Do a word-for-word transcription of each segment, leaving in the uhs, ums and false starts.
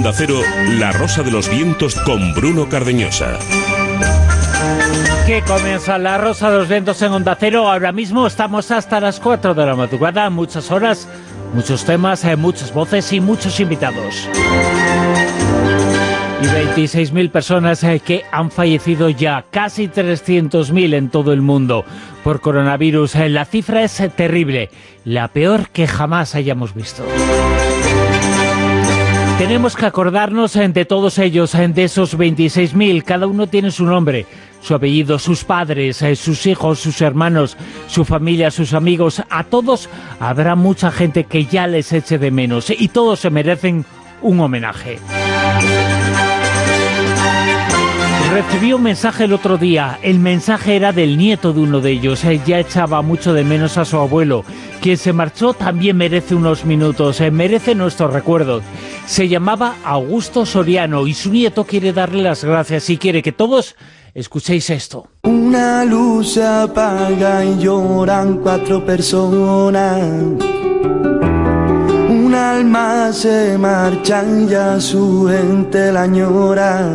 Onda Cero, La Rosa de los Vientos con Bruno Cardeñosa. Que comienza La Rosa de los Vientos en Onda Cero. Ahora mismo estamos hasta las cuatro de la madrugada, muchas horas, muchos temas, muchas voces y muchos invitados. Y veintiséis mil personas eh, que han fallecido ya, casi trescientos mil en todo el mundo por coronavirus. Eh, la cifra es eh, terrible, la peor que jamás hayamos visto. Tenemos que acordarnos eh, de todos ellos, eh, de esos veintiséis mil. Cada uno tiene su nombre, su apellido, sus padres, eh, sus hijos, sus hermanos, su familia, sus amigos. A todos habrá mucha gente que ya les eche de menos y todos se merecen un homenaje. Recibí un mensaje el otro día. El mensaje era del nieto de uno de ellos. Él ya echaba mucho de menos a su abuelo. Quien se marchó también merece unos minutos, eh, merece nuestros recuerdos. Se llamaba Augusto Soriano y su nieto quiere darle las gracias y quiere que todos escuchéis esto. Una luz se apaga y lloran cuatro personas. Un alma se marcha y ya su gente la añora.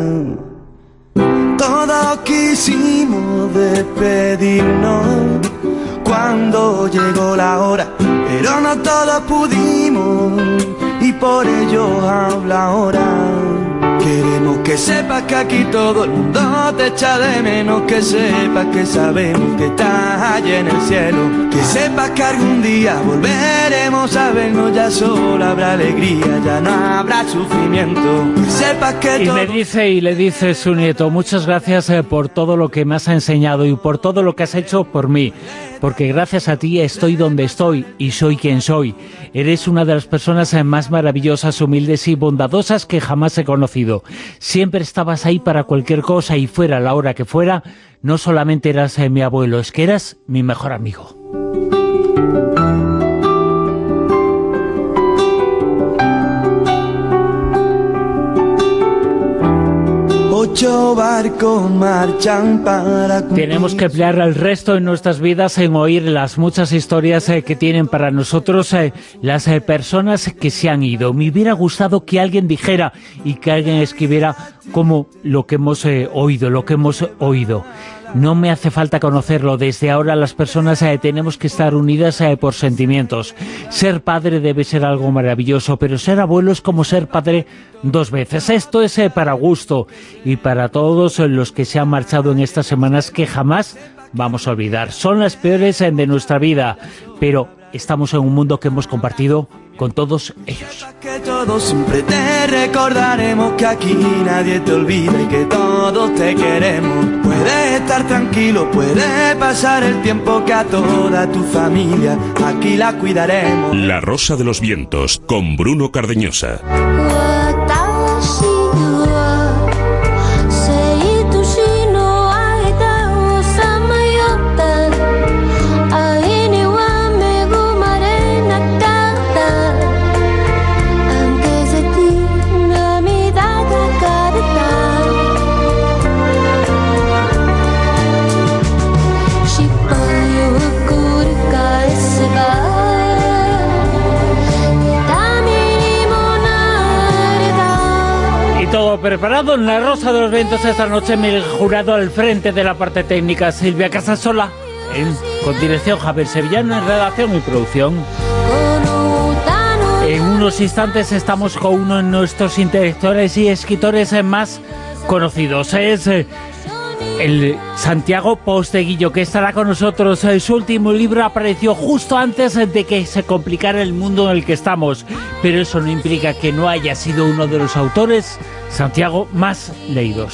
Todos quisimos despedirnos cuando llegó la hora, pero no todos pudimos y por ello habla ahora. Queremos que sepas que aquí todo el mundo te echa de menos, que sepas que sabemos que estás allá en el cielo, que sepas que algún día volveremos a vernos, ya solo habrá alegría, ya no habrá sufrimiento, que sepas que y todo... le dice y le dice su nieto: muchas gracias eh, por todo lo que me has enseñado y por todo lo que has hecho por mí, porque gracias a ti estoy donde estoy y soy quien soy. Eres una de las personas eh, más maravillosas, humildes y bondadosas que jamás he conocido. Siempre estabas ahí para cualquier cosa y fuera la hora que fuera. No solamente eras eh, mi abuelo, es que eras mi mejor amigo. Ocho barcos marchan para cumplir. Tenemos que emplear el resto de nuestras vidas en oír las muchas historias eh, que tienen para nosotros eh, las eh, personas que se han ido. Me hubiera gustado que alguien dijera y que alguien escribiera como lo que hemos eh, oído, lo que hemos oído. No me hace falta conocerlo. Desde ahora las personas eh, tenemos que estar unidas eh, por sentimientos. Ser padre debe ser algo maravilloso, pero ser abuelo es como ser padre dos veces. Esto es eh, para Augusto y para todos los que se han marchado en estas semanas que jamás vamos a olvidar. Son las peores eh, de nuestra vida, pero estamos en un mundo que hemos compartido con todos ellos. Que todos siempre te recordaremos, que aquí nadie te olvida y que todos te queremos. Puedes estar tranquilo, puede pasar el tiempo, que a toda tu familia aquí la cuidaremos. La Rosa de los Vientos con Bruno Cardeñosa. Todo preparado en La Rosa de los Vientos esta noche. Mi jurado al frente de la parte técnica, Silvia Casasola, en, con dirección Javier Sevillano, en redacción y producción. En unos instantes estamos con uno de nuestros intelectuales y escritores más conocidos. Es eh, el Santiago Posteguillo, que estará con nosotros. Su último libro apareció justo antes de que se complicara el mundo en el que estamos, pero eso no implica que no haya sido uno de los autores, Santiago, más leídos.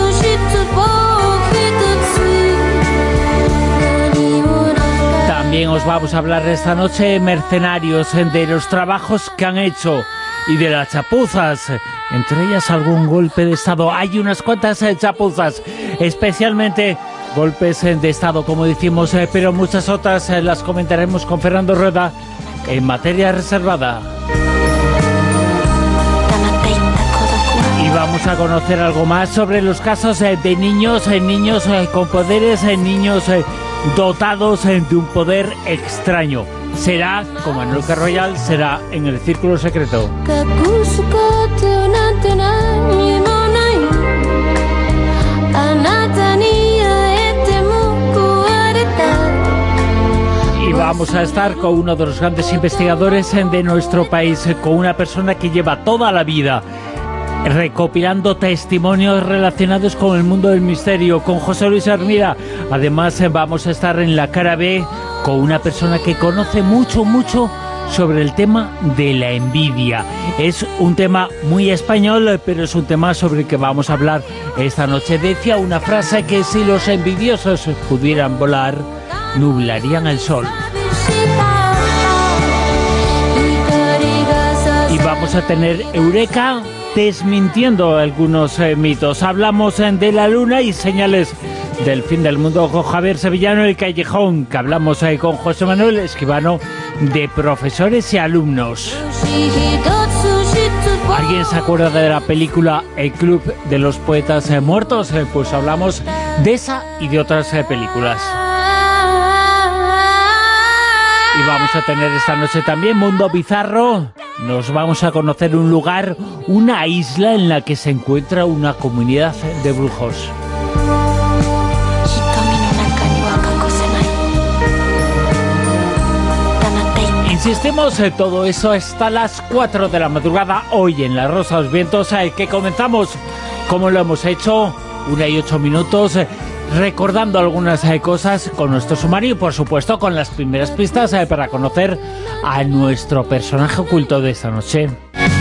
También os vamos a hablar esta noche, mercenarios, de los trabajos que han hecho y de las chapuzas, entre ellas algún golpe de Estado. Hay unas cuantas chapuzas, especialmente golpes de Estado, como decimos, pero muchas otras las comentaremos con Fernando Rueda en Materia Reservada. Y vamos a conocer algo más sobre los casos de niños, niños con poderes, niños dotados de un poder extraño. será, como en Luca Royal, será en el Círculo Secreto. Y vamos a estar con uno de los grandes investigadores de nuestro país, con una persona que lleva toda la vida recopilando testimonios relacionados con el mundo del misterio, con José Luis Hermida. Además, vamos a estar en la cara B con una persona que conoce mucho, mucho sobre el tema de la envidia. Es un tema muy español, pero es un tema sobre el que vamos a hablar esta noche. Decía una frase que si los envidiosos pudieran volar, nublarían el sol. Y vamos a tener Eureka desmintiendo algunos eh, mitos. Hablamos eh, de la luna y señales del fin del mundo con Javier Sevillano, El Callejón, que hablamos eh, con José Manuel Escribano, de profesores y alumnos. ¿Alguien se acuerda de la película El Club de los Poetas eh, Muertos? Eh, pues hablamos de esa y de otras eh, películas. Y vamos a tener esta noche también Mundo Bizarro. Nos vamos a conocer un lugar, una isla en la que se encuentra una comunidad de brujos. Insistimos en todo eso hasta las cuatro de la madrugada, hoy en La Rosa de los Vientos, que comenzamos, como lo hemos hecho, una y ocho minutos, recordando algunas eh, cosas con nuestro sumario y, por supuesto, con las primeras pistas eh, para conocer a nuestro personaje oculto de esta noche.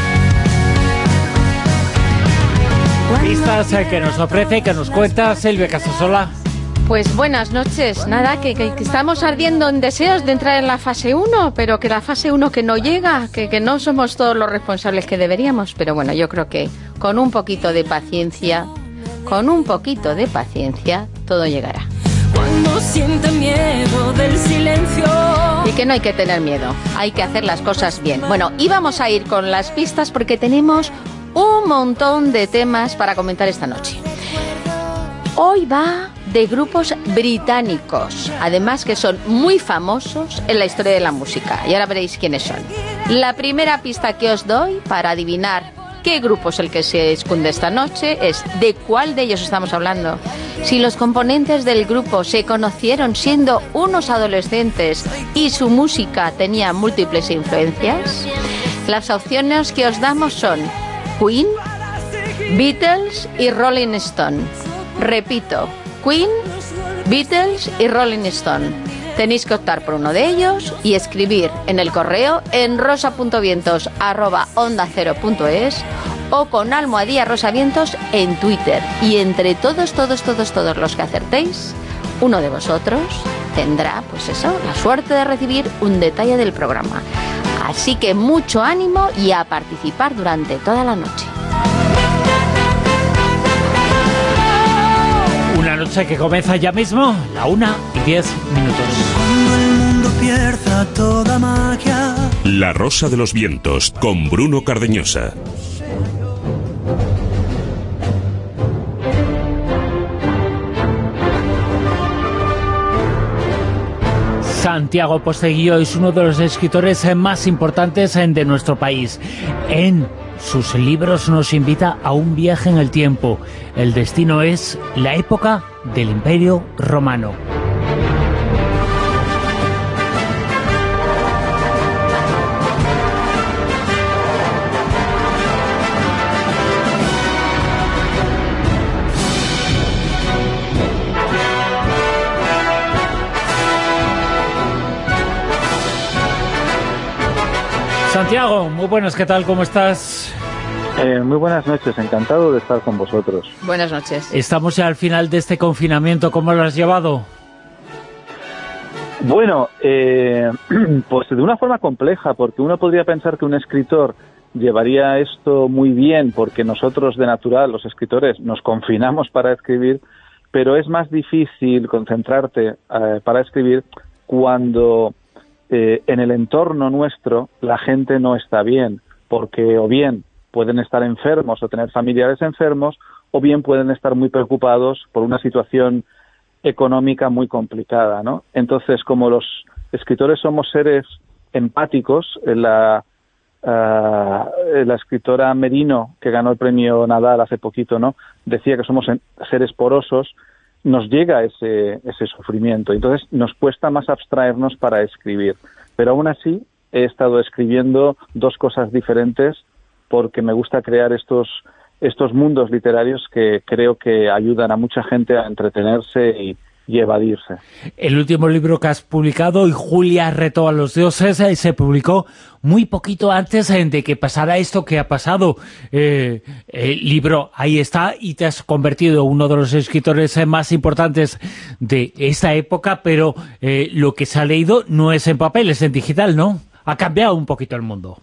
Pistas eh, que nos ofrece, que nos cuenta Silvia Casasola. Pues buenas noches. Nada, que, que, que estamos ardiendo en deseos de entrar en la fase uno, pero que la fase uno que no llega, que, que no somos todos los responsables que deberíamos. Pero bueno, yo creo que con un poquito de paciencia... Con un poquito de paciencia, todo llegará. Cuando siente miedo del silencio. Y que no hay que tener miedo, hay que hacer las cosas bien. Bueno, íbamos a ir con las pistas porque tenemos un montón de temas para comentar esta noche. Hoy va de grupos británicos, además que son muy famosos en la historia de la música. Y ahora veréis quiénes son. La primera pista que os doy para adivinar qué grupo es el que se esconde esta noche es de cuál de ellos estamos hablando. Si los componentes del grupo se conocieron siendo unos adolescentes y su música tenía múltiples influencias. Las opciones que os damos son Queen, Beatles y Rolling Stone. Repito, Queen, Beatles y Rolling Stone. Tenéis que optar por uno de ellos y escribir en el correo en rosa punto vientos arroba onda cero punto es o con almohadilla rosavientos en Twitter. Y entre todos, todos, todos, todos los que acertéis, uno de vosotros tendrá, pues eso, la suerte de recibir un detalle del programa. Así que mucho ánimo y a participar durante toda la noche. Una noche que comienza ya mismo, la una y diez minutos. Cuando el mundo pierda toda magia. La Rosa de los Vientos, con Bruno Cardeñosa. Santiago Posteguillo es uno de los escritores más importantes de nuestro país. En sus libros nos invita a un viaje en el tiempo. El destino es la época del Imperio Romano. Santiago, muy buenas, ¿qué tal? ¿Cómo estás? Eh, muy buenas noches, encantado de estar con vosotros. Buenas noches. Estamos ya al final de este confinamiento, ¿cómo lo has llevado? Bueno, eh, pues de una forma compleja, porque uno podría pensar que un escritor llevaría esto muy bien, porque nosotros de natural, los escritores, nos confinamos para escribir, pero es más difícil concentrarte eh, para escribir cuando eh, en el entorno nuestro la gente no está bien, porque o bien pueden estar enfermos o tener familiares enfermos, o bien pueden estar muy preocupados por una situación económica muy complicada, ¿no? Entonces, como los escritores somos seres empáticos. La, uh, la escritora Merino, que ganó el premio Nadal hace poquito, ¿no?, decía que somos en, seres porosos. Nos llega ese, ese sufrimiento, entonces nos cuesta más abstraernos para escribir. Pero aún así he estado escribiendo dos cosas diferentes porque me gusta crear estos, estos mundos literarios que creo que ayudan a mucha gente a entretenerse y, y evadirse. El último libro que has publicado, Y Julia retó a los dioses, se publicó muy poquito antes de que pasara esto que ha pasado. Eh, el libro ahí está y te has convertido en uno de los escritores más importantes de esta época, pero eh, lo que se ha leído no es en papel, es en digital, ¿no? Ha cambiado un poquito el mundo.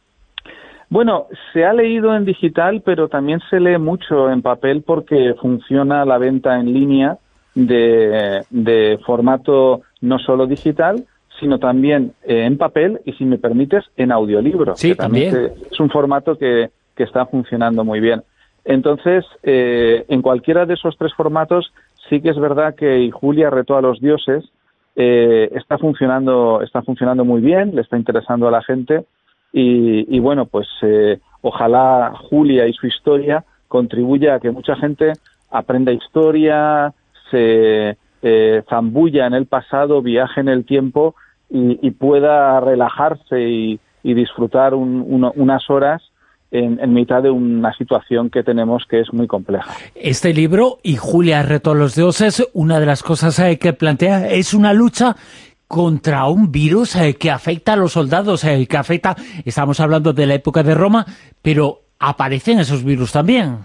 Bueno, se ha leído en digital, pero también se lee mucho en papel porque funciona la venta en línea de, de formato no solo digital, sino también eh, en papel y, si me permites, en audiolibro. Sí, que también. también. Se, es un formato que, que está funcionando muy bien. Entonces, eh, en cualquiera de esos tres formatos, sí que es verdad que Y Julia retó a los dioses eh, está funcionando, está funcionando muy bien, le está interesando a la gente y, y bueno, pues eh, ojalá Julia y su historia contribuya a que mucha gente aprenda historia, se eh, zambulla en el pasado, viaje en el tiempo y, y pueda relajarse y, y disfrutar un, un, unas horas en, en mitad de una situación que tenemos que es muy compleja. Este libro, Y Julia retó a los dioses, una de las cosas eh, que plantea es una lucha contra un virus eh, que afecta a los soldados, eh, que afecta, estamos hablando de la época de Roma, pero aparecen esos virus también.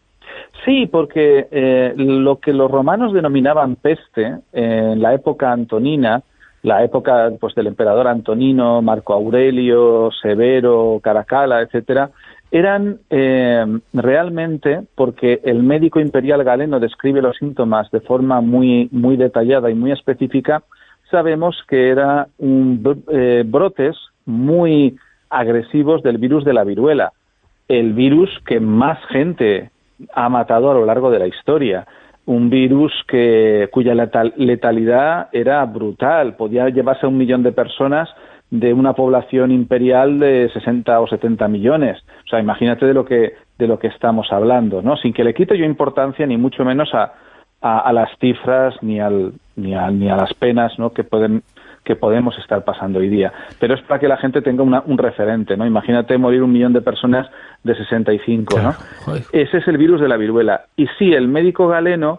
Sí, porque eh, lo que los romanos denominaban peste eh, en la época antonina, la época pues del emperador Antonino, Marco Aurelio, Severo, Caracalla, etcétera, eran eh, realmente, porque el médico imperial Galeno describe los síntomas de forma muy muy detallada y muy específica, sabemos que eran un, eh, brotes muy agresivos del virus de la viruela, el virus que más gente ha matado a lo largo de la historia, un virus que cuya letal, letalidad era brutal, podía llevarse a un millón de personas de una población imperial de sesenta o setenta millones. O sea, imagínate de lo que de lo que estamos hablando, ¿no? Sin que le quite yo importancia ni mucho menos a, a, a las cifras ni al ni a, ni a las penas, ¿no?, que pueden que podemos estar pasando hoy día. Pero es para que la gente tenga una, un referente, ¿no? Imagínate morir un millón de personas de sesenta y cinco, ¿no? Claro, ese es el virus de la viruela. Y sí, el médico Galeno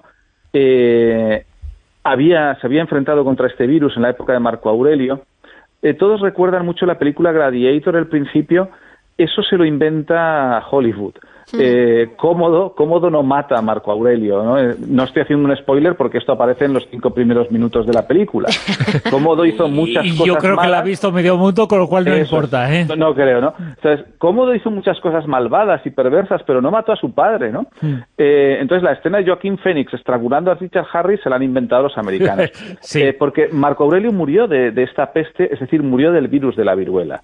eh, había, se había enfrentado contra este virus en la época de Marco Aurelio. Eh, todos recuerdan mucho la película Gladiator, el principio. Eso se lo inventa Hollywood. Eh, Cómodo, Cómodo no mata a Marco Aurelio, ¿no? Eh, no estoy haciendo un spoiler porque esto aparece en los cinco primeros minutos de la película. Cómodo hizo muchas y cosas yo creo malas. que la ha visto medio mundo, con lo cual no Eso importa, ¿eh? No, no creo, ¿no? Entonces, Cómodo hizo muchas cosas malvadas y perversas, pero no mató a su padre, ¿no? Mm. Eh, entonces, la escena de Joaquín Phoenix estrangulando a Richard Harris se la han inventado los americanos. Sí. Eh, porque Marco Aurelio murió de, de esta peste, es decir, murió del virus de la viruela.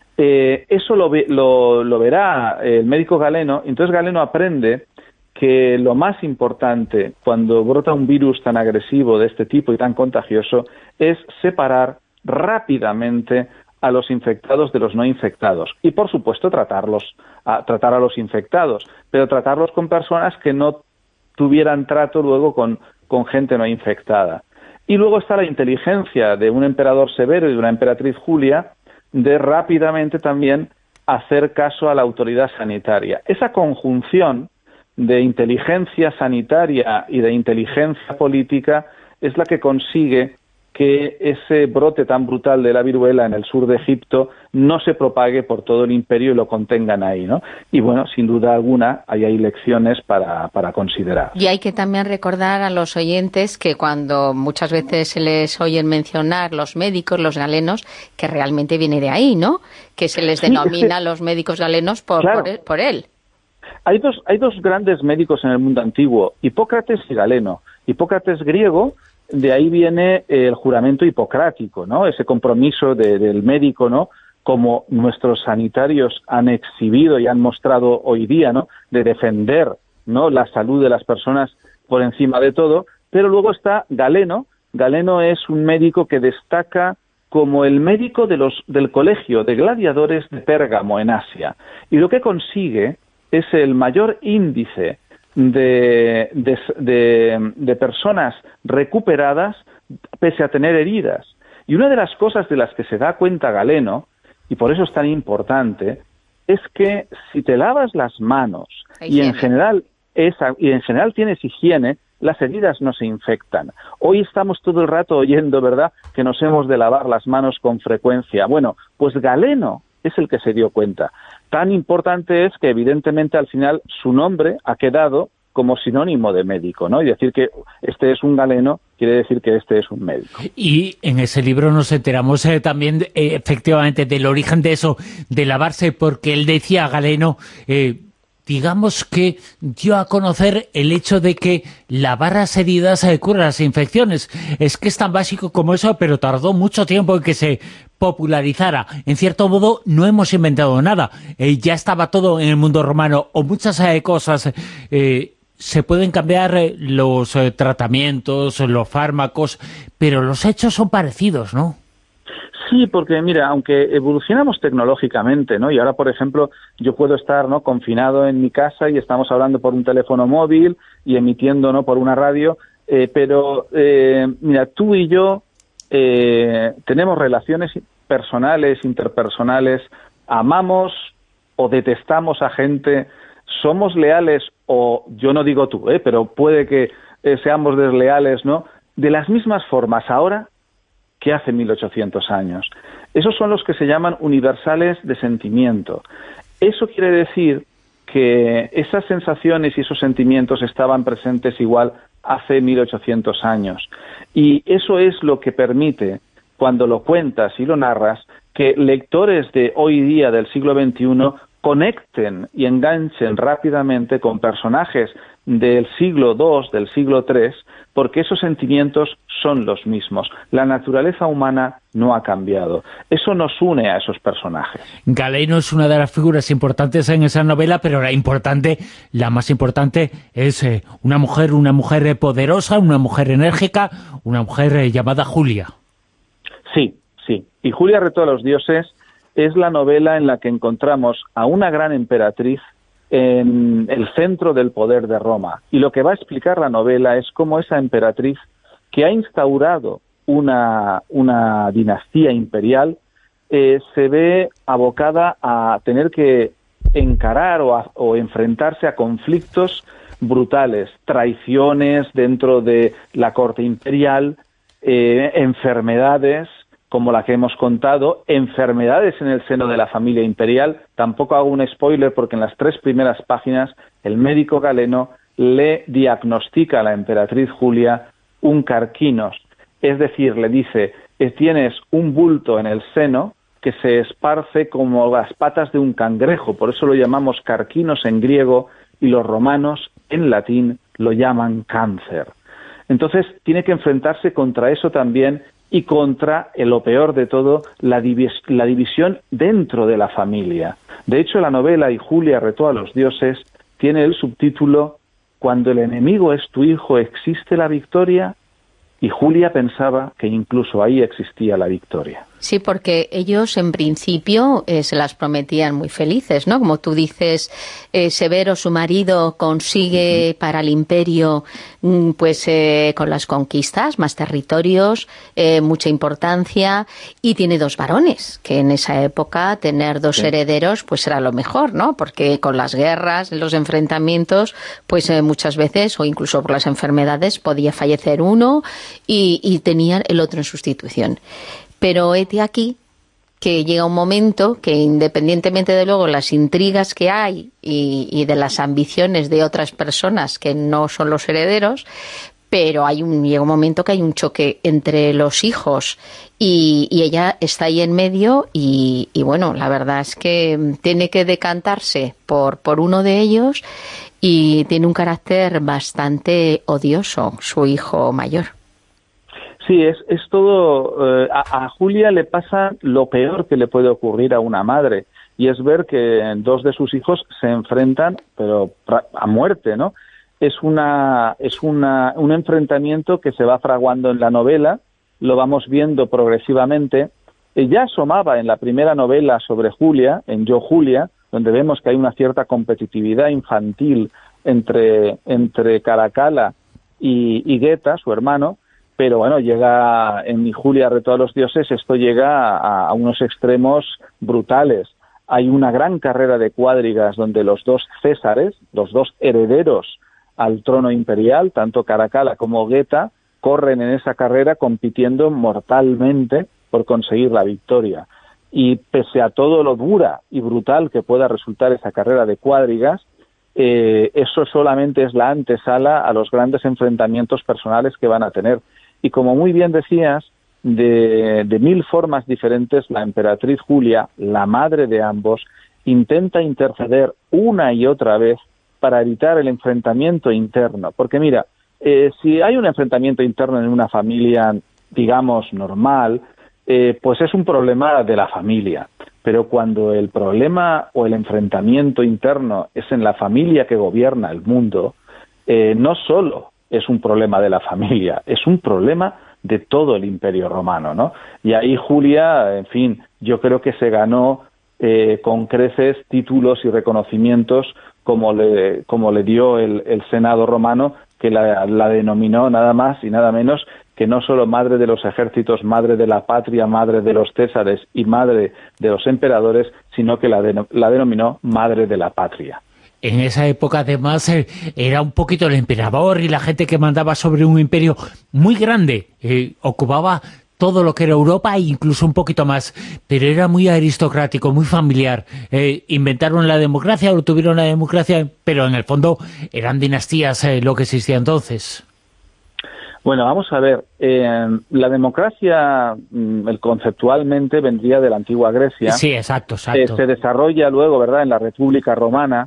Eh, eso lo, ve, lo, lo verá el médico Galeno, entonces Galeno aprende que lo más importante cuando brota un virus tan agresivo de este tipo y tan contagioso es separar rápidamente a los infectados de los no infectados y, por supuesto, tratarlos, a, tratar a los infectados, pero tratarlos con personas que no tuvieran trato luego con, con gente no infectada. Y luego está la inteligencia de un emperador Severo y de una emperatriz Julia de rápidamente también hacer caso a la autoridad sanitaria. Esa conjunción de inteligencia sanitaria y de inteligencia política es la que consigue que ese brote tan brutal de la viruela en el sur de Egipto no se propague por todo el imperio y lo contengan ahí, ¿no? Y bueno, sin duda alguna, ahí hay lecciones para, para considerar. Y hay que también recordar a los oyentes que cuando muchas veces se les oyen mencionar los médicos, los galenos, que realmente viene de ahí, ¿no? Que se les denomina sí, es que, los médicos galenos por, claro, por, él, por él. Hay dos, hay dos grandes médicos en el mundo antiguo, Hipócrates y Galeno. Hipócrates griego, de ahí viene el juramento hipocrático, ¿no? Ese compromiso de, del médico, ¿no? Como nuestros sanitarios han exhibido y han mostrado hoy día, ¿no? De defender, ¿no?, la salud de las personas por encima de todo. Pero luego está Galeno. Galeno es un médico que destaca como el médico de los, del colegio de gladiadores de Pérgamo en Asia. Y lo que consigue es el mayor índice de, de, de, de personas recuperadas pese a tener heridas. Y una de las cosas de las que se da cuenta Galeno, y por eso es tan importante, es que si te lavas las manos y en general esa, y en general tienes higiene, las heridas no se infectan. Hoy estamos todo el rato oyendo, ¿verdad?, que nos hemos de lavar las manos con frecuencia. Bueno, pues Galeno es el que se dio cuenta. Tan importante es que evidentemente al final su nombre ha quedado como sinónimo de médico, ¿no? Y decir que este es un Galeno quiere decir que este es un médico. Y en ese libro nos enteramos eh, también, eh, efectivamente, del origen de eso, de lavarse, porque él decía, Galeno, eh, digamos que dio a conocer el hecho de que lavar las heridas eh, cura las infecciones. Es que es tan básico como eso, pero tardó mucho tiempo en que se popularizara. En cierto modo, no hemos inventado nada. Eh, ya estaba todo en el mundo romano, o muchas eh, cosas... Eh, se pueden cambiar eh, los eh, tratamientos, los fármacos, pero los hechos son parecidos, ¿no? Sí, porque mira, aunque evolucionamos tecnológicamente, ¿no? Y ahora, por ejemplo, yo puedo estar, ¿no?, confinado en mi casa y estamos hablando por un teléfono móvil y emitiendo, ¿no?, por una radio, eh, pero eh, mira, tú y yo eh, tenemos relaciones personales, interpersonales, amamos o detestamos a gente, somos leales, o yo no digo tú, ¿eh? pero puede que eh, seamos desleales, ¿no?, de las mismas formas ahora que hace mil ochocientos años. Esos son los que se llaman universales de sentimiento. Eso quiere decir que esas sensaciones y esos sentimientos estaban presentes igual hace mil ochocientos años. Y eso es lo que permite, cuando lo cuentas y lo narras, que lectores de hoy día, del siglo veintiuno, conecten y enganchen rápidamente con personajes del siglo dos, del siglo tres, porque esos sentimientos son los mismos. La naturaleza humana no ha cambiado. Eso nos une a esos personajes. Galeno es una de las figuras importantes en esa novela, pero la importante, la más importante, es eh, una mujer, una mujer poderosa, una mujer enérgica, una mujer eh, llamada Julia. Sí, sí. Y Julia retó a los dioses es la novela en la que encontramos a una gran emperatriz en el centro del poder de Roma. Y lo que va a explicar la novela es cómo esa emperatriz, que ha instaurado una, una dinastía imperial, eh, se ve abocada a tener que encarar o, a, o enfrentarse a conflictos brutales, traiciones dentro de la corte imperial, eh, enfermedades como la que hemos contado, enfermedades en el seno de la familia imperial. Tampoco hago un spoiler porque en las tres primeras páginas el médico Galeno le diagnostica a la emperatriz Julia un carquinos, es decir, le dice, tienes un bulto en el seno que se esparce como las patas de un cangrejo, por eso lo llamamos carquinos en griego y los romanos en latín lo llaman cáncer. Entonces tiene que enfrentarse contra eso también y contra, en lo peor de todo, la, divis la división dentro de la familia. De hecho, la novela Y Julia retó a los dioses tiene el subtítulo Cuando el enemigo es tu hijo, ¿existe la victoria? Y Julia pensaba que incluso ahí existía la victoria. Sí, porque ellos en principio eh, se las prometían muy felices, ¿no? Como tú dices, eh, Severo, su marido, consigue uh-huh. para el imperio pues eh, con las conquistas, más territorios, eh, mucha importancia, y tiene dos varones, que en esa época tener dos sí. herederos pues era lo mejor, ¿no? Porque con las guerras, los enfrentamientos, pues eh, muchas veces, o incluso por las enfermedades, podía fallecer uno y, y tenían el otro en sustitución. Pero hete aquí que llega un momento que, independientemente de luego las intrigas que hay y, y de las ambiciones de otras personas que no son los herederos, pero hay un, llega un momento que hay un choque entre los hijos y, y ella está ahí en medio y, y bueno, la verdad es que tiene que decantarse por, por uno de ellos y tiene un carácter bastante odioso, su hijo mayor. Sí, es, es todo... Eh, a, a Julia le pasa lo peor que le puede ocurrir a una madre, y es ver que dos de sus hijos se enfrentan, pero a muerte, ¿no? Es una es una un enfrentamiento que se va fraguando en la novela, lo vamos viendo progresivamente, eh, ya asomaba en la primera novela sobre Julia, en Yo, Julia, donde vemos que hay una cierta competitividad infantil entre, entre Caracalla y, y Geta, su hermano, pero bueno, llega en Mi Julia, reto a los dioses, esto llega a, a unos extremos brutales. Hay una gran carrera de cuadrigas donde los dos Césares, los dos herederos al trono imperial, tanto Caracalla como Geta, corren en esa carrera compitiendo mortalmente por conseguir la victoria. Y pese a todo lo dura y brutal que pueda resultar esa carrera de cuadrigas, eh, eso solamente es la antesala a los grandes enfrentamientos personales que van a tener. Y como muy bien decías, de, de mil formas diferentes, la emperatriz Julia, la madre de ambos, intenta interceder una y otra vez para evitar el enfrentamiento interno. Porque mira, eh, si hay un enfrentamiento interno en una familia, digamos, normal, eh, pues es un problema de la familia. Pero cuando el problema o el enfrentamiento interno es en la familia que gobierna el mundo, eh, no solo es un problema de la familia, es un problema de todo el Imperio Romano, ¿no? Y ahí Julia, en fin, yo creo que se ganó eh, con creces títulos y reconocimientos como le, como le dio el, el Senado romano, que la, la denominó nada más y nada menos que no solo madre de los ejércitos, madre de la patria, madre de los césares y madre de los emperadores, sino que la, de, la denominó madre de la patria. En esa época, además, eh, era un poquito el emperador y la gente que mandaba sobre un imperio muy grande. Eh, ocupaba todo lo que era Europa e incluso un poquito más, pero era muy aristocrático, muy familiar. Eh, inventaron la democracia, o tuvieron la democracia, pero en el fondo eran dinastías eh, lo que existía entonces. Bueno, vamos a ver, eh, la democracia el, conceptualmente vendría de la antigua Grecia. Sí, exacto, exacto. Eh, se desarrolla luego, ¿verdad?, en la República Romana,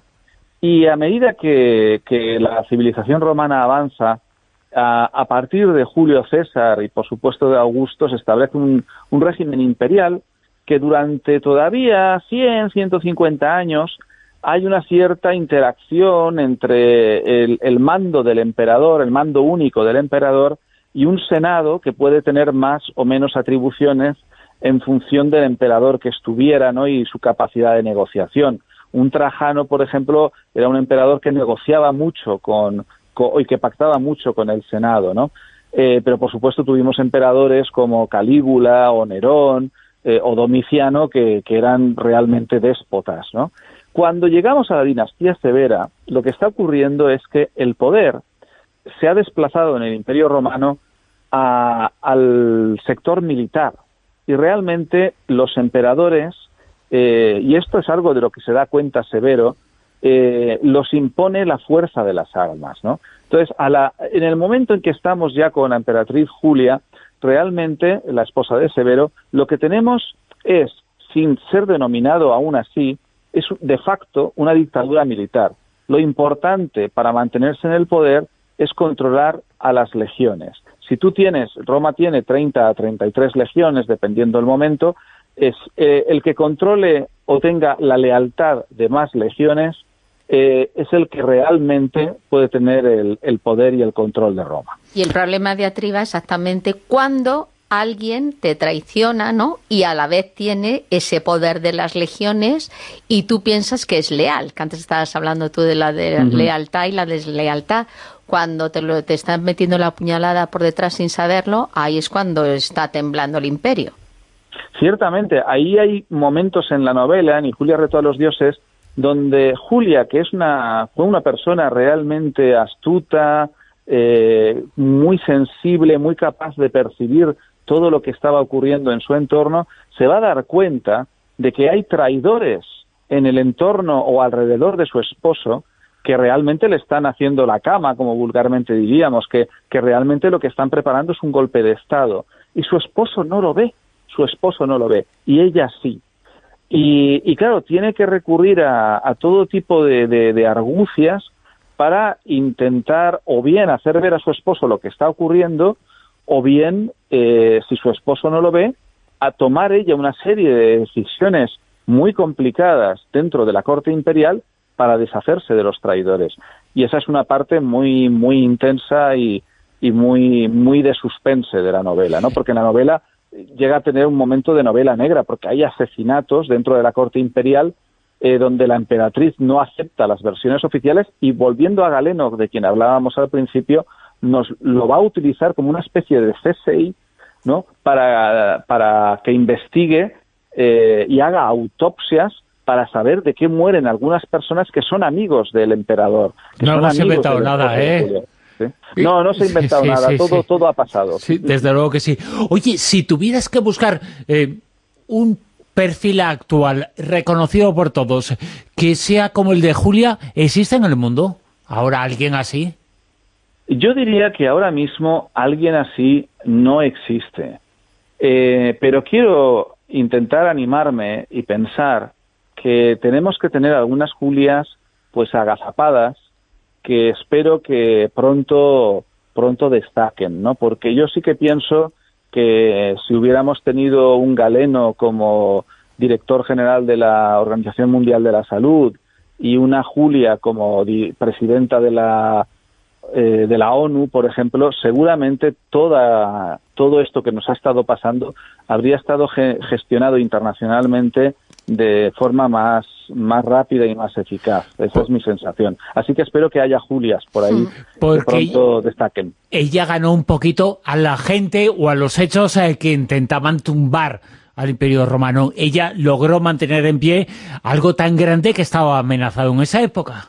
y a medida que, que la civilización romana avanza, a, a partir de Julio César y por supuesto de Augusto, se establece un, un régimen imperial que durante todavía cien, ciento cincuenta años hay una cierta interacción entre el, el mando del emperador, el mando único del emperador, y un senado que puede tener más o menos atribuciones en función del emperador que estuviera, ¿no?, y su capacidad de negociación. Un Trajano, por ejemplo, era un emperador que negociaba mucho con, con y que pactaba mucho con el senado, ¿no? Eh, pero por supuesto tuvimos emperadores como Calígula o Nerón eh, o Domiciano que, que eran realmente déspotas, ¿no? Cuando llegamos a la dinastía Severa, lo que está ocurriendo es que el poder se ha desplazado en el Imperio Romano a, al sector militar, y realmente los emperadores, eh, y esto es algo de lo que se da cuenta Severo, eh, los impone la fuerza de las armas, ¿no? Entonces, a la, en el momento en que estamos ya con la emperatriz Julia, realmente, la esposa de Severo, lo que tenemos es, sin ser denominado aún así, es de facto una dictadura militar. Lo importante para mantenerse en el poder es controlar a las legiones. Si tú tienes, Roma tiene treinta a treinta y tres legiones, dependiendo del momento, es eh, el que controle o tenga la lealtad de más legiones, eh, es el que realmente puede tener el, el poder y el control de Roma. Y el problema de Atriba exactamente cuando alguien te traiciona, ¿no?, y a la vez tiene ese poder de las legiones y tú piensas que es leal, que antes estabas hablando tú de la de uh-huh. lealtad y la deslealtad. Cuando te, lo, te están metiendo la puñalada por detrás sin saberlo, ahí es cuando está temblando el imperio. Ciertamente, ahí hay momentos en la novela, en Julia reto a los dioses, donde Julia, que es una fue una persona realmente astuta, eh, muy sensible, muy capaz de percibir todo lo que estaba ocurriendo en su entorno, se va a dar cuenta de que hay traidores en el entorno o alrededor de su esposo que realmente le están haciendo la cama, como vulgarmente diríamos, que, que realmente lo que están preparando es un golpe de Estado. Y su esposo no lo ve, su esposo no lo ve, y ella sí. Y, y claro, tiene que recurrir a, a todo tipo de, de, de argucias para intentar o bien hacer ver a su esposo lo que está ocurriendo, o bien, eh, si su esposo no lo ve, a tomar ella una serie de decisiones muy complicadas dentro de la corte imperial para deshacerse de los traidores. Y esa es una parte muy muy intensa y, y muy muy de suspense de la novela, ¿no? Porque en la novela llega a tener un momento de novela negra, porque hay asesinatos dentro de la corte imperial eh, donde la emperatriz no acepta las versiones oficiales, y volviendo a Galeno, de quien hablábamos al principio, nos lo va a utilizar como una especie de C S I, ¿no?, para, para que investigue eh, y haga autopsias para saber de qué mueren algunas personas que son amigos del emperador. Que no son hemos inventado del nada, ¿eh? ¿Sí? No, no se ha inventado sí, nada, sí, todo, sí. todo ha pasado. Sí, desde luego que sí. Oye, si tuvieras que buscar eh, un perfil actual, reconocido por todos, que sea como el de Julia, ¿existe en el mundo ahora alguien así? Yo diría que ahora mismo alguien así no existe. Eh, pero quiero intentar animarme y pensar que tenemos que tener algunas Julias pues agazapadas, que espero que pronto pronto destaquen, ¿no? Porque yo sí que pienso que si hubiéramos tenido un Galeno como director general de la Organización Mundial de la Salud y una Julia como presidenta de la eh, de la ONU, por ejemplo, seguramente toda todo esto que nos ha estado pasando habría estado ge gestionado internacionalmente de forma más, más rápida y más eficaz. Esa es mi sensación. Así que espero que haya Julias por ahí Porque que pronto destaquen. Ella ganó un poquito a la gente o a los hechos eh, que intentaban tumbar al Imperio Romano. Ella logró mantener en pie algo tan grande que estaba amenazado en esa época.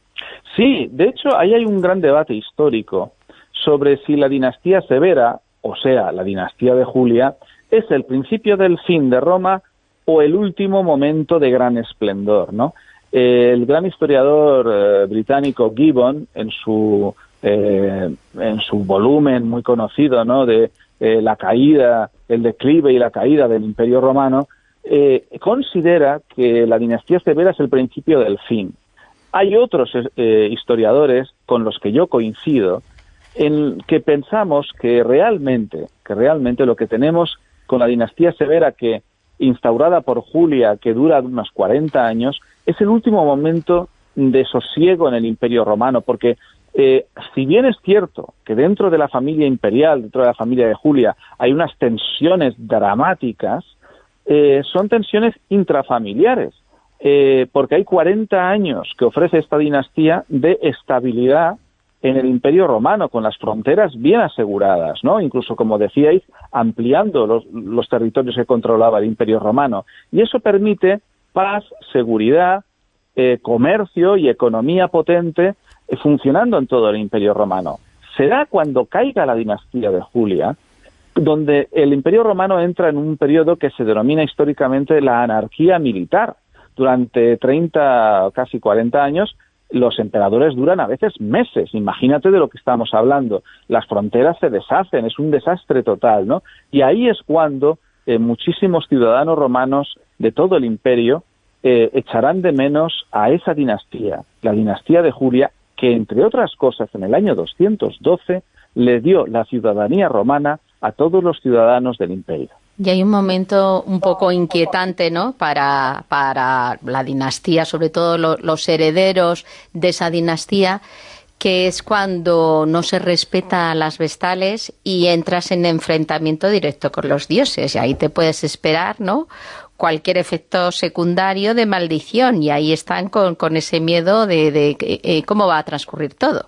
Sí, de hecho, ahí hay un gran debate histórico sobre si la dinastía Severa, o sea, la dinastía de Julia, es el principio del fin de Roma o el último momento de gran esplendor, ¿no? Eh, el gran historiador eh, británico Gibbon, en su eh, en su volumen muy conocido, ¿no?, de eh, la caída, el declive y la caída del Imperio Romano, eh, considera que la dinastía Severa es el principio del fin. Hay otros eh, historiadores con los que yo coincido, en que pensamos que realmente, que realmente lo que tenemos con la dinastía Severa, que instaurada por Julia, que dura unos cuarenta años, es el último momento de sosiego en el Imperio Romano, porque eh, si bien es cierto que dentro de la familia imperial, dentro de la familia de Julia, hay unas tensiones dramáticas, eh, son tensiones intrafamiliares, eh, porque hay cuarenta años que ofrece esta dinastía de estabilidad en el Imperio Romano, con las fronteras bien aseguradas, ¿no? Incluso, como decíais, ampliando los, los territorios que controlaba el Imperio Romano. Y eso permite paz, seguridad, eh, comercio y economía potente eh, funcionando en todo el Imperio Romano. Será cuando caiga la dinastía de Julia, donde el Imperio Romano entra en un periodo que se denomina históricamente la anarquía militar. Durante treinta, casi cuarenta años, los emperadores duran a veces meses. Imagínate de lo que estamos hablando. Las fronteras se deshacen, es un desastre total, ¿no? Y ahí es cuando eh, muchísimos ciudadanos romanos de todo el imperio eh, echarán de menos a esa dinastía, la dinastía de Julia, que entre otras cosas en el año doscientos doce le dio la ciudadanía romana a todos los ciudadanos del imperio. Y hay un momento un poco inquietante, ¿no?, para, para la dinastía, sobre todo lo, los herederos de esa dinastía, que es cuando no se respeta a las vestales y entras en enfrentamiento directo con los dioses. Y ahí te puedes esperar, ¿no?, cualquier efecto secundario de maldición. Y ahí están con, con ese miedo de, de eh, cómo va a transcurrir todo.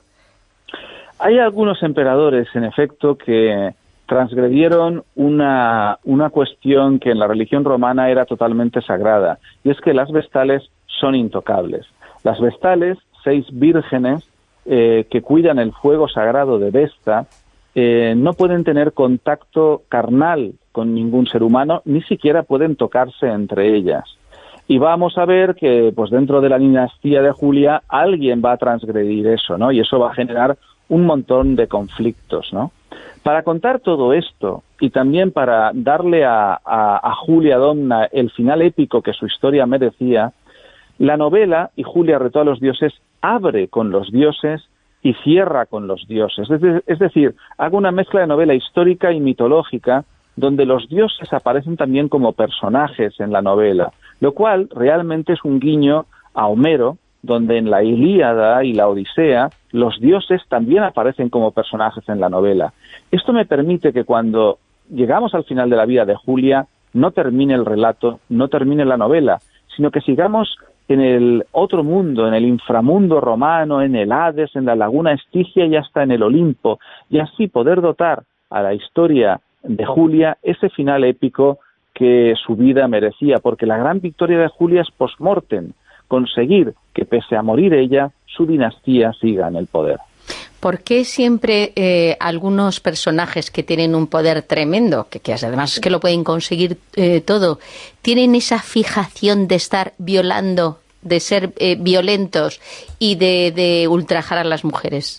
Hay algunos emperadores, en efecto, que transgredieron una, una cuestión que en la religión romana era totalmente sagrada, y es que las vestales son intocables. Las vestales, seis vírgenes eh, que cuidan el fuego sagrado de Vesta, eh, no pueden tener contacto carnal con ningún ser humano, ni siquiera pueden tocarse entre ellas. Y vamos a ver que pues dentro de la dinastía de Julia alguien va a transgredir eso, ¿no? Y eso va a generar un montón de conflictos, ¿no? Para contar todo esto y también para darle a, a, a Julia Domna el final épico que su historia merecía, la novela, y Julia retó a los dioses, abre con los dioses y cierra con los dioses. Es, de, es decir, hago una mezcla de novela histórica y mitológica donde los dioses aparecen también como personajes en la novela, lo cual realmente es un guiño a Homero, donde en la Ilíada y la Odisea los dioses también aparecen como personajes en la novela. Esto me permite que cuando llegamos al final de la vida de Julia, no termine el relato, no termine la novela, sino que sigamos en el otro mundo, en el inframundo romano, en el Hades, en la laguna Estigia y hasta en el Olimpo, y así poder dotar a la historia de Julia ese final épico que su vida merecía, porque la gran victoria de Julia es post-mortem, conseguir que pese a morir ella, su dinastía siga en el poder. ¿Por qué siempre eh, algunos personajes que tienen un poder tremendo, que, que además es que lo pueden conseguir eh, todo, tienen esa fijación de estar violando, de ser eh, violentos y de, de ultrajar a las mujeres?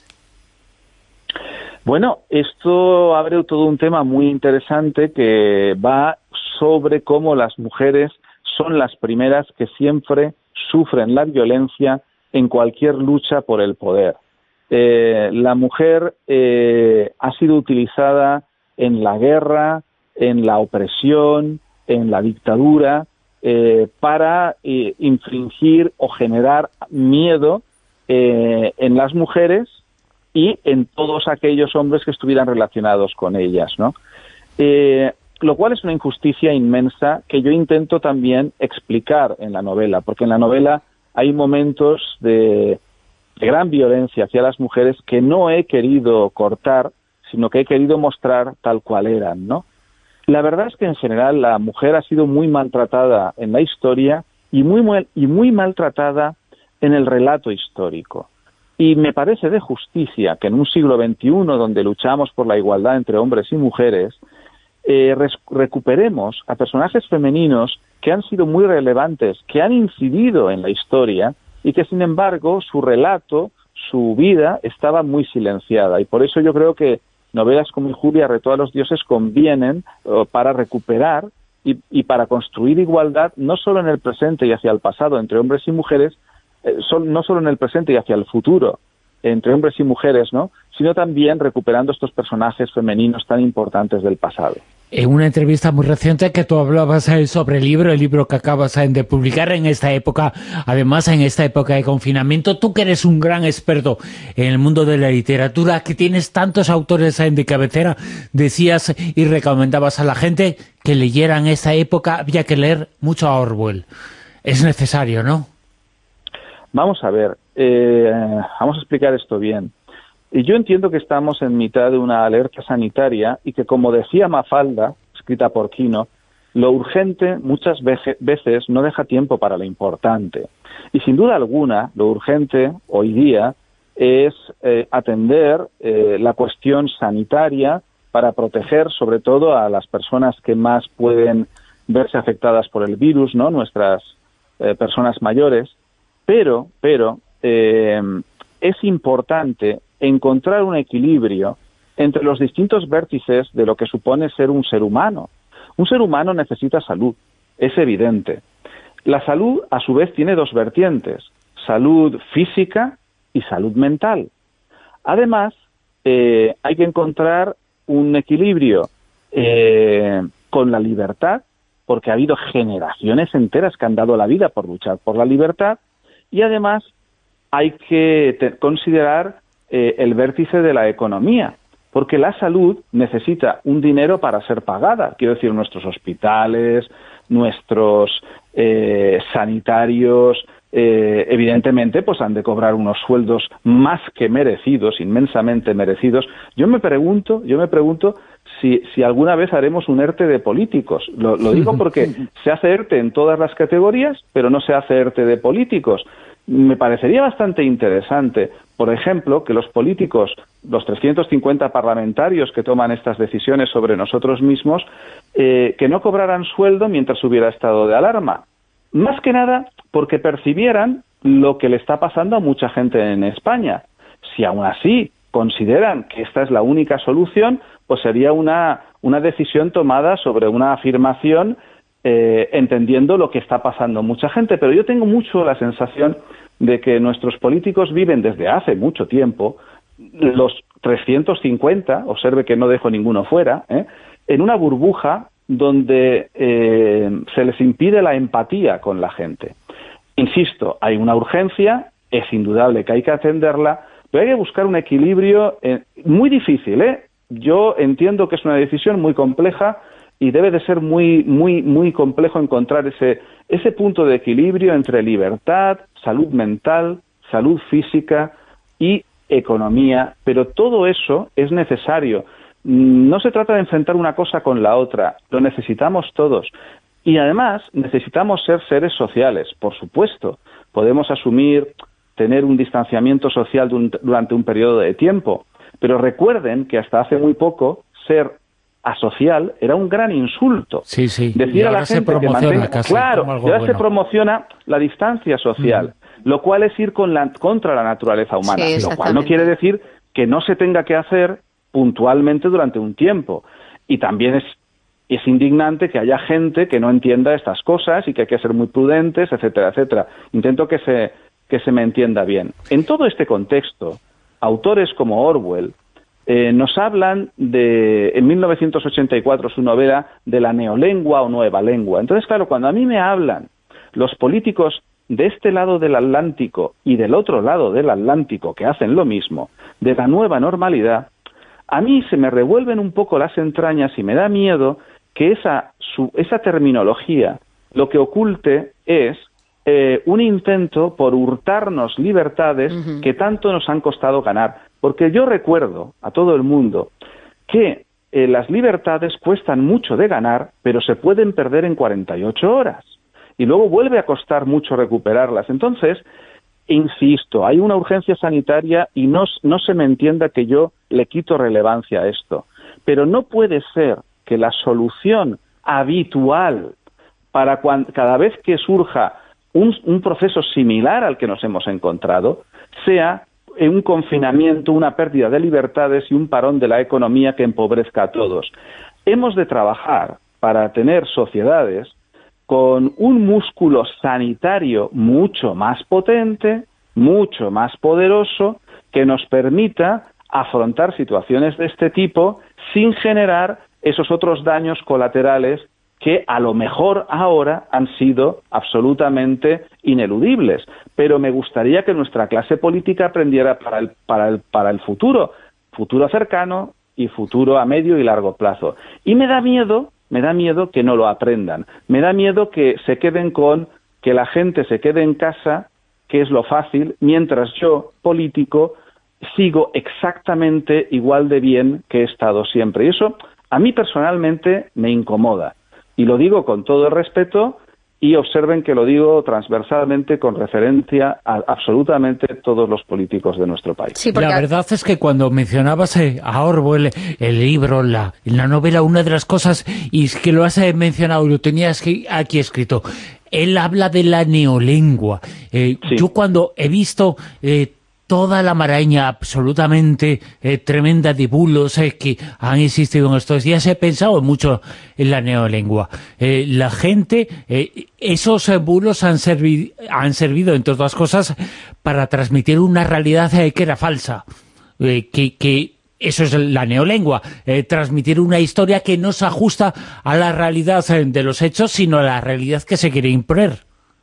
Bueno, esto abre todo un tema muy interesante que va sobre cómo las mujeres son las primeras que siempre sufren la violencia en cualquier lucha por el poder. Eh, la mujer eh, ha sido utilizada en la guerra, en la opresión, en la dictadura, eh, para eh, infringir o generar miedo eh, en las mujeres y en todos aquellos hombres que estuvieran relacionados con ellas, ¿no? Eh, lo cual es una injusticia inmensa que yo intento también explicar en la novela, porque en la novela hay momentos de, de gran violencia hacia las mujeres que no he querido cortar, sino que he querido mostrar tal cual eran, ¿no? La verdad es que en general la mujer ha sido muy maltratada en la historia y muy, muy, y muy maltratada en el relato histórico. Y me parece de justicia que en un siglo veintiuno, donde luchamos por la igualdad entre hombres y mujeres, eh, recuperemos a personajes femeninos que han sido muy relevantes, que han incidido en la historia y que, sin embargo, su relato, su vida, estaba muy silenciada. Y por eso yo creo que novelas como Julia, Reto a los dioses convienen uh, para recuperar y, y para construir igualdad, no solo en el presente y hacia el pasado entre hombres y mujeres, eh, son, no solo en el presente y hacia el futuro entre hombres y mujeres, ¿no?, sino también recuperando estos personajes femeninos tan importantes del pasado. En una entrevista muy reciente que tú hablabas sobre el libro, el libro que acabas de publicar en esta época, además en esta época de confinamiento, tú que eres un gran experto en el mundo de la literatura, que tienes tantos autores de cabecera, decías y recomendabas a la gente que leyera en esta época, había que leer mucho a Orwell. Es necesario, ¿no? Vamos a ver, eh, vamos a explicar esto bien. Y yo entiendo que estamos en mitad de una alerta sanitaria y que, como decía Mafalda, escrita por Quino, lo urgente muchas veces no deja tiempo para lo importante. Y sin duda alguna, lo urgente hoy día es eh, atender eh, la cuestión sanitaria para proteger sobre todo a las personas que más pueden verse afectadas por el virus, ¿no?, nuestras eh, personas mayores. Pero, pero eh, es importante encontrar un equilibrio entre los distintos vértices de lo que supone ser un ser humano. Un ser humano necesita salud, es evidente. La salud, a su vez, tiene dos vertientes, salud física y salud mental. Además, eh, hay que encontrar un equilibrio eh, con la libertad, porque ha habido generaciones enteras que han dado la vida por luchar por la libertad, y además hay que te- considerar eh, el vértice de la economía, porque la salud necesita un dinero para ser pagada. Quiero decir, nuestros hospitales, nuestros eh, sanitarios, eh, evidentemente, pues han de cobrar unos sueldos más que merecidos, inmensamente merecidos. Yo me pregunto, yo me pregunto si, si alguna vez haremos un ERTE de políticos. Lo, lo digo porque se hace ERTE en todas las categorías, pero no se hace ERTE de políticos. Me parecería bastante interesante, por ejemplo, que los políticos, los trescientos cincuenta parlamentarios que toman estas decisiones sobre nosotros mismos, eh, que no cobraran sueldo mientras hubiera estado de alarma. Más que nada porque percibieran lo que le está pasando a mucha gente en España. Si aún así consideran que esta es la única solución, pues sería una, una decisión tomada sobre una afirmación Eh, entendiendo lo que está pasando mucha gente, pero yo tengo mucho la sensación de que nuestros políticos viven desde hace mucho tiempo, los trescientos cincuenta, observe que no dejo ninguno fuera, ¿eh? en una burbuja donde eh, se les impide la empatía con la gente. Insisto, hay una urgencia, es indudable que hay que atenderla, pero hay que buscar un equilibrio eh, muy difícil, ¿eh? yo entiendo que es una decisión muy compleja y debe de ser muy, muy, muy complejo encontrar ese, ese punto de equilibrio entre libertad, salud mental, salud física y economía, pero todo eso es necesario. No se trata de enfrentar una cosa con la otra, lo necesitamos todos. Y además necesitamos ser seres sociales, por supuesto. Podemos asumir tener un distanciamiento social durante un periodo de tiempo, pero recuerden que hasta hace muy poco ser asocial era un gran insulto. Sí, sí. Decir y a ahora la se gente promociona que mantenga, casi claro, como algo ahora bueno. se promociona la distancia social, mm. lo cual es ir con la, contra la naturaleza humana, sí, lo cual no quiere decir que no se tenga que hacer puntualmente durante un tiempo. Y también es es indignante que haya gente que no entienda estas cosas y que hay que ser muy prudentes, etcétera, etcétera. Intento que se que se me entienda bien. En todo este contexto, autores como Orwell eh, nos hablan de, en mil novecientos ochenta y cuatro, su novela, de la neolengua o nueva lengua. Entonces, claro, cuando a mí me hablan los políticos de este lado del Atlántico y del otro lado del Atlántico, que hacen lo mismo, de la nueva normalidad, a mí se me revuelven un poco las entrañas y me da miedo que esa, su, esa terminología lo que oculte es eh, un intento por hurtarnos libertades uh-huh. que tanto nos han costado ganar. Porque yo recuerdo a todo el mundo que eh, las libertades cuestan mucho de ganar, pero se pueden perder en cuarenta y ocho horas. Y luego vuelve a costar mucho recuperarlas. Entonces, insisto, hay una urgencia sanitaria y no, no se me entienda que yo le quito relevancia a esto. Pero no puede ser que la solución habitual para cuando, cada vez que surja un, un proceso similar al que nos hemos encontrado sea un confinamiento, una pérdida de libertades y un parón de la economía que empobrezca a todos. Hemos de trabajar para tener sociedades con un músculo sanitario mucho más potente, mucho más poderoso, que nos permita afrontar situaciones de este tipo sin generar esos otros daños colaterales que a lo mejor ahora han sido absolutamente ineludibles. Pero me gustaría que nuestra clase política aprendiera para el, para el, para el futuro, futuro cercano y futuro a medio y largo plazo. Y me da miedo, me da miedo que no lo aprendan. Me da miedo que se queden con que la gente se quede en casa, que es lo fácil, mientras yo, político, sigo exactamente igual de bien que he estado siempre. Y eso a mí personalmente me incomoda. Y lo digo con todo el respeto y observen que lo digo transversalmente con referencia a absolutamente todos los políticos de nuestro país. Sí, porque... La verdad es que cuando mencionabas eh, a Orwell, el libro, la, la novela, una de las cosas, y es que lo has eh, mencionado, lo tenías aquí escrito, él habla de la neolengua. Eh, sí. Yo cuando he visto... Eh, toda la maraña absolutamente eh, tremenda de bulos eh, que han existido en estos días, he pensado mucho en la neolengua. Eh, la gente, eh, esos eh, bulos han, servi han servido, entre otras cosas, para transmitir una realidad eh, que era falsa, eh, que, que eso es la neolengua, eh, transmitir una historia que no se ajusta a la realidad eh, de los hechos, sino a la realidad que se quiere imponer.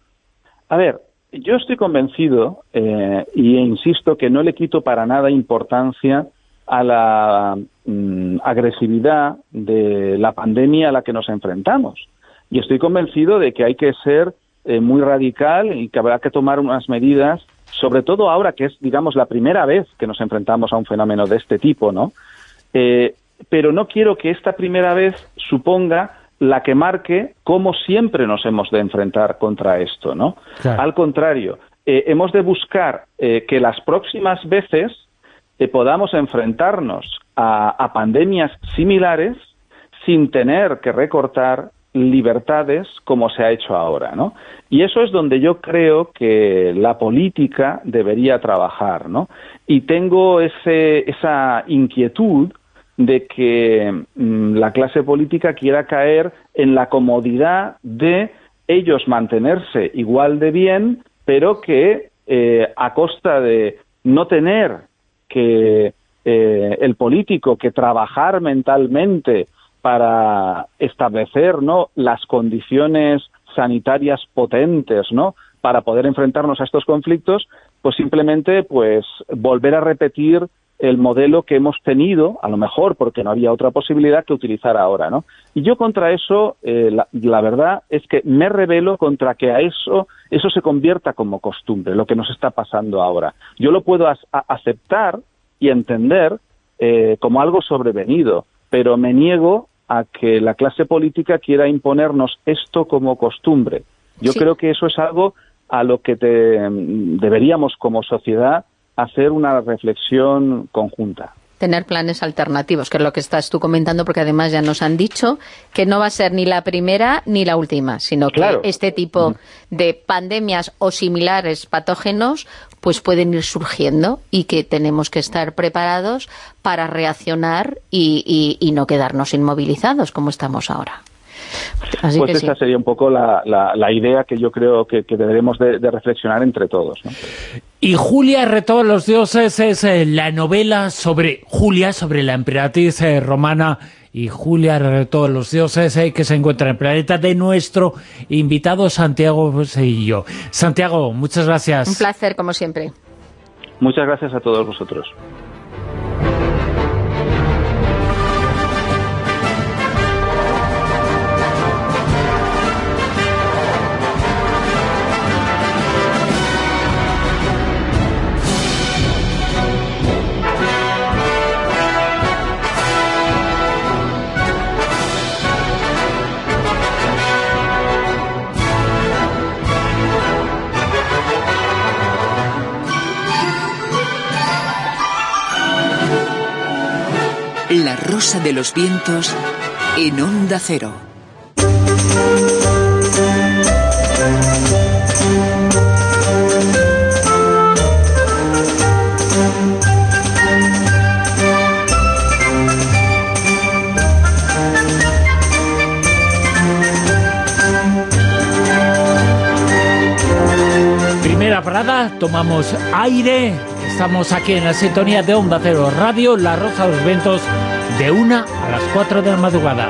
A ver, yo estoy convencido, eh, y insisto, que no le quito para nada importancia a la mm, agresividad de la pandemia a la que nos enfrentamos. Y estoy convencido de que hay que ser eh, muy radical y que habrá que tomar unas medidas, sobre todo ahora que es, digamos, la primera vez que nos enfrentamos a un fenómeno de este tipo, ¿no? Eh, pero no quiero que esta primera vez suponga la que marque cómo siempre nos hemos de enfrentar contra esto, ¿no? Claro. Al contrario, eh, hemos de buscar eh, que las próximas veces eh, podamos enfrentarnos a, a pandemias similares sin tener que recortar libertades como se ha hecho ahora, ¿no? Y eso es donde yo creo que la política debería trabajar, ¿no? Y tengo ese, esa inquietud de que mmm, la clase política quiera caer en la comodidad de ellos mantenerse igual de bien, pero que eh, a costa de no tener que eh, el político que trabajar mentalmente para establecer, ¿no?, las condiciones sanitarias potentes, ¿no?, para poder enfrentarnos a estos conflictos, pues simplemente pues volver a repetir el modelo que hemos tenido, a lo mejor porque no había otra posibilidad que utilizar ahora, ¿no? Y yo contra eso, eh, la, la verdad es que me rebelo contra que a eso, eso se convierta como costumbre, lo que nos está pasando ahora. Yo lo puedo as, a, aceptar y entender eh, como algo sobrevenido, pero me niego a que la clase política quiera imponernos esto como costumbre. Yo sí. creo que eso es algo a lo que te, deberíamos como sociedad hacer una reflexión conjunta. Tener planes alternativos, que es lo que estás tú comentando, porque además ya nos han dicho que no va a ser ni la primera ni la última, sino que claro. este tipo de pandemias o similares patógenos pues pueden ir surgiendo y que tenemos que estar preparados para reaccionar y, y, y no quedarnos inmovilizados como estamos ahora. Así pues que esa sí. sería un poco la, la, la idea que yo creo que, que deberemos de, de reflexionar entre todos, ¿no? Y Julia retó a los dioses es eh, la novela sobre Julia, sobre la emperatriz eh, romana, y Julia retó a los dioses eh, que se encuentra en el planeta de nuestro invitado Santiago Seguillo. Santiago, muchas gracias. Un placer, como siempre. Muchas gracias a todos vosotros. La Rosa de los Vientos en Onda Cero. Primera parada, tomamos aire. Estamos aquí en la sintonía de Onda Cero Radio, La Rosa de los Vientos, de una a las cuatro de la madrugada.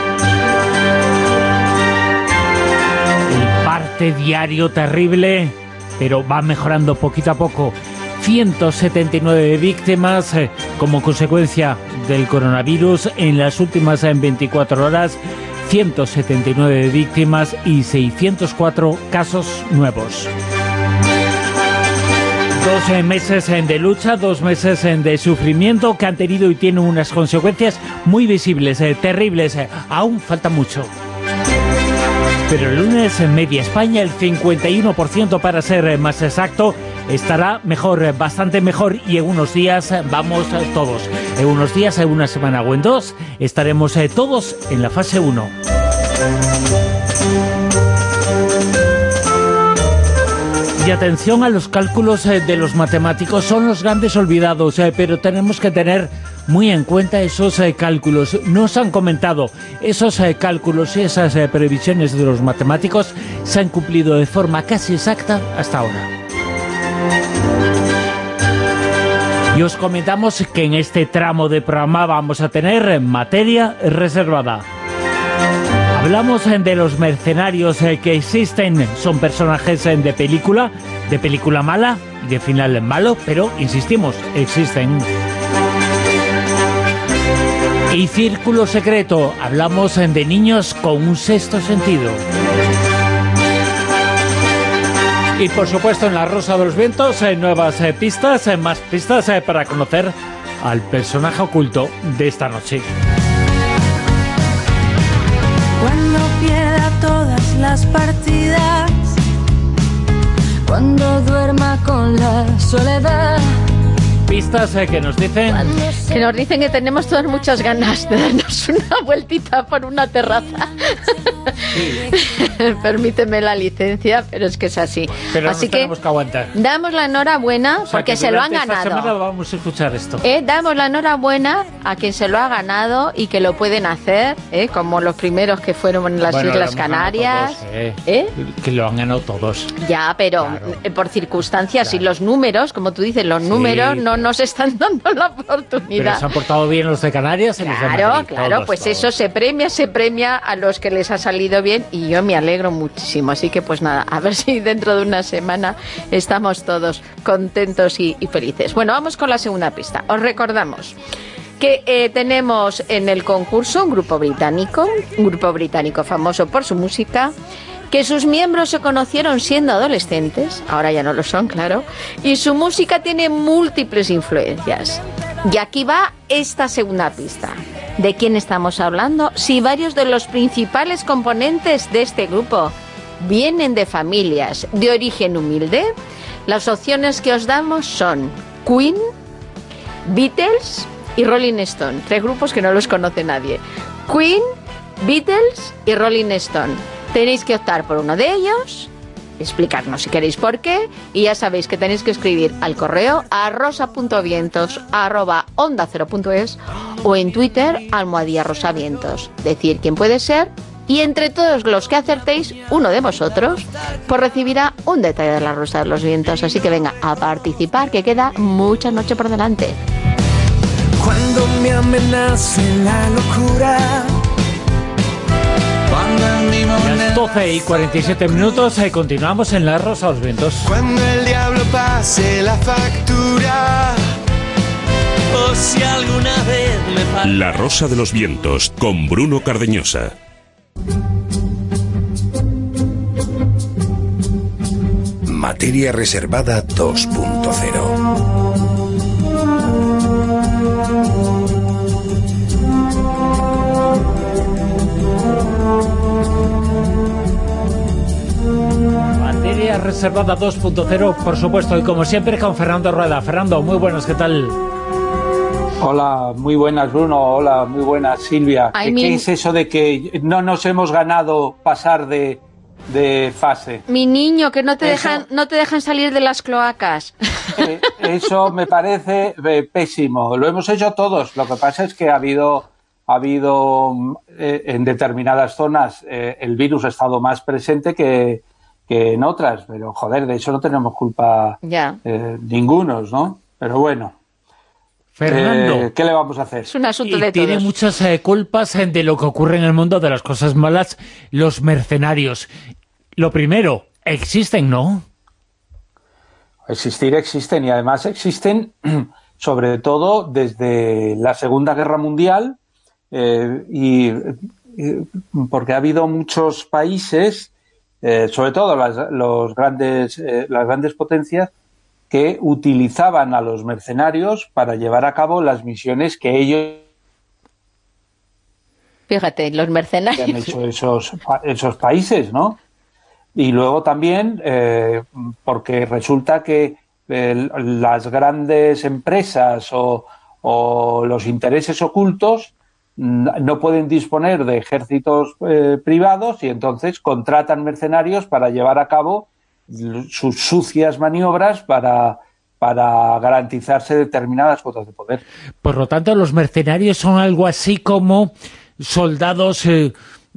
El parte diario terrible, pero va mejorando poquito a poco. ciento setenta y nueve víctimas eh, como consecuencia del coronavirus en las últimas en veinticuatro horas. ciento setenta y nueve víctimas y seiscientos cuatro casos nuevos. Dos meses de lucha, dos meses de sufrimiento que han tenido y tienen unas consecuencias muy visibles, eh, terribles. Eh, aún falta mucho. Pero el lunes en media España, el cincuenta y uno por ciento para ser eh, más exacto, estará mejor, eh, bastante mejor, y en unos días eh, vamos eh, todos. En unos días, en una semana o en dos, estaremos eh, todos en la fase uno. Y atención a los cálculos eh, de los matemáticos, son los grandes olvidados, eh, pero tenemos que tener muy en cuenta esos eh, cálculos. Nos han comentado, esos eh, cálculos y esas eh, previsiones de los matemáticos se han cumplido de forma casi exacta hasta ahora. Y os comentamos que en este tramo de programa vamos a tener materia reservada. Hablamos de los mercenarios que existen, son personajes de película, de película mala y de final malo, pero insistimos, existen. Y Círculo Secreto, hablamos de niños con un sexto sentido. Y por supuesto en La Rosa de los Vientos, nuevas pistas, más pistas para conocer al personaje oculto de esta noche. Cuando pierda todas las partidas, cuando duerma con la soledad. Pistas eh, que nos dicen... Que nos dicen que tenemos todas muchas ganas de darnos una vueltita por una terraza. Sí. Permíteme la licencia, pero es que es así. Pero así nos tenemos que aguantar. Damos la enhorabuena, o sea, porque se lo han ganado. Esta semana vamos a escuchar esto. Eh, damos la enhorabuena a quien se lo ha ganado y que lo pueden hacer, eh, como los primeros que fueron en las bueno, Islas Canarias. Todos, eh. ¿Eh? Que lo han ganado todos. Ya, pero claro. por circunstancias claro. y los números, como tú dices, los sí, números no nos están dando la oportunidad. Pero se han portado bien los de Canarias y claro, los de Madrid. Claro, claro, pues todos. Eso se premia, se premia a los que les ha salido salido bien y yo me alegro muchísimo. Así que pues nada, a ver si dentro de una semana estamos todos contentos y, y felices. Bueno, vamos con la segunda pista. Os recordamos que eh, tenemos en el concurso un grupo británico, un grupo británico famoso por su música, que sus miembros se conocieron siendo adolescentes, ahora ya no lo son, claro, y su música tiene múltiples influencias. Y aquí va esta segunda pista. ¿De quién estamos hablando? Si varios de los principales componentes de este grupo vienen de familias de origen humilde, las opciones que os damos son Queen, Beatles y Rolling Stone. Tres grupos que no los conoce nadie. Queen, Beatles y Rolling Stone. Tenéis que optar por uno de ellos, explicarnos si queréis por qué, y ya sabéis que tenéis que escribir al correo a rosa.vientos arroba onda cero punto es o en Twitter almohadilla rosavientos. Decir quién puede ser, y entre todos los que acertéis, uno de vosotros pues recibirá un detalle de la Rosa de los Vientos. Así que venga a participar, que queda mucha noche por delante. Cuando me amenace la locura, Las doce y cuarenta y siete minutos, eh, continuamos en La Rosa de los Vientos. cuando el diablo pase la factura, o si alguna vez me falta. La Rosa de los Vientos, con Bruno Cardeñosa. Materia reservada dos punto cero. Materia reservada dos punto cero, por supuesto, y como siempre con Fernando Rueda. Fernando, muy buenas, ¿qué tal? Hola, muy buenas, Bruno. Hola, muy buenas, Silvia. Ay, ¿Qué, mi... ¿Qué es eso de que no nos hemos ganado pasar de, de fase? Mi niño, que no te Eso- dejan no te dejan salir de las cloacas. Eh, eso me parece eh, pésimo. Lo hemos hecho todos. Lo que pasa es que ha habido, ha habido eh, en determinadas zonas eh, el virus ha estado más presente que, que en otras. Pero, joder, de eso no tenemos culpa Ya. eh, ningunos, ¿no? Pero bueno. Fernando. Eh, ¿Qué le vamos a hacer? Es un asunto Y de tiene todos. muchas eh, culpas eh, de lo que ocurre en el mundo de las cosas malas, los mercenarios. Lo primero, existen, ¿no? Existir existen, y además existen sobre todo desde la Segunda Guerra Mundial, eh, y, y porque ha habido muchos países, eh, sobre todo las, los grandes, eh, las grandes potencias, que utilizaban a los mercenarios para llevar a cabo las misiones que ellos Fíjate, los han mercenarios. hecho esos, esos países, ¿no? Y luego también eh, porque resulta que eh, las grandes empresas o, o los intereses ocultos mm, no pueden disponer de ejércitos eh, privados, y entonces contratan mercenarios para llevar a cabo sus sucias maniobras para, para garantizarse determinadas cuotas de poder. Por lo tanto, los mercenarios son algo así como soldados eh,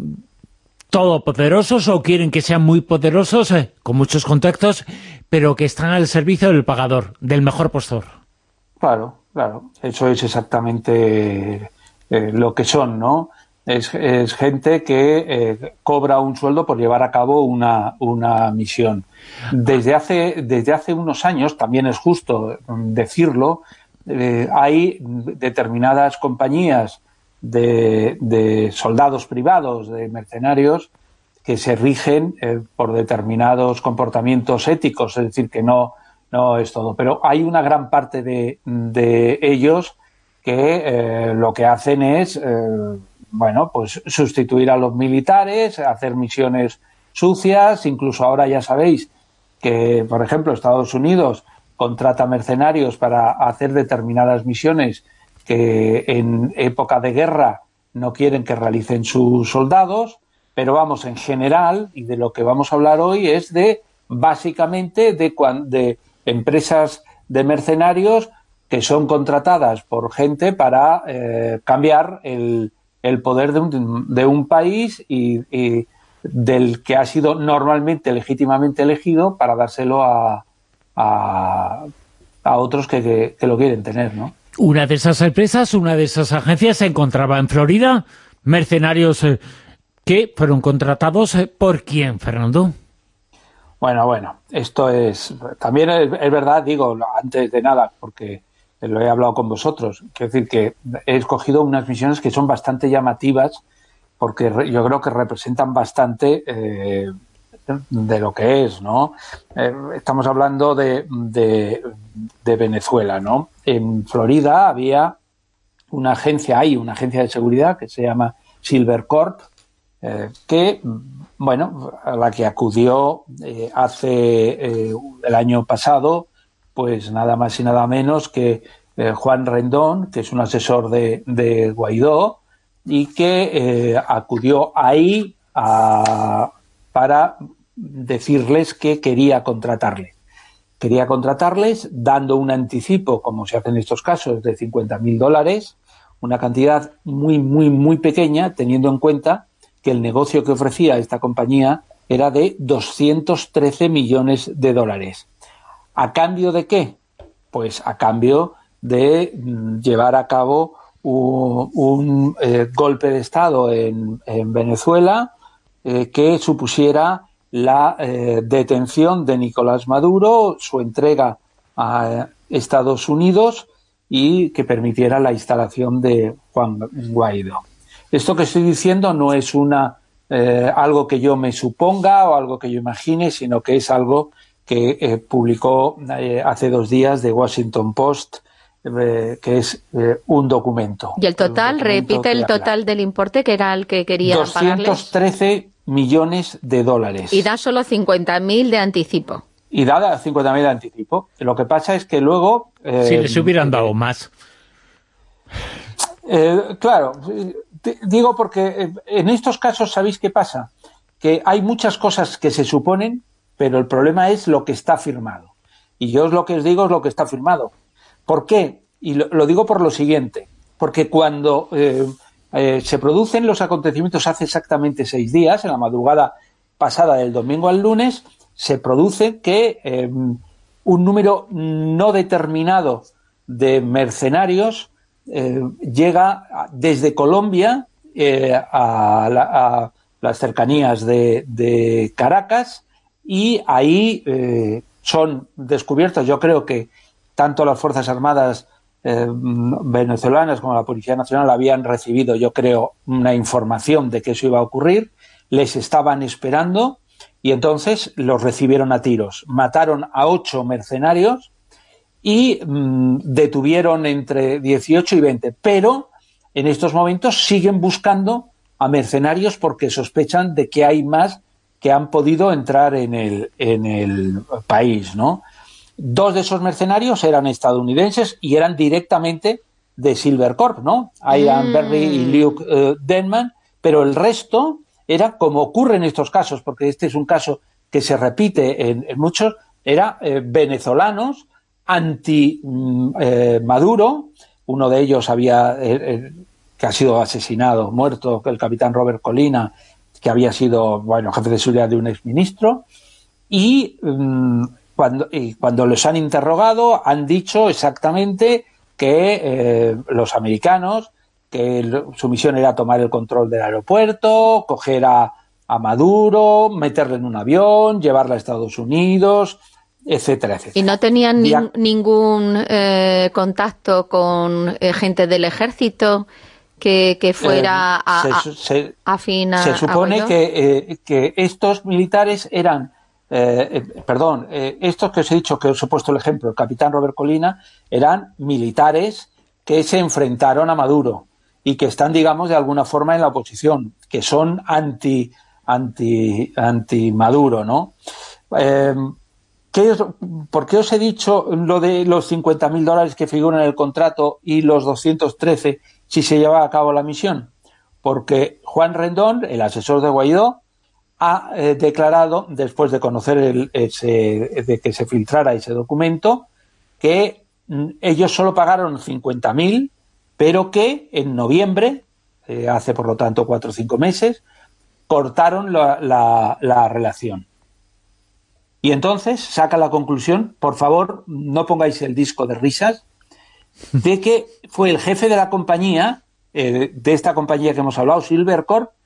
todopoderosos, o quieren que sean muy poderosos, eh, con muchos contactos, pero que están al servicio del pagador, del mejor postor. Claro, claro. Eso es exactamente eh, lo que son, ¿no? Es, es gente que eh, cobra un sueldo por llevar a cabo una, una misión. Desde hace, desde hace unos años, también es justo decirlo, eh, hay determinadas compañías de, de soldados privados, de mercenarios, que se rigen eh, por determinados comportamientos éticos, es decir, que no, no es todo. Pero hay una gran parte de, de ellos que eh, lo que hacen es, eh, bueno, pues sustituir a los militares, hacer misiones sucias. Incluso ahora ya sabéis que, por ejemplo, Estados Unidos contrata mercenarios para hacer determinadas misiones que en época de guerra no quieren que realicen sus soldados. Pero vamos, en general, y de lo que vamos a hablar hoy es de, básicamente, de, de empresas de mercenarios que son contratadas por gente para eh, cambiar el, el poder de un, de un país y, y del que ha sido normalmente legítimamente elegido, para dárselo a, a, a otros que, que, que lo quieren tener, ¿no? Una de esas empresas, una de esas agencias se encontraba en Florida, mercenarios eh, que fueron contratados por quién, Fernando. Bueno, bueno, esto es... También es, es verdad, digo, antes de nada, porque lo he hablado con vosotros, quiero decir que he escogido unas misiones que son bastante llamativas, porque yo creo que representan bastante eh, de lo que es, ¿no? Eh, estamos hablando de, de, de Venezuela, ¿no? En Florida había una agencia, hay una agencia de seguridad que se llama Silvercorp, eh, que, bueno, a la que acudió eh, hace eh, el año pasado, pues nada más y nada menos que eh, Juan Rendón, que es un asesor de, de Guaidó, y que eh, acudió ahí a, para decirles que quería contratarles. Quería contratarles dando un anticipo, como se hace en estos casos, de cincuenta mil dólares, una cantidad muy, muy, muy pequeña, teniendo en cuenta que el negocio que ofrecía esta compañía era de doscientos trece millones de dólares. ¿A cambio de qué? Pues a cambio de mm, llevar a cabo un, un eh, golpe de Estado en, en Venezuela eh, que supusiera la eh, detención de Nicolás Maduro, su entrega a Estados Unidos y que permitiera la instalación de Juan Guaidó. Esto que estoy diciendo no es una eh, algo que yo me suponga o algo que yo imagine, sino que es algo que eh, publicó eh, hace dos días The Washington Post, eh, que es eh, un documento. ¿Y el total? Repite el total del importe que era el que querían pagarles. doscientos trece millones de dólares. Y da solo cincuenta mil de anticipo. Y da cincuenta mil de anticipo. Lo que pasa es que luego... Eh, si les hubieran eh, dado más. Eh, claro, digo porque en estos casos, ¿sabéis qué pasa? Que hay muchas cosas que se suponen, pero el problema es lo que está firmado. Y yo lo que os digo es lo que está firmado. ¿Por qué? Y lo, lo digo por lo siguiente. Porque cuando eh, eh, se producen los acontecimientos hace exactamente seis días, en la madrugada pasada del domingo al lunes, se produce que eh, un número no determinado de mercenarios eh, llega desde Colombia eh, a, la, a las cercanías de, de Caracas, y ahí eh, son descubiertos, yo creo que tanto las Fuerzas Armadas eh, venezolanas como la Policía Nacional habían recibido, yo creo, una información de que eso iba a ocurrir, les estaban esperando y entonces los recibieron a tiros. Mataron a ocho mercenarios y mmm, detuvieron entre dieciocho y veinte, pero en estos momentos siguen buscando a mercenarios porque sospechan de que hay más que han podido entrar en el, en el país, ¿no? Dos de esos mercenarios eran estadounidenses y eran directamente de Silvercorp, ¿no? Ian mm. Berry y Luke uh, Denman, pero el resto era, como ocurre en estos casos, porque este es un caso que se repite en, en muchos, era eh, venezolanos anti-Maduro, eh, uno de ellos había eh, eh, que ha sido asesinado, muerto, el capitán Robert Colina, que había sido, bueno, jefe de seguridad de un exministro, y, um, cuando, y cuando los han interrogado han dicho exactamente que eh, los americanos, que su misión era tomar el control del aeropuerto, coger a, a Maduro, meterle en un avión, llevarla a Estados Unidos, etcétera, etcétera. ¿Y no tenían ni, ningún eh, contacto con eh, gente del ejército que, que fuera eh, a, se, se, a, afín a Se supone a que, eh, que estos militares eran, eh, eh, perdón, eh, estos que os he dicho, que os he puesto el ejemplo, el capitán Robert Colina, eran militares que se enfrentaron a Maduro y que están, digamos, de alguna forma en la oposición, que son anti, anti, anti Maduro, ¿no? Eh, ¿qué os, ¿Por qué os he dicho lo de los cincuenta mil dólares que figuran en el contrato y los doscientos trece si se lleva a cabo la misión? Porque Juan Rendón, el asesor de Guaidó, ha eh, declarado, después de conocer el, ese, de que se filtrara ese documento, que mm, ellos solo pagaron cincuenta mil, pero que en noviembre, eh, hace por lo tanto cuatro o cinco meses, cortaron la, la, la relación. Y entonces saca la conclusión, por favor, no pongáis el disco de risas, de que fue el jefe de la compañía, eh, de esta compañía que hemos hablado, Silvercorp,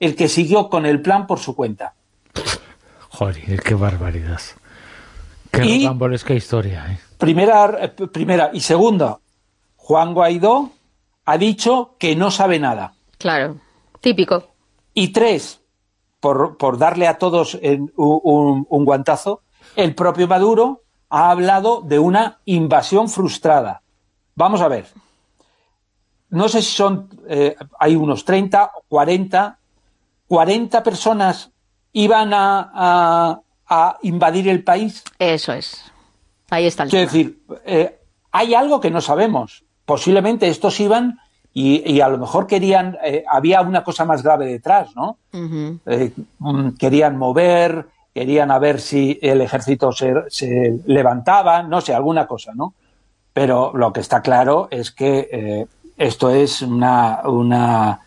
el que siguió con el plan por su cuenta. Joder, qué barbaridad. Qué Y- rocambolesca historia, ¿eh? Primera, primera. Y segunda, Juan Guaidó ha dicho que no sabe nada. Claro, típico. Y tres, por, por darle a todos en un, un, un guantazo, el propio Maduro ha hablado de una invasión frustrada. Vamos a ver. No sé si son, eh, hay unos treinta, cuarenta, cuarenta personas iban a, a, a invadir el país. Eso es. Ahí está el Quiero tema. decir, eh, hay algo que no sabemos. Posiblemente estos iban y, y a lo mejor querían, eh, había una cosa más grave detrás, ¿no? Ujú. Eh, mm, querían mover, querían a ver si el ejército se, se levantaba, no sé, alguna cosa, ¿no? Pero lo que está claro es que eh, esto es una, una,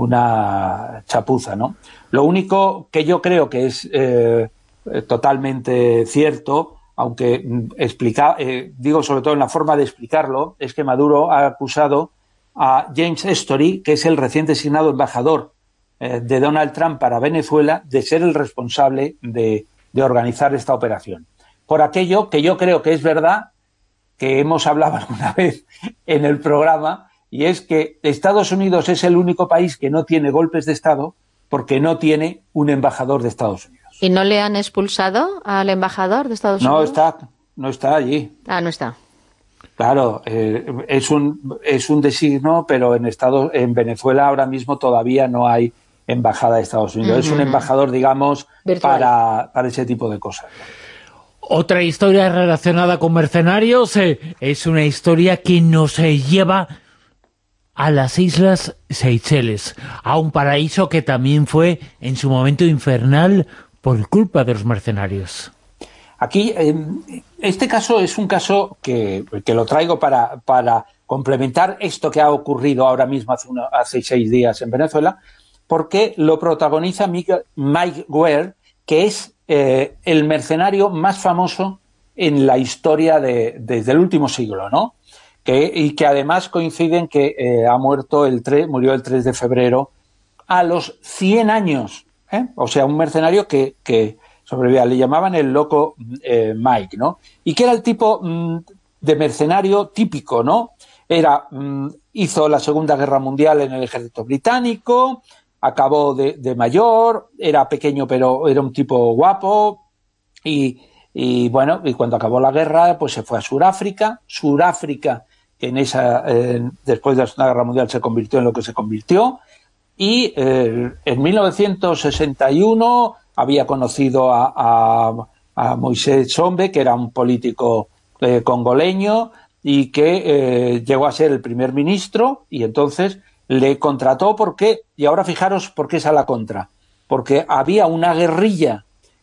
una chapuza, ¿no? Lo único que yo creo que es eh, totalmente cierto, aunque mm, explica, eh, digo sobre todo en la forma de explicarlo, es que Maduro ha acusado a James Story, que es el recién designado embajador eh, de Donald Trump para Venezuela, de ser el responsable de, de organizar esta operación. Por aquello que yo creo que es verdad, que hemos hablado alguna vez en el programa, y es que Estados Unidos es el único país que no tiene golpes de Estado porque no tiene un embajador de Estados Unidos. ¿Y no le han expulsado al embajador de Estados No Unidos? está, no está allí. Ah, no está. Claro, eh, es un es un designo, pero en Estados, en Venezuela ahora mismo todavía no hay embajada de Estados Unidos. Uh-huh. Es un embajador, digamos, Virtual. para, para ese tipo de cosas. Otra historia relacionada con mercenarios eh, es una historia que nos eh, lleva a las Islas Seychelles, a un paraíso que también fue en su momento infernal por culpa de los mercenarios. Aquí, eh, este caso es un caso que, que lo traigo para, para complementar esto que ha ocurrido ahora mismo hace, una, hace seis días en Venezuela, porque lo protagoniza Mike, Mike Ware, que es eh, el mercenario más famoso en la historia de, desde el último siglo, ¿no? Que, y que además coinciden que eh, ha muerto el tres, murió el tres de febrero a los cien años, ¿eh? O sea, un mercenario que, que sobrevivía, le llamaban el loco eh, Mike, ¿no? Y que era el tipo mm, de mercenario típico, ¿no? Era, mm, hizo la Segunda Guerra Mundial en el ejército británico, acabó de, de mayor, era pequeño pero era un tipo guapo y, y bueno, y cuando acabó la guerra pues se fue a Sudáfrica, Sudáfrica que en esa, eh, después de la Segunda Guerra Mundial se convirtió en lo que se convirtió y eh, en mil novecientos sesenta y uno había conocido a, a, a Moisés Tsombe, que era un político eh, congoleño y que eh, llegó a ser el primer ministro y entonces le contrató porque, y ahora fijaros por qué es a la contra, porque había una guerrilla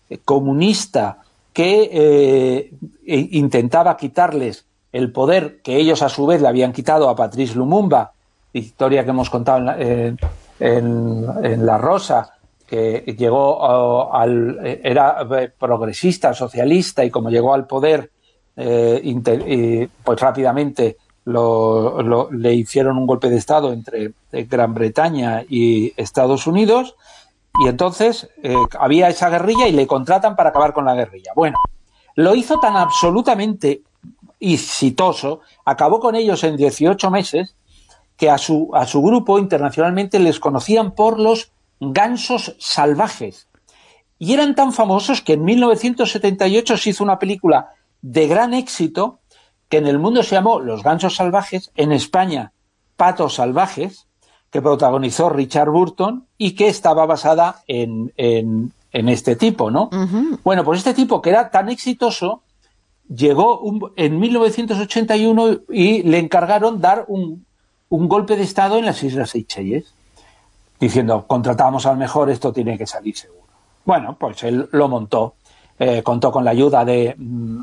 comunista que eh, intentaba quitarles el poder que ellos a su vez le habían quitado a Patrice Lumumba, historia que hemos contado en la, en, en, en La Rosa, que llegó uh, al, era progresista, socialista, y como llegó al poder, eh, inter, eh, pues rápidamente lo, lo, le hicieron un golpe de Estado entre Gran Bretaña y Estados Unidos, y entonces eh, había esa guerrilla y le contratan para acabar con la guerrilla. Bueno, lo hizo tan absolutamente exitoso, acabó con ellos en dieciocho meses, que a su, a su grupo internacionalmente les conocían por los gansos salvajes. Y eran tan famosos que en mil novecientos setenta y ocho se hizo una película de gran éxito que en el mundo se llamó Los gansos salvajes, en España Patos salvajes, que protagonizó Richard Burton y que estaba basada en, en, en este tipo, ¿no? Uh-huh. Bueno, pues este tipo que era tan exitoso llegó un, en mil novecientos ochenta y uno y le encargaron dar un, un golpe de Estado en las Islas Seychelles, diciendo, contratamos al mejor, esto tiene que salir seguro. Bueno, pues él lo montó, eh, contó con la ayuda de... Mmm,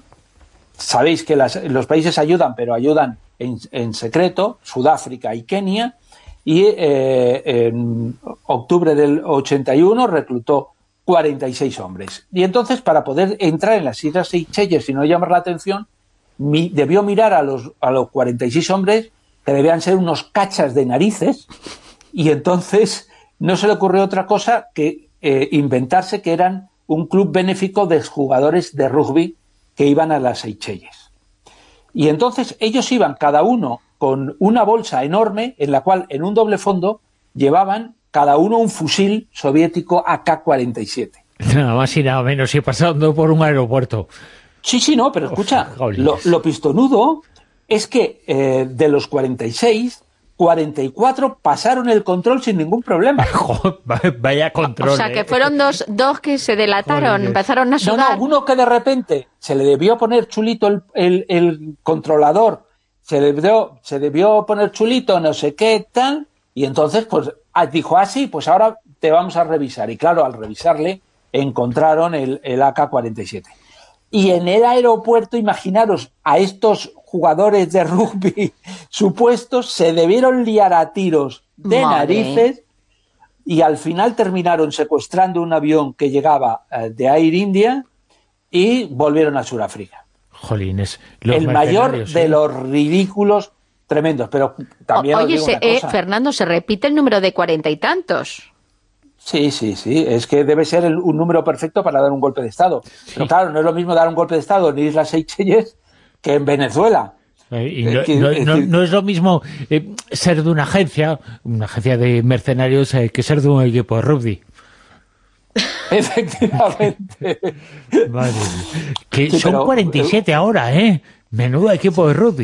sabéis que las, los países ayudan, pero ayudan en, en secreto, Sudáfrica y Kenia, y eh, en octubre del ochenta y uno reclutó cuarenta y seis hombres. Y entonces, para poder entrar en las Islas Seychelles y no llamar la atención, mi, debió mirar a los, a los cuarenta y seis hombres, que debían ser unos cachas de narices, y entonces no se le ocurrió otra cosa que eh, inventarse que eran un club benéfico de jugadores de rugby que iban a las Seychelles. Y entonces ellos iban cada uno con una bolsa enorme en la cual en un doble fondo llevaban cada uno un fusil soviético A K cuarenta y siete. Nada más y nada menos, y pasando por un aeropuerto. Sí, sí, no, pero escucha, oh, lo, lo pistonudo es que eh, de los cuarenta y seis, cuarenta y cuatro pasaron el control sin ningún problema. Vaya control. O sea, que fueron dos, dos que se delataron, Joder. empezaron a sudar. No, no, uno que de repente se le debió poner chulito el, el, el controlador, se debió, se debió poner chulito, no sé qué, tal, y entonces pues dijo, ah, sí, pues ahora te vamos a revisar. Y claro, al revisarle encontraron el, el A K cuarenta y siete. Y en el aeropuerto, imaginaros, a estos jugadores de rugby supuestos se debieron liar a tiros de Madre. narices y al final terminaron secuestrando un avión que llegaba uh, de Air India y volvieron a Sudáfrica. Jolines. El mayor de ¿eh? los ridículos tremendos, pero también... O, oye, se, eh, Fernando, se repite el número de cuarenta y tantos. Sí, sí, sí, es que debe ser el, un número perfecto para dar un golpe de Estado. Sí. Pero claro, no es lo mismo dar un golpe de Estado en Islas Seychelles que en Venezuela. Eh, y no, es que, no, es no, que... no es lo mismo eh, ser de una agencia, una agencia de mercenarios, eh, que ser de un equipo de rugby. Efectivamente. Vale. Que sí, son pero, cuarenta y siete pero... ahora, ¿eh? Menudo equipo de rugby.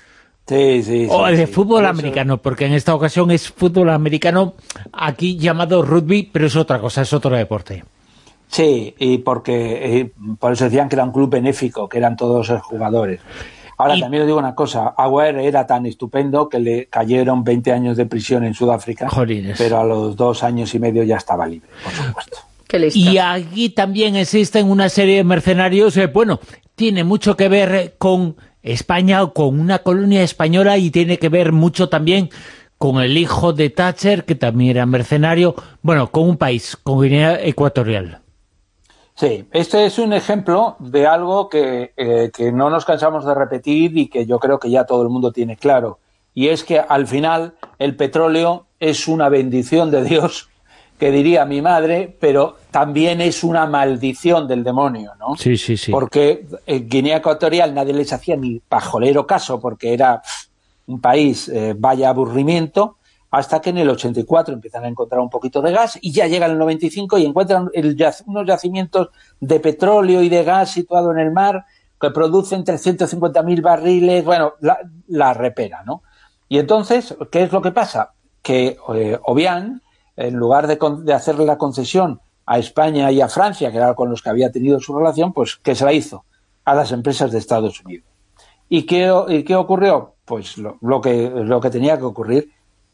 Sí, sí, o sí, de sí, fútbol americano, eso... porque en esta ocasión es fútbol americano, aquí llamado rugby, pero es otra cosa, es otro deporte. Sí, y porque eh, por eso decían que era un club benéfico, que eran todos los jugadores. Ahora, y... también os digo una cosa, Aguirre era tan estupendo que le cayeron veinte años de prisión en Sudáfrica, Jolines. Pero a los dos años y medio ya estaba libre, por supuesto. Qué listo. Y aquí también existen una serie de mercenarios, eh, bueno, tiene mucho que ver con España, con una colonia española, y tiene que ver mucho también con el hijo de Thatcher, que también era mercenario, bueno, con un país, con Guinea Ecuatorial. Sí, este es un ejemplo de algo que, eh, que no nos cansamos de repetir y que yo creo que ya todo el mundo tiene claro, y es que al final el petróleo es una bendición de Dios, que diría mi madre, pero también es una maldición del demonio, ¿no? Sí, sí, sí. Porque en Guinea Ecuatorial nadie les hacía ni pajolero caso, porque era pff, un país, eh, vaya aburrimiento, hasta que en el ochenta y cuatro empiezan a encontrar un poquito de gas y ya llegan en el noventa y cinco y encuentran el yac- unos yacimientos de petróleo y de gas situado en el mar que producen trescientos cincuenta mil barriles, bueno, la, la repera, ¿no? Y entonces, ¿qué es lo que pasa? Que eh, Obiang, en lugar de, con, de hacerle la concesión a España y a Francia, que era con los que había tenido su relación, pues ¿qué se la hizo? A las empresas de Estados Unidos. ¿Y qué, y qué ocurrió? Pues lo, lo, que, lo que tenía que ocurrir,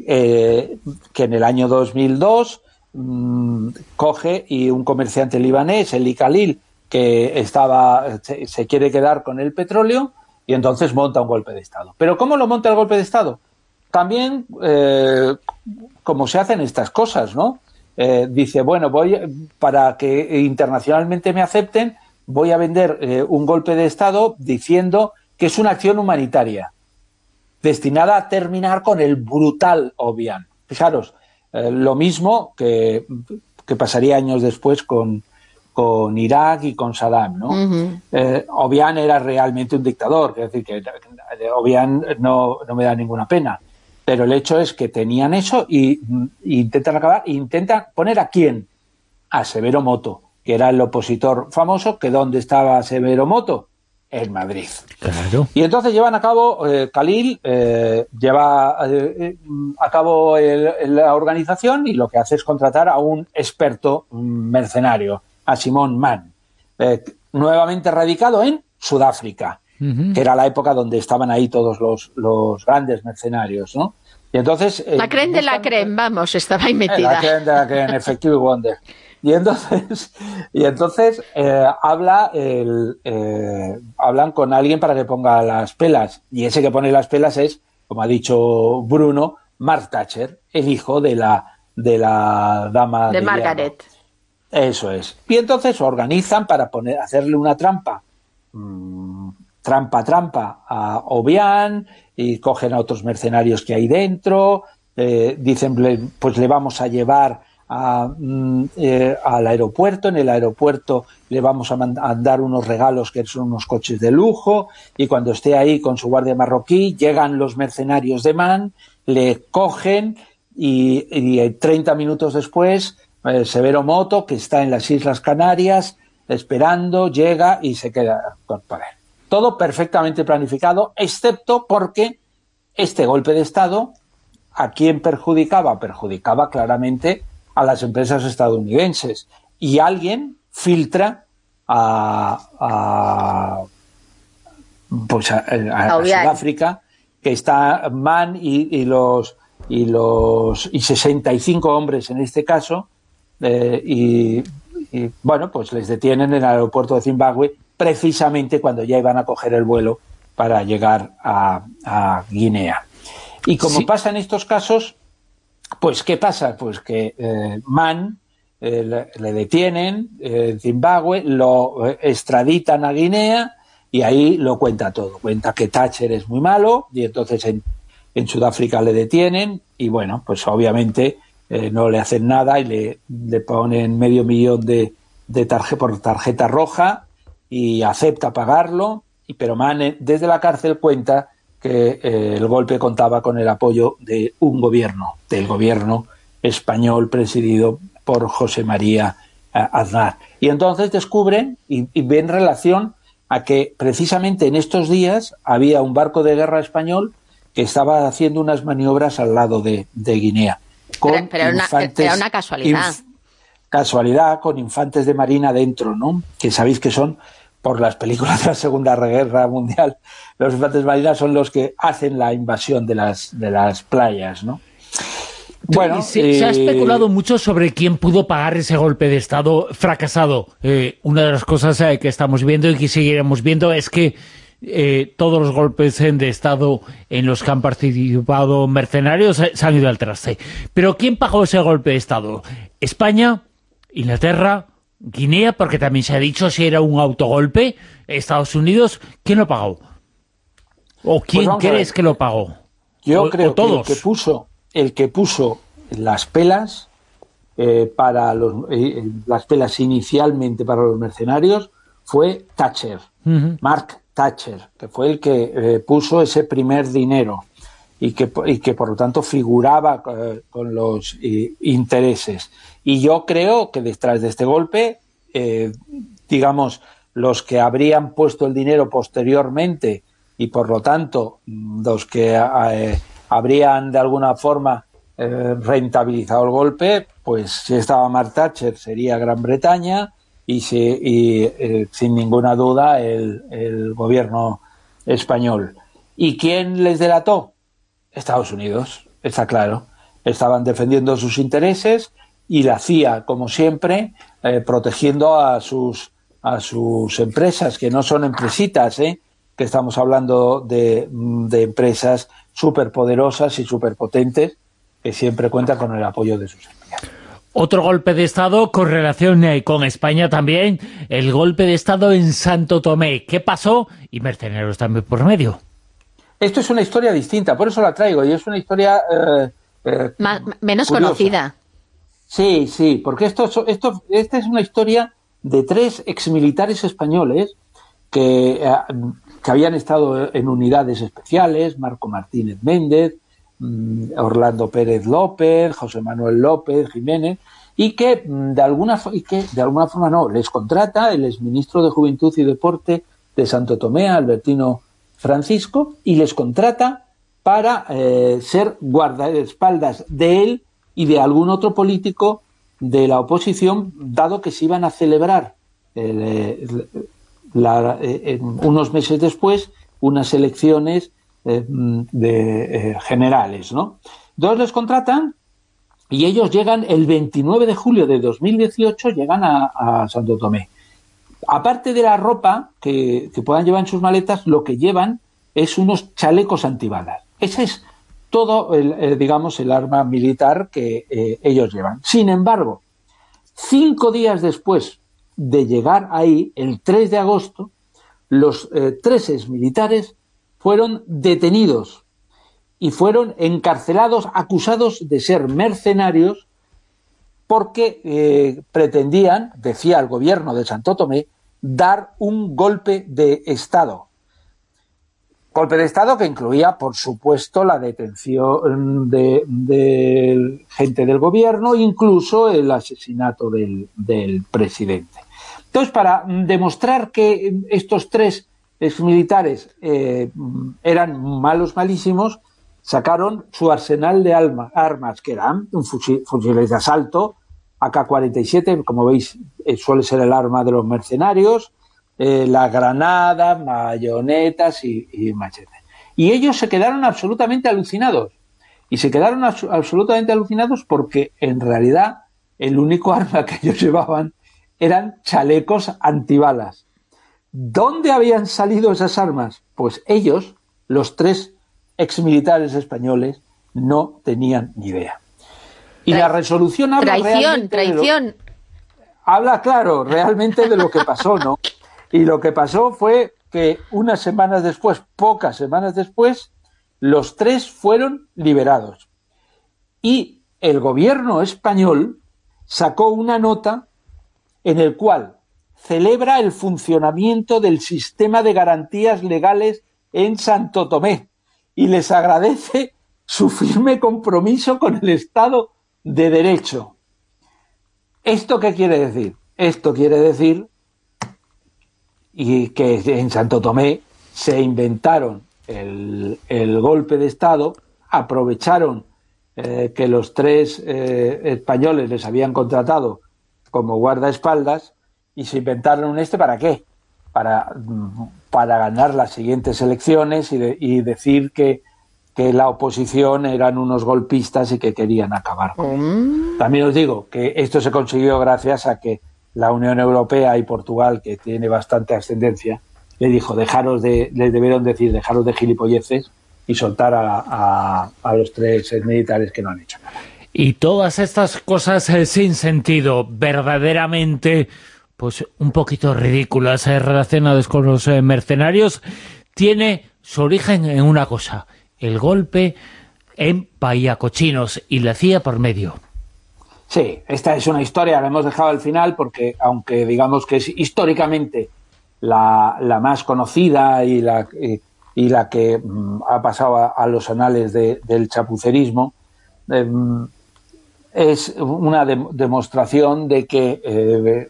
eh, que en el año dos mil dos mmm, coge y un comerciante libanés, el Khalil, que estaba se, se quiere quedar con el petróleo, y entonces monta un golpe de Estado. ¿Pero cómo lo monta el golpe de Estado? También, eh, como se hacen estas cosas, ¿no? Eh, dice, bueno, voy para que internacionalmente me acepten, voy a vender eh, un golpe de Estado diciendo que es una acción humanitaria destinada a terminar con el brutal Obiang. Fijaros, eh, lo mismo que, que pasaría años después con, con Irak y con Saddam, ¿no? Uh-huh. Eh, Obiang era realmente un dictador, es decir, que Obiang no, no me da ninguna pena. Pero el hecho es que tenían eso y, y intentan acabar, e intentan poner ¿a quién? A Severo Moto, que era el opositor famoso, que ¿dónde estaba Severo Moto? En Madrid. Claro. Y entonces llevan a cabo, eh, Khalil eh, lleva eh, a cabo el, la organización, y lo que hace es contratar a un experto mercenario, a Simon Mann, eh, nuevamente radicado en Sudáfrica. Uh-huh. Que era la época donde estaban ahí todos los, los grandes mercenarios, ¿no? Y entonces... La eh, creen de la creen, vamos, estaba ahí metida. Eh, la creen de la creen, Effective Wonder. Y entonces, y entonces eh, habla el, eh, hablan con alguien para que ponga las pelas. Y ese que pone las pelas es, como ha dicho Bruno, Mark Thatcher, el hijo de la, de la dama de, de Margaret. Hierro. Eso es. Y entonces organizan para poner, hacerle una trampa. Mmm, trampa, trampa a Obiang, y cogen a otros mercenarios que hay dentro, eh, dicen, pues le vamos a llevar a, eh, al aeropuerto, en el aeropuerto le vamos a mandar unos regalos que son unos coches de lujo, y cuando esté ahí con su guardia marroquí, llegan los mercenarios de Man, le cogen y, y treinta minutos después eh, Severo Moto, que está en las Islas Canarias esperando, llega y se queda con poder. Todo perfectamente planificado, excepto porque este golpe de Estado, ¿a quién perjudicaba? Perjudicaba claramente a las empresas estadounidenses, y alguien filtra a, a, pues a, a, a Sudáfrica, que está Man y, y los y los y sesenta y cinco hombres en este caso, eh, y, y bueno, pues les detienen en el aeropuerto de Zimbabue precisamente cuando ya iban a coger el vuelo para llegar a, a Guinea. Y como sí. pasa en estos casos, pues ¿qué pasa? Pues que eh, Man eh, le, le detienen en eh, Zimbabue, lo eh, extraditan a Guinea y ahí lo cuenta todo. Cuenta que Thatcher es muy malo y entonces en, en Sudáfrica le detienen y bueno, pues obviamente eh, no le hacen nada y le, le ponen medio millón de, de tarje, por tarjeta roja y acepta pagarlo, y, pero Man eh, desde la cárcel cuenta que eh, el golpe contaba con el apoyo de un gobierno, del gobierno español presidido por José María eh, Aznar. Y entonces descubren y, y ven relación a que precisamente en estos días había un barco de guerra español que estaba haciendo unas maniobras al lado de, de Guinea. Con pero pero infantes, era una casualidad. Inf, casualidad, con infantes de marina dentro, ¿no? Que sabéis que son, por las películas de la Segunda Guerra Mundial, los infantes de marina son los que hacen la invasión de las, de las playas, ¿no? Bueno, se, eh... se ha especulado mucho sobre quién pudo pagar ese golpe de Estado fracasado. Eh, una de las cosas eh, que estamos viendo y que seguiremos viendo es que eh, todos los golpes de Estado en los que han participado mercenarios eh, se han ido al traste. Pero ¿quién pagó ese golpe de Estado? ¿España? ¿Inglaterra? ¿Guinea? Porque también se ha dicho si era un autogolpe. ¿Estados Unidos? ¿Quién lo pagó? ¿O quién pues crees que lo pagó? Yo o, creo o todos. que el que puso... el que puso las pelas eh, para los eh, las pelas inicialmente para los mercenarios fue Thatcher, uh-huh. Mark Thatcher, que fue el que eh, puso ese primer dinero y que, y que por lo tanto figuraba eh, con los eh, intereses. Y yo creo que detrás de este golpe, eh, digamos, los que habrían puesto el dinero posteriormente y por lo tanto los que eh, habrían de alguna forma eh, rentabilizado el golpe, pues si estaba Mark Thatcher sería Gran Bretaña y, si, y eh, sin ninguna duda el, el gobierno español. ¿Y quién les delató? Estados Unidos, está claro. Estaban defendiendo sus intereses y la C I A, como siempre, eh, protegiendo a sus, a sus empresas, que no son empresitas, ¿eh? que estamos hablando de, de empresas superpoderosas y superpotentes que siempre cuentan con el apoyo de sus empleados. Otro golpe de Estado con relación eh, con España también, el golpe de Estado en Santo Tomé. ¿Qué pasó? Y mercenarios también por medio. Esto es una historia distinta, por eso la traigo, y es una historia eh, eh, Más, menos curiosa. conocida. Sí, sí, porque esto, esto, esta es una historia de tres exmilitares españoles que... Eh, que habían estado en unidades especiales, Marco Martínez Méndez, Orlando Pérez López, José Manuel López Jiménez, y que de alguna y que de alguna forma no, les contrata el exministro de Juventud y Deporte de Santo Tomé, Albertino Francisco, y les contrata para eh, ser guardaespaldas de él y de algún otro político de la oposición, dado que se iban a celebrar el, el, La, eh, unos meses después unas elecciones eh, de eh, generales, ¿no? Entonces les contratan y ellos llegan el veintinueve de julio de dos mil dieciocho, llegan a, a Santo Tomé. Aparte de la ropa que, que puedan llevar en sus maletas, lo que llevan es unos chalecos antibalas. Ese es todo, el, el, digamos, el arma militar que eh, ellos llevan. Sin embargo, cinco días después de llegar ahí, el tres de agosto, los eh, tres exmilitares fueron detenidos y fueron encarcelados, acusados de ser mercenarios porque eh, pretendían, decía el gobierno de Santo Tomé, dar un golpe de Estado. Golpe de Estado que incluía, por supuesto, la detención de, de gente del gobierno, incluso el asesinato del, del presidente. Entonces, para demostrar que estos tres exmilitares eh, eran malos, malísimos, sacaron su arsenal de alma, armas, que eran un fusil, fusiles de asalto, A K cuarenta y siete, como veis, eh, suele ser el arma de los mercenarios, eh, las granadas, bayonetas y, y machetes. Y ellos se quedaron absolutamente alucinados. Y se quedaron abs- absolutamente alucinados porque, en realidad, el único arma que ellos llevaban eran chalecos antibalas. ¿Dónde habían salido esas armas? Pues ellos, los tres exmilitares españoles, no tenían ni idea. Y Tra- la resolución habla traición, realmente traición. De lo, habla, claro, realmente de lo que pasó, ¿no? Y lo que pasó fue que unas semanas después, pocas semanas después, los tres fueron liberados. Y el gobierno español sacó una nota en el cual celebra el funcionamiento del sistema de garantías legales en Santo Tomé y les agradece su firme compromiso con el Estado de Derecho. ¿Esto qué quiere decir? Esto quiere decir y que en Santo Tomé se inventaron el, el golpe de Estado, aprovecharon eh, que los tres eh, españoles les habían contratado como guardaespaldas y se inventaron este ¿para qué? Para, para ganar las siguientes elecciones y, de, y decir que, que la oposición eran unos golpistas y que querían acabar con mm. También os digo que esto se consiguió gracias a que la Unión Europea y Portugal, que tiene bastante ascendencia, le dijo, dejaros de, les debieron decir, dejaros de gilipolleces y soltar a, a, a los tres militares que no han hecho nada. Y todas estas cosas eh, sin sentido, verdaderamente, pues un poquito ridículas, eh, relacionadas con los eh, mercenarios, tiene su origen en una cosa, el golpe en Bahiacochinos y la C I A por medio. Sí, esta es una historia, la hemos dejado al final porque, aunque digamos que es históricamente la, la más conocida y la, y, y la que mm, ha pasado a, a los anales de, del chapucerismo, eh, es una de, demostración de que eh,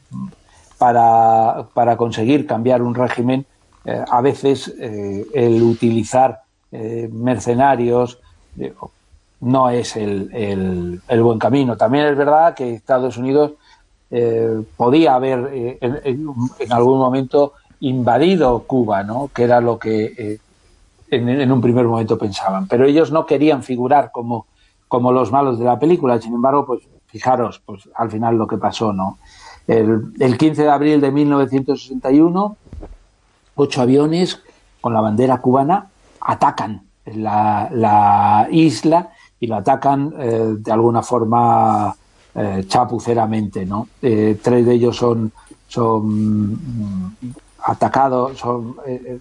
para, para conseguir cambiar un régimen, eh, a veces eh, el utilizar eh, mercenarios eh, no es el, el, el buen camino. También es verdad que Estados Unidos eh, podía haber eh, en, en algún momento invadido Cuba, ¿no? Que era lo que eh, en, en un primer momento pensaban, pero ellos no querían figurar como, como los malos de la película. Sin embargo, pues fijaros, pues al final lo que pasó, ¿no? El, el quince de abril de mil novecientos sesenta y uno, ocho aviones con la bandera cubana atacan la, la isla y lo atacan eh, de alguna forma eh, chapuceramente, ¿no? Eh, tres de ellos son, son mm, atacados, son, eh,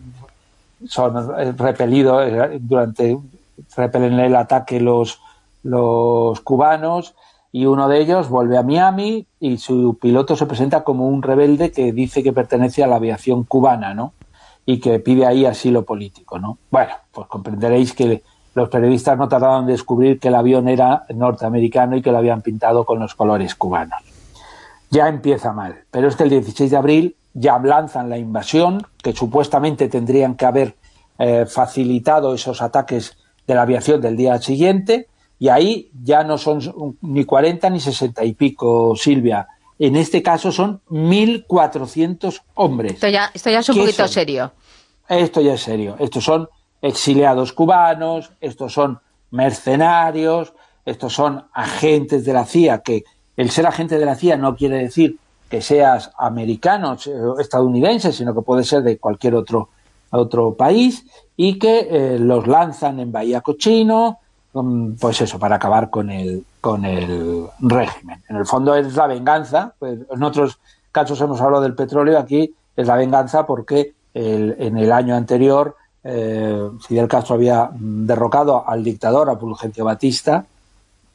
son repelidos eh, durante repelen el ataque los, los cubanos, y uno de ellos vuelve a Miami y su piloto se presenta como un rebelde que dice que pertenece a la aviación cubana, ¿no? Y que pide ahí asilo político, ¿no? Bueno, pues comprenderéis que los periodistas no tardaron en descubrir que el avión era norteamericano y que lo habían pintado con los colores cubanos. Ya empieza mal, pero es que el dieciséis de abril ya lanzan la invasión, que supuestamente tendrían que haber eh, facilitado esos ataques de la aviación del día siguiente, y ahí ya no son ni cuarenta ni sesenta y pico, Silvia. En este caso son mil cuatrocientos hombres. Esto ya, esto ya es un poquito son? serio. Esto ya es serio. Estos son exiliados cubanos, estos son mercenarios, estos son agentes de la C I A, que el ser agente de la C I A no quiere decir que seas americano o estadounidense, sino que puede ser de cualquier otro, otro país, y que eh, los lanzan en Bahiacochino, pues eso, para acabar con el, con el régimen. En el fondo es la venganza, pues en otros casos hemos hablado del petróleo, aquí es la venganza porque el, en el año anterior Eh, Fidel Castro había derrocado al dictador, a Fulgencio Batista,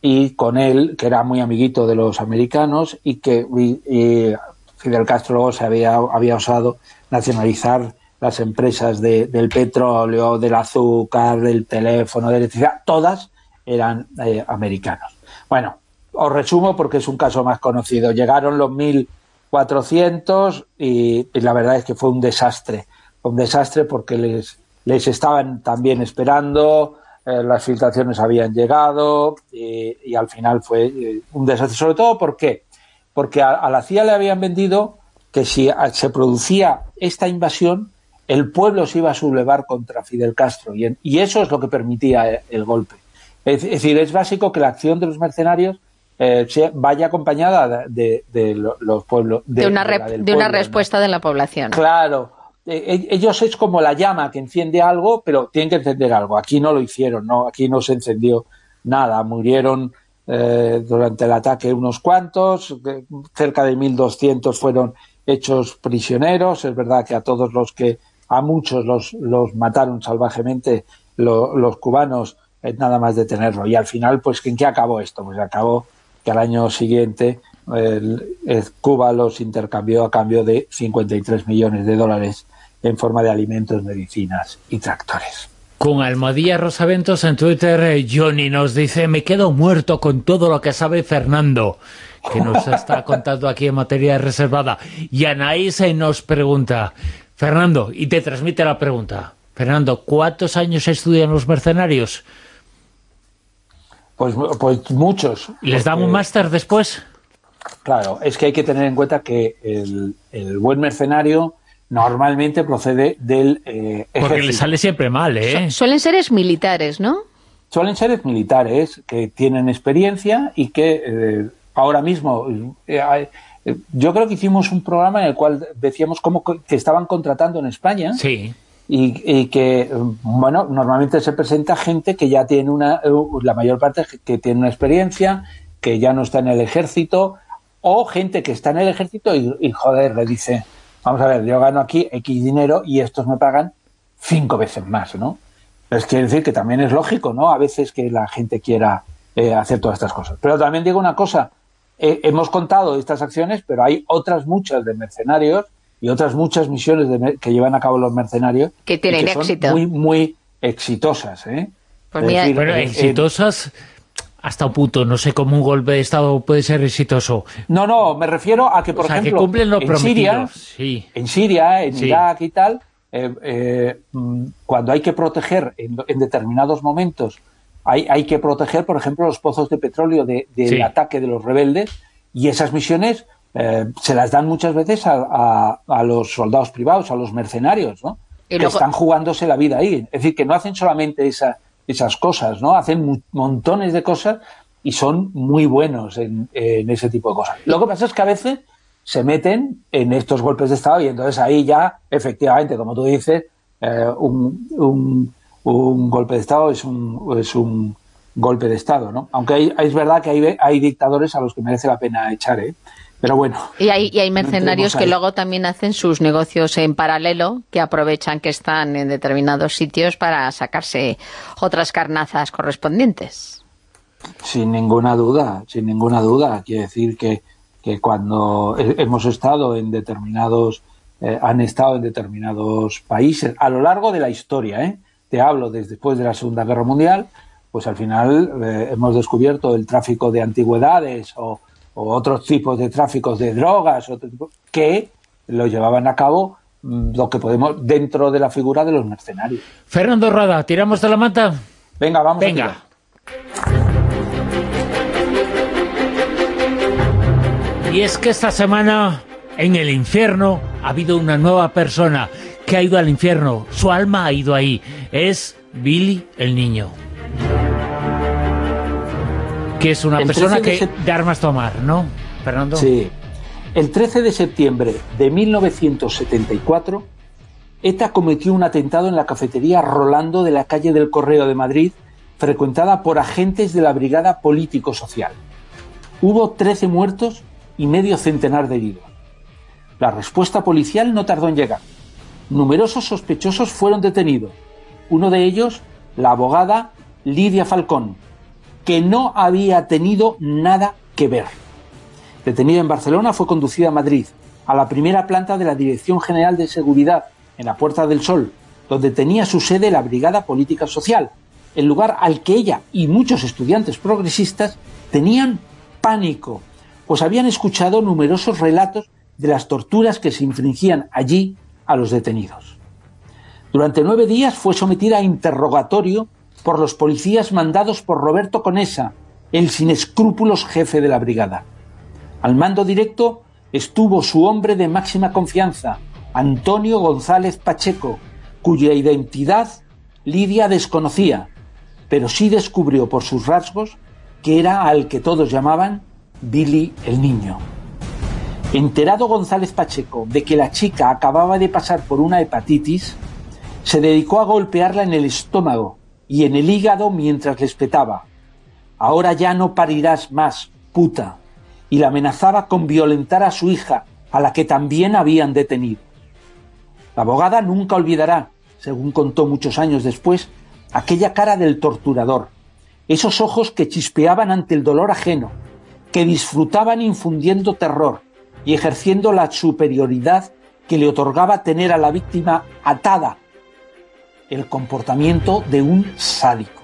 y con él, que era muy amiguito de los americanos, y que y, y Fidel Castro luego se había, había osado nacionalizar las empresas de, del petróleo, del azúcar, del teléfono, de electricidad, todas eran eh, americanos. Bueno, os resumo porque es un caso más conocido. Llegaron los mil cuatrocientos y, y la verdad es que fue un desastre. Un desastre porque les, les estaban también esperando, eh, las filtraciones habían llegado y, y al final fue eh, un desastre. Sobre todo, ¿por qué? Porque a, a la C I A le habían vendido que si se producía esta invasión, el pueblo se iba a sublevar contra Fidel Castro y, en, y eso es lo que permitía el, el golpe. Es, es decir, es básico que la acción de los mercenarios eh, se, vaya acompañada de, de, de los pueblos. De, de una, rep, de pueblo, una respuesta, ¿no?, de la población. Claro. Eh, ellos es como la llama que enciende algo, pero tienen que encender algo. Aquí no lo hicieron, no, aquí no se encendió nada. Murieron eh, durante el ataque unos cuantos, eh, cerca de mil doscientos fueron hechos prisioneros. Es verdad que a todos los que, a muchos los, los mataron salvajemente lo, los cubanos, eh, nada más detenerlo. Y al final, pues, ¿en qué acabó esto? Pues acabó que al año siguiente el, el Cuba los intercambió a cambio de cincuenta y tres millones de dólares en forma de alimentos, medicinas y tractores. Con Almohadilla Rosaventos en Twitter, Johnny nos dice: me quedo muerto con todo lo que sabe Fernando, que nos está contando aquí en Materia Reservada. Y Anaís nos pregunta, Fernando, y te transmite la pregunta, Fernando, ¿cuántos años estudian los mercenarios? Pues, pues muchos. ¿Y les dan un máster después? Claro, es que hay que tener en cuenta que el, el buen mercenario normalmente procede del eh, ejército. Porque le sale siempre mal, ¿eh? Su suelen ser militares, ¿no? Suelen ser militares que tienen experiencia y que eh, ahora mismo... Eh, eh, yo creo que hicimos un programa en el cual decíamos cómo que estaban contratando en España. Sí. Y, y que, bueno, normalmente se presenta gente que ya tiene una... La mayor parte que tiene una experiencia, que ya no está en el ejército, o gente que está en el ejército y, y joder, le dice... Vamos a ver, yo gano aquí X dinero y estos me pagan cinco veces más, ¿no? Es quiere decir que también es lógico, ¿no? A veces que la gente quiera eh, hacer todas estas cosas. Pero también digo una cosa, eh, hemos contado estas acciones, pero hay otras muchas de mercenarios y otras muchas misiones de que llevan a cabo los mercenarios que tienen que son éxito. muy, muy exitosas, ¿eh? Pues mira, decir, bueno, eh, exitosas... Eh, hasta un punto, no sé cómo un golpe de Estado puede ser exitoso. No, no, me refiero a que, por o sea, ejemplo, que cumplen lo en prometido. Siria, sí. en Siria, en sí. Irak y tal, eh, eh, cuando hay que proteger en, en determinados momentos, hay, hay que proteger, por ejemplo, los pozos de petróleo de, del sí. ataque de los rebeldes, y esas misiones eh, se las dan muchas veces a, a, a los soldados privados, a los mercenarios, ¿no? Y luego... que están jugándose la vida ahí. Es decir, que no hacen solamente esa... esas cosas, ¿no? Hacen montones de cosas y son muy buenos en, en ese tipo de cosas. Lo que pasa es que a veces se meten en estos golpes de Estado y entonces ahí ya, efectivamente, como tú dices, eh, un, un, un golpe de Estado es un, es un golpe de Estado, ¿no? Aunque hay, es verdad que hay, hay dictadores a los que merece la pena echar, ¿eh? Pero bueno. Y hay, y hay mercenarios que luego también hacen sus negocios en paralelo, que aprovechan que están en determinados sitios para sacarse otras carnazas correspondientes. Sin ninguna duda, sin ninguna duda. Quiere decir que, que cuando hemos estado en determinados, eh, han estado en determinados países, a lo largo de la historia, ¿eh? Te hablo desde después de la Segunda Guerra Mundial, pues al final eh, hemos descubierto el tráfico de antigüedades o o otros tipos de tráficos de drogas, otro tipo, que lo llevaban a cabo lo que podemos dentro de la figura de los mercenarios. Fernando Rada, ¿tiramos de la manta? Venga, vamos. Venga. Y es que esta semana en el infierno ha habido una nueva persona que ha ido al infierno, su alma ha ido ahí, es Billy el Niño. Que es una persona que de armas tomar, ¿no, Fernando? Sí. El trece de septiembre de mil novecientos setenta y cuatro, ETA cometió un atentado en la cafetería Rolando de la calle del Correo de Madrid, frecuentada por agentes de la Brigada Político-Social. Hubo trece muertos y medio centenar de heridos. La respuesta policial no tardó en llegar. Numerosos sospechosos fueron detenidos. Uno de ellos, la abogada Lidia Falcón, que no había tenido nada que ver. Detenida en Barcelona, fue conducida a Madrid, a la primera planta de la Dirección General de Seguridad, en la Puerta del Sol, donde tenía su sede la Brigada Política Social, el lugar al que ella y muchos estudiantes progresistas tenían pánico, pues habían escuchado numerosos relatos de las torturas que se infringían allí a los detenidos. Durante nueve días fue sometida a interrogatorio por los policías mandados por Roberto Conesa, el sin escrúpulos jefe de la brigada. Al mando directo estuvo su hombre de máxima confianza, Antonio González Pacheco, cuya identidad Lidia desconocía, pero sí descubrió por sus rasgos que era al que todos llamaban Billy el Niño. Enterado González Pacheco de que la chica acababa de pasar por una hepatitis, se dedicó a golpearla en el estómago y en el hígado mientras le espetaba: «Ahora ya no parirás más, puta», y la amenazaba con violentar a su hija, a la que también habían detenido. La abogada nunca olvidará, según contó muchos años después, aquella cara del torturador, esos ojos que chispeaban ante el dolor ajeno, que disfrutaban infundiendo terror y ejerciendo la superioridad que le otorgaba tener a la víctima atada, el comportamiento de un sádico.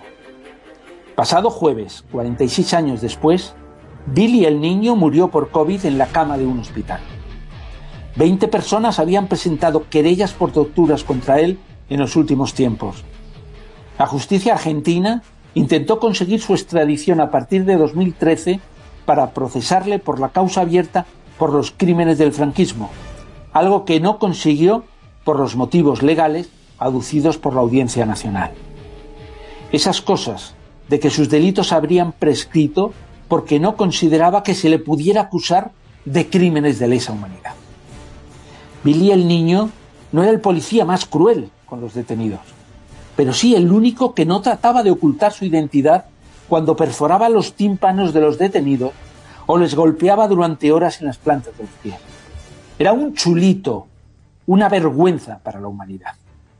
Pasado jueves, cuarenta y seis años después, Billy el Niño murió por COVID en la cama de un hospital. Veinte personas habían presentado querellas por torturas contra él en los últimos tiempos. La justicia argentina intentó conseguir su extradición a partir de dos mil trece para procesarle por la causa abierta por los crímenes del franquismo, algo que no consiguió por los motivos legales aducidos por la Audiencia Nacional. Esas cosas de que sus delitos habrían prescrito porque no consideraba que se le pudiera acusar de crímenes de lesa humanidad. Billy el Niño no era el policía más cruel con los detenidos, pero sí el único que no trataba de ocultar su identidad cuando perforaba los tímpanos de los detenidos o les golpeaba durante horas en las plantas de los pies. Era un chulito, una vergüenza para la humanidad.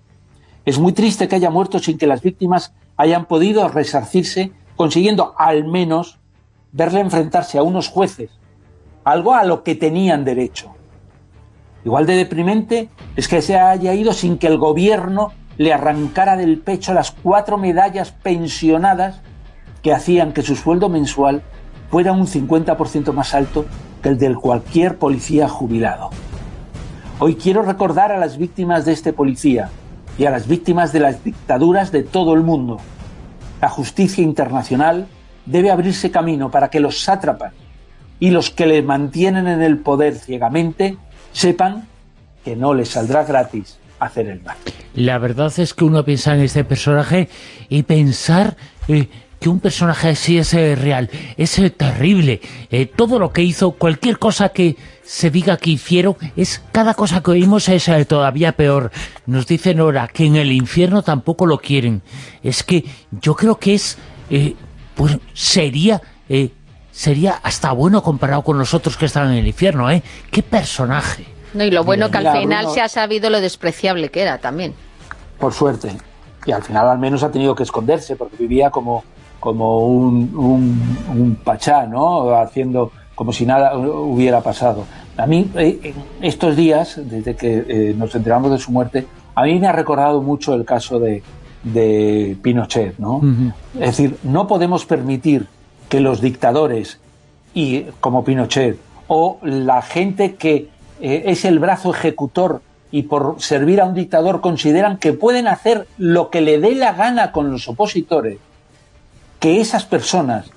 Es muy triste que haya muerto sin que las víctimas hayan podido resarcirse, consiguiendo al menos verle enfrentarse a unos jueces, algo a lo que tenían derecho. Igual de deprimente es que se haya ido sin que el gobierno le arrancara del pecho las cuatro medallas pensionadas que hacían que su sueldo mensual fuera un cincuenta por ciento más alto que el de cualquier policía jubilado. Hoy quiero recordar a las víctimas de este policía y a las víctimas de las dictaduras de todo el mundo. La justicia internacional debe abrirse camino para que los sátrapas y los que le mantienen en el poder ciegamente sepan que no les saldrá gratis hacer el mal. La verdad es que uno piensa en este personaje y pensar eh, que un personaje así es eh, real, es eh, terrible. Eh, todo lo que hizo, cualquier cosa que se diga que hicieron, es cada cosa que oímos es eh, todavía peor. Nos dice Nora que en el infierno tampoco lo quieren. Es que yo creo que es, eh, pues sería... Eh, sería hasta bueno comparado con los otros que están en el infierno, ¿eh? ¡Qué personaje! No, y lo bueno que al Mira, final Bruno, se ha sabido lo despreciable que era también. Por suerte. Y al final al menos ha tenido que esconderse porque vivía como, como un, un, un pachá, ¿no? Haciendo como si nada hubiera pasado. A mí, eh, estos días, desde que eh, nos enteramos de su muerte, a mí me ha recordado mucho el caso de, de Pinochet, ¿no? Uh-huh. Es decir, no podemos permitir que los dictadores, y como Pinochet, o la gente que eh, es el brazo ejecutor y por servir a un dictador consideran que pueden hacer lo que le dé la gana con los opositores, que esas personas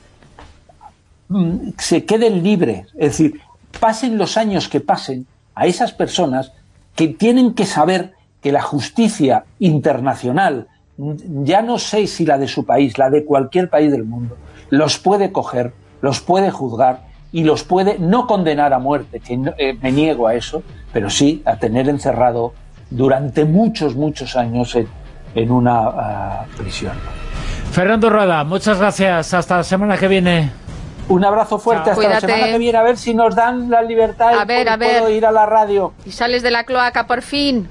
mm, se queden libres, es decir, pasen los años que pasen, a esas personas que tienen que saber que la justicia internacional, ya no sé si la de su país, la de cualquier país del mundo, los puede coger, los puede juzgar y los puede no condenar a muerte, que no, eh, me niego a eso, pero sí a tener encerrado durante muchos, muchos años en, en una uh, prisión. Fernando Rueda, muchas gracias. Hasta la semana que viene. Un abrazo fuerte. Chao. Hasta Cuídate. La semana que viene, a ver si nos dan la libertad a y ver, puedo, a ver. puedo ir a la radio. Y sales de la cloaca por fin.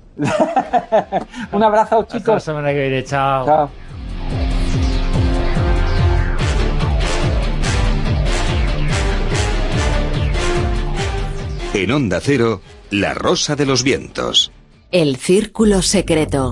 Un abrazo, chicos. Hasta la semana que viene. Chao. Chao. En Onda Cero, La Rosa de los Vientos. El Círculo Secreto.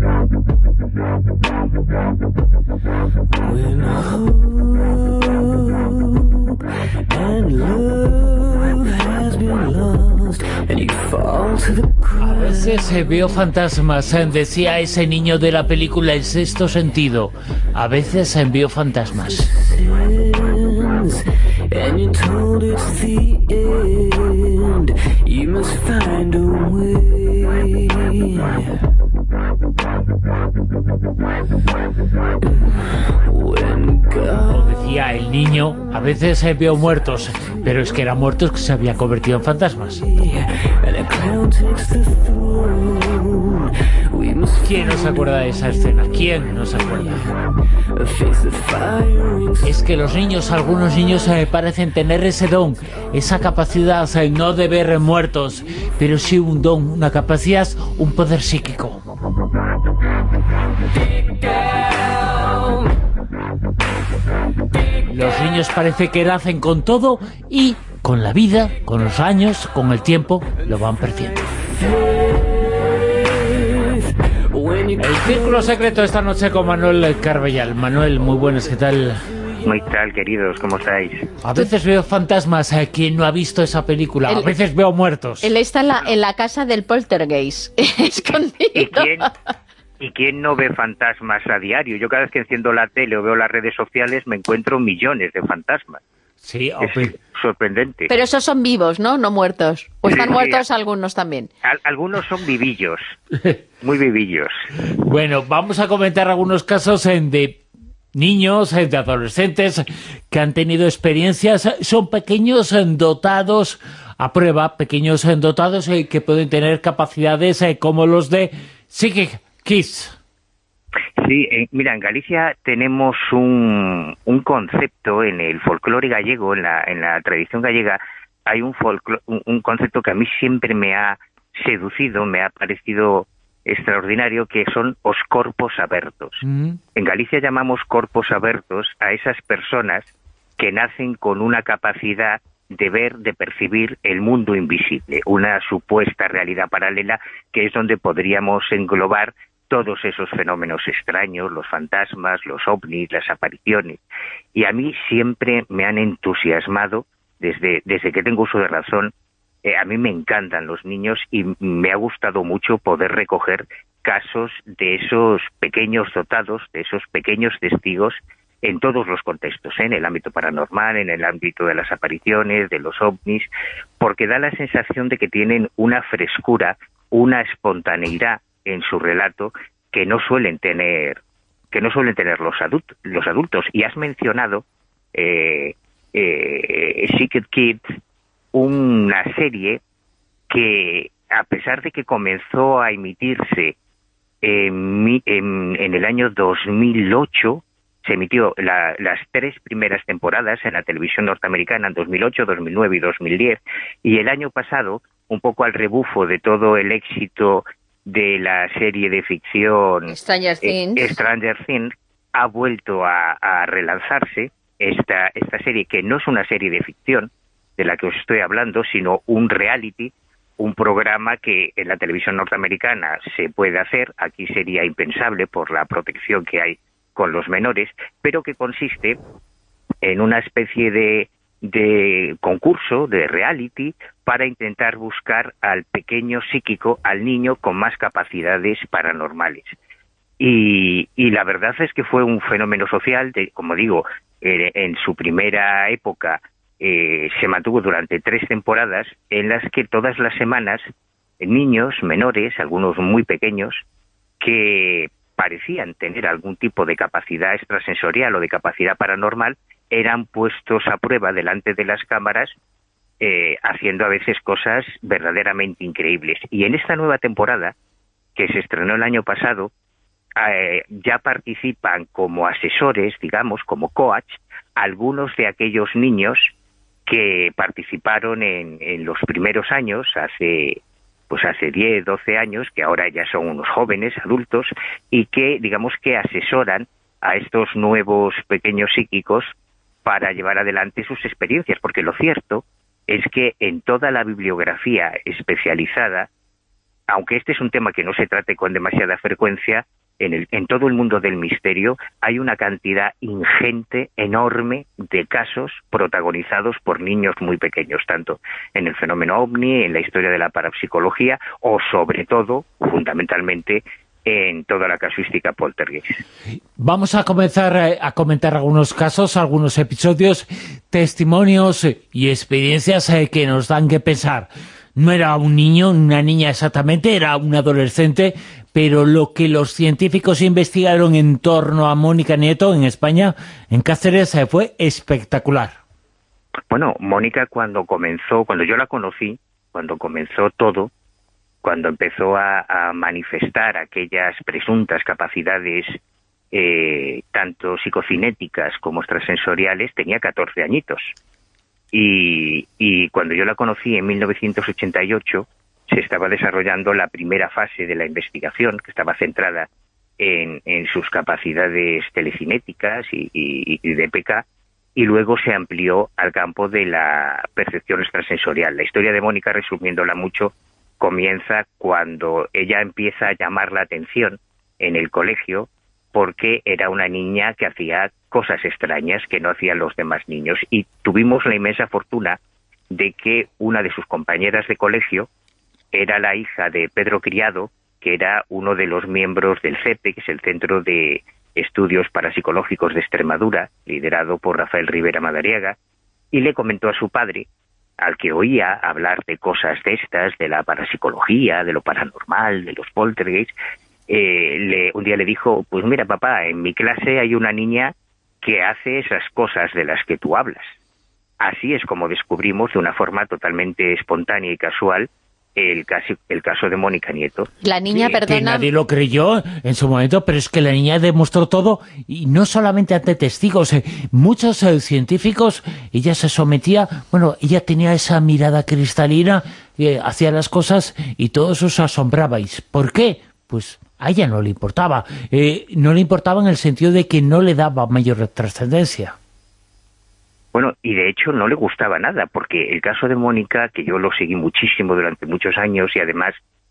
A veces eh, veo fantasmas, eh, decía ese niño de la película El Sexto Sentido. A veces eh, veo fantasmas. Como decía el niño, a veces eh, veo muertos, pero es que eran muertos que se habían convertido en fantasmas. ¿Quién no se acuerda de esa escena? ¿Quién no se acuerda? Es que los niños, algunos niños eh, parecen tener ese don, esa capacidad eh, no de ver muertos, pero sí un don, una capacidad, un poder psíquico. Los niños parece que nacen con todo y con la vida, con los años, con el tiempo, lo van perdiendo. El Círculo Secreto esta noche con Manuel Carbellal. Manuel, muy buenas, ¿qué tal? Muy tal, queridos, ¿cómo estáis? A veces veo fantasmas, ¿eh? ¿Quién no ha visto esa película? A veces veo muertos. Él está en la, en la casa del poltergeist, escondido. ¿Y quién, ¿Y quién no ve fantasmas a diario? Yo cada vez que enciendo la tele o veo las redes sociales me encuentro millones de fantasmas. Sí, es sorprendente. Pero esos son vivos, ¿no? No muertos. ¿O están sí, muertos algunos también? Al, algunos son vivillos, muy vivillos. Bueno, vamos a comentar algunos casos de niños, de adolescentes que han tenido experiencias. Son pequeños dotados a prueba, pequeños dotados que pueden tener capacidades como los de Psychic Kids. Sí, eh, mira, en Galicia tenemos un, un concepto en el folclore gallego, en la, en la tradición gallega, hay un, un, un concepto que a mí siempre me ha seducido, me ha parecido extraordinario, que son os corpos abertos. Mm. En Galicia llamamos corpos abertos a esas personas que nacen con una capacidad de ver, de percibir el mundo invisible, una supuesta realidad paralela que es donde podríamos englobar todos esos fenómenos extraños, los fantasmas, los ovnis, las apariciones. Y a mí siempre me han entusiasmado, desde, desde que tengo uso de razón, eh, a mí me encantan los niños y me ha gustado mucho poder recoger casos de esos pequeños dotados, de esos pequeños testigos en todos los contextos, ¿eh? En el ámbito paranormal, en el ámbito de las apariciones, de los ovnis, porque da la sensación de que tienen una frescura, una espontaneidad en su relato que no suelen tener que no suelen tener los adultos los adultos y has mencionado eh, eh, Psychic Kids, una serie que a pesar de que comenzó a emitirse en, en, en el año dos mil ocho, se emitió la, las tres primeras temporadas en la televisión norteamericana en dos mil ocho, dos mil nueve y dos mil diez, y el año pasado, un poco al rebufo de todo el éxito de la serie de ficción Stranger Things, eh, Stranger Things ha vuelto a, a relanzarse esta, esta serie, que no es una serie de ficción de la que os estoy hablando, sino un reality, un programa que en la televisión norteamericana se puede hacer, aquí sería impensable por la protección que hay con los menores, pero que consiste en una especie de de concurso, de reality, para intentar buscar al pequeño psíquico, al niño con más capacidades paranormales. Y, y la verdad es que fue un fenómeno social, de, como digo, eh, en su primera época eh, se mantuvo durante tres temporadas, en las que todas las semanas niños menores, algunos muy pequeños, que parecían tener algún tipo de capacidad extrasensorial o de capacidad paranormal, eran puestos a prueba delante de las cámaras, eh, haciendo a veces cosas verdaderamente increíbles. Y en esta nueva temporada, que se estrenó el año pasado, eh, ya participan como asesores, digamos, como coach, algunos de aquellos niños que participaron en, en los primeros años, hace pues hace diez, doce años, que ahora ya son unos jóvenes, adultos, y que, digamos, que asesoran a estos nuevos pequeños psíquicos para llevar adelante sus experiencias, porque lo cierto es que en toda la bibliografía especializada, aunque este es un tema que no se trate con demasiada frecuencia, en, el, en todo el mundo del misterio hay una cantidad ingente, enorme, de casos protagonizados por niños muy pequeños, tanto en el fenómeno ovni, en la historia de la parapsicología, o sobre todo, fundamentalmente, en toda la casuística poltergeist. Vamos a comenzar a comentar algunos casos, algunos episodios, testimonios y experiencias que nos dan que pensar. No era un niño, una niña exactamente, era un adolescente, pero lo que los científicos investigaron en torno a Mónica Nieto en España, en Cáceres, fue espectacular. Bueno, Mónica cuando comenzó, cuando yo la conocí, cuando comenzó todo, cuando empezó a, a manifestar aquellas presuntas capacidades eh, tanto psicocinéticas como extrasensoriales, tenía catorce añitos. Y, y cuando yo la conocí en mil novecientos ochenta y ocho, se estaba desarrollando la primera fase de la investigación, que estaba centrada en, en sus capacidades telecinéticas y, y, y de P K, y luego se amplió al campo de la percepción extrasensorial. La historia de Mónica, resumiéndola mucho, comienza cuando ella empieza a llamar la atención en el colegio porque era una niña que hacía cosas extrañas que no hacían los demás niños. Y tuvimos la inmensa fortuna de que una de sus compañeras de colegio era la hija de Pedro Criado, que era uno de los miembros del C E P E, que es el Centro de Estudios Parapsicológicos de Extremadura, liderado por Rafael Rivera Madariaga, y le comentó a su padre, al que oía hablar de cosas de estas, de la parapsicología, de lo paranormal, de los poltergeists, eh, le, un día le dijo, pues mira papá, en mi clase hay una niña que hace esas cosas de las que tú hablas. Así es como descubrimos de una forma totalmente espontánea y casual el caso, el caso de Mónica Nieto. La niña, que, perdona... Que nadie lo creyó en su momento, pero es que la niña demostró todo, y no solamente ante testigos, eh, muchos eh, científicos, ella se sometía, bueno, ella tenía esa mirada cristalina, eh, hacía las cosas y todos os asombrabais. ¿Por qué? Pues a ella no le importaba. Eh, no le importaba en el sentido de que no le daba mayor trascendencia. Bueno, y de hecho no le gustaba nada, porque el caso de Mónica, que yo lo seguí muchísimo durante muchos años, y además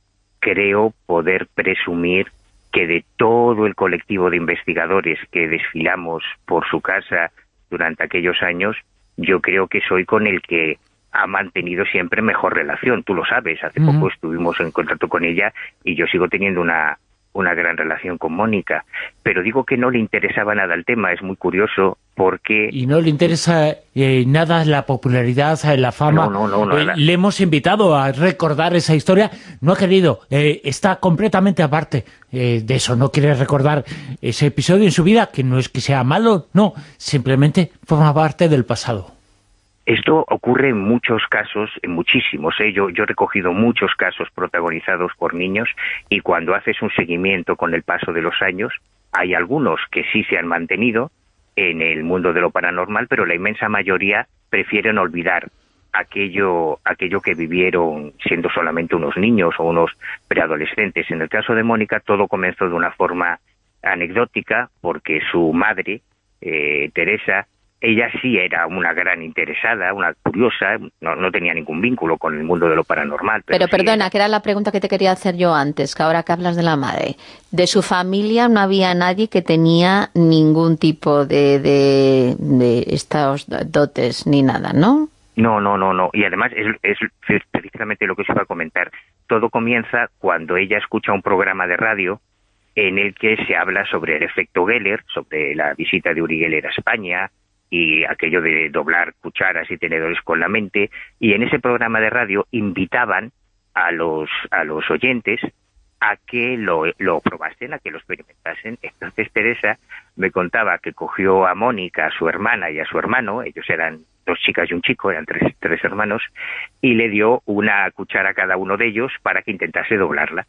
creo poder presumir que de todo el colectivo de investigadores que desfilamos por su casa durante aquellos años, yo creo que soy con el que ha mantenido siempre mejor relación. Tú lo sabes, hace uh-huh. poco estuvimos en contacto con ella y yo sigo teniendo una... una gran relación con Mónica, pero digo que no le interesaba nada el tema, es muy curioso porque... Y no le interesa eh, nada la popularidad, la fama. No, no, no, no, eh, le hemos invitado a recordar esa historia, no ha querido, eh, está completamente aparte eh, de eso, no quiere recordar ese episodio en su vida, que no es que sea malo, no, simplemente forma parte del pasado. Esto ocurre en muchos casos, en muchísimos, ¿eh? yo, yo he recogido muchos casos protagonizados por niños, y cuando haces un seguimiento con el paso de los años, hay algunos que sí se han mantenido en el mundo de lo paranormal, pero la inmensa mayoría prefieren olvidar aquello, aquello que vivieron siendo solamente unos niños o unos preadolescentes. En el caso de Mónica todo comenzó de una forma anecdótica, porque su madre, eh, Teresa, ella sí era una gran interesada, una curiosa, no, no tenía ningún vínculo con el mundo de lo paranormal. Pero, pero sí perdona, era... que era la pregunta que te quería hacer yo antes, que ahora que hablas de la madre. De su familia no había nadie que tenía ningún tipo de, de, de estos dotes ni nada, ¿no? No, no, no, no. Y además es, es precisamente lo que os iba a comentar. Todo comienza cuando ella escucha un programa de radio en el que se habla sobre el efecto Geller, sobre la visita de Uri Geller a España, y aquello de doblar cucharas y tenedores con la mente, y en ese programa de radio invitaban a los a los oyentes a que lo, lo probasen, a que lo experimentasen. Entonces Teresa me contaba que cogió a Mónica, a su hermana y a su hermano, ellos eran dos chicas y un chico, eran tres, tres hermanos, y le dio una cuchara a cada uno de ellos para que intentase doblarla.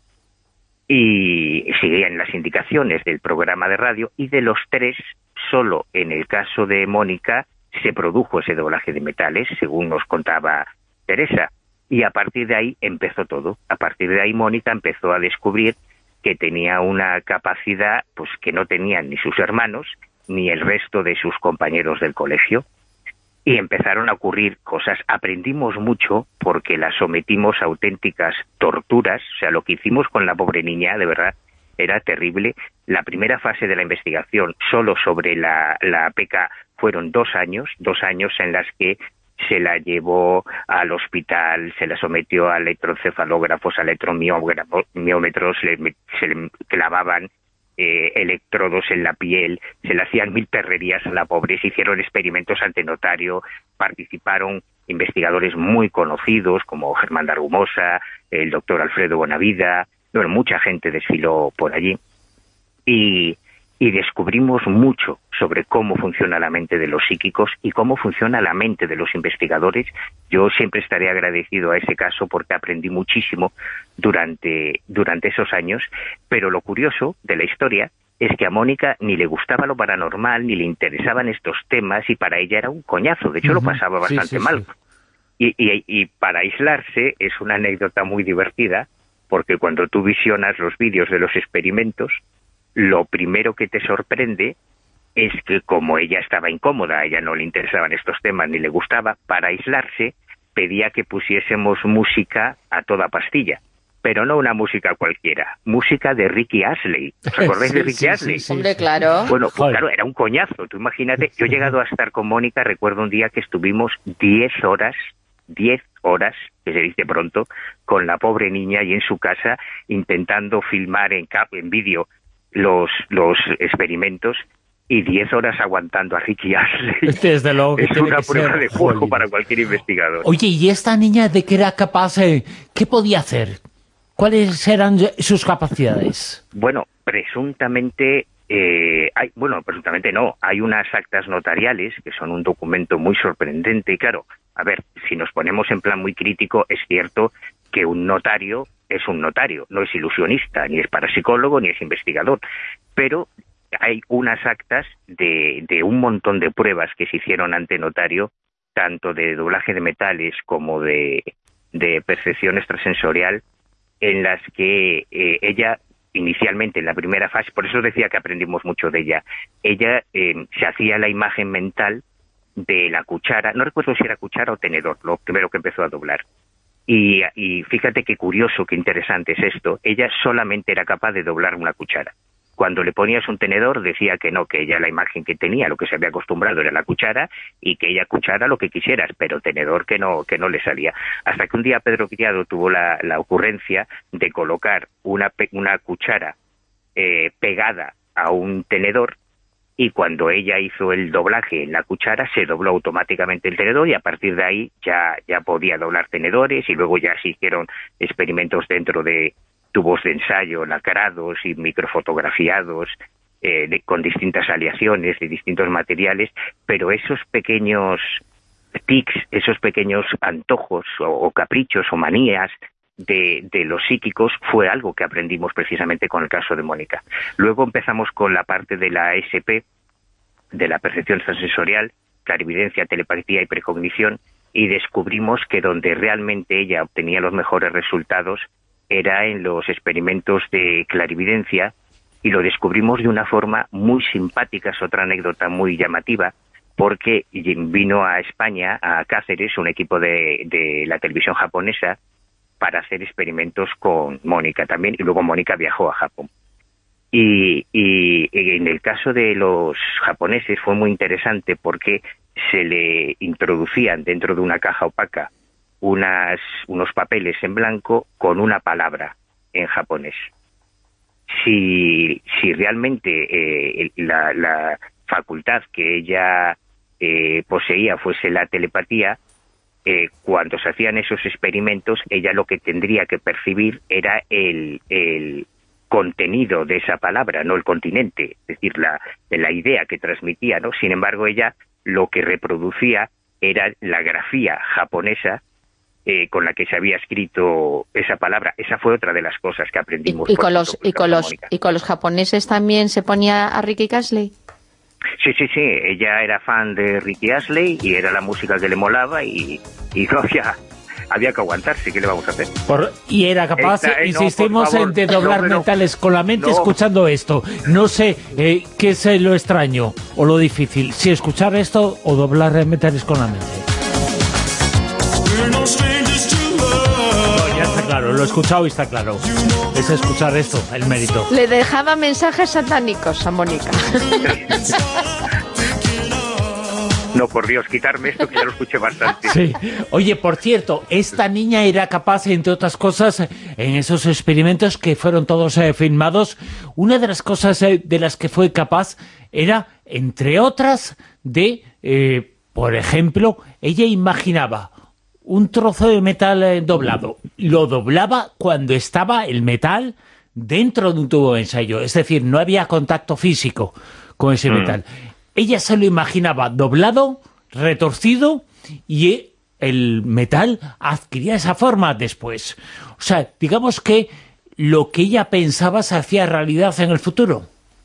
Y seguían las indicaciones del programa de radio, y de los tres, solo en el caso de Mónica se produjo ese doblaje de metales, según nos contaba Teresa, y a partir de ahí empezó todo. A partir de ahí Mónica empezó a descubrir que tenía una capacidad pues que no tenían ni sus hermanos ni el resto de sus compañeros del colegio. y empezaron a ocurrir cosas. Aprendimos mucho porque la sometimos a auténticas torturas. O sea, lo que hicimos con la pobre niña, de verdad, era terrible. La primera fase de la investigación, solo sobre la, la P-K, fueron dos años, dos años en las que se la llevó al hospital, se la sometió a electroencefalógrafos, a electromiómetros, le, se le clavaban eh, electrodos en la piel, se le hacían mil perrerías a la pobre, se hicieron experimentos ante notario, participaron investigadores muy conocidos como Germán Dargumosa, el doctor Alfredo Bonavida, bueno, mucha gente desfiló por allí y, y descubrimos mucho sobre cómo funciona la mente de los psíquicos y cómo funciona la mente de los investigadores. Yo siempre estaré agradecido a ese caso porque aprendí muchísimo durante, durante esos años, pero lo curioso de la historia es que a Mónica ni le gustaba lo paranormal, ni le interesaban estos temas, y para ella era un coñazo, de hecho uh-huh. lo pasaba bastante sí, sí, mal. Sí. Y, y, y para aislarse es una anécdota muy divertida, porque cuando tú visionas los vídeos de los experimentos, lo primero que te sorprende es que como ella estaba incómoda, a ella no le interesaban estos temas ni le gustaba, para aislarse pedía que pusiésemos música a toda pastilla, pero no una música cualquiera, música de Ricky Astley. ¿Os acordáis sí, de Ricky sí, Astley? Sí, sí, Hombre, claro. Bueno, pues claro, era un coñazo, tú imagínate, yo he llegado a estar con Mónica, recuerdo un día que estuvimos diez horas, diez horas, que se dice pronto, con la pobre niña y en su casa intentando filmar en, en vídeo los, los experimentos, y diez horas aguantando a Ricky Astley. Desde luego que es una prueba de fuego para cualquier investigador. Oye, ¿y esta niña de qué era capaz? Eh, ¿Qué podía hacer? ¿Cuáles eran sus capacidades? Bueno, presuntamente... Eh, hay, bueno, presuntamente no, hay unas actas notariales que son un documento muy sorprendente y claro, a ver, si nos ponemos en plan muy crítico, es cierto que un notario es un notario, no es ilusionista, ni es parapsicólogo, ni es investigador, pero hay unas actas de, de un montón de pruebas que se hicieron ante notario, tanto de doblaje de metales como de, de percepción extrasensorial, en las que eh, ella... inicialmente en la primera fase, por eso decía que aprendimos mucho de ella, ella eh, se hacía la imagen mental de la cuchara, no recuerdo si era cuchara o tenedor, lo primero que empezó a doblar. Y, y fíjate qué curioso, qué interesante es esto, ella solamente era capaz de doblar una cuchara. Cuando le ponías un tenedor decía que no, que ella la imagen que tenía, lo que se había acostumbrado era la cuchara y que ella cuchara lo que quisieras, pero tenedor que no que no le salía. Hasta que un día Pedro Criado tuvo la, la ocurrencia de colocar una, una cuchara eh, pegada a un tenedor y cuando ella hizo el doblaje en la cuchara se dobló automáticamente el tenedor y a partir de ahí ya, ya podía doblar tenedores y luego ya se hicieron experimentos dentro de tubos de ensayo lacrados y microfotografiados eh, de, con distintas aleaciones de distintos materiales, pero esos pequeños tics, esos pequeños antojos o, o caprichos o manías de, de los psíquicos fue algo que aprendimos precisamente con el caso de Mónica. Luego empezamos con la parte de la A S P, de la percepción extrasensorial, clarividencia, telepatía y precognición, y descubrimos que donde realmente ella obtenía los mejores resultados era en los experimentos de clarividencia, y lo descubrimos de una forma muy simpática. Es otra anécdota muy llamativa, porque vino a España, a Cáceres, un equipo de, de la televisión japonesa, para hacer experimentos con Mónica también, y luego Mónica viajó a Japón. Y, y, y en el caso de los japoneses fue muy interesante porque se le introducían dentro de una caja opaca unas, unos papeles en blanco con una palabra en japonés. Si, si realmente eh, la, la facultad que ella eh, poseía fuese la telepatía, eh, cuando se hacían esos experimentos, ella lo que tendría que percibir era el, el contenido de esa palabra, no el continente, es decir, la, la idea que transmitía, ¿no? Sin embargo, ella lo que reproducía era la grafía japonesa Eh, con la que se había escrito esa palabra. Esa fue otra de las cosas que aprendimos. ¿Y, y, con, los, y, con, los, ¿y con los japoneses también se ponía a Ricky Astley? Sí, sí, sí. Ella era fan de Ricky Astley y era la música que le molaba y, y no, había, había que aguantarse, ¿qué le vamos a hacer? Por, y era capaz, Esta, eh, insistimos no, favor, en de doblar no, no, metales con la mente no. escuchando esto. No sé eh, qué es lo extraño o lo difícil, si escuchar esto o doblar metales con la mente. No, ya está claro, lo he escuchado y está claro. Es escuchar esto, el mérito. Le dejaba mensajes satánicos a Mónica. No, por Dios, quitarme esto que ya lo escuché bastante. Sí. Oye, por cierto, esta niña era capaz, entre otras cosas, en esos experimentos que fueron todos eh, filmados, una de las cosas eh, de las que fue capaz era, entre otras, de, eh, por ejemplo, ella imaginaba un trozo de metal eh, doblado. Lo doblaba cuando estaba el metal dentro de un tubo de ensayo. Es decir, no había contacto físico con ese mm. metal. Ella se lo imaginaba doblado, retorcido, y el metal adquiría esa forma después. O sea, digamos que lo que ella pensaba se hacía realidad en el futuro.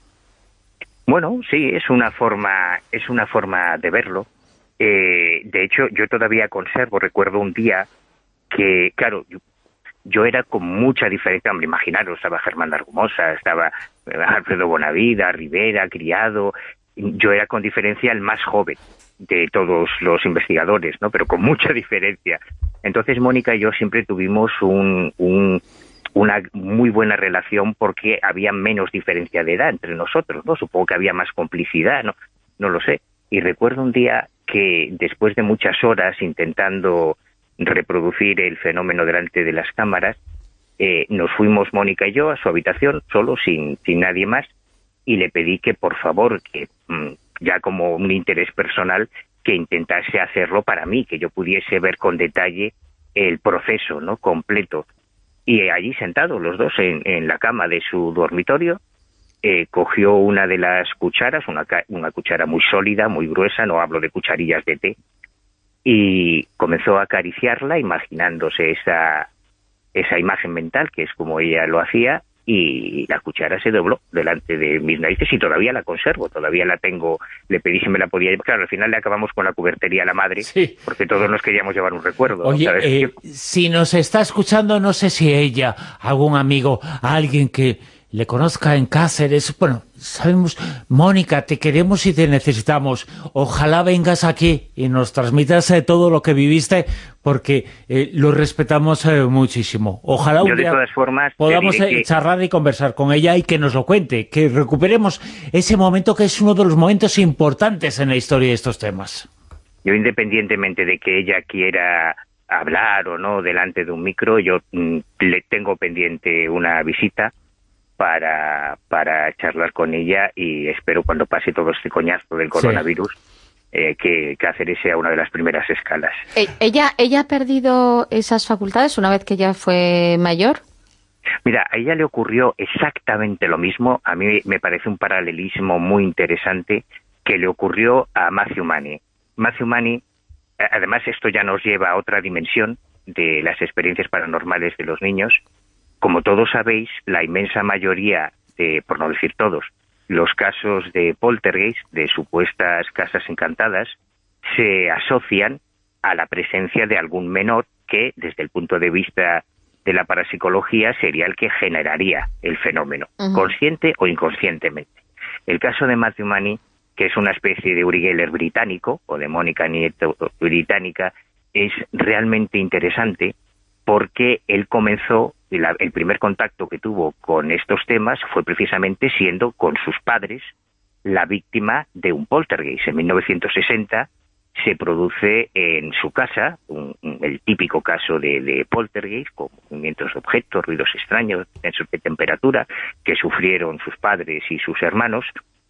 Bueno, sí, es una forma, es una forma de verlo. Eh, de hecho, yo todavía conservo, recuerdo un día que, claro, yo, yo era con mucha diferencia, hombre, imaginaros, estaba Germán Argumosa, estaba Alfredo Bonavida, Rivera, Criado. Yo era con diferencia el más joven de todos los investigadores, ¿no? Pero con mucha diferencia. Entonces Mónica y yo siempre tuvimos un, un, una muy buena relación porque había menos diferencia de edad entre nosotros, ¿no? Supongo que había más complicidad, ¿no? No lo sé. Y recuerdo un día que después de muchas horas intentando reproducir el fenómeno delante de las cámaras, eh, nos fuimos Mónica y yo a su habitación, solo, sin, sin nadie más, y le pedí que por favor, que ya como un interés personal, que intentase hacerlo para mí, que yo pudiese ver con detalle el proceso, ¿no?, completo. Y allí sentados los dos en, en la cama de su dormitorio, eh, cogió una de las cucharas, una, una cuchara muy sólida, muy gruesa, no hablo de cucharillas de té, y comenzó a acariciarla imaginándose esa, esa imagen mental, que es como ella lo hacía, y la cuchara se dobló delante de mis narices y todavía la conservo, todavía la tengo. Le pedí si me la podía llevar. Claro, al final le acabamos con la cubertería a la madre, sí, porque todos nos queríamos llevar un recuerdo. Oye, ¿no? eh, si nos está escuchando, no sé si ella, algún amigo, alguien que le conozca en Cáceres, bueno, sabemos, Mónica, te queremos y te necesitamos. Ojalá vengas aquí y nos transmitas eh, todo lo que viviste, porque eh, lo respetamos eh, muchísimo. Ojalá un día formas, podamos eh, que... charlar y conversar con ella y que nos lo cuente, que recuperemos ese momento que es uno de los momentos importantes en la historia de estos temas. Yo, independientemente de que ella quiera hablar o no delante de un micro, yo mm, le tengo pendiente una visita para, para charlar con ella, y espero, cuando pase todo este coñazo del coronavirus, sí, eh, que Cáceres sea una de las primeras escalas. ¿Ella, ¿Ella ha perdido esas facultades una vez que ya fue mayor? Mira, a ella le ocurrió exactamente lo mismo. A mí me parece un paralelismo muy interesante que le ocurrió a Matthew Maney. Matthew Maney, además, esto ya nos lleva a otra dimensión de las experiencias paranormales de los niños. Como todos sabéis, la inmensa mayoría de, por no decir todos, los casos de poltergeist, de supuestas casas encantadas, se asocian a la presencia de algún menor que, desde el punto de vista de la parapsicología, sería el que generaría el fenómeno, uh-huh, consciente o inconscientemente. El caso de Matthew Maney, que es una especie de Uri Geller británico, o de Mónica Nieto británica, es realmente interesante porque él comenzó, la, el primer contacto que tuvo con estos temas fue precisamente siendo con sus padres la víctima de un poltergeist. En mil novecientos sesenta se produce en su casa un, un, el típico caso de, de poltergeist, con movimientos de objetos, ruidos extraños, tensos de temperatura, que sufrieron sus padres y sus hermanos,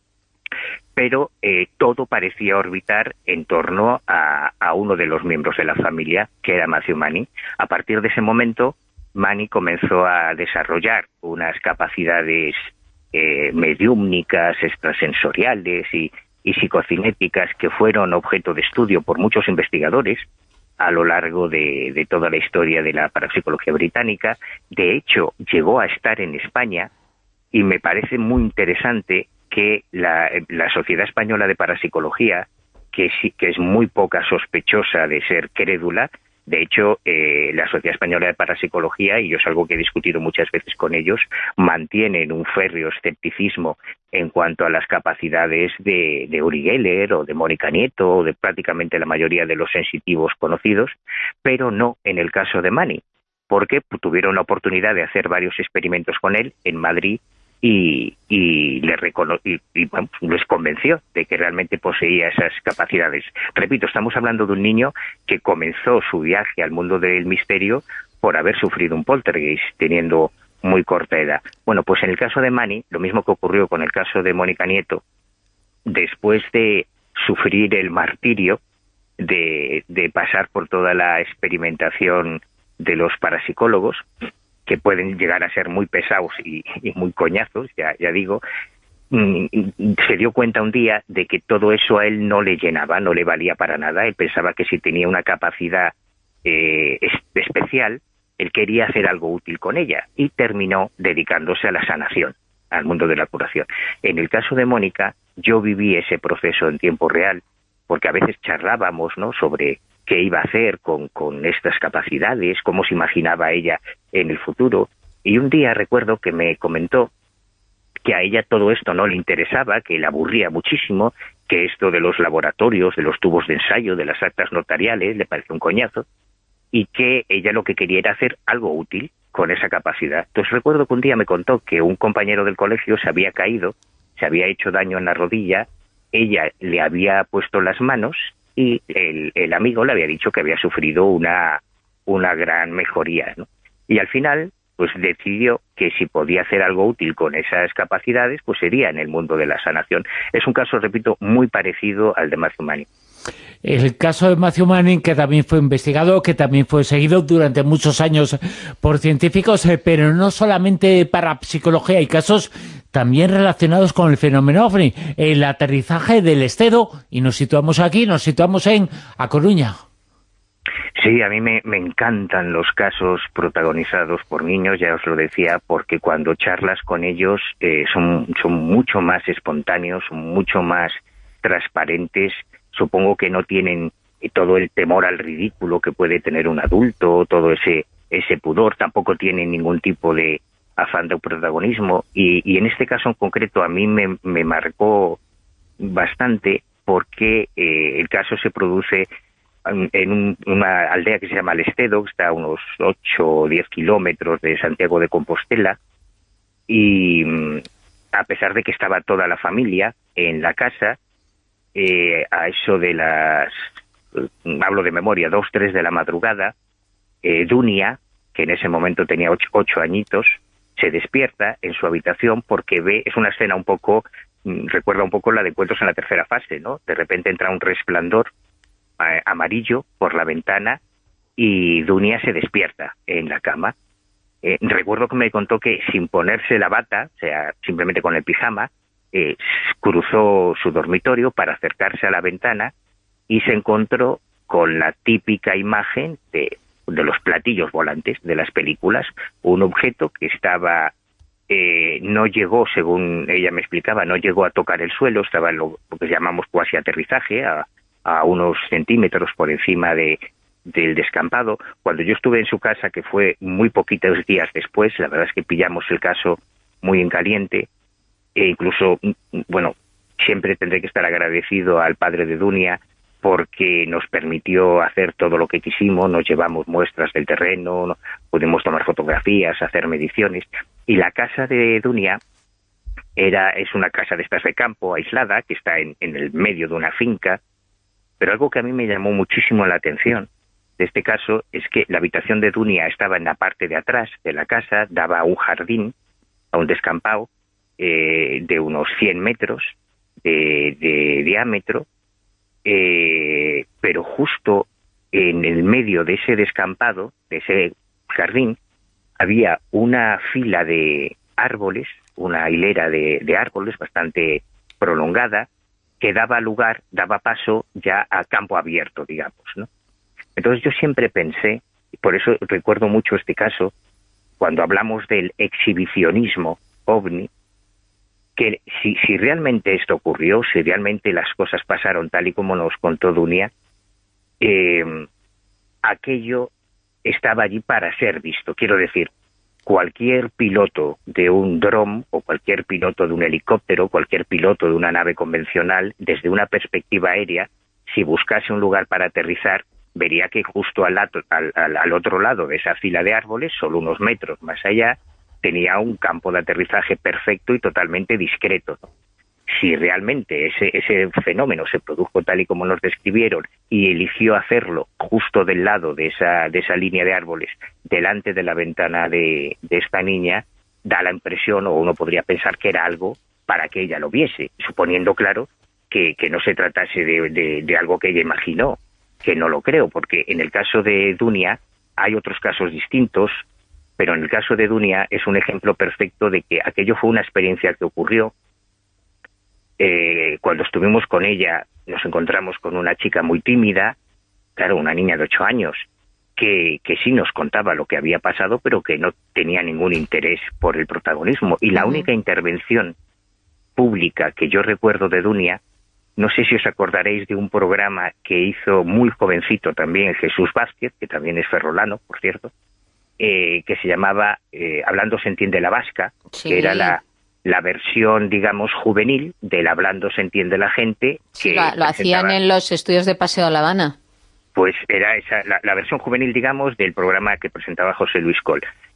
pero eh, todo parecía orbitar en torno a, a uno de los miembros de la familia, que era Matthew Maney. A partir de ese momento, Maney comenzó a desarrollar unas capacidades eh, mediúmnicas, extrasensoriales y, y psicocinéticas que fueron objeto de estudio por muchos investigadores a lo largo de, de toda la historia de la parapsicología británica. De hecho, llegó a estar en España, y me parece muy interesante que la, la Sociedad Española de Parapsicología, que, sí, que es muy poca sospechosa de ser crédula, De hecho, eh, la Sociedad Española de Parapsicología, y yo es algo que he discutido muchas veces con ellos, mantienen un férreo escepticismo en cuanto a las capacidades de, de Uri Geller o de Mónica Nieto o de prácticamente la mayoría de los sensitivos conocidos, pero no en el caso de Mani, porque tuvieron la oportunidad de hacer varios experimentos con él en Madrid y, y, le recono y, y bueno, les convenció de que realmente poseía esas capacidades. Repito, estamos hablando de un niño que comenzó su viaje al mundo del misterio por haber sufrido un poltergeist, teniendo muy corta edad. Bueno, pues en el caso de Mani, lo mismo que ocurrió con el caso de Mónica Nieto, después de sufrir el martirio de, de pasar por toda la experimentación de los parapsicólogos, que pueden llegar a ser muy pesados y, y muy coñazos, ya, ya digo, mm, se dio cuenta un día de que todo eso a él no le llenaba, no le valía para nada. Él pensaba que si tenía una capacidad eh, especial, él quería hacer algo útil con ella, y terminó dedicándose a la sanación, al mundo de la curación. En el caso de Mónica, yo viví ese proceso en tiempo real, porque a veces charlábamos, ¿no?, sobre qué iba a hacer con, con estas capacidades, cómo se imaginaba ella en el futuro. Y un día recuerdo que me comentó que a ella todo esto no le interesaba, que le aburría muchísimo, que esto de los laboratorios, de los tubos de ensayo, de las actas notariales, le parecía un coñazo, y que ella lo que quería era hacer algo útil con esa capacidad. Entonces recuerdo que un día me contó que un compañero del colegio se había caído, se había hecho daño en la rodilla, ella le había puesto las manos y el, el amigo le había dicho que había sufrido una, una gran mejoría, ¿no? Y al final, pues decidió que si podía hacer algo útil con esas capacidades, pues sería en el mundo de la sanación. Es un caso, repito, muy parecido al de Matthew Manning. El caso de Matthew Manning, que también fue investigado, que también fue seguido durante muchos años por científicos, eh, pero no solamente para psicología, hay casos también relacionados con el fenómeno OVNI, el aterrizaje del Estedo, y nos situamos aquí, nos situamos en A Coruña. Sí, a mí me, me encantan los casos protagonizados por niños, ya os lo decía, porque cuando charlas con ellos eh, son, son mucho más espontáneos, mucho más transparentes. Supongo que no tienen todo el temor al ridículo que puede tener un adulto, todo ese ese pudor, tampoco tienen ningún tipo de afán de protagonismo, y, y en este caso en concreto a mí me, me marcó bastante porque eh, el caso se produce en un, una aldea que se llama El Estedo, que está a unos ocho o diez kilómetros de Santiago de Compostela, y a pesar de que estaba toda la familia en la casa, eh, a eso de las, hablo de memoria, dos, tres de la madrugada, eh, Dunia, que en ese momento tenía ocho, ocho añitos, se despierta en su habitación porque ve, es una escena un poco, recuerda un poco la de Encuentros en la tercera fase, ¿no? De repente entra un resplandor eh, amarillo por la ventana y Dunia se despierta en la cama. Eh, recuerdo que me contó que sin ponerse la bata, o sea, simplemente con el pijama, eh, cruzó su dormitorio para acercarse a la ventana y se encontró con la típica imagen de, de los platillos volantes de las películas, un objeto que estaba, eh, no llegó, según ella me explicaba, no llegó a tocar el suelo, estaba en lo, lo que llamamos cuasi aterrizaje, a, a unos centímetros por encima de del descampado. Cuando yo estuve en su casa, que fue muy poquitos días después, la verdad es que pillamos el caso muy en caliente, e incluso, bueno, siempre tendré que estar agradecido al padre de Dunia porque nos permitió hacer todo lo que quisimos, nos llevamos muestras del terreno, no, pudimos tomar fotografías, hacer mediciones, y la casa de Dunia era, es una casa de estas de campo, aislada, que está en, en el medio de una finca, pero algo que a mí me llamó muchísimo la atención de este caso es que la habitación de Dunia estaba en la parte de atrás de la casa, daba a un jardín, a un descampado eh, de unos cien metros de, de diámetro, eh, pero justo en el medio de ese descampado, de ese jardín, había una fila de árboles, una hilera de, de árboles bastante prolongada, que daba lugar, daba paso ya a campo abierto, digamos, ¿no? Entonces yo siempre pensé, y por eso recuerdo mucho este caso, cuando hablamos del exhibicionismo ovni, que si, si realmente esto ocurrió, si realmente las cosas pasaron tal y como nos contó Dunia, eh, aquello estaba allí para ser visto. Quiero decir, cualquier piloto de un dron o cualquier piloto de un helicóptero, cualquier piloto de una nave convencional, desde una perspectiva aérea, si buscase un lugar para aterrizar, vería que justo al, al, al, al otro lado de esa fila de árboles, solo unos metros más allá, tenía un campo de aterrizaje perfecto y totalmente discreto, ¿no? Si realmente ese, ese fenómeno se produjo tal y como nos describieron y eligió hacerlo justo del lado de esa, de esa línea de árboles, delante de la ventana de, de esta niña, da la impresión, o uno podría pensar que era algo para que ella lo viese, suponiendo, claro, que, que no se tratase de, de, de algo que ella imaginó, que no lo creo, porque en el caso de Dunia hay otros casos distintos, pero en el caso de Dunia es un ejemplo perfecto de que aquello fue una experiencia que ocurrió. Eh, cuando estuvimos con ella nos encontramos con una chica muy tímida, claro, una niña de ocho años, que, que sí nos contaba lo que había pasado, pero que no tenía ningún interés por el protagonismo. Y la única intervención pública que yo recuerdo de Dunia, no sé si os acordaréis de un programa que hizo muy jovencito también Jesús Vázquez, que también es ferrolano, por cierto, eh, que se llamaba eh, Hablando se entiende la vasca, sí, que era la... la versión, digamos, juvenil del Hablando se entiende la gente. Sí, que lo, lo hacían en los estudios de Paseo de La Habana. Pues era esa la, la versión juvenil, digamos, del programa que presentaba José Luis Coll.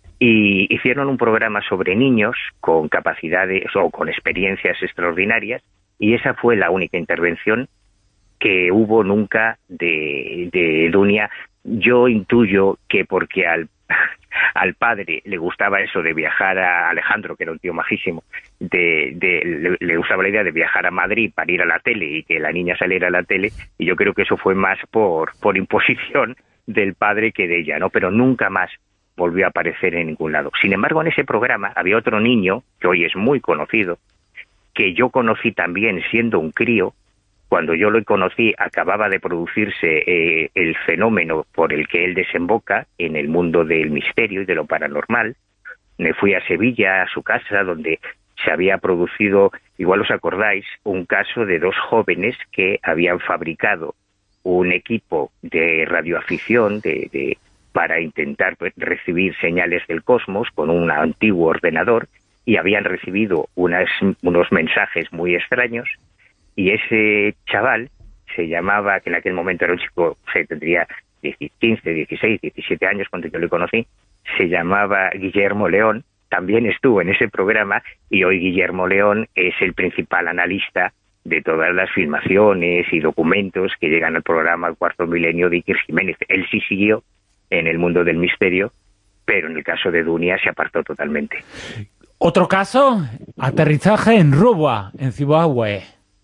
Y hicieron un programa sobre niños con capacidades o con experiencias extraordinarias, y esa fue la única intervención que hubo nunca de, de Dunia. Yo intuyo que porque al al padre le gustaba eso de viajar a Alejandro, que era un tío majísimo, de, de, le, le gustaba la idea de viajar a Madrid para ir a la tele y que la niña saliera a la tele, y yo creo que eso fue más por, por imposición del padre que de ella, ¿no? Pero nunca más volvió a aparecer en ningún lado. Sin embargo, en ese programa había otro niño, que hoy es muy conocido, que yo conocí también siendo un crío. Cuando yo lo conocí, acababa de producirse eh, el fenómeno por el que él desemboca en el mundo del misterio y de lo paranormal. Me fui a Sevilla, a su casa, donde se había producido, igual os acordáis, un caso de dos jóvenes que habían fabricado un equipo de radioafición de, de, para intentar pues, recibir señales del cosmos con un antiguo ordenador, y habían recibido unas, unos mensajes muy extraños. Y ese chaval se llamaba, que en aquel momento era un chico, o sea, tendría quince, dieciséis, diecisiete años cuando yo le conocí, se llamaba Guillermo León, también estuvo en ese programa, y hoy Guillermo León es el principal analista de todas las filmaciones y documentos que llegan al programa El Cuarto Milenio de Iker Jiménez. Él sí siguió en el mundo del misterio, pero en el caso de Dunia se apartó totalmente. Otro caso, aterrizaje en Ruwa, en Zimbabue.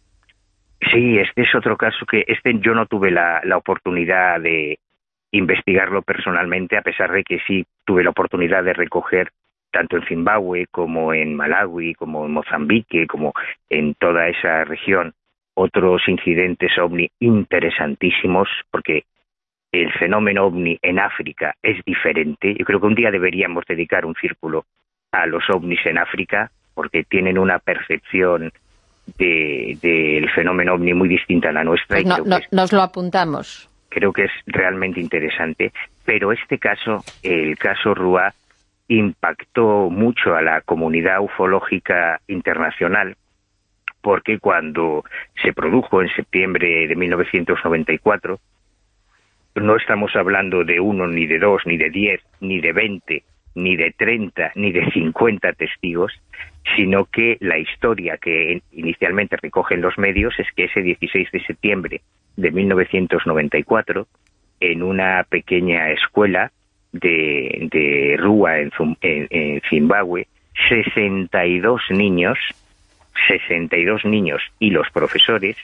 Sí, este es otro caso que este yo no tuve la, la oportunidad de investigarlo personalmente, a pesar de que sí tuve la oportunidad de recoger tanto en Zimbabue como en Malawi, como en Mozambique, como en toda esa región, otros incidentes ovni interesantísimos, porque el fenómeno ovni en África es diferente. Yo creo que un día deberíamos dedicar un círculo a los ovnis en África, porque tienen una percepción del de, de fenómeno ovni muy distinta a la nuestra. Pues y no, creo no, que es, nos lo apuntamos. Creo que es realmente interesante, pero este caso, el caso Ruwa, impactó mucho a la comunidad ufológica internacional, porque cuando se produjo en septiembre de mil novecientos noventa y cuatro, no estamos hablando de uno, ni de dos, ni de diez, ni de veinte, ni de treinta, ni de cincuenta testigos, sino que la historia que inicialmente recogen los medios es que ese dieciséis de septiembre de mil novecientos noventa y cuatro, en una pequeña escuela de, de Ruwa, en, en, en Zimbabue, sesenta y dos niños, sesenta y dos niños y los profesores,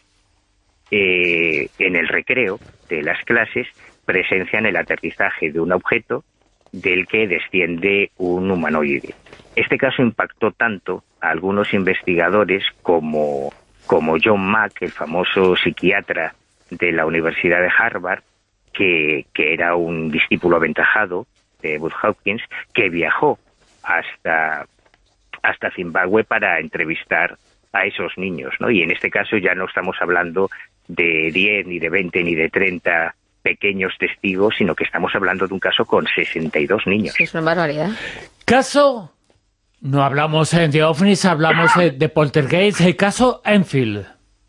eh, en el recreo de las clases, presencian el aterrizaje de un objeto del que desciende un humanoide. Este caso impactó tanto a algunos investigadores como, como John Mack, el famoso psiquiatra de la Universidad de Harvard, que, que era un discípulo aventajado de Booth Hopkins, que viajó hasta, hasta Zimbabue para entrevistar a esos niños, ¿no? Y en este caso ya no estamos hablando de diez, ni de veinte, ni de treinta pequeños testigos, sino que estamos hablando de un caso con sesenta y dos niños. Sí, es una barbaridad. Caso, no hablamos eh, de ovnis, hablamos eh, de poltergeist, el caso Enfield.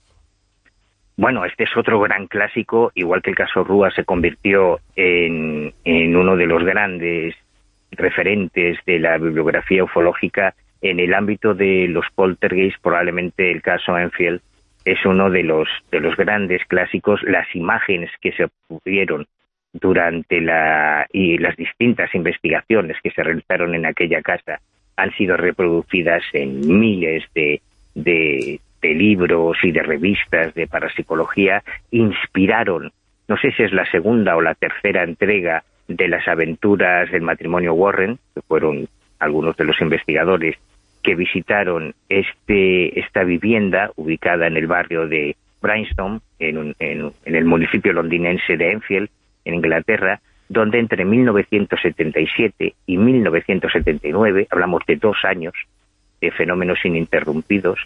Bueno, este es otro gran clásico, igual que el caso Rúa se convirtió en, en uno de los grandes referentes de la bibliografía ufológica. En el ámbito de los poltergeist, probablemente el caso Enfield es uno de los de los grandes clásicos. Las imágenes que se obtuvieron durante la y las distintas investigaciones que se realizaron en aquella casa han sido reproducidas en miles de, de, de libros y de revistas de parapsicología. Inspiraron, no sé si es la segunda o la tercera entrega de las aventuras del matrimonio Warren, que fueron algunos de los investigadores que visitaron este esta vivienda ubicada en el barrio de Bryanston, en, un, en, en el municipio londinense de Enfield, en Inglaterra, donde entre mil novecientos setenta y siete y mil novecientos setenta y nueve, hablamos de dos años de fenómenos ininterrumpidos,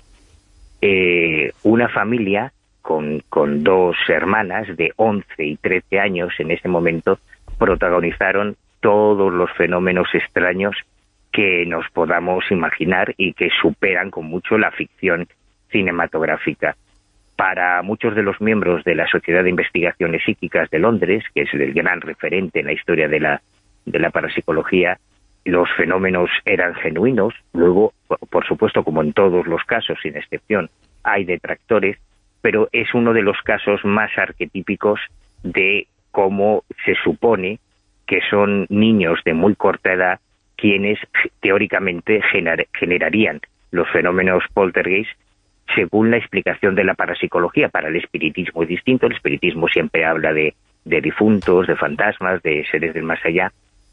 eh, una familia con, con dos hermanas de once y trece años en ese momento protagonizaron todos los fenómenos extraños que nos podamos imaginar y que superan con mucho la ficción cinematográfica. Para muchos de los miembros de la Sociedad de Investigaciones Psíquicas de Londres, que es el gran referente en la historia de la, de la parapsicología, los fenómenos eran genuinos. Luego, por supuesto, como en todos los casos, sin excepción, hay detractores, pero es uno de los casos más arquetípicos de cómo se supone que son niños de muy corta edad quienes teóricamente gener generarían los fenómenos poltergeist según la explicación de la parapsicología. Para el espiritismo es distinto. El espiritismo siempre habla de, de difuntos, de fantasmas, de seres del más allá,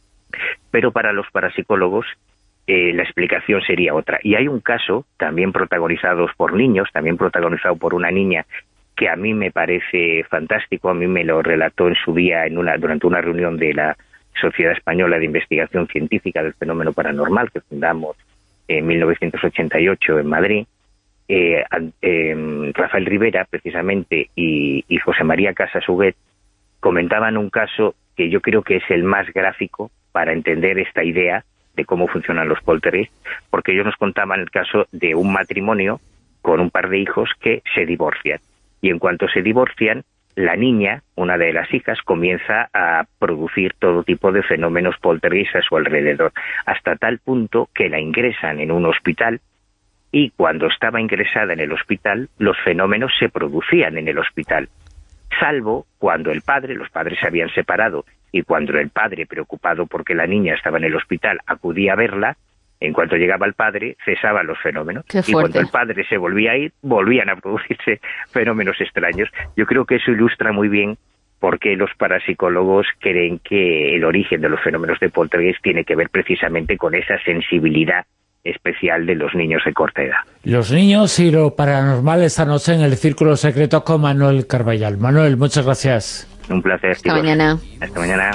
pero para los parapsicólogos eh, la explicación sería otra. Y hay un caso, también protagonizado por niños, también protagonizado por una niña, que a mí me parece fantástico. A mí me lo relató en su día en una, durante una reunión de la Sociedad Española de Investigación Científica del Fenómeno Paranormal, que fundamos en mil novecientos ochenta y ocho en Madrid. Eh, eh, Rafael Rivera, precisamente, y, y José María Casas Huguet comentaban un caso que yo creo que es el más gráfico para entender esta idea de cómo funcionan los poltergeist, porque ellos nos contaban el caso de un matrimonio con un par de hijos que se divorcian. Y en cuanto se divorcian, la niña, una de las hijas, comienza a producir todo tipo de fenómenos poltergeist a su alrededor, hasta tal punto que la ingresan en un hospital, y cuando estaba ingresada en el hospital, los fenómenos se producían en el hospital, salvo cuando el padre, los padres se habían separado, y cuando el padre, preocupado porque la niña estaba en el hospital, acudía a verla, en cuanto llegaba el padre, cesaban los fenómenos. Y cuando el padre se volvía a ir, volvían a producirse fenómenos extraños. Yo creo que eso ilustra muy bien por qué los parapsicólogos creen que el origen de los fenómenos de poltergeist tiene que ver precisamente con esa sensibilidad especial de los niños de corta edad. Los niños y lo paranormal esta noche en el Círculo Secreto con Manuel Carballal. Manuel, muchas gracias. Un placer. Hasta mañana. Hasta mañana.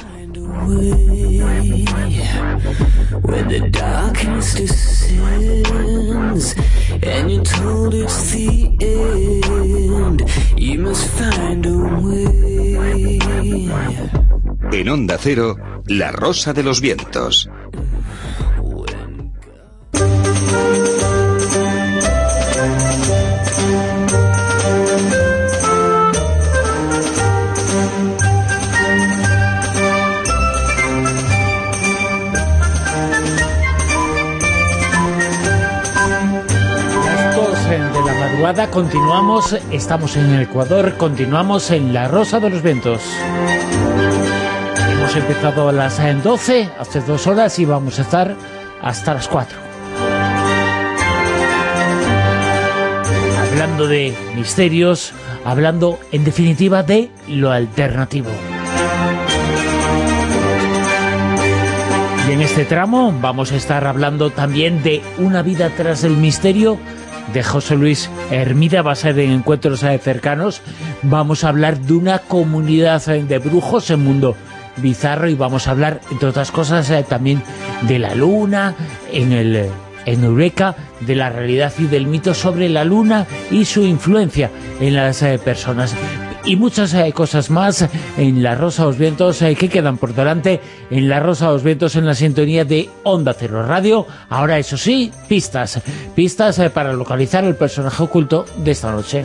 Where the darkness descends and you're told it's the end, you must find a way. En Onda Cero, La Rosa de los Vientos. Continuamos, estamos en el Ecuador, continuamos en La Rosa de los Vientos. Hemos empezado a las doce, hace dos horas, y vamos a estar hasta las cuatro. Hablando de misterios, hablando en definitiva de lo alternativo. Y en este tramo vamos a estar hablando también de Una vida tras el misterio, de José Luis Hermida. Va a ser en Encuentros Cercanos. Vamos a hablar de una comunidad de brujos en Mundo Bizarro, y vamos a hablar, entre otras cosas, eh, también de la luna, en el en Eureka, de la realidad y del mito sobre la luna y su influencia en las eh, personas. y muchas eh, cosas más en La Rosa de los Vientos eh, que quedan por delante en La Rosa de los Vientos, en la sintonía de Onda Cero Radio. Ahora, eso sí, pistas, pistas eh, para localizar el personaje oculto de esta noche.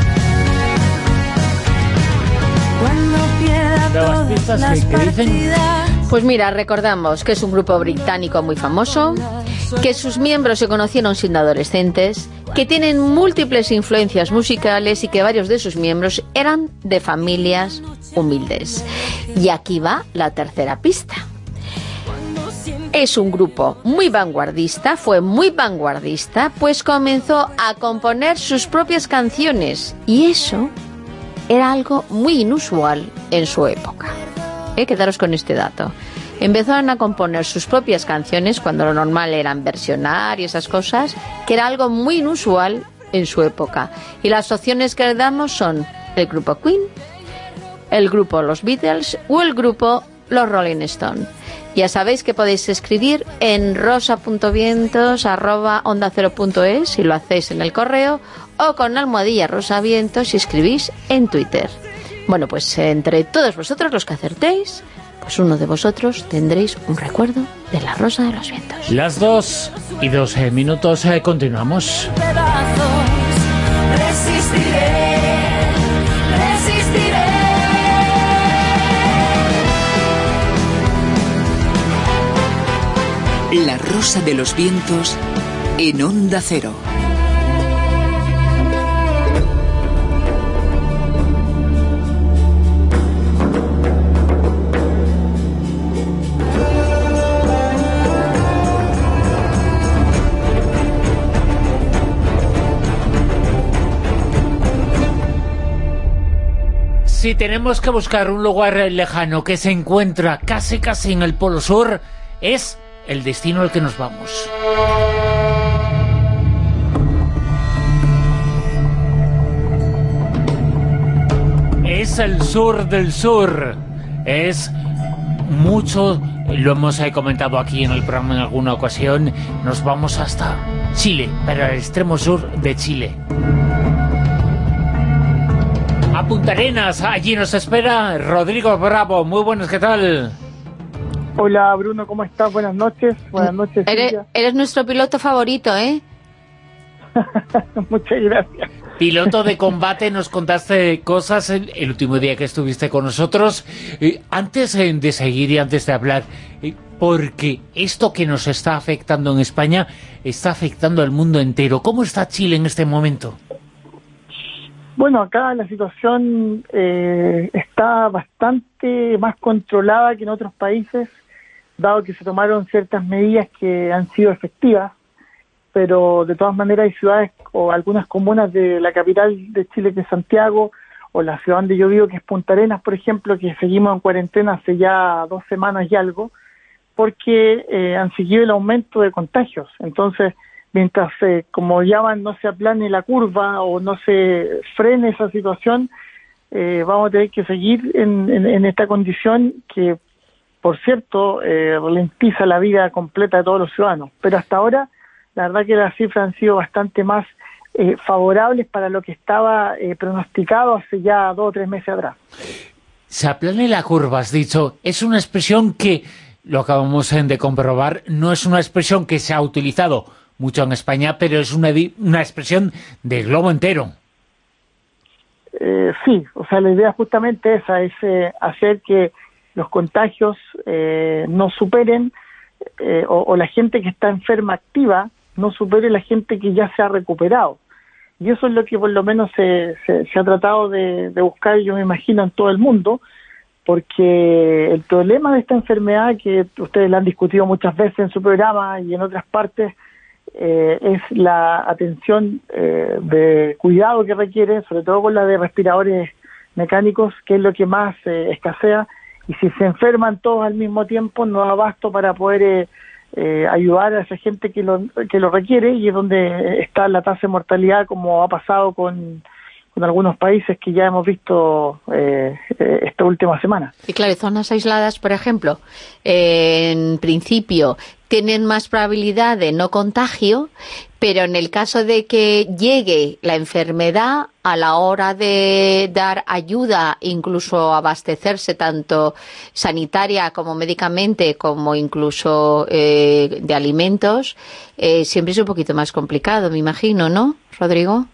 Nuevas pistas que, que dicen... Pues mira, recordamos que es un grupo británico muy famoso, que sus miembros se conocieron siendo adolescentes, que tienen múltiples influencias musicales y que varios de sus miembros eran de familias humildes. Y aquí va la tercera pista. Es un grupo muy vanguardista, fue muy vanguardista, pues comenzó a componer sus propias canciones, y eso era algo muy inusual en su época. ¿Eh? Quedaros con este dato. Empezaron a componer sus propias canciones cuando lo normal eran versionar y esas cosas, que era algo muy inusual en su época. Y las opciones que le damos son el grupo Queen, el grupo Los Beatles o el grupo Los Rolling Stones. Ya sabéis que podéis escribir en rosa punto vientos arroba onda cero punto es si lo hacéis en el correo, o con almohadilla rosavientos si escribís en Twitter. Bueno, pues entre todos vosotros los que acertéis, pues uno de vosotros tendréis un recuerdo de La Rosa de los Vientos. Las dos y doce minutos, eh, continuamos. Resistiré, resistiré. La Rosa de los Vientos en Onda Cero. Si tenemos que buscar un lugar lejano que se encuentra casi casi en el Polo Sur, es el destino al que nos vamos. Es el sur del sur. Es mucho, lo hemos comentado aquí en el programa en alguna ocasión, nos vamos hasta Chile, para el extremo sur de Chile. A Punta Arenas, allí nos espera Rodrigo Bravo. Muy buenas, ¿qué tal? Hola Bruno, ¿cómo estás? Buenas noches. Buenas noches, eres, eres nuestro piloto favorito, ¿eh? Muchas gracias. Piloto de combate, nos contaste cosas el, el último día que estuviste con nosotros. Eh, antes eh, de seguir y antes de hablar, eh, porque esto que nos está afectando en España está afectando al mundo entero. ¿Cómo está Chile en este momento? Bueno, acá la situación eh, está bastante más controlada que en otros países, dado que se tomaron ciertas medidas que han sido efectivas, pero de todas maneras hay ciudades o algunas comunas de la capital de Chile, que es Santiago, o la ciudad donde yo vivo, que es Punta Arenas, por ejemplo, que seguimos en cuarentena hace ya dos semanas y algo, porque eh, han seguido el aumento de contagios. Entonces, mientras, eh, como llaman, no se aplane la curva o no se frene esa situación, eh, vamos a tener que seguir en, en, en esta condición que, por cierto, eh, ralentiza la vida completa de todos los ciudadanos. Pero hasta ahora, la verdad que las cifras han sido bastante más eh, favorables para lo que estaba eh, pronosticado hace ya dos o tres meses atrás. Se aplane la curva, has dicho. Es una expresión que, lo acabamos de comprobar, no es una expresión que se ha utilizado mucho en España, pero es una, una expresión del globo entero. Eh, sí, o sea, la idea justamente esa, es eh, hacer que los contagios eh, no superen, eh, o, o la gente que está enferma activa no supere la gente que ya se ha recuperado. Y eso es lo que por lo menos se, se, se ha tratado de, de buscar, yo me imagino, en todo el mundo, porque el problema de esta enfermedad, que ustedes la han discutido muchas veces en su programa y en otras partes, eh, es la atención eh, de cuidado que requiere, sobre todo con la de respiradores mecánicos, que es lo que más eh, escasea, y si se enferman todos al mismo tiempo no da abasto para poder eh, eh, ayudar a esa gente que lo, que lo requiere, y es donde está la tasa de mortalidad, como ha pasado con, con algunos países que ya hemos visto eh, eh, esta última semana. Y claro, zonas aisladas, por ejemplo, eh, en principio tienen más probabilidad de no contagio, pero en el caso de que llegue la enfermedad, a la hora de dar ayuda, incluso abastecerse tanto sanitaria como médicamente, como incluso eh, de alimentos, eh, siempre es un poquito más complicado, me imagino, ¿no, Rodrigo?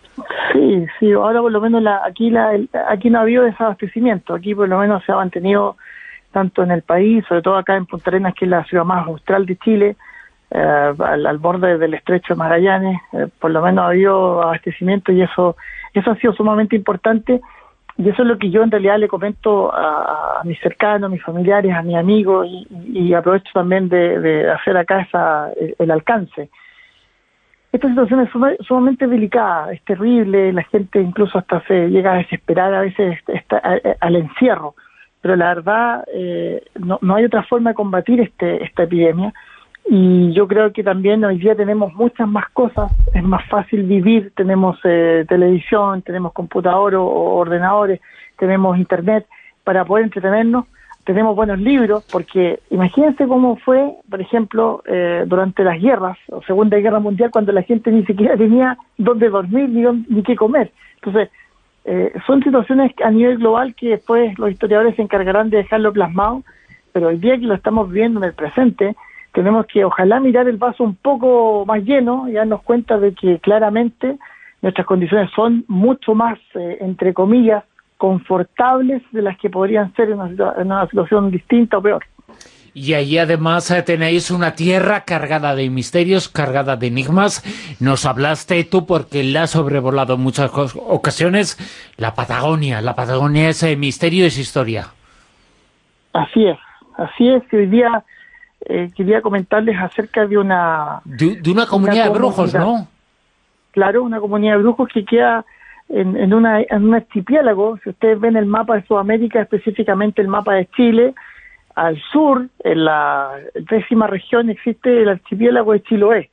Sí, sí, ahora por lo menos la, aquí la, el, aquí no ha habido desabastecimiento, aquí por lo menos se ha mantenido tanto en el país, sobre todo acá en Punta Arenas, que es la ciudad más austral de Chile, eh, al, al borde del estrecho de Magallanes, eh, por lo menos ha habido abastecimiento y eso eso ha sido sumamente importante, y eso es lo que yo en realidad le comento a, a mis cercanos, a mis familiares, a mis amigos, y, y aprovecho también de, de hacer acá esa, el, el alcance. Esta situación es suma, sumamente delicada, es terrible, la gente incluso hasta se llega a desesperar a veces está, a, a, al encierro, pero la verdad eh, no, no hay otra forma de combatir este, esta epidemia, y yo creo que también hoy día tenemos muchas más cosas, es más fácil vivir, tenemos eh, televisión, tenemos computador o, o ordenadores, tenemos internet para poder entretenernos, tenemos buenos libros, porque imagínense cómo fue, por ejemplo, eh, durante las guerras, o Segunda Guerra Mundial, cuando la gente ni siquiera tenía dónde dormir ni, dónde, ni qué comer. Entonces, eh, son situaciones a nivel global que después los historiadores se encargarán de dejarlo plasmado, pero hoy día que lo estamos viendo en el presente, tenemos que ojalá mirar el vaso un poco más lleno y darnos cuenta de que claramente nuestras condiciones son mucho más, eh, entre comillas, confortables de las que podrían ser en una, en una situación distinta o peor. Y allí además eh, tenéis una tierra cargada de misterios, cargada de enigmas. Nos hablaste tú, porque la has sobrevolado en muchas ocasiones, la Patagonia. La Patagonia es eh, misterio, es historia. Así es, así es. Hoy día eh, quería comentarles acerca de una... De, de una comunidad una de brujos, ¿no? Claro, una comunidad de brujos que queda en, en, una, en un archipiélago. Si ustedes ven el mapa de Sudamérica, específicamente el mapa de Chile, al sur, en la décima región, existe el archipiélago de Chiloé.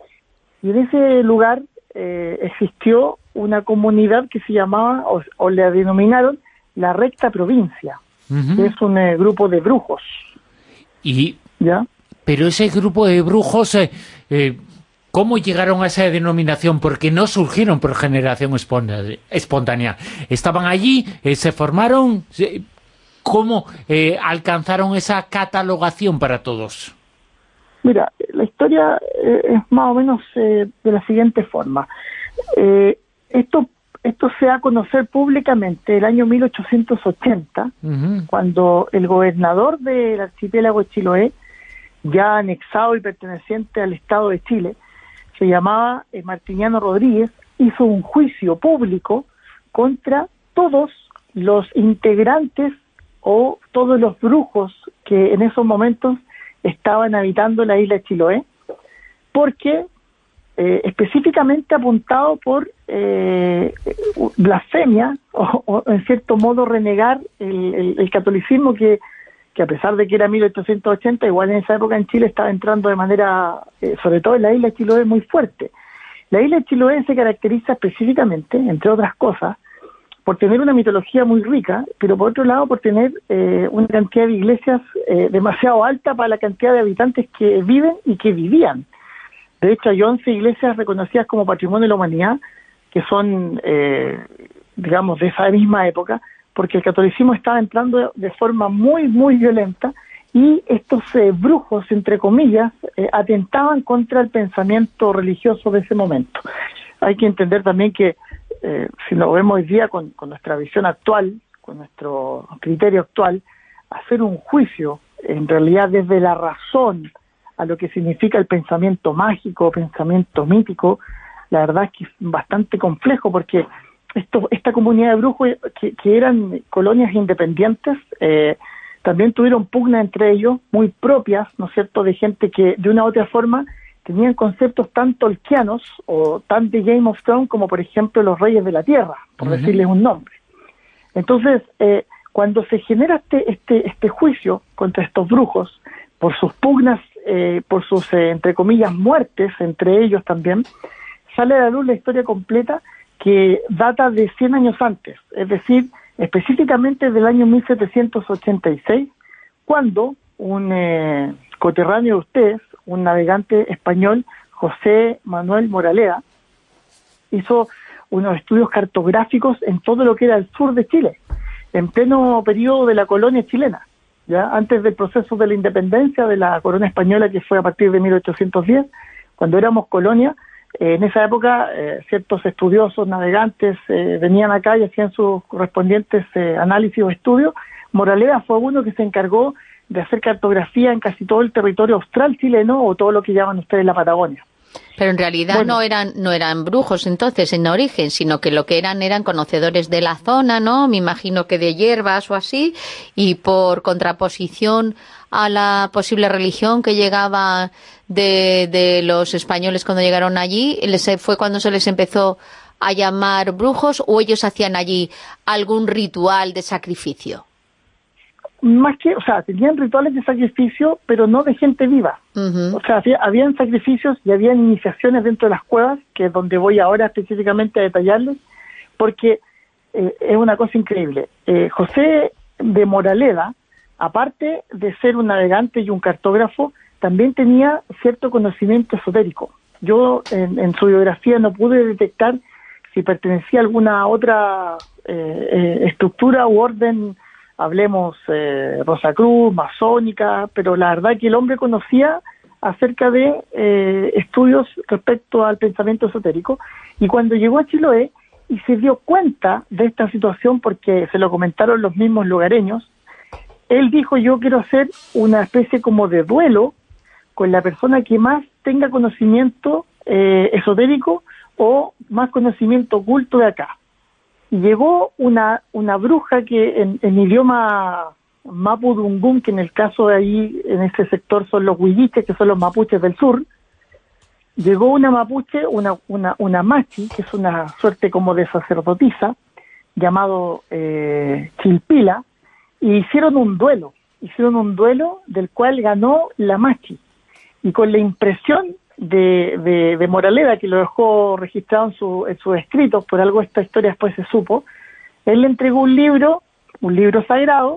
Y en ese lugar eh, existió una comunidad que se llamaba, o, o le denominaron, la Recta Provincia, uh-huh. que es un eh, grupo de brujos. Y, ¿ya? Pero ese grupo de brujos, eh, eh, ¿cómo llegaron a esa denominación? Porque no surgieron por generación espontánea. Estaban allí, eh, se formaron... Se, ¿Cómo eh, alcanzaron esa catalogación para todos? Mira, la historia eh, es más o menos eh, de la siguiente forma. Eh, esto esto se da a conocer públicamente el año mil ochocientos ochenta, uh-huh. cuando el gobernador del archipiélago de Chiloé, ya anexado y perteneciente al Estado de Chile, se llamaba eh, Martiniano Rodríguez, hizo un juicio público contra todos los integrantes o todos los brujos que en esos momentos estaban habitando la isla de Chiloé, porque eh, específicamente apuntado por eh, blasfemia o, o en cierto modo renegar el, el, el catolicismo que, que a pesar de que era mil ochocientos ochenta, igual en esa época en Chile estaba entrando de manera, eh, sobre todo en la isla de Chiloé, muy fuerte. La isla de Chiloé se caracteriza específicamente, entre otras cosas, por tener una mitología muy rica, pero por otro lado por tener eh, una cantidad de iglesias eh, demasiado alta para la cantidad de habitantes que viven y que vivían. De hecho, hay once iglesias reconocidas como Patrimonio de la Humanidad, que son, eh, digamos, de esa misma época, porque el catolicismo estaba entrando de, de forma muy, muy violenta, y estos eh, brujos, entre comillas, eh, atentaban contra el pensamiento religioso de ese momento. Hay que entender también que Eh, si lo vemos hoy día con, con nuestra visión actual, con nuestro criterio actual, hacer un juicio en realidad desde la razón a lo que significa el pensamiento mágico, pensamiento mítico, la verdad es que es bastante complejo, porque esto, esta comunidad de brujos que, que eran colonias independientes, eh, también tuvieron pugna entre ellos, muy propias, ¿no es cierto?, de gente que de una u otra forma tenían conceptos tan tolkianos o tan de Game of Thrones como, por ejemplo, los Reyes de la Tierra, por uh-huh. decirles un nombre. Entonces, eh, cuando se genera este, este, este juicio contra estos brujos, por sus pugnas, eh, por sus, eh, entre comillas, muertes, entre ellos también, sale a la luz la historia completa que data de cien años antes, es decir, específicamente del año mil setecientos ochenta y seis, cuando un eh, coterráneo de ustedes, un navegante español, José Manuel Moraleda, hizo unos estudios cartográficos en todo lo que era el sur de Chile, en pleno periodo de la colonia chilena, ya antes del proceso de la independencia de la corona española, que fue a partir de mil ochocientos diez, cuando éramos colonia. Eh, en esa época eh, ciertos estudiosos, navegantes, eh, venían acá y hacían sus correspondientes eh, análisis o estudios. Moraleda fue uno que se encargó de hacer cartografía en casi todo el territorio austral chileno, o todo lo que llaman ustedes la Patagonia. Pero en realidad bueno, no eran no eran brujos entonces en origen, sino que lo que eran eran conocedores de la zona, ¿no? Me imagino que de hierbas o así, y por contraposición a la posible religión que llegaba de, de los españoles cuando llegaron allí, les fue cuando se les empezó a llamar brujos, o ellos hacían allí algún ritual de sacrificio. Más que, o sea, tenían rituales de sacrificio, pero no de gente viva. Uh-huh. O sea, había, habían sacrificios y habían iniciaciones dentro de las cuevas, que es donde voy ahora específicamente a detallarles, porque eh, es una cosa increíble. Eh, José de Moraleda, aparte de ser un navegante y un cartógrafo, también tenía cierto conocimiento esotérico. Yo en, en su biografía no pude detectar si pertenecía a alguna otra eh, eh, estructura u orden, hablemos eh, Rosacruz, masónica, pero la verdad que el hombre conocía acerca de eh, estudios respecto al pensamiento esotérico, y cuando llegó a Chiloé y se dio cuenta de esta situación, porque se lo comentaron los mismos lugareños, él dijo: yo quiero hacer una especie como de duelo con la persona que más tenga conocimiento eh, esotérico o más conocimiento oculto de acá. Y llegó una una bruja que en, en idioma mapudungún, que en el caso de ahí, en ese sector son los huilliches, que son los mapuches del sur. Llegó una mapuche, una una una machi, que es una suerte como de sacerdotisa, llamado eh, Chilpila, y hicieron un duelo, hicieron un duelo del cual ganó la machi. Y con la impresión de, de, de Moraleda, que lo dejó registrado en, su, en sus escritos, por algo esta historia después se supo, él le entregó un libro, un libro sagrado,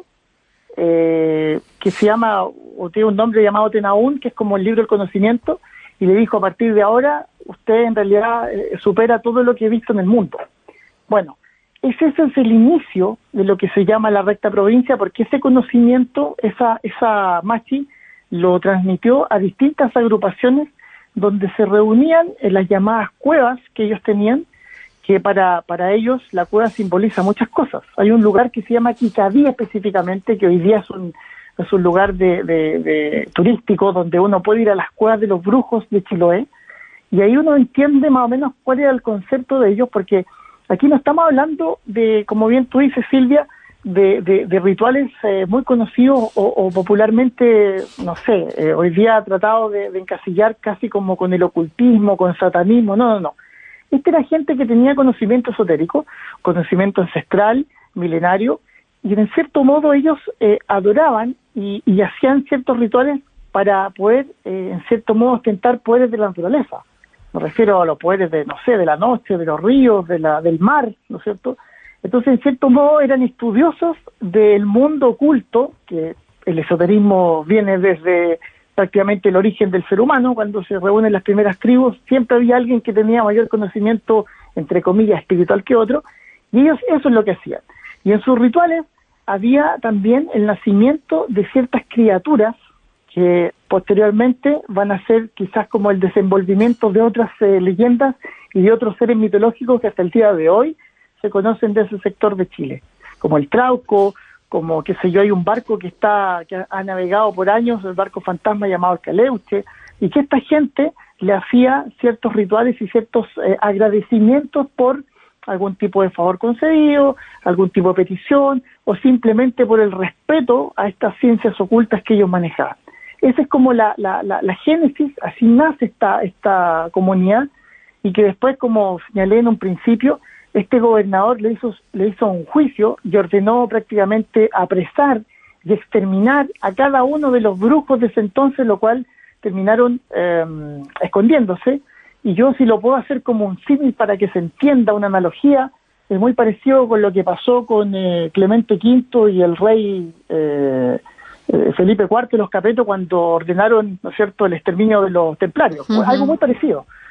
eh, que se llama, o tiene un nombre llamado Tenaún, que es como el libro del conocimiento, y le dijo: a partir de ahora, usted en realidad eh, supera todo lo que he visto en el mundo. Bueno, ese es el inicio de lo que se llama la recta provincia, porque ese conocimiento, esa, esa machi, lo transmitió a distintas agrupaciones donde se reunían en las llamadas cuevas que ellos tenían, que para, para ellos la cueva simboliza muchas cosas. Hay un lugar que se llama Quicadí específicamente, que hoy día es un, es un lugar de, de, de turístico, donde uno puede ir a las cuevas de los brujos de Chiloé, y ahí uno entiende más o menos cuál era el concepto de ellos, porque aquí no estamos hablando de, como bien tú dices, Silvia, de, de, de rituales eh, muy conocidos o, o popularmente, no sé, eh, hoy día tratado de, de encasillar casi como con el ocultismo, con satanismo. No, no, no. Esta era gente que tenía conocimiento esotérico, conocimiento ancestral, milenario, y en cierto modo ellos eh, adoraban y, y hacían ciertos rituales para poder, eh, en cierto modo, ostentar poderes de la naturaleza. Me refiero a los poderes de, no sé, de la noche, de los ríos, de la, del mar, ¿no es cierto? Entonces, en cierto modo, eran estudiosos del mundo oculto, que el esoterismo viene desde prácticamente el origen del ser humano. Cuando se reúnen las primeras tribus, siempre había alguien que tenía mayor conocimiento, entre comillas, espiritual que otro, y ellos eso es lo que hacían. Y en sus rituales había también el nacimiento de ciertas criaturas que posteriormente van a ser quizás como el desenvolvimiento de otras eh, leyendas y de otros seres mitológicos que hasta el día de hoy se conocen de ese sector de Chile, como el Trauco, como, qué sé yo, hay un barco que está que ha navegado por años, el barco fantasma llamado el Caleuche, y que esta gente le hacía ciertos rituales y ciertos eh, agradecimientos por algún tipo de favor concedido, algún tipo de petición, o simplemente por el respeto a estas ciencias ocultas que ellos manejaban. Esa es como la, la, la, la génesis, así nace esta, esta comunidad, y que después, como señalé en un principio, este gobernador le hizo, le hizo un juicio y ordenó prácticamente apresar y exterminar a cada uno de los brujos de ese entonces, lo cual terminaron eh, escondiéndose. Y yo, si lo puedo hacer como un símil para que se entienda una analogía, es muy parecido con lo que pasó con eh, Clemente quinto y el rey eh, eh, Felipe cuarto y los Capetos cuando ordenaron, ¿no es cierto?, el exterminio de los templarios. Uh-huh. Algo muy parecido.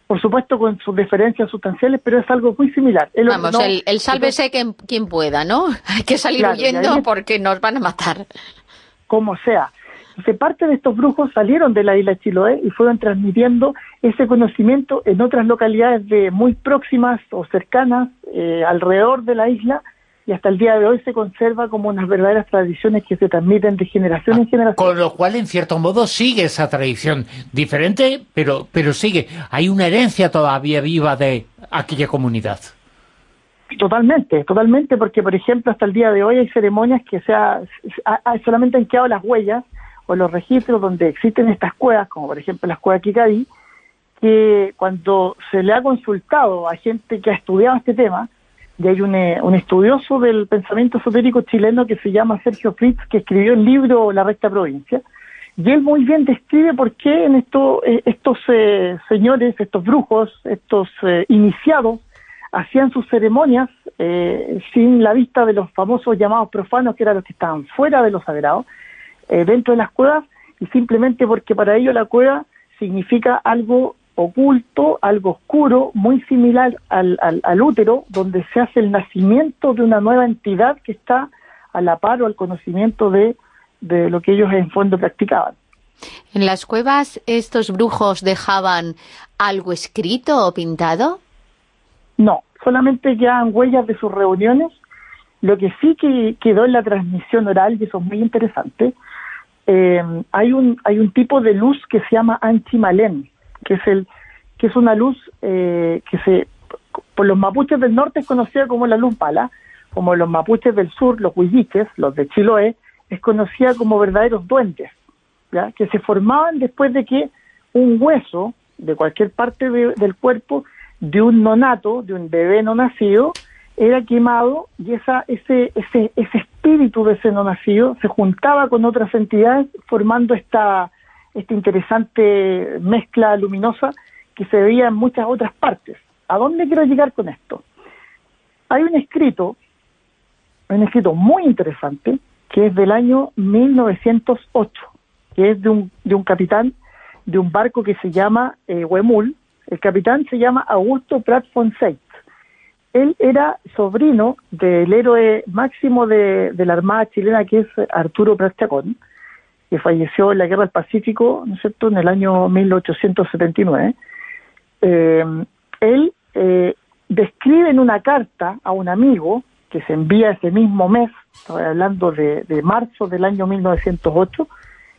por supuesto con sus diferencias sustanciales, pero es algo muy similar. Él Vamos, ordenó, el, el sálvese quien, quien pueda, ¿no? Hay que salir claro, huyendo porque nos van a matar. Como sea. Entonces, parte de estos brujos salieron de la isla de Chiloé y fueron transmitiendo ese conocimiento en otras localidades de muy próximas o cercanas eh, alrededor de la isla, y hasta el día de hoy se conserva como unas verdaderas tradiciones que se transmiten de generación ah, en generación. Con lo cual, en cierto modo, sigue esa tradición. Diferente, pero, pero sigue. Hay una herencia todavía viva de aquella comunidad. Totalmente, totalmente, porque, por ejemplo, hasta el día de hoy hay ceremonias que se ha, ha, solamente han quedado las huellas o los registros donde existen estas cuevas, como por ejemplo las cuevas Kikadi, que cuando se le ha consultado a gente que ha estudiado este tema, y hay un, un estudioso del pensamiento esotérico chileno que se llama Sergio Fritz, que escribió el libro La Recta Provincia, y él muy bien describe por qué en esto, eh, estos eh, señores, estos brujos, estos eh, iniciados, hacían sus ceremonias eh, sin la vista de los famosos llamados profanos, que eran los que estaban fuera de lo sagrado, eh, dentro de las cuevas, y simplemente porque para ellos la cueva significa algo oculto, algo oscuro, muy similar al, al, al útero, donde se hace el nacimiento de una nueva entidad que está a la par o al conocimiento de, de lo que ellos en fondo practicaban. ¿En las cuevas estos brujos dejaban algo escrito o pintado? No, solamente quedaban huellas de sus reuniones. Lo que sí que quedó en la transmisión oral, y eso es muy interesante, eh, hay un hay un tipo de luz que se llama anchimalén, que es el que es una luz eh, que se por los mapuches del norte es conocida como la luz bala, como los mapuches del sur, los huilliches, los de Chiloé, es conocida como verdaderos duendes, ¿ya? Que se formaban después de que un hueso de cualquier parte de, del cuerpo de un nonato, de un bebé no nacido, era quemado, y esa ese ese ese espíritu de ese no nacido se juntaba con otras entidades formando esta esta interesante mezcla luminosa que se veía en muchas otras partes. ¿A dónde quiero llegar con esto? Hay un escrito, un escrito muy interesante, que es del año mil novecientos ocho, que es de un, de un capitán de un barco que se llama eh, Huemul. El capitán se llama Augusto Prat von Seitz. Él era sobrino del héroe máximo de, de la Armada chilena, que es Arturo Prat Chacón, que falleció en la Guerra del Pacífico, ¿no es cierto?, en el año mil ochocientos setenta y nueve. Eh, él eh, describe en una carta a un amigo que se envía ese mismo mes, estoy hablando de, de marzo del año mil novecientos ocho,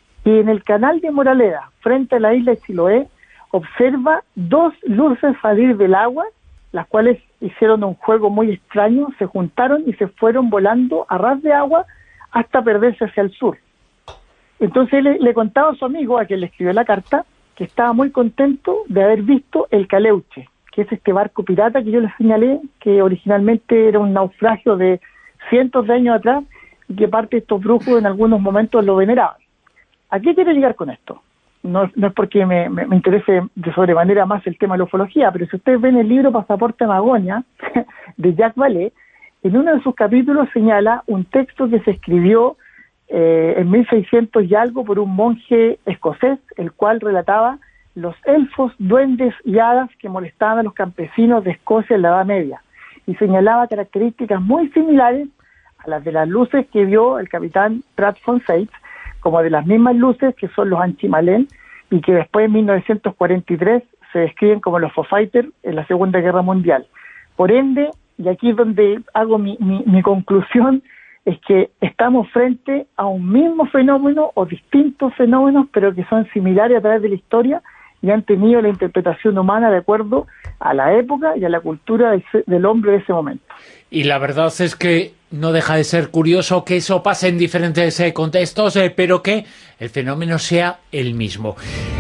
y en el canal de Moraleda, frente a la isla de Chiloé, observa dos luces salir del agua, las cuales hicieron un juego muy extraño, se juntaron y se fueron volando a ras de agua hasta perderse hacia el sur. Entonces le, le contaba a su amigo, a quien le escribió la carta, que estaba muy contento de haber visto el Caleuche, que es este barco pirata que yo les señalé, que originalmente era un naufragio de cientos de años atrás, y que parte de estos brujos en algunos momentos lo veneraban. ¿A qué quiero llegar con esto? No, no es porque me, me, me interese de sobremanera más el tema de la ufología, pero si ustedes ven el libro Pasaporte a Magonia, de Jacques Vallée, en uno de sus capítulos señala un texto que se escribió eh, en mil seiscientos y algo por un monje escocés, el cual relataba los elfos, duendes y hadas que molestaban a los campesinos de Escocia en la Edad Media, y señalaba características muy similares a las de las luces que vio el capitán Prat von Seitz, como de las mismas luces que son los anchimalén, y que después en mil novecientos cuarenta y tres se describen como los Foo Fighters en la Segunda Guerra Mundial. Por ende, y aquí es donde hago mi, mi, mi conclusión, es que estamos frente a un mismo fenómeno o distintos fenómenos, pero que son similares a través de la historia y han tenido la interpretación humana de acuerdo a la época y a la cultura del, del hombre de ese momento. Y la verdad es que no deja de ser curioso que eso pase en diferentes eh, contextos, eh, pero que el fenómeno sea el mismo.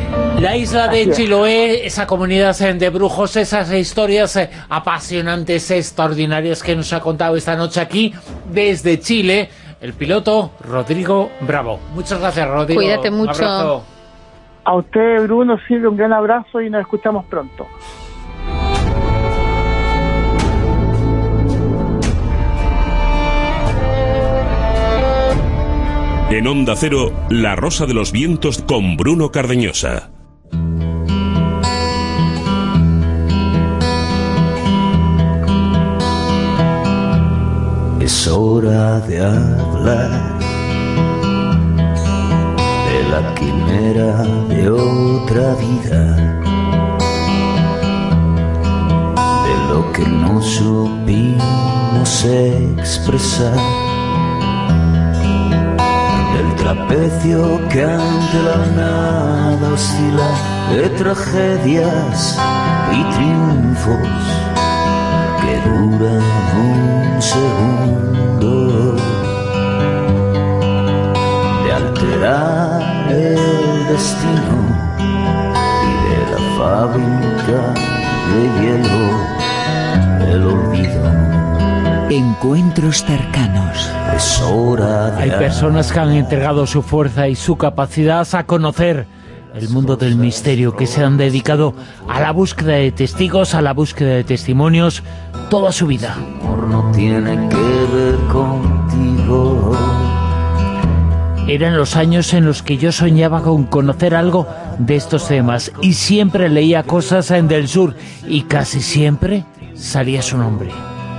La isla de Chiloé, esa comunidad de brujos, esas historias eh, apasionantes, extraordinarias que nos ha contado esta noche aquí desde Chile, el piloto Rodrigo Bravo. Muchas gracias, Rodrigo. Cuídate mucho. Un abrazo. A usted, Bruno, Silvio, un gran abrazo y nos escuchamos pronto. En Onda Cero, La Rosa de los Vientos con Bruno Cardeñosa. hora de hablar de la quimera de otra vida, de lo que no supimos expresar, del trapecio que ante la nada oscila, de tragedias y triunfos que duran un segundo, de alterar el destino y de la fábrica de hielo, el olvido. Encuentros cercanos. Es hora de... Hay personas que han entregado su fuerza y su capacidad a conocer el mundo del misterio, que se han dedicado a la búsqueda de testigos, a la búsqueda de testimonios, toda su vida. Amor no tiene que ver contigo. Eran los años en los que yo soñaba con conocer algo de estos temas y siempre leía cosas en Del Sur y casi siempre salía su nombre.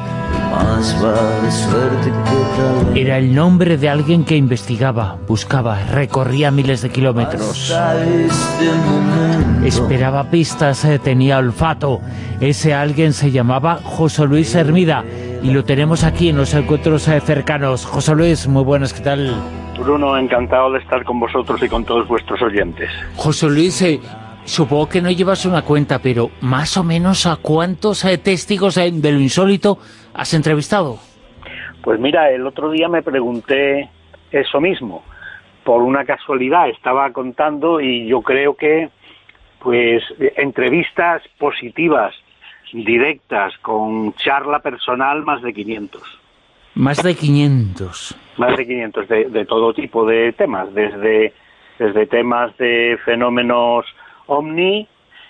Más vale suerte que tal. Era el nombre de alguien que investigaba, buscaba, recorría miles de kilómetros. Este momento. Esperaba pistas, eh, tenía olfato. Ese alguien se llamaba José Luis Hermida y lo tenemos aquí en los encuentros eh, cercanos. José Luis, muy buenas, ¿qué tal? Bruno, encantado de estar con vosotros y con todos vuestros oyentes. José Luis, eh, supongo que no llevas una cuenta, pero más o menos ¿a cuántos eh, testigos eh, de lo insólito has entrevistado? Pues mira, el otro día me pregunté eso mismo. Por una casualidad estaba contando y yo creo que pues entrevistas positivas, directas, con charla personal, más de quinientos. Más de quinientos. Más de quinientos, de, de todo tipo de temas, desde, desde temas de fenómenos ovni,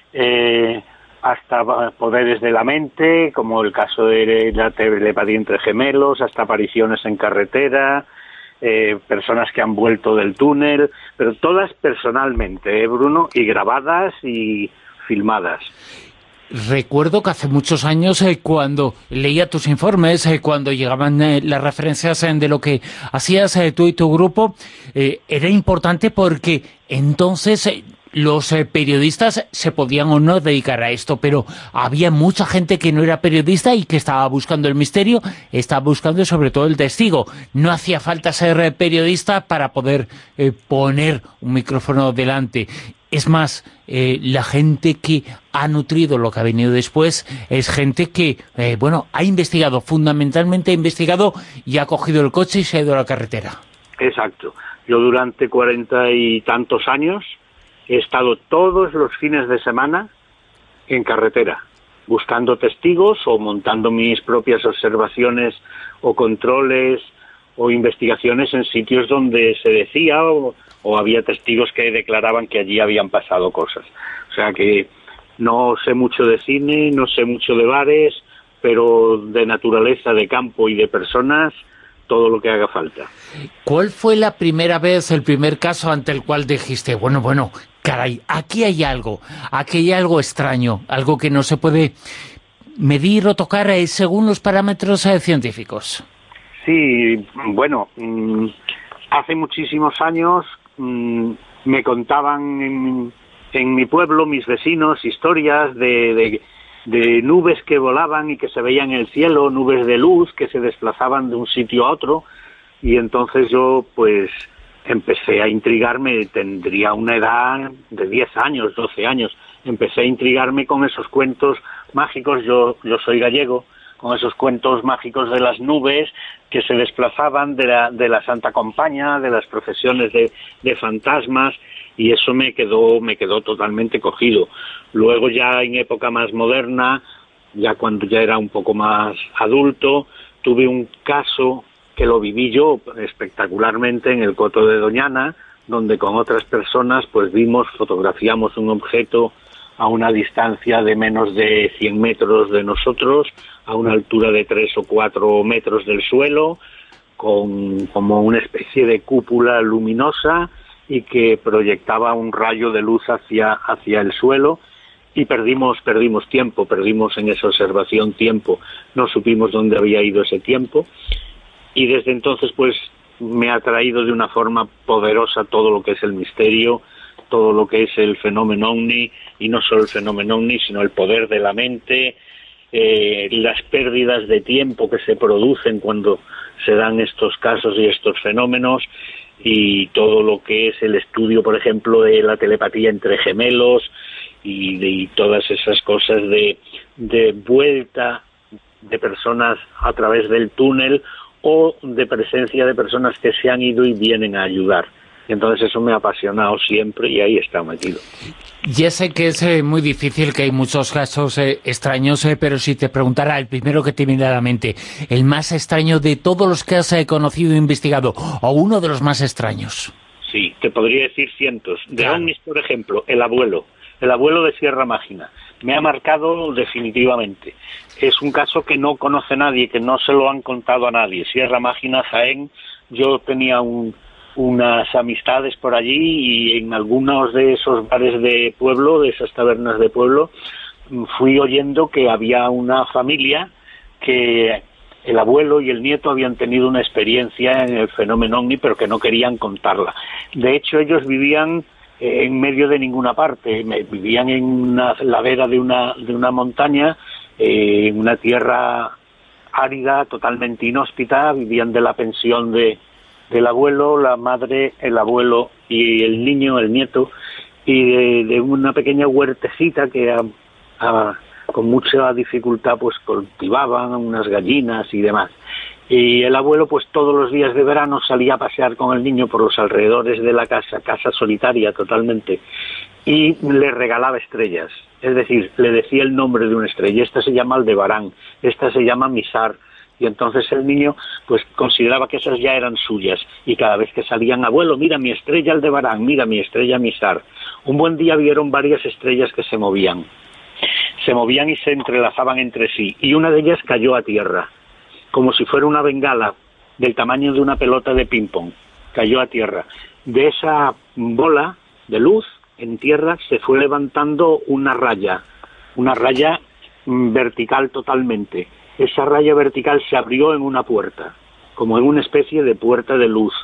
eh, hasta poderes de la mente, como el caso de la telepatía entre gemelos, hasta apariciones en carretera, eh, personas que han vuelto del túnel, pero todas personalmente, ¿eh, Bruno? Y grabadas y filmadas. Recuerdo que hace muchos años, eh, cuando leía tus informes, eh, cuando llegaban eh, las referencias eh, de lo que hacías eh, tú y tu grupo, eh, era importante porque entonces eh, los eh, periodistas se podían o no dedicar a esto, pero había mucha gente que no era periodista y que estaba buscando el misterio, estaba buscando sobre todo el testigo. No hacía falta ser eh, periodista para poder eh, poner un micrófono delante. Es más, eh, la gente que ha nutrido lo que ha venido después es gente que, eh, bueno, ha investigado, fundamentalmente ha investigado y ha cogido el coche y se ha ido a la carretera. Exacto. Yo durante cuarenta y tantos años he estado todos los fines de semana en carretera, buscando testigos o montando mis propias observaciones o controles o investigaciones en sitios donde se decía o, o había testigos que declaraban que allí habían pasado cosas. O sea que no sé mucho de cine, no sé mucho de bares, pero de naturaleza, de campo y de personas, todo lo que haga falta. ¿Cuál fue la primera vez, el primer caso ante el cual dijiste, bueno, bueno, caray, aquí hay algo, aquí hay algo extraño, algo que no se puede medir o tocar eh, según los parámetros eh, científicos? Sí, bueno, mmm, hace muchísimos años mmm, me contaban en, en mi pueblo mis vecinos historias de, de, de nubes que volaban y que se veían en el cielo, nubes de luz que se desplazaban de un sitio a otro, y entonces yo pues empecé a intrigarme, tendría una edad de diez años, doce años, empecé a intrigarme con esos cuentos mágicos, yo, yo soy gallego, con esos cuentos mágicos de las nubes que se desplazaban, de la, de la Santa Compaña, de las procesiones de, de fantasmas, y eso me quedó, me quedó totalmente cogido. Luego ya en época más moderna, ya cuando ya era un poco más adulto, tuve un caso que lo viví yo espectacularmente en el Coto de Doñana, donde con otras personas pues vimos, fotografiamos un objeto a una distancia de menos de cien metros de nosotros, a una altura de tres o cuatro metros del suelo, con como una especie de cúpula luminosa y que proyectaba un rayo de luz hacia, hacia el suelo, y perdimos, perdimos tiempo, perdimos en esa observación tiempo, no supimos dónde había ido ese tiempo, y desde entonces pues me ha atraído de una forma poderosa todo lo que es el misterio, todo lo que es el fenómeno ovni, y no solo el fenómeno ovni, sino el poder de la mente, eh, las pérdidas de tiempo que se producen cuando se dan estos casos y estos fenómenos, y todo lo que es el estudio, por ejemplo, de la telepatía entre gemelos, y, de, y todas esas cosas de, de vuelta de personas a través del túnel, o de presencia de personas que se han ido y vienen a ayudar. Y entonces eso me ha apasionado siempre y ahí está metido. Ya sé que es eh, muy difícil, que hay muchos casos eh, extraños, eh, pero si te preguntara el primero que te viene a la mente, el más extraño de todos los que has eh, conocido e investigado, o uno de los más extraños. Sí, te podría decir cientos. De claro. ovnis, por ejemplo, el abuelo, el abuelo de Sierra Mágina. Me ha marcado definitivamente. Es un caso que no conoce nadie, que no se lo han contado a nadie. Sierra Mágina, Jaén, yo tenía un, unas amistades por allí, y en algunos de esos bares de pueblo, de esas tabernas de pueblo, fui oyendo que había una familia que el abuelo y el nieto habían tenido una experiencia en el fenómeno ovni, pero que no querían contarla. De hecho, ellos vivían en medio de ninguna parte, vivían en una ladera de una de una montaña, en eh, una tierra árida, totalmente inhóspita. Vivían de la pensión de del abuelo, la madre, el abuelo y el niño, el nieto, y de, de una pequeña huertecita que a, a, con mucha dificultad pues cultivaban unas gallinas y demás. Y el abuelo pues todos los días de verano salía a pasear con el niño por los alrededores de la casa, casa solitaria totalmente, y le regalaba estrellas. Es decir, le decía el nombre de una estrella. Esta se llama Aldebarán, esta se llama Misar. Y entonces el niño pues consideraba que esas ya eran suyas, y cada vez que salían, abuelo, mira mi estrella Aldebarán, mira mi estrella Misar. Un buen día vieron varias estrellas que se movían, se movían y se entrelazaban entre sí, y una de ellas cayó a tierra, como si fuera una bengala del tamaño de una pelota de ping-pong, cayó a tierra. De esa bola de luz en tierra se fue levantando una raya, una raya mm, vertical totalmente. Esa raya vertical se abrió en una puerta, como en una especie de puerta de luz.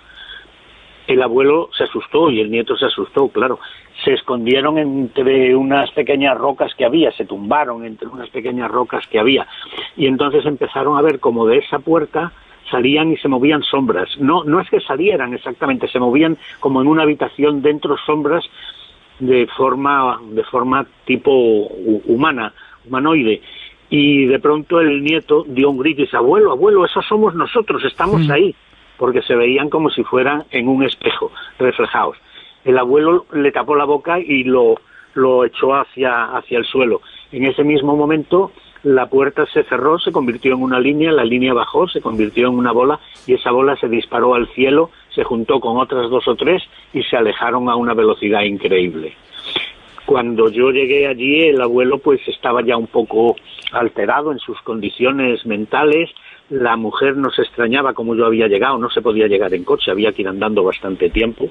El abuelo se asustó y el nieto se asustó, claro. Se escondieron entre unas pequeñas rocas que había, se tumbaron entre unas pequeñas rocas que había. Y entonces empezaron a ver como de esa puerta salían y se movían sombras. No, no es que salieran exactamente, se movían como en una habitación dentro, sombras de forma, de forma tipo humana, humanoide. Y de pronto el nieto dio un grito y dice, abuelo, abuelo, esos somos nosotros, estamos ahí. Porque se veían como si fueran en un espejo, reflejados. El abuelo le tapó la boca y lo, lo echó hacia, hacia el suelo. En ese mismo momento la puerta se cerró, se convirtió en una línea, la línea bajó, se convirtió en una bola, y esa bola se disparó al cielo, se juntó con otras dos o tres y se alejaron a una velocidad increíble. Cuando yo llegué allí, el abuelo pues estaba ya un poco alterado en sus condiciones mentales. La mujer nos extrañaba cómo yo había llegado, no se podía llegar en coche, había que ir andando bastante tiempo.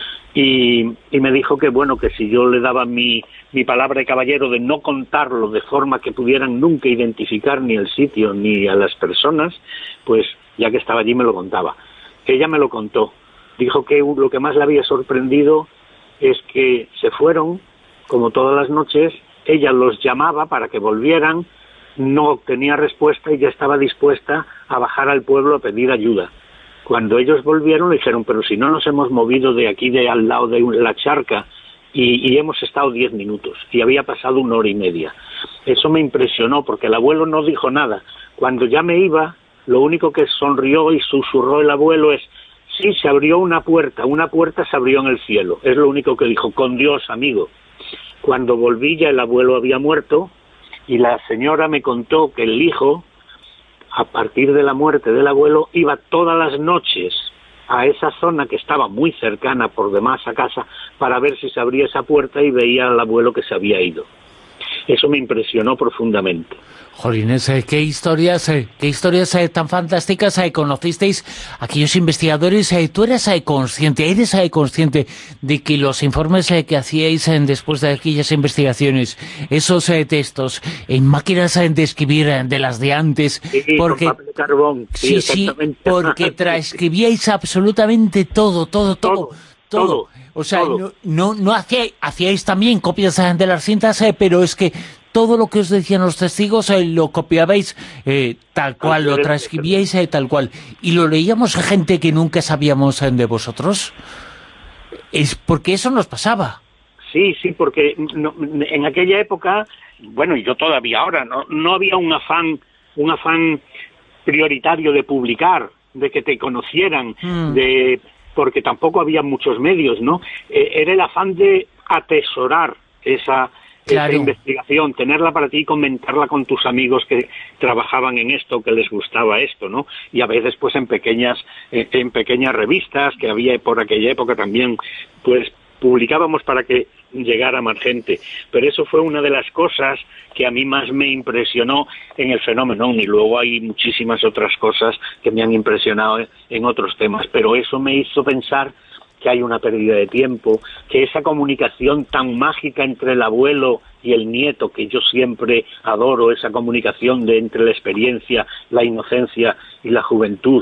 Y, y me dijo que bueno, que si yo le daba mi, mi palabra de caballero de no contarlo de forma que pudieran nunca identificar ni el sitio ni a las personas, pues ya que estaba allí me lo contaba. Ella me lo contó. Dijo que lo que más le había sorprendido es que se fueron, como todas las noches, ella los llamaba para que volvieran, no obtenía respuesta y ya estaba dispuesta a bajar al pueblo a pedir ayuda. Cuando ellos volvieron le dijeron, pero si no nos hemos movido de aquí, de al lado de la charca, y, y hemos estado diez minutos, y había pasado una hora y media. Eso me impresionó, porque el abuelo no dijo nada. Cuando ya me iba, lo único que sonrió y susurró el abuelo es, sí, se abrió una puerta, una puerta se abrió en el cielo. Es lo único que dijo, con Dios, amigo. Cuando volví ya el abuelo había muerto, y la señora me contó que el hijo, a partir de la muerte del abuelo, iba todas las noches a esa zona que estaba muy cercana por demás a casa para ver si se abría esa puerta y veía al abuelo que se había ido. Eso me impresionó profundamente. Jolines, eh, qué historias, eh, qué historias eh, tan fantásticas eh, conocisteis aquellos investigadores. Eh, tú eras eh, consciente, eres eh, consciente de que los informes eh, que hacíais eh, después de aquellas investigaciones, esos eh, textos en máquinas eh, de escribir eh, de las de antes, sí, porque con papel de carbón, sí, sí, sí, porque transcribíais absolutamente todo, todo, todo, todo. todo. todo. O sea, todo. no, no, no hacíais, hacíais también copias eh, de las cintas, eh, pero es que todo lo que os decían los testigos eh, lo copiabais eh, tal cual, lo transcribíais eh, tal cual. Y lo leíamos a gente que nunca sabíamos eh, de vosotros. Es porque eso nos pasaba. Sí, sí, porque no, en aquella época, bueno, y yo todavía ahora, no, no había un afán, un afán prioritario de publicar, de que te conocieran, mm. de porque tampoco había muchos medios, ¿no? Eh, era el afán de atesorar esa... Claro. Esa investigación, tenerla para ti y comentarla con tus amigos que trabajaban en esto, que les gustaba esto, ¿no? Y a veces, pues, en pequeñas eh, en pequeñas revistas que había por aquella época también, pues, publicábamos para que llegara más gente. Pero eso fue una de las cosas que a mí más me impresionó en el fenómeno, y luego hay muchísimas otras cosas que me han impresionado en otros temas, pero eso me hizo pensar que hay una pérdida de tiempo, que esa comunicación tan mágica entre el abuelo y el nieto, que yo siempre adoro, esa comunicación de entre la experiencia, la inocencia y la juventud,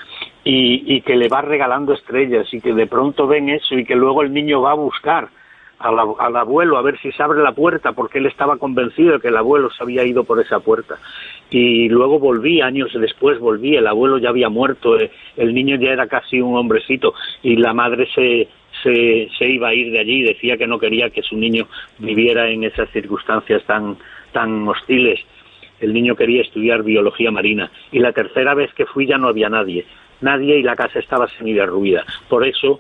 y, y que le va regalando estrellas, y que de pronto ven eso, y que luego el niño va a buscar al, al abuelo a ver si se abre la puerta, porque él estaba convencido de que el abuelo se había ido por esa puerta. Y luego volví, años después volví, el abuelo ya había muerto, el niño ya era casi un hombrecito, y la madre se, se, se iba a ir de allí, decía que no quería que su niño viviera en esas circunstancias tan, tan hostiles. El niño quería estudiar biología marina, y la tercera vez que fui ya no había nadie, nadie, y la casa estaba semiderruida. Por eso,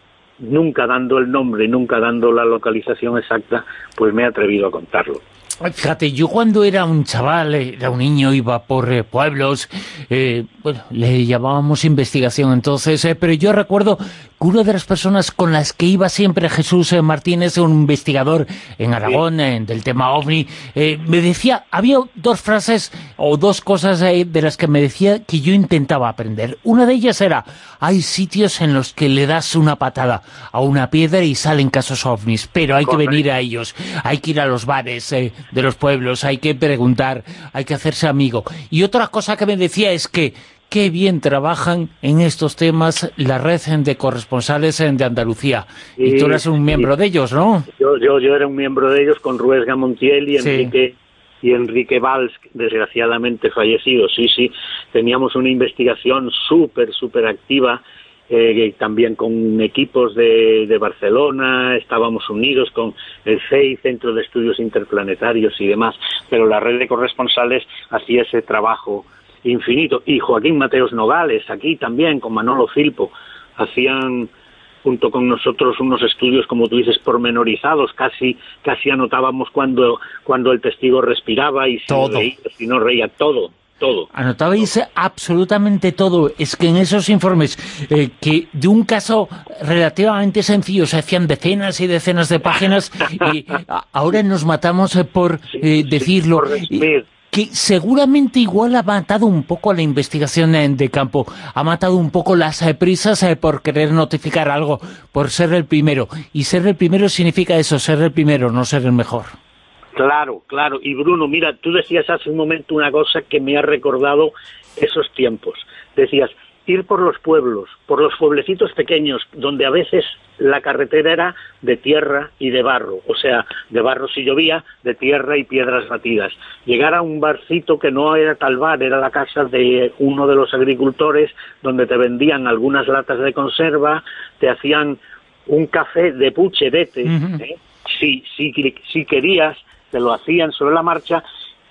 nunca dando el nombre, nunca dando la localización exacta, pues me he atrevido a contarlo. Fíjate, yo cuando era un chaval, era un niño, iba por eh, pueblos, eh, bueno, le llamábamos investigación entonces, eh, pero yo recuerdo que una de las personas con las que iba siempre Jesús eh, Martínez, un investigador en Aragón, sí. eh, del tema OVNI, eh, me decía, había dos frases o dos cosas eh, de las que me decía que yo intentaba aprender. Una de ellas era, hay sitios en los que le das una patada a una piedra y salen casos OVNIs, pero hay Correcto. que venir a ellos, hay que ir a los bares eh, de los pueblos, hay que preguntar, hay que hacerse amigo. Y otra cosa que me decía es que qué bien trabajan en estos temas la red de corresponsales de Andalucía. Sí, y tú eres un miembro sí. de ellos, ¿no? Yo, yo, yo era un miembro de ellos con Ruesga Montiel y Enrique, sí. y Enrique Valls, desgraciadamente fallecido. Sí, sí, teníamos una investigación súper, súper activa, eh, también con equipos de, de Barcelona, estábamos unidos con el C E I, Centro de Estudios Interplanetarios y demás, pero la red de corresponsales hacía ese trabajo infinito, y Joaquín Mateos Nogales, aquí también, con Manolo Filpo, hacían junto con nosotros unos estudios, como tú dices, pormenorizados, casi casi anotábamos cuando cuando el testigo respiraba y si todo. reía, si no reía, todo. Todo. Anotabais todo. absolutamente todo. Es que en esos informes, eh, que de un caso relativamente sencillo se hacían decenas y decenas de páginas, y a, ahora nos matamos eh, por eh, decirlo. Sí, por que seguramente igual ha matado un poco a la investigación eh, de campo, ha matado un poco las eh, prisas eh, por querer notificar algo, por ser el primero. Y ser el primero significa eso, ser el primero, no ser el mejor. Claro, claro. Y Bruno, mira, tú decías hace un momento una cosa que me ha recordado esos tiempos. Decías, ir por los pueblos, por los pueblecitos pequeños, donde a veces la carretera era de tierra y de barro, o sea, de barro si llovía, de tierra y piedras batidas. Llegar a un barcito que no era tal bar, era la casa de uno de los agricultores, donde te vendían algunas latas de conserva, te hacían un café de puche, vete, uh-huh. ¿eh? si, si, si querías, te lo hacían sobre la marcha,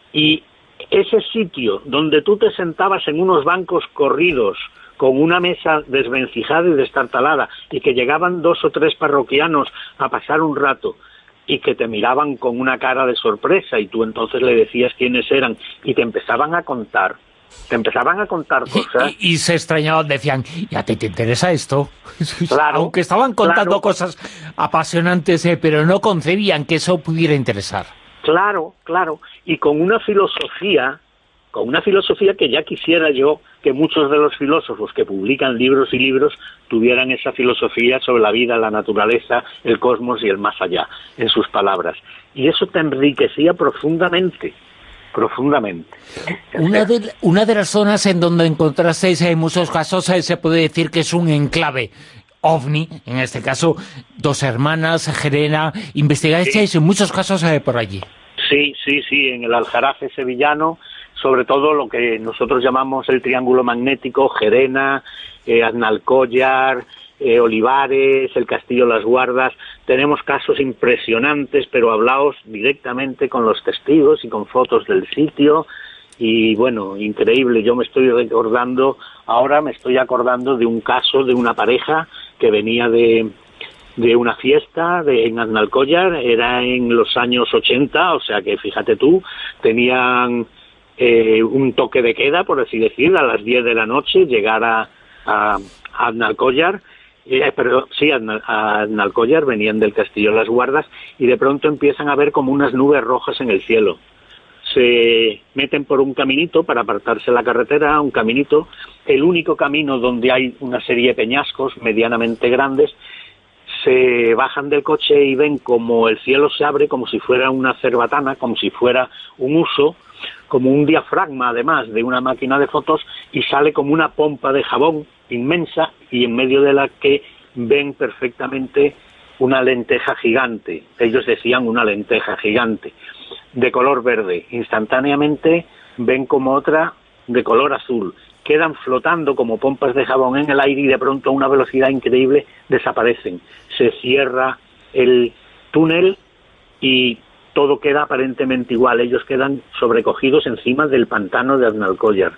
y ese sitio donde tú te sentabas en unos bancos corridos, con una mesa desvencijada y destartalada, y que llegaban dos o tres parroquianos a pasar un rato, y que te miraban con una cara de sorpresa, y tú entonces le decías quiénes eran, y te empezaban a contar, te empezaban a contar cosas. Y, y se extrañaban, decían, ¿ya te, te interesa esto? Claro, aunque estaban contando claro. cosas apasionantes, eh, pero no concebían que eso pudiera interesar. Claro, claro, y con una filosofía, con una filosofía que ya quisiera yo que muchos de los filósofos que publican libros y libros tuvieran esa filosofía sobre la vida, la naturaleza, el cosmos y el más allá, en sus palabras. Y eso te enriquecía profundamente, profundamente. Una de, una de las zonas en donde encontrasteis en muchos casos se puede decir que es un enclave ovni, en este caso, Dos Hermanas, Gerena, investigáis sí. en muchos casos eh, por allí. Sí, sí, sí, en el Aljarafe sevillano, sobre todo lo que nosotros llamamos el triángulo magnético, Gerena, eh, Aznalcóllar, eh, Olivares, el Castillo Las Guardas. Tenemos casos impresionantes, pero hablaos directamente con los testigos y con fotos del sitio. Y bueno, increíble. Yo me estoy recordando, ahora me estoy acordando de un caso de una pareja que venía de, de una fiesta de, en Aznalcóllar, era en los años ochenta, o sea que fíjate tú, tenían eh, un toque de queda, por así decir, a las diez de la noche, llegar a, a, a Aznalcóllar, eh, pero sí, a, a Aznalcóllar, venían del Castillo Las Guardas, y de pronto empiezan a ver como unas nubes rojas en el cielo. Se meten por un caminito para apartarse la carretera, un caminito, el único camino donde hay una serie de peñascos medianamente grandes. Se bajan del coche y ven como el cielo se abre como si fuera una cerbatana, como si fuera un huso, como un diafragma además de una máquina de fotos, y sale como una pompa de jabón inmensa, y en medio de la que ven perfectamente una lenteja gigante. Ellos decían una lenteja gigante de color verde. Instantáneamente ven como otra de color azul. Quedan flotando como pompas de jabón en el aire y de pronto a una velocidad increíble desaparecen. Se cierra el túnel y todo queda aparentemente igual. Ellos quedan sobrecogidos encima del pantano de Aznalcóllar,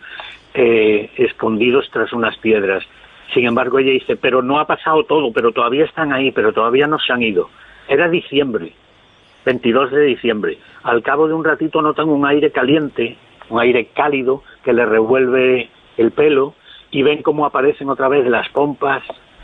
eh, escondidos tras unas piedras. Sin embargo, ella dice, pero no ha pasado todo, pero todavía están ahí, pero todavía no se han ido. Era diciembre, veintidós de diciembre. Al cabo de un ratito notan un aire caliente, un aire cálido que les revuelve el pelo, y ven cómo aparecen otra vez las pompas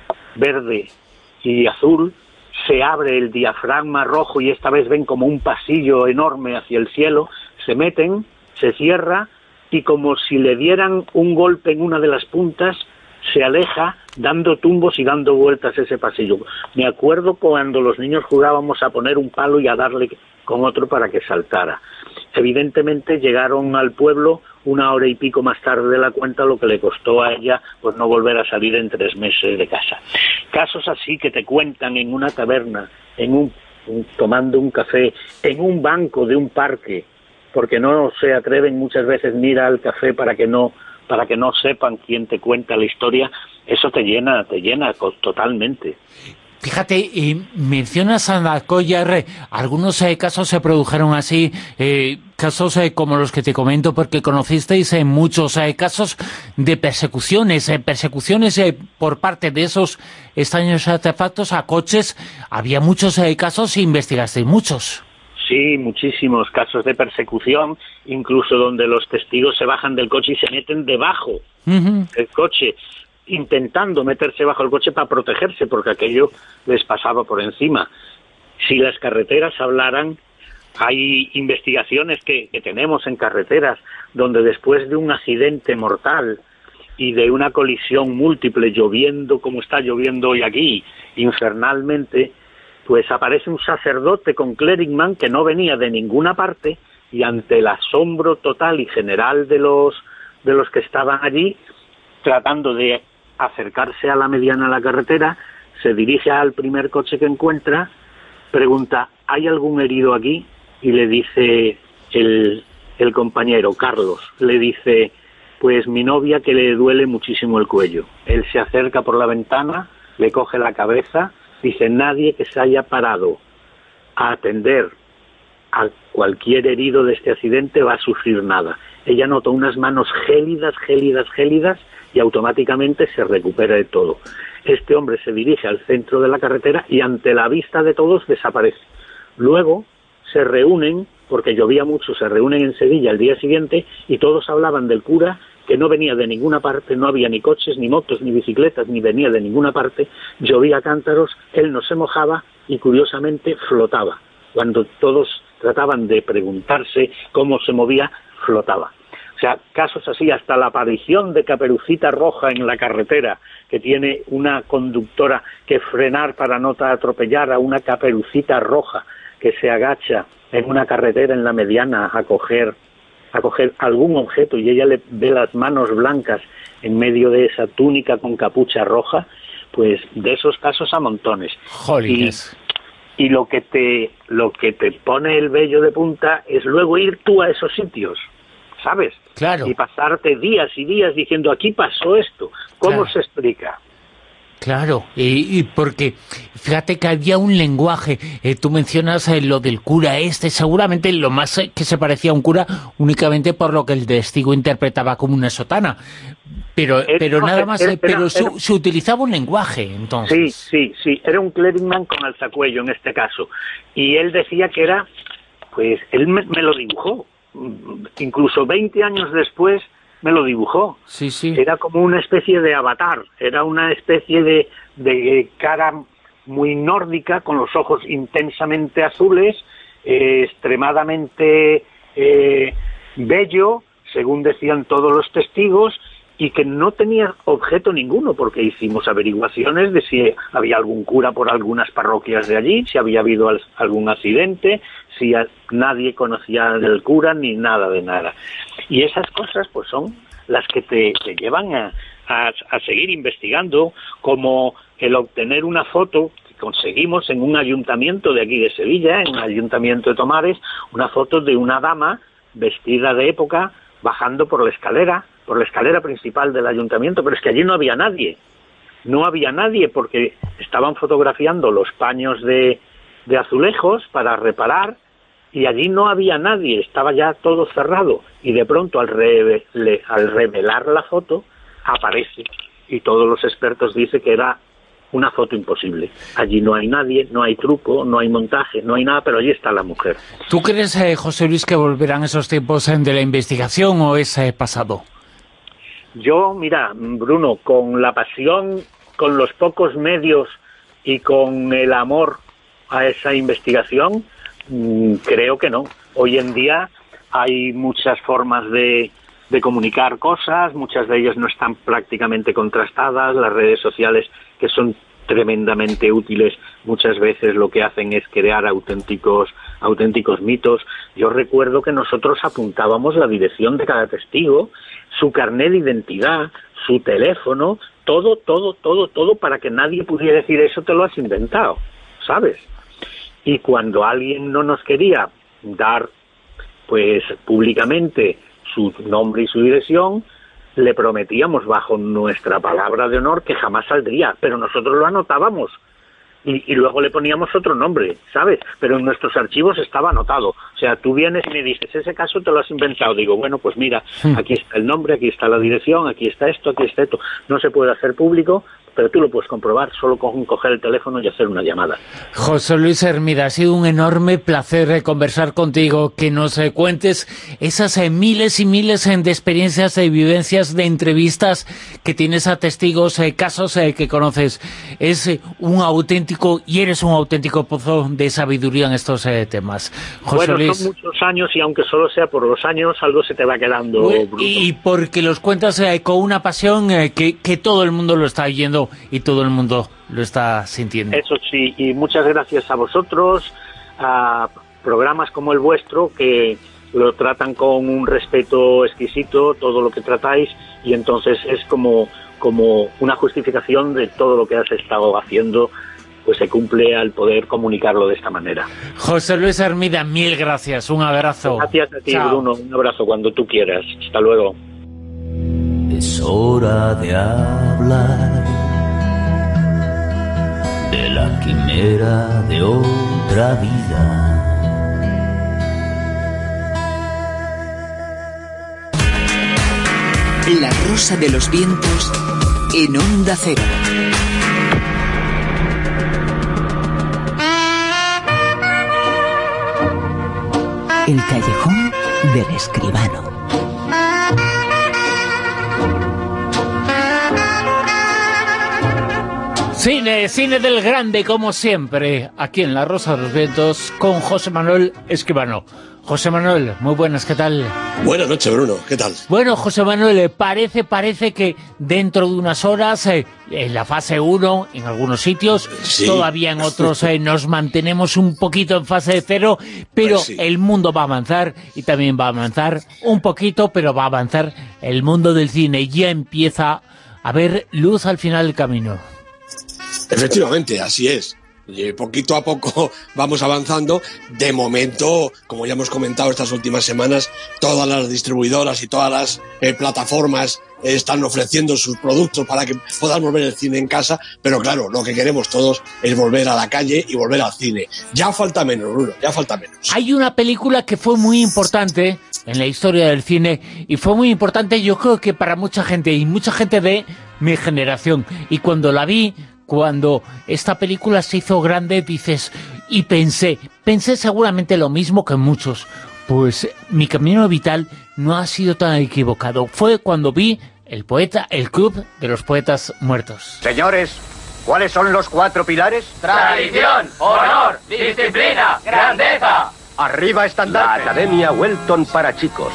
verde y azul. Se abre el diafragma rojo y esta vez ven como un pasillo enorme hacia el cielo. Se meten, se cierra y como si le dieran un golpe en una de las puntas, se aleja dando tumbos y dando vueltas ese pasillo. Me acuerdo cuando los niños jugábamos a poner un palo y a darle con otro para que saltara. Evidentemente llegaron al pueblo una hora y pico más tarde de la cuenta, lo que le costó a ella pues no volver a salir en tres meses de casa. Casos así que te cuentan en una taberna, en un, un tomando un café, en un banco de un parque, porque no se atreven muchas veces ni ir al café para que no para que no sepan quién te cuenta la historia. Eso te llena, te llena totalmente. Fíjate, y mencionas a Aznalcóllar, algunos eh, casos se produjeron así, eh, casos eh, como los que te comento, porque conocisteis en eh, muchos eh, casos de persecuciones, eh, persecuciones eh, por parte de esos extraños artefactos a coches. Había muchos eh, casos e investigasteis muchos. Sí, muchísimos casos de persecución, incluso donde los testigos se bajan del coche y se meten debajo uh-huh. del coche, intentando meterse bajo el coche para protegerse, porque aquello les pasaba por encima. Si las carreteras hablaran, hay investigaciones que, que tenemos en carreteras, donde después de un accidente mortal y de una colisión múltiple, lloviendo como está lloviendo hoy aquí, infernalmente, pues aparece un sacerdote con clericman que no venía de ninguna parte, y ante el asombro total y general de los de los que estaban allí, tratando de acercarse a la mediana de la carretera, se dirige al primer coche que encuentra, pregunta, ¿hay algún herido aquí? Y le dice el, el compañero, Carlos, le dice, pues mi novia que le duele muchísimo el cuello. Él se acerca por la ventana, le coge la cabeza, dice, nadie que se haya parado a atender a cualquier herido de este accidente va a sufrir nada. Ella notó unas manos gélidas, gélidas, gélidas, y automáticamente se recupera de todo. Este hombre se dirige al centro de la carretera y ante la vista de todos desaparece. Luego se reúnen, porque llovía mucho, se reúnen en Sevilla al día siguiente y todos hablaban del cura, que no venía de ninguna parte, no había ni coches, ni motos, ni bicicletas, ni venía de ninguna parte, llovía cántaros, él no se mojaba y curiosamente flotaba. Cuando todos trataban de preguntarse cómo se movía, flotaba. O sea, casos así, hasta la aparición de Caperucita Roja en la carretera, que tiene una conductora que frenar para no atropellar a una caperucita roja que se agacha en una carretera en la mediana a coger, a coger algún objeto y ella le ve las manos blancas en medio de esa túnica con capucha roja, pues de esos casos a montones. Jolines. Y, y lo que te, lo que te pone el vello de punta es luego ir tú a esos sitios, ¿sabes? Claro. Y pasarte días y días diciendo, aquí pasó esto, ¿cómo Claro. se explica? Claro, y, y porque fíjate que había un lenguaje, eh, tú mencionas eh, lo del cura este, seguramente lo más eh, que se parecía a un cura únicamente por lo que el testigo interpretaba como una sotana, pero Era- pero nada más, era- eh, pero era- se, era- se utilizaba un lenguaje, entonces. Sí, sí, sí, era un clérigman con alzacuello en este caso, y él decía que era, pues él me, me lo dibujó, incluso veinte años después me lo dibujó. Sí, sí. Era como una especie de avatar, era una especie de, de cara muy nórdica, con los ojos intensamente azules, eh, extremadamente eh, bello, según decían todos los testigos, y que no tenía objeto ninguno, porque hicimos averiguaciones de si había algún cura por algunas parroquias de allí, si había habido al- algún accidente, si a- nadie conocía del cura, ni nada de nada. Y esas cosas pues son las que te, te llevan a, a, a seguir investigando, como el obtener una foto que conseguimos en un ayuntamiento de aquí de Sevilla, en un ayuntamiento de Tomares, una foto de una dama vestida de época bajando por la escalera, por la escalera principal del ayuntamiento, pero es que allí no había nadie, no había nadie porque estaban fotografiando los paños de, de azulejos para reparar y allí no había nadie, estaba ya todo cerrado y de pronto al, re, le, al revelar la foto aparece y todos los expertos dicen que era una foto imposible. Allí no hay nadie, no hay truco, no hay montaje, no hay nada, pero allí está la mujer. ¿Tú crees, eh, José Luis, que volverán esos tiempos eh, de la investigación o es eh, pasado? Yo, mira, Bruno, con la pasión, con los pocos medios y con el amor a esa investigación, mmm, creo que no. Hoy en día hay muchas formas de, de comunicar cosas, muchas de ellas no están prácticamente contrastadas, las redes sociales, que son tremendamente útiles, muchas veces lo que hacen es crear auténticos auténticos mitos. Yo recuerdo que nosotros apuntábamos la dirección de cada testigo, su carnet de identidad, su teléfono, todo, todo, todo, todo, para que nadie pudiera decir eso te lo has inventado, ¿sabes? Y cuando alguien no nos quería dar, pues, públicamente su nombre y su dirección, le prometíamos bajo nuestra palabra de honor que jamás saldría, pero nosotros lo anotábamos y, y luego le poníamos otro nombre, ¿sabes? Pero en nuestros archivos estaba anotado. O sea, tú vienes y me dices, ese caso te lo has inventado. Digo, bueno, pues mira, aquí está el nombre, aquí está la dirección, aquí está esto, aquí está esto. No se puede hacer público, pero tú lo puedes comprobar solo con coger el teléfono y hacer una llamada. José Luis Hermida, ha sido un enorme placer eh, conversar contigo, que nos eh, cuentes esas eh, miles y miles eh, de experiencias, de vivencias, de entrevistas que tienes a testigos, eh, casos eh, que conoces. Es eh, un auténtico, y eres un auténtico pozo de sabiduría en estos eh, temas. José Bueno, Luis, son muchos años y aunque solo sea por los años, algo se te va quedando, Bruno. y porque los cuentas eh, con una pasión eh, que, que todo el mundo lo está oyendo y todo el mundo lo está sintiendo. Eso sí, y muchas gracias a vosotros, a programas como el vuestro, que lo tratan con un respeto exquisito, todo lo que tratáis, y entonces es como, como una justificación de todo lo que has estado haciendo, pues se cumple al poder comunicarlo de esta manera. José Luis Hermida, mil gracias, un abrazo. Gracias a ti, Chao. Bruno, un abrazo cuando tú quieras. Hasta luego. Es hora de hablar de la quimera de otra vida. La Rosa de los Vientos en Onda Cero. El callejón del escribano. Cine, cine del grande, como siempre, aquí en La Rosa de los Vientos, con José Manuel Escribano. José Manuel, muy buenas, ¿qué tal? Buenas noches, Bruno, ¿qué tal? Bueno, José Manuel, parece, parece que dentro de unas horas, eh, en la fase uno, en algunos sitios, sí. Todavía en otros eh, nos mantenemos un poquito en fase cero, pero pues sí. El mundo va a avanzar y también va a avanzar un poquito, pero va a avanzar el mundo del cine. Ya empieza a ver luz al final del camino. Efectivamente, así es. Y poquito a poco vamos avanzando. De momento, como ya hemos comentado estas últimas semanas, todas las distribuidoras y todas las eh, plataformas eh, están ofreciendo sus productos para que podamos ver el cine en casa, pero claro, lo que queremos todos es volver a la calle y volver al cine. Ya falta menos, Bruno, ya falta menos. Hay una película que fue muy importante en la historia del cine, y fue muy importante, yo creo que para mucha gente, y mucha gente de mi generación, y cuando la vi, cuando esta película se hizo grande, dices, y pensé, pensé seguramente lo mismo que muchos, pues mi camino vital no ha sido tan equivocado. Fue cuando vi el poeta, el Club de los Poetas Muertos. Señores, ¿cuáles son los cuatro pilares? Tradición, honor, disciplina, grandeza. Arriba estandarte. La Academia Welton para chicos.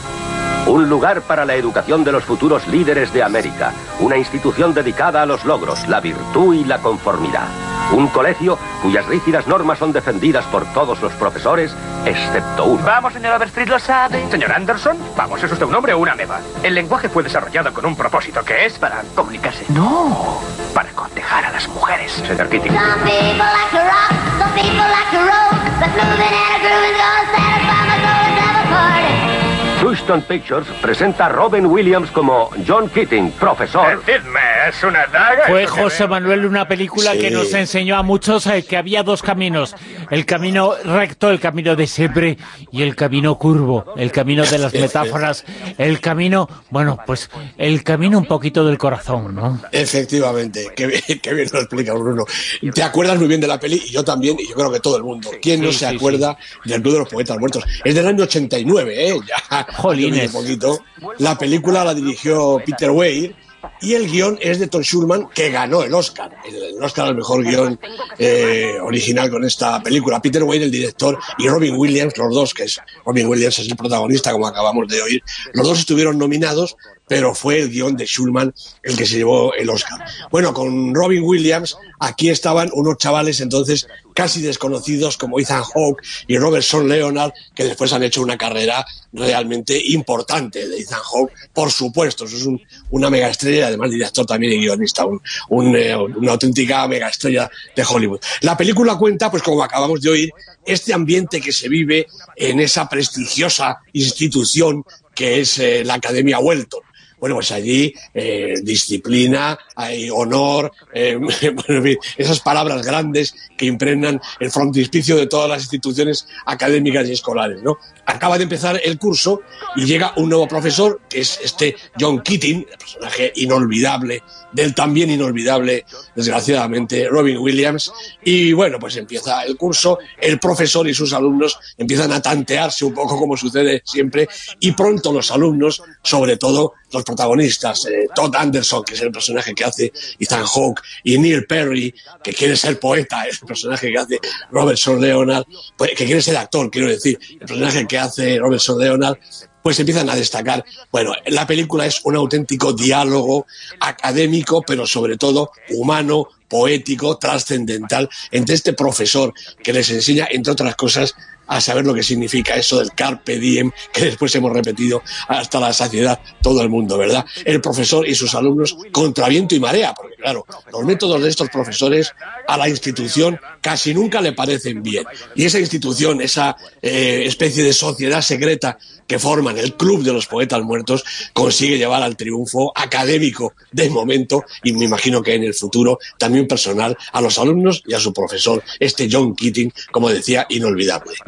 Un lugar para la educación de los futuros líderes de América. Una institución dedicada a los logros, la virtud y la conformidad. Un colegio cuyas rígidas normas son defendidas por todos los profesores, excepto uno. Vamos, señor Overstreet, ¿lo sabe? Señor Anderson, vamos, ¿es usted un hombre o una ameba? El lenguaje fue desarrollado con un propósito, que es para comunicarse. No, para cortejar a las mujeres. Señor Keating. Some people like to rock, some people like to roll, but moving and a grooving gonna satisfy my soul and never party. Houston Pictures presenta a Robin Williams como John Keating, profesor. Decidme, ¿es una daga? Fue José Manuel una película sí. que nos enseñó a muchos eh, que había dos caminos. El camino recto, el camino de siempre, y el camino curvo, el camino de las metáforas, el camino, bueno, pues el camino un poquito del corazón, ¿no? Efectivamente, qué bien, qué bien lo explica Bruno. Te acuerdas muy bien de la peli, y yo también, y yo creo que todo el mundo. ¿Quién no sí, se sí, acuerda sí. del Club de los Poetas Muertos? Es del año ochenta y nueve, ¿eh? Ya. Jolines. Poquito. La película la dirigió Peter Weir y el guión es de Tom Schulman, que ganó el Oscar. El Oscar al mejor guión eh, original con esta película. Peter Weir, el director, y Robin Williams, los dos, que es Robin Williams es el protagonista, como acabamos de oír. Los dos estuvieron nominados, pero fue el guión de Schulman el que se llevó el Oscar. Bueno, con Robin Williams, aquí estaban unos chavales entonces casi desconocidos como Ethan Hawke y Robert Sean Leonard, que después han hecho una carrera realmente importante de Ethan Hawke, por supuesto, eso es un, una megaestrella, además director también y guionista, un, un, eh, una auténtica megaestrella de Hollywood. La película cuenta, pues como acabamos de oír, este ambiente que se vive en esa prestigiosa institución que es eh, la Academia Welton. Bueno, pues allí eh, disciplina, hay honor, eh, bueno, en fin, esas palabras grandes que impregnan el frontispicio de todas las instituciones académicas y escolares, ¿no? Acaba de empezar el curso y llega un nuevo profesor, que es este John Keating, el personaje inolvidable, del también inolvidable, desgraciadamente, Robin Williams, y bueno, pues empieza el curso, el profesor y sus alumnos empiezan a tantearse un poco como sucede siempre, y pronto los alumnos, sobre todo los protagonistas, eh, Todd Anderson, que es el personaje que hace Ethan Hawke, y Neil Perry, que quiere ser poeta, es el personaje que hace Robert Sean Leonard, pues, que quiere ser actor, quiero decir, el personaje que hace Robert Sean Leonard, pues empiezan a destacar. Bueno, la película es un auténtico diálogo académico, pero sobre todo humano, poético, trascendental, entre este profesor que les enseña, entre otras cosas, a saber lo que significa eso del carpe diem, que después hemos repetido hasta la saciedad todo el mundo, ¿verdad? El profesor y sus alumnos contra viento y marea, porque claro, los métodos de estos profesores a la institución casi nunca le parecen bien. Y esa institución, esa eh, especie de sociedad secreta que forman el Club de los Poetas Muertos, consigue llevar al triunfo académico de momento, y me imagino que en el futuro también personal, a los alumnos y a su profesor, este John Keating, como decía, inolvidable.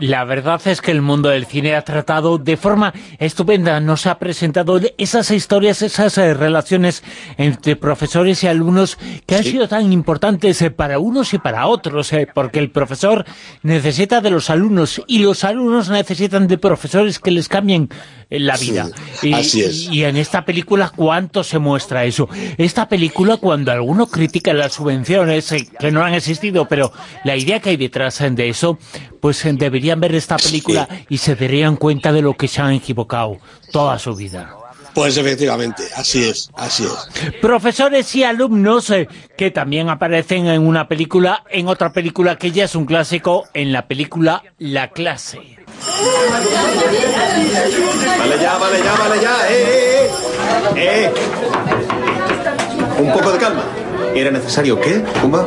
La verdad es que el mundo del cine ha tratado de forma estupenda, nos ha presentado esas historias, esas eh, relaciones entre profesores y alumnos que han sí. sido tan importantes eh, para unos y para otros, eh, porque el profesor necesita de los alumnos y los alumnos necesitan de profesores que les cambien la vida. Sí, y, así es. Y en esta película, ¿cuánto se muestra eso? Esta película, cuando alguno critica las subvenciones, eh, que no han existido, pero la idea que hay detrás de eso, pues eh, deberían ver esta película sí. y se darían cuenta de lo que se han equivocado toda su vida. Pues efectivamente, así es, así es. Profesores y alumnos eh, que también aparecen en una película, en otra película que ya es un clásico, en la película La Clase. Vale ya, vale ya, vale ya, eh, eh, eh. eh. Un poco de calma. ¿Era necesario qué, Pumba?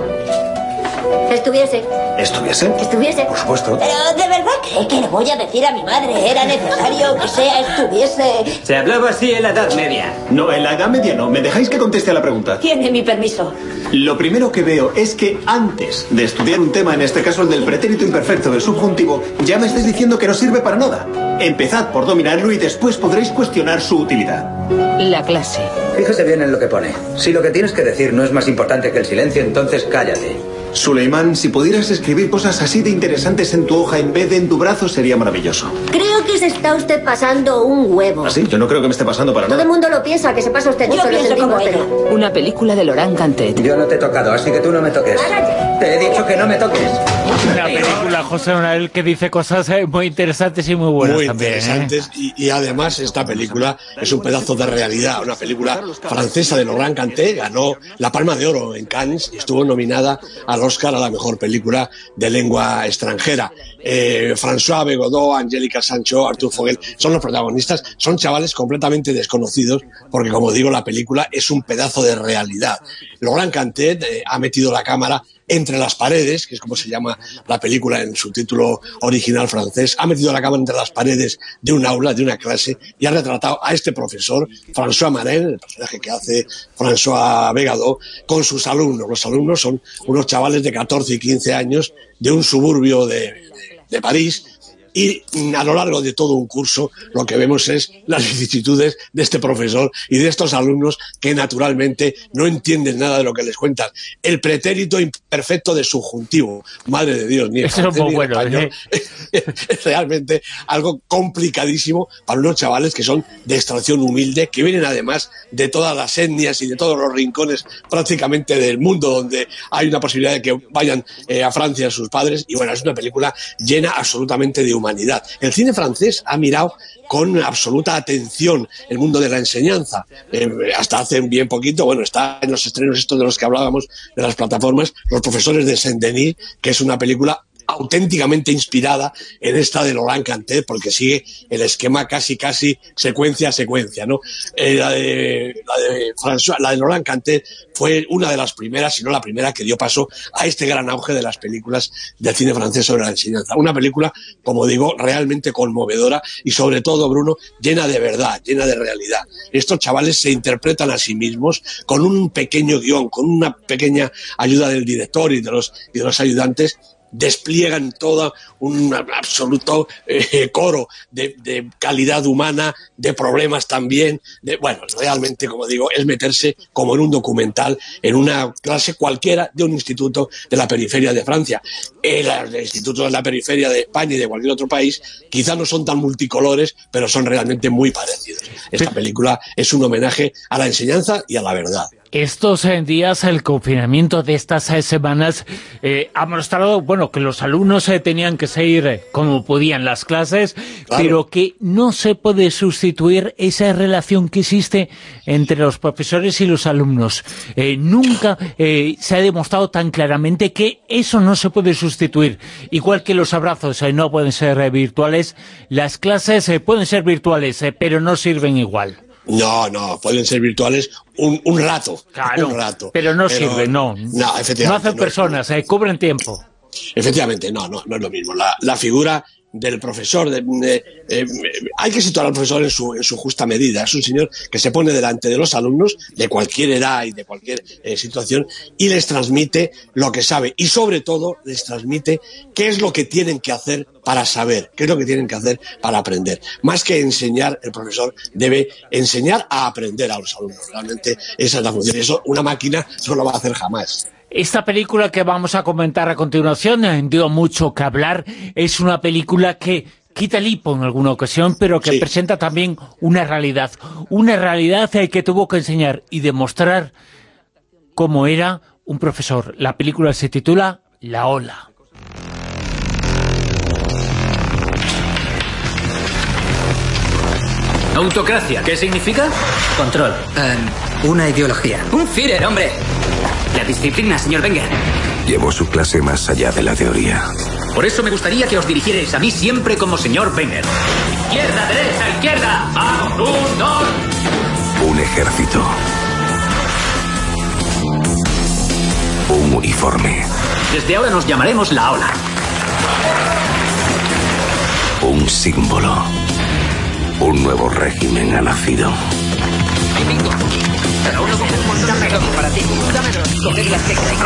Estuviese. ¿Estuviese? Que estuviese. Por supuesto. Pero ¿de verdad cree que le voy a decir a mi madre? Era necesario que sea estuviese. Se hablaba así en la Edad Media. No, en la Edad Media no. ¿Me dejáis que conteste a la pregunta? Tiene mi permiso. Lo primero que veo es que antes de estudiar un tema, en este caso el del pretérito imperfecto del subjuntivo, ya me estáis diciendo que no sirve para nada. Empezad por dominarlo y después podréis cuestionar su utilidad. La Clase. Fíjese bien en lo que pone. Si lo que tienes que decir no es más importante que el silencio, entonces cállate. Suleimán, si pudieras escribir cosas así de interesantes en tu hoja en vez de en tu brazo, sería maravilloso. Creo que se está usted pasando un huevo. ¿Ah, sí? Yo no creo que me esté pasando para Todo nada. Todo el mundo lo piensa, que se pasa usted. Yo pienso como ella. Una película de Laurent Cantet. Yo no te he tocado, así que tú no me toques. Te he dicho que no me toques. Una película, José Manuel, que dice cosas eh, muy interesantes y muy buenas muy también. Muy interesantes, ¿eh? y, y además esta película es un pedazo de realidad. Una película francesa de Laurent Cantet, ganó la Palma de Oro en Cannes y estuvo nominada al Oscar a la mejor película de lengua extranjera. Eh, François Bégodeau, Angélica Sancho, Arthur Fogel son los protagonistas. Son chavales completamente desconocidos porque, como digo, la película es un pedazo de realidad. Laurent Cantet eh, ha metido la cámara entre las paredes, que es como se llama la película en su título original francés, ha metido la cámara entre las paredes de un aula, de una clase, y ha retratado a este profesor, François Marin, el personaje que hace François Bégodeau, con sus alumnos. Los alumnos son unos chavales de catorce y quince años de un suburbio de, de, de París, y a lo largo de todo un curso lo que vemos es las vicisitudes de este profesor y de estos alumnos que naturalmente no entienden nada de lo que les cuentan. El pretérito imperfecto de subjuntivo, madre de Dios, ni el francés, es muy bueno, español, ¿eh? Es realmente algo complicadísimo para unos chavales que son de extracción humilde, que vienen además de todas las etnias y de todos los rincones prácticamente del mundo donde hay una posibilidad de que vayan eh, a Francia sus padres, y bueno, es una película llena absolutamente de humanidad. Humanidad. El cine francés ha mirado con absoluta atención el mundo de la enseñanza. Eh, hasta hace bien poquito, bueno, está en los estrenos estos de los que hablábamos, de las plataformas, Los profesores de Saint-Denis, que es una película auténticamente inspirada en esta de Laurent Cantet, porque sigue el esquema casi casi secuencia a secuencia, ¿no? Eh, la de la de François, la de Laurent Cantet fue una de las primeras, si no la primera, que dio paso a este gran auge de las películas del cine francés sobre la enseñanza. Una película, como digo, realmente conmovedora y sobre todo, Bruno, llena de verdad, llena de realidad. Estos chavales se interpretan a sí mismos con un pequeño guión, con una pequeña ayuda del director y de los, y de los ayudantes, despliegan todo un absoluto eh, coro de, de calidad humana, de problemas también. De, bueno, realmente, como digo, es meterse como en un documental en una clase cualquiera de un instituto de la periferia de Francia. Eh, los institutos de la periferia de España y de cualquier otro país quizás no son tan multicolores, pero son realmente muy parecidos. Esta película es un homenaje a la enseñanza y a la verdad. Estos días, el confinamiento de estas eh, semanas eh, ha mostrado, bueno, que los alumnos eh, tenían que seguir eh, como podían las clases, claro, pero que no se puede sustituir esa relación que existe entre los profesores y los alumnos. Eh, nunca eh, se ha demostrado tan claramente que eso no se puede sustituir. Igual que los abrazos eh, no pueden ser eh, virtuales, las clases eh, pueden ser virtuales, eh, pero no sirven igual. No, no, pueden ser virtuales un, un rato, claro, un rato. Pero no pero, sirven, no. No, efectivamente. No hacen no personas, eh, cubren tiempo. Efectivamente, no, no, no es lo mismo. La, la figura del profesor. De, de, eh, hay que situar al profesor en su, en su justa medida. Es un señor que se pone delante de los alumnos de cualquier edad y de cualquier eh, situación y les transmite lo que sabe y sobre todo les transmite qué es lo que tienen que hacer para saber, qué es lo que tienen que hacer para aprender. Más que enseñar, el profesor debe enseñar a aprender a los alumnos. Realmente esa es la función. Eso una máquina no lo va a hacer jamás. Esta película que vamos a comentar a continuación, eh, dio mucho que hablar, es una película que quita el hipo en alguna ocasión, pero que sí presenta también una realidad, una realidad eh, que tuvo que enseñar y demostrar cómo era un profesor. La película se titula La Ola. Autocracia, ¿qué significa? Control. Um, una ideología. Un Führer, hombre. La disciplina, señor Wenger. Llevó su clase más allá de la teoría. Por eso me gustaría que os dirigierais a mí siempre como señor Wenger. Izquierda, derecha, izquierda. Vamos, un, dos. Un ejército. Un uniforme. Desde ahora nos llamaremos La Ola. Un símbolo. Un nuevo régimen ha nacido. Cada uno coge un montón de cosas para ti. Dámelos. Coged las que queráis.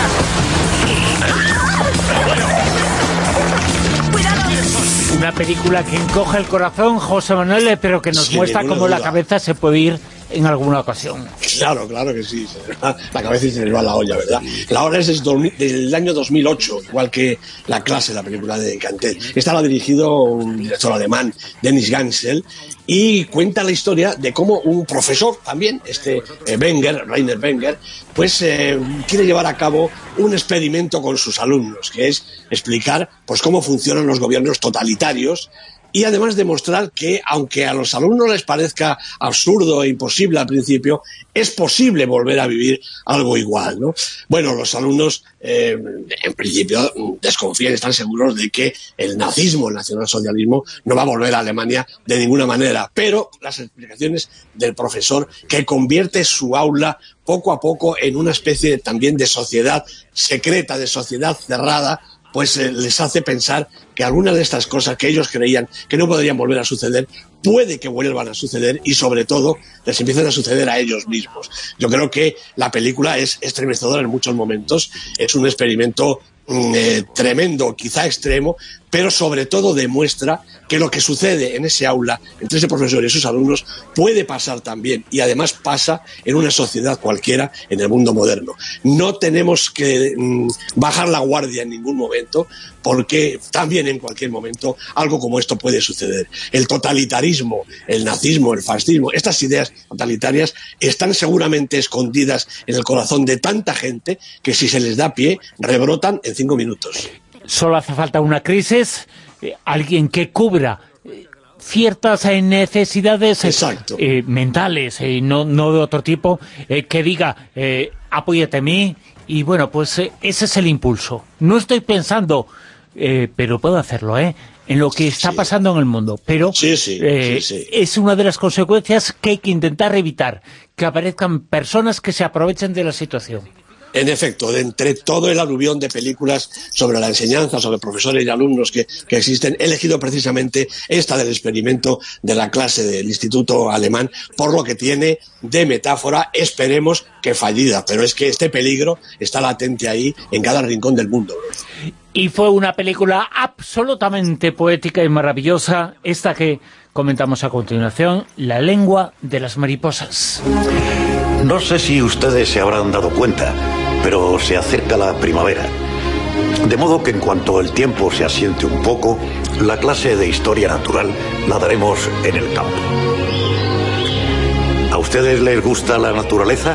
Una película que encoge el corazón, José Manuel, pero que nos Sí, muestra cómo duda. la cabeza se puede ir en alguna ocasión. Claro, claro que sí. Se les va la cabeza y se les va la olla, ¿verdad? La Ola es desde del año dos mil ocho, igual que La Clase, la película de Cantet. Esta la ha dirigido un director alemán, Dennis Gansel, y cuenta la historia de cómo un profesor también, este eh, Wenger, Rainer Wenger, pues eh, quiere llevar a cabo un experimento con sus alumnos, que es explicar pues cómo funcionan los gobiernos totalitarios y además demostrar que, aunque a los alumnos les parezca absurdo e imposible al principio, es posible volver a vivir algo igual, ¿no? Bueno, los alumnos, eh, en principio, desconfían, están seguros de que el nazismo, el nacionalsocialismo, no va a volver a Alemania de ninguna manera, pero las explicaciones del profesor, que convierte su aula poco a poco en una especie de, también de sociedad secreta, de sociedad cerrada, pues eh, les hace pensar que algunas de estas cosas que ellos creían que no podrían volver a suceder, puede que vuelvan a suceder y sobre todo les empiecen a suceder a ellos mismos. Yo creo que la película es estremecedora en muchos momentos, es un experimento eh, tremendo, quizá extremo, pero sobre todo demuestra que lo que sucede en ese aula entre ese profesor y sus alumnos puede pasar también, y además pasa en una sociedad cualquiera en el mundo moderno. No tenemos que mm, bajar la guardia en ningún momento, porque también en cualquier momento algo como esto puede suceder. El totalitarismo, el nazismo, el fascismo, estas ideas totalitarias están seguramente escondidas en el corazón de tanta gente que si se les da pie, rebrotan en cinco minutos. Solo hace falta una crisis, eh, alguien que cubra eh, ciertas eh, necesidades eh, eh, mentales, eh, no, no de otro tipo, eh, que diga, eh, apóyate a mí, y bueno, pues eh, ese es el impulso. No estoy pensando, eh, pero puedo hacerlo, ¿eh?, en lo que está sí. pasando en el mundo, pero sí, sí, eh, sí, sí. es una de las consecuencias que hay que intentar evitar, que aparezcan personas que se aprovechen de la situación. En efecto, de entre todo el aluvión de películas sobre la enseñanza, sobre profesores y alumnos que, que existen, he elegido precisamente esta del experimento de La Clase del Instituto Alemán, por lo que tiene de metáfora, esperemos que fallida, pero es que este peligro está latente ahí en cada rincón del mundo. Y fue una película absolutamente poética y maravillosa, esta que comentamos a continuación, La lengua de las mariposas. No sé si ustedes se habrán dado cuenta, pero se acerca la primavera. De modo que en cuanto el tiempo se asiente un poco, la clase de historia natural la daremos en el campo. ¿A ustedes les gusta la naturaleza?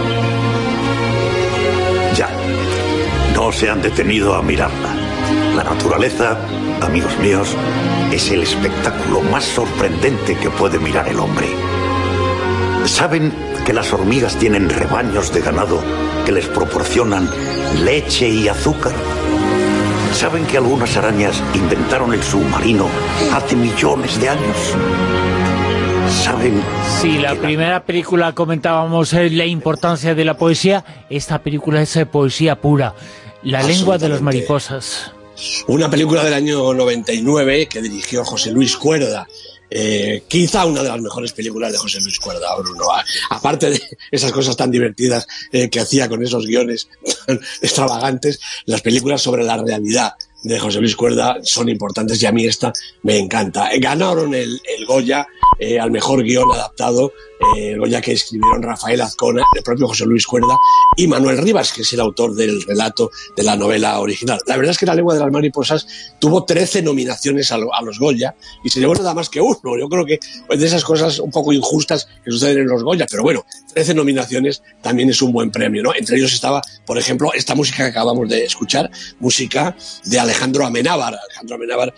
Ya, no se han detenido a mirarla. La naturaleza, amigos míos, es el espectáculo más sorprendente que puede mirar el hombre. ¿Saben que las hormigas tienen rebaños de ganado que les proporcionan leche y azúcar? ¿Saben que algunas arañas inventaron el submarino hace millones de años? ¿Saben? Sí, la primera película comentábamos eh, la importancia de la poesía. Esta película es eh, poesía pura. La lengua de las mariposas. Una película del año noventa y nueve que dirigió José Luis Cuerda. Eh, quizá una de las mejores películas de José Luis Cuerda, Bruno. A, aparte de esas cosas tan divertidas eh, que hacía con esos guiones tan extravagantes, las películas sobre la realidad de José Luis Cuerda son importantes y a mí esta me encanta. Ganaron el, el Goya eh, al mejor guión adaptado, eh, el Goya que escribieron Rafael Azcona, el propio José Luis Cuerda y Manuel Rivas, que es el autor del relato de la novela original. La verdad es que La lengua de las mariposas tuvo trece nominaciones a, lo, a los Goya y se llevó nada más que uno. Yo creo que pues, de esas cosas un poco injustas que suceden en los Goya, pero bueno, trece nominaciones también es un buen premio, ¿no? Entre ellos estaba, por ejemplo, esta música que acabamos de escuchar, música de Alejandro Amenábar. Alejandro Amenábar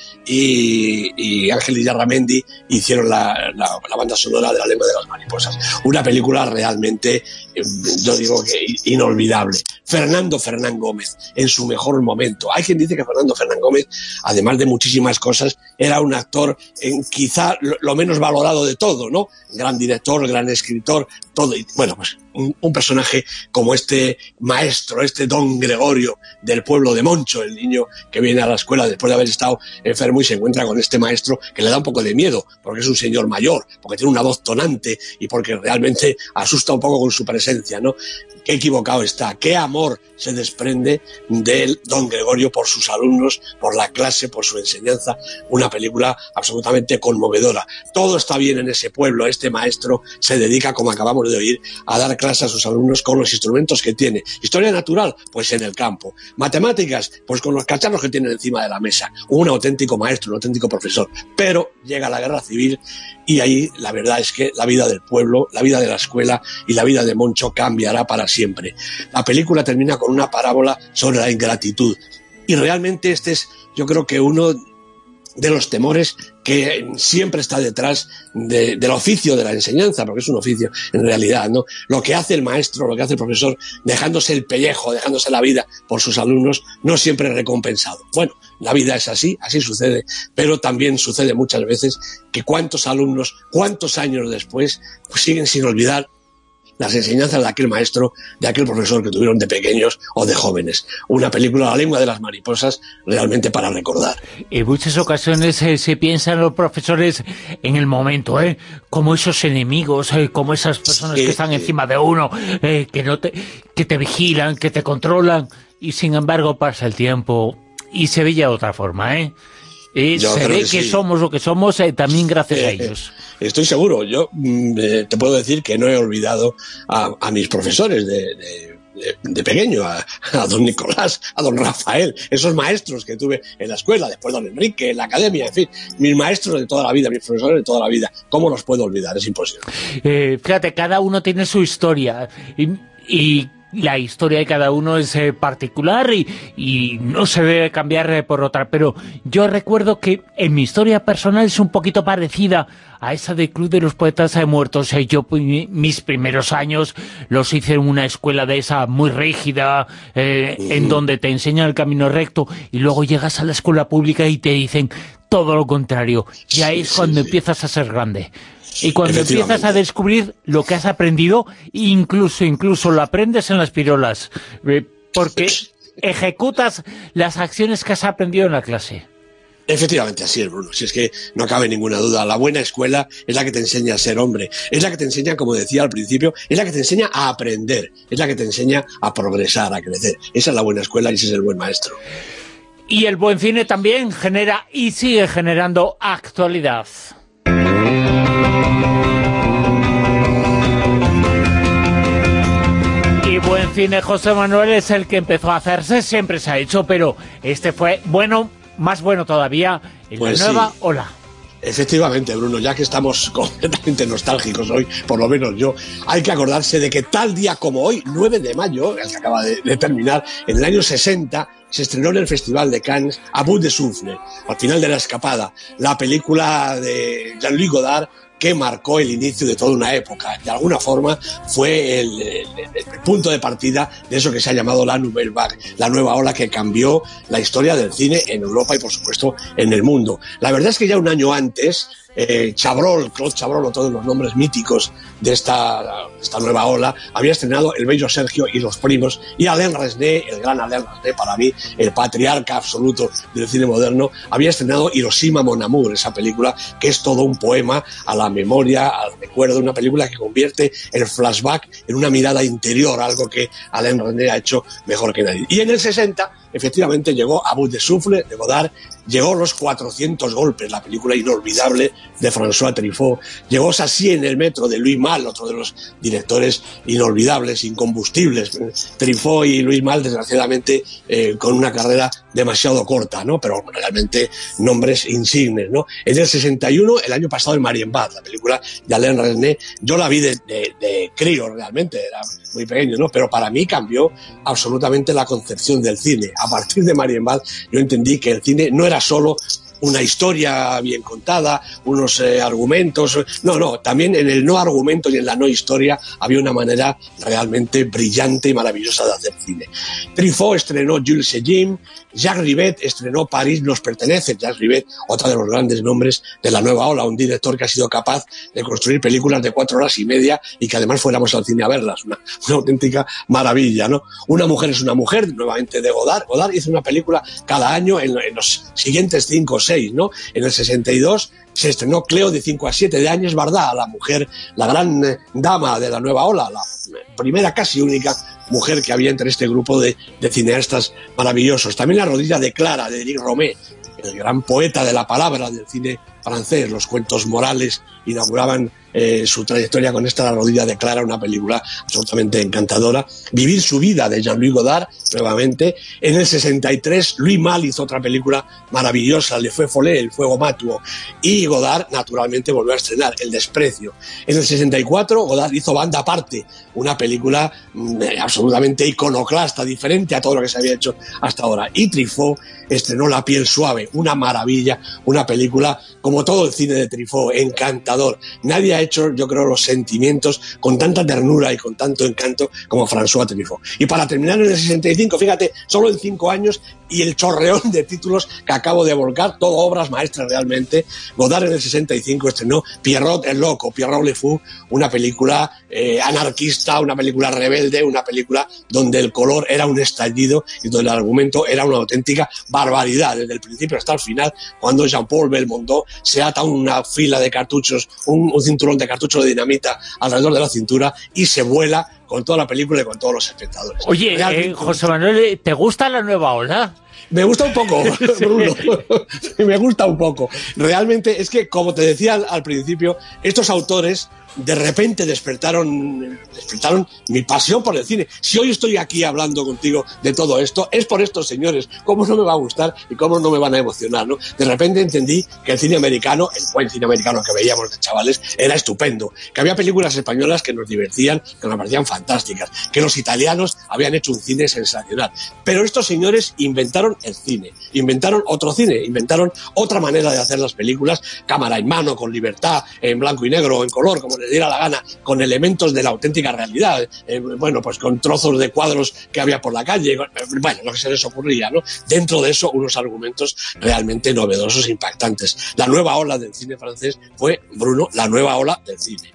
y, y Ángel Illarramendi hicieron la, la, la banda sonora de La lengua de las mariposas. Una película realmente, eh, yo digo que inolvidable. Fernando Fernán Gómez, en su mejor momento. Hay quien dice que Fernando Fernán Gómez, además de muchísimas cosas, era un actor en quizá lo, lo menos valorado de todo, ¿no? Gran director, gran escritor, todo. Y, bueno, pues un, un personaje como este maestro, este don Gregorio del pueblo de Moncho, el niño que viene a la escuela después de haber estado enfermo y se encuentra con este maestro que le da un poco de miedo, porque es un señor mayor, porque tiene una voz tonante y porque realmente asusta un poco con su presencia, ¿no? Qué equivocado está, qué amor se desprende del don Gregorio por sus alumnos, por la clase, por su enseñanza. Una película absolutamente conmovedora. Todo está bien en ese pueblo. Este maestro se dedica, como acabamos de oír, a dar clase a sus alumnos con los instrumentos que tiene. Historia natural, pues en el campo. Matemáticas, pues con los cacharros que tiene encima de la mesa. Un auténtico maestro, un auténtico profesor. Pero llega la guerra civil y ahí la verdad es que la vida del pueblo, la vida de la escuela y la vida de Moncho cambiará para siempre. La película termina con una parábola sobre la ingratitud y realmente este es, yo creo que uno de los temores que siempre está detrás de, del oficio de la enseñanza, porque es un oficio en realidad, ¿no? Lo que hace el maestro, lo que hace el profesor, dejándose el pellejo, dejándose la vida por sus alumnos, no siempre es recompensado. Bueno, la vida es así, así sucede, pero también sucede muchas veces que cuántos alumnos, cuántos años después, pues siguen sin olvidar las enseñanzas de aquel maestro, de aquel profesor que tuvieron de pequeños o de jóvenes. Una película, La lengua de las mariposas, realmente para recordar. En muchas ocasiones eh, se piensan los profesores en el momento, ¿eh? Como esos enemigos, eh, como esas personas sí, que están sí. encima de uno, eh, que, no te, que te vigilan, que te controlan, y sin embargo pasa el tiempo y se veía de otra forma, ¿eh? Y se ve que, que sí. somos lo que somos eh, también gracias eh, a ellos. Eh, estoy seguro. Yo eh, te puedo decir que no he olvidado a, a mis profesores de, de, de, de pequeño, a, a don Nicolás, a don Rafael, esos maestros que tuve en la escuela, después don Enrique, en la academia, en fin, mis maestros de toda la vida, mis profesores de toda la vida. ¿Cómo los puedo olvidar? Es imposible. Eh, fíjate, cada uno tiene su historia y... y... la historia de cada uno es eh, particular y, y no se debe cambiar eh, por otra, pero yo recuerdo que en mi historia personal es un poquito parecida a esa del Club de los Poetas eh, Muertos. Eh, yo mi, mis primeros años los hice en una escuela de esa muy rígida, eh, uh-huh. en donde te enseñan el camino recto y luego llegas a la escuela pública y te dicen todo lo contrario. Y ahí es cuando sí, empiezas sí. a ser grande. Y cuando empiezas a descubrir lo que has aprendido, incluso incluso lo aprendes en las pirolas, eh, porque ejecutas las acciones que has aprendido en la clase. Efectivamente, así es, Bruno. Si es que no cabe ninguna duda. La buena escuela es la que te enseña a ser hombre. Es la que te enseña, como decía al principio, es la que te enseña a aprender. Es la que te enseña a progresar, a crecer. Esa es la buena escuela y ese es el buen maestro. Y el buen cine también genera y sigue generando actualidad. Y buen cine, José Manuel, es el que empezó a hacerse, siempre se ha hecho, pero este fue bueno, más bueno todavía, en pues la nueva sí. ola. Efectivamente, Bruno, ya que estamos completamente nostálgicos hoy, por lo menos yo, hay que acordarse de que tal día como hoy, nueve de mayo, el que acaba de, de terminar, en el año sesenta, se estrenó en el Festival de Cannes A Bout de Souffle, al final de la escapada, la película de Jean-Luc Godard que marcó el inicio de toda una época. De alguna forma fue el, el, el punto de partida de eso que se ha llamado la Nouvelle Vague, la nueva ola que cambió la historia del cine en Europa y, por supuesto, en el mundo. La verdad es que ya un año antes, eh, Chabrol, Claude Chabrol, todos los nombres míticos de esta, esta nueva ola, había estrenado El bello Sergio y los primos, y Alain Resnais, el gran Alain Resnais, para mí, el patriarca absoluto del cine moderno, había estrenado Hiroshima Mon Amour, esa película que es todo un poema a la memoria, al recuerdo, una película que convierte el flashback en una mirada interior, algo que Alain Resnais ha hecho mejor que nadie. Y en el sesenta, efectivamente, llegó A Bout de Souffle, de Godard, llegó Los cuatrocientos golpes, la película inolvidable de François Truffaut, llegó Sassy en el metro, de Louis Malle, otro de los directores inolvidables, incombustibles. Truffaut y Louis Malle, desgraciadamente, eh, con una carrera demasiado corta, ¿no? Pero realmente nombres insignes, ¿no? En el sesenta y uno, el año pasado, en Marienbad, la película de Alain Resnais, yo la vi de, de, de crío, realmente, era muy pequeño, ¿no? Pero para mí cambió absolutamente la concepción del cine. A partir de Marienbad, yo entendí que el cine no era solo una historia bien contada, unos eh, argumentos. No, no, también en el no argumento y en la no historia había una manera realmente brillante y maravillosa de hacer cine. Truffaut estrenó Jules et Jim, Jacques Rivette estrenó París nos pertenece. Jacques Rivette, otro de los grandes nombres de la nueva ola, un director que ha sido capaz de construir películas de cuatro horas y media y que además fuéramos al cine a verlas. Una, una auténtica maravilla, ¿no? Una mujer es una mujer, nuevamente de Godard. Godard hizo una película cada año en, en los siguientes cinco o seis, ¿no? En el sesenta y dos se estrenó Cleo, de cinco a siete, de Áñez Bardá, la mujer, la gran eh, dama de la nueva ola, la primera, casi única mujer que había entre este grupo de, de cineastas maravillosos. También La rodilla de Clara, de Éric Rohmer, el gran poeta de la palabra del cine francés. Los cuentos morales inauguraban eh, su trayectoria con esta La rodilla de Clara, una película absolutamente encantadora. Vivir su vida, de Jean-Louis Godard, nuevamente. En el sesenta y tres, Louis Malle hizo otra película maravillosa, Le Feu Follet, El fuego matuo. Y Godard, naturalmente, volvió a estrenar El desprecio. En el sesenta y cuatro, Godard hizo Banda Aparte, una película mmm, absolutamente iconoclasta, diferente a todo lo que se había hecho hasta ahora. Y Truffaut estrenó La piel suave, una maravilla, una película, como todo el cine de Truffaut, encantador. Nadie ha hecho, yo creo, los sentimientos con tanta ternura y con tanto encanto como François Truffaut. Y para terminar, en el sesenta y cinco, fíjate, solo en cinco años y el chorreón de títulos que acabo de volcar, todo obras maestras realmente. Godard en el sesenta y cinco estrenó Pierrot el loco, Pierrot le Fou, una película eh, anarquista, una película rebelde, una película donde el color era un estallido y donde el argumento era una auténtica barbaridad, desde el principio hasta el final, cuando Jean-Paul Belmondo se ata una fila de cartuchos, un, un cinturón de cartuchos de dinamita alrededor de la cintura y se vuela con toda la película y con todos los espectadores. Oye, eh, José Manuel, ¿te gusta la nueva ola? Me gusta un poco, Bruno. Me gusta un poco. Realmente es que, como te decía al, al principio, estos autores de repente despertaron, despertaron mi pasión por el cine. Si hoy estoy aquí hablando contigo de todo esto, es por estos señores. ¿Cómo no me va a gustar y cómo no me van a emocionar, ¿no? De repente entendí que el cine americano, el buen cine americano que veíamos de chavales, era estupendo. Que había películas españolas que nos divertían, que nos parecían fantásticas. Que los italianos habían hecho un cine sensacional. Pero estos señores inventaron el cine. Inventaron otro cine. Inventaron otra manera de hacer las películas. Cámara en mano, con libertad, en blanco y negro, en color, como les diera la gana, con elementos de la auténtica realidad, eh, bueno, pues con trozos de cuadros que había por la calle, bueno, lo que se les ocurría, ¿no? Dentro de eso, unos argumentos realmente novedosos e impactantes. La nueva ola del cine francés fue, Bruno, la nueva ola del cine.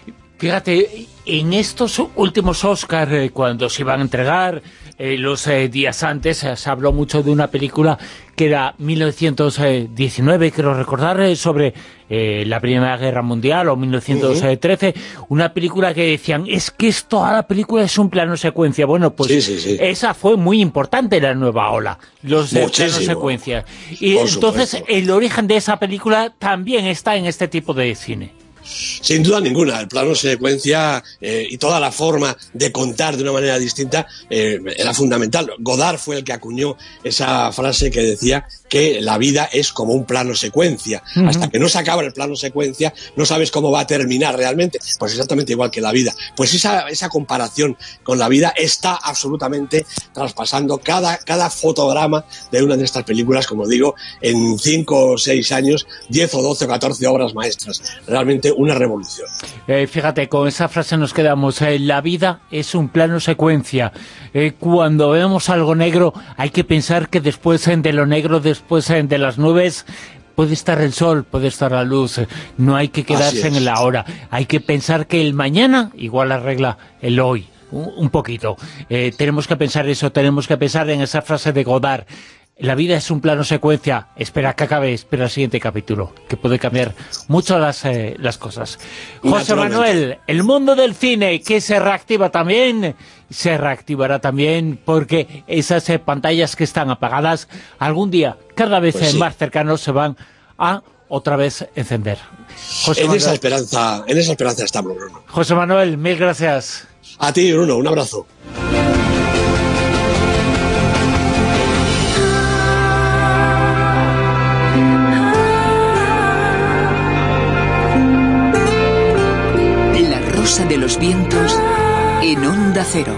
Fíjate, en estos últimos Oscar, eh, cuando se iban a entregar eh, los eh, días antes, eh, se habló mucho de una película que era mil novecientos diecinueve, quiero recordar, eh, sobre eh, la Primera Guerra Mundial, o mil novecientos trece, uh-huh. Una película que decían, es que toda la película es un plano secuencia. Bueno, pues sí, sí, sí. Esa fue muy importante en la nueva ola, los eh, planos secuencia. Y Por entonces supuesto. El origen de esa película también está en este tipo de cine. Sin duda ninguna, el plano secuencia eh, y toda la forma de contar de una manera distinta eh, era fundamental. Godard fue el que acuñó esa frase que decía que la vida es como un plano secuencia. Uh-huh. Hasta que no se acaba el plano secuencia, no sabes cómo va a terminar realmente. Pues exactamente igual que la vida. Pues esa, esa comparación con la vida está absolutamente traspasando cada, cada fotograma de una de estas películas, como digo, en cinco o seis años, diez o doce o catorce obras maestras. Realmente una revolución. Eh, fíjate, con esa frase nos quedamos. Eh, la vida es un plano secuencia. Eh, cuando vemos algo negro, hay que pensar que después de lo negro, después de las nubes, Puede estar el sol, puede estar la luz, no hay que quedarse en el ahora, hay que pensar que el mañana igual arregla el hoy, un, un poquito. Eh, tenemos que pensar eso, tenemos que pensar en esa frase de Godard. La vida es un plano secuencia, espera que acabe, espera el siguiente capítulo, que puede cambiar mucho las, eh, las cosas. José Manuel, el mundo del cine, que se reactiva también, se reactivará también, porque esas eh, pantallas que están apagadas, algún día, cada vez pues sí. más cercanos, se van a otra vez encender. José en Manuel, esa esperanza, en esa esperanza estamos, Bruno. José Manuel, mil gracias. A ti, Bruno, un abrazo. Rosa de los vientos en Onda Cero.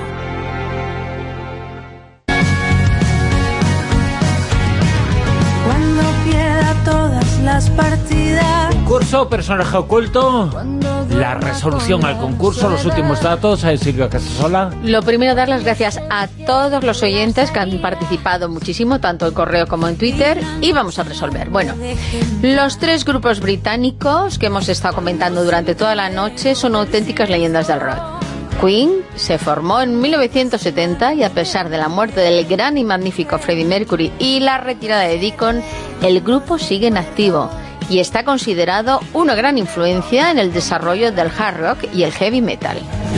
Cuando pierda todas las partidas. Concurso, personaje oculto, la resolución al concurso, los últimos datos, a Silvia Casasola. Lo primero, dar las gracias a todos los oyentes que han participado muchísimo, tanto en correo como en Twitter, y vamos a resolver. Bueno, los tres grupos británicos que hemos estado comentando durante toda la noche son auténticas leyendas del rock. Queen se formó en mil novecientos setenta y a pesar de la muerte del gran y magnífico Freddie Mercury y la retirada de Deacon, el grupo sigue en activo y está considerado una gran influencia en el desarrollo del hard rock y el heavy metal.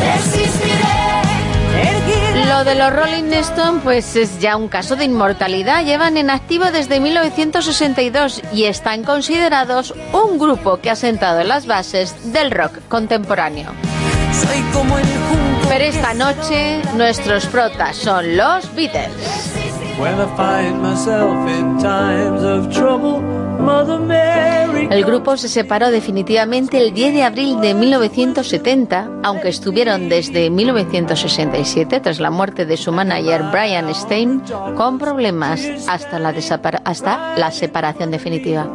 Lo de los Rolling Stones pues es ya un caso de inmortalidad. Llevan en activo desde mil novecientos sesenta y dos y están considerados un grupo que ha sentado las bases del rock contemporáneo. Pero esta noche nuestros protas son los Beatles. El grupo se separó definitivamente el diez de abril de mil novecientos setenta, aunque estuvieron desde mil novecientos sesenta y siete, tras la muerte de su manager Brian Stein, con problemas hasta la, hasta la separación definitiva.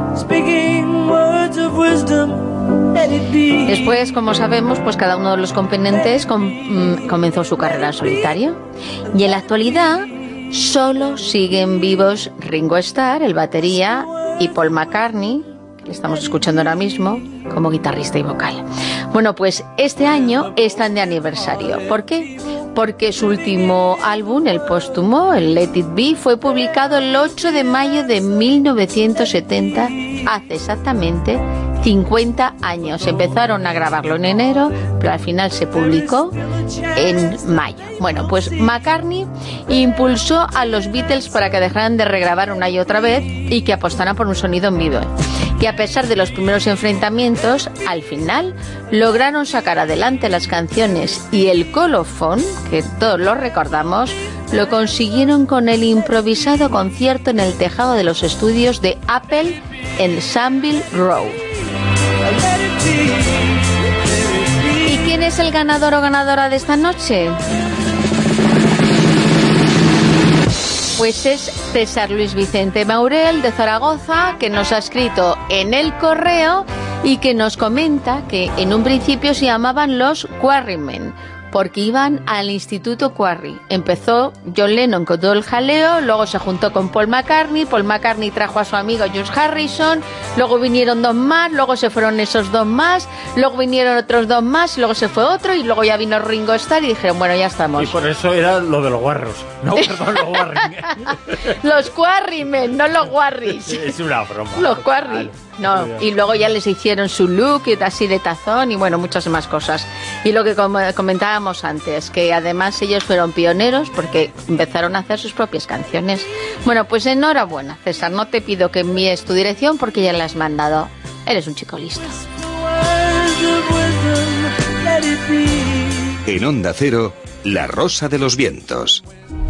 Después, como sabemos, pues cada uno de los componentes com comenzó su carrera en solitario y en la actualidad solo siguen vivos Ringo Starr, el batería, y Paul McCartney, que le estamos escuchando ahora mismo, como guitarrista y vocal. Bueno, pues este año están de aniversario. ¿Por qué? Porque su último álbum, el póstumo, el Let It Be, fue publicado el ocho de mayo de mil novecientos setenta, hace exactamente cincuenta años. Empezaron a grabarlo en enero, pero al final se publicó en mayo. Bueno, pues McCartney impulsó a los Beatles para que dejaran de regrabar una y otra vez y que apostaran por un sonido en vivo. Y a pesar de los primeros enfrentamientos, al final lograron sacar adelante las canciones y el colofón, que todos lo recordamos, lo consiguieron con el improvisado concierto en el tejado de los estudios de Apple en Sunville Row. ¿Y quién es el ganador o ganadora de esta noche? Pues es César Luis Vicente Maurel, de Zaragoza, que nos ha escrito en el correo y que nos comenta que en un principio se llamaban los Quarrymen, porque iban al Instituto Quarry. Empezó John Lennon con todo el jaleo, luego se juntó con Paul McCartney, Paul McCartney trajo a su amigo George Harrison, luego vinieron dos más, luego se fueron esos dos más, luego vinieron otros dos más, y luego se fue otro, y luego ya vino Ringo Starr y dijeron, bueno, ya estamos. Y por eso era lo de los guarros. No, perdón, los Warring. Los Quarrymen, no los Warris. Es una broma. Los Quarry. No, y luego ya les hicieron su look y así de tazón y bueno, muchas más cosas. Y lo que com comentábamos antes, que además ellos fueron pioneros porque empezaron a hacer sus propias canciones. Bueno, pues enhorabuena, César, no te pido que envíes tu dirección porque ya la has mandado. Eres un chico listo. En Onda Cero, La Rosa de los Vientos.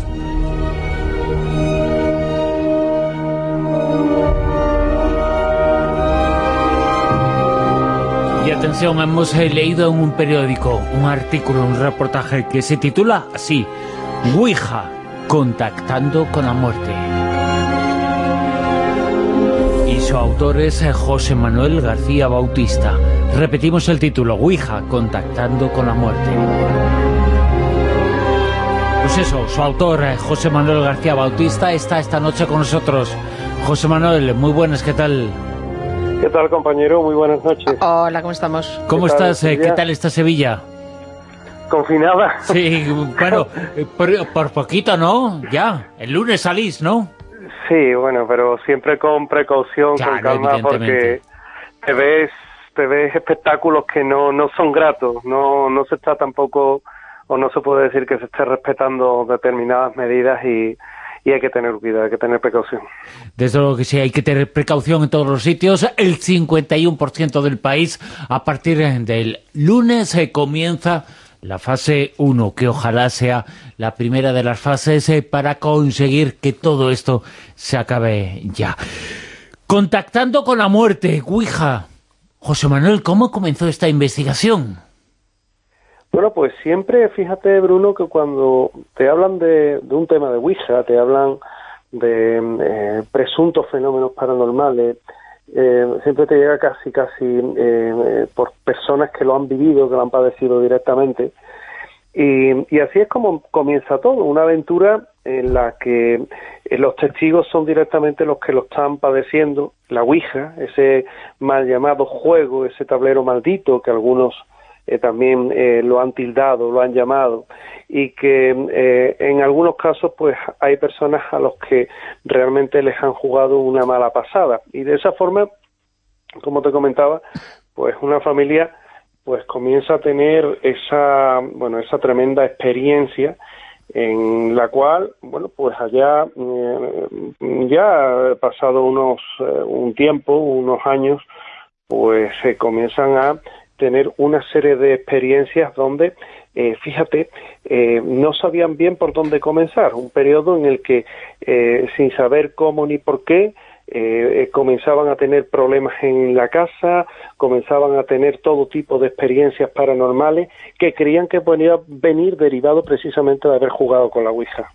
Y atención, hemos eh, leído en un periódico un artículo, un reportaje que se titula así: Ouija, contactando con la muerte. Y su autor es eh, José Manuel García Bautista. Repetimos el título: Ouija, contactando con la muerte. Pues eso, su autor, eh, José Manuel García Bautista, está esta noche con nosotros. José Manuel, muy buenas, ¿qué tal? ¿Qué tal, compañero? Muy buenas noches. Hola, ¿cómo estamos? ¿Cómo ¿Qué tal, estás? Eh, ¿Qué tal está Sevilla? ¿Confinada? Sí, bueno, por, por poquito, ¿no? Ya, el lunes salís, ¿no? Sí, bueno, pero siempre con precaución, claro, con calma, porque te ves, te ves espectáculos que no, no son gratos, no, no se está tampoco, o no se puede decir que se esté respetando determinadas medidas y, y hay que tener cuidado, hay que tener precaución. Desde luego que sí, hay que tener precaución en todos los sitios. El cincuenta y uno por ciento del país, a partir del lunes, se comienza la fase uno, que ojalá sea la primera de las fases eh, para conseguir que todo esto se acabe ya. Contactando con la muerte, Ouija. José Manuel, ¿cómo comenzó esta investigación? Bueno, pues siempre, fíjate, Bruno, que cuando te hablan de, de un tema de Ouija, te hablan de eh, presuntos fenómenos paranormales, eh, siempre te llega casi, casi eh, eh, por personas que lo han vivido, que lo han padecido directamente. Y, y así es como comienza todo, una aventura en la que eh, los testigos son directamente los que lo están padeciendo, la Ouija, ese mal llamado juego, ese tablero maldito que algunos Eh, también eh, lo han tildado, lo han llamado, y que eh, en algunos casos pues hay personas a los que realmente les han jugado una mala pasada, y de esa forma, como te comentaba, pues una familia pues comienza a tener esa, bueno, esa tremenda experiencia en la cual, bueno, pues allá eh, ya pasado unos eh, un tiempo, unos años, pues se eh, comienzan a tener una serie de experiencias donde, eh, fíjate, eh, no sabían bien por dónde comenzar, un periodo en el que, eh, sin saber cómo ni por qué, eh, comenzaban a tener problemas en la casa, comenzaban a tener todo tipo de experiencias paranormales que creían que podía venir derivado precisamente de haber jugado con la Ouija.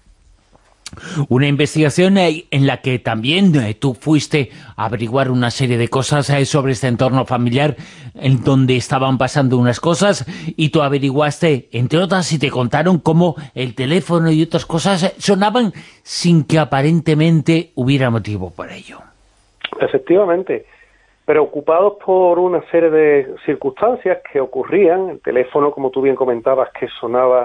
Una investigación en la que también tú fuiste a averiguar una serie de cosas sobre este entorno familiar en donde estaban pasando unas cosas, y tú averiguaste, entre otras, y te contaron cómo el teléfono y otras cosas sonaban sin que aparentemente hubiera motivo para ello. Efectivamente, preocupados por una serie de circunstancias que ocurrían, el teléfono, como tú bien comentabas, que sonaba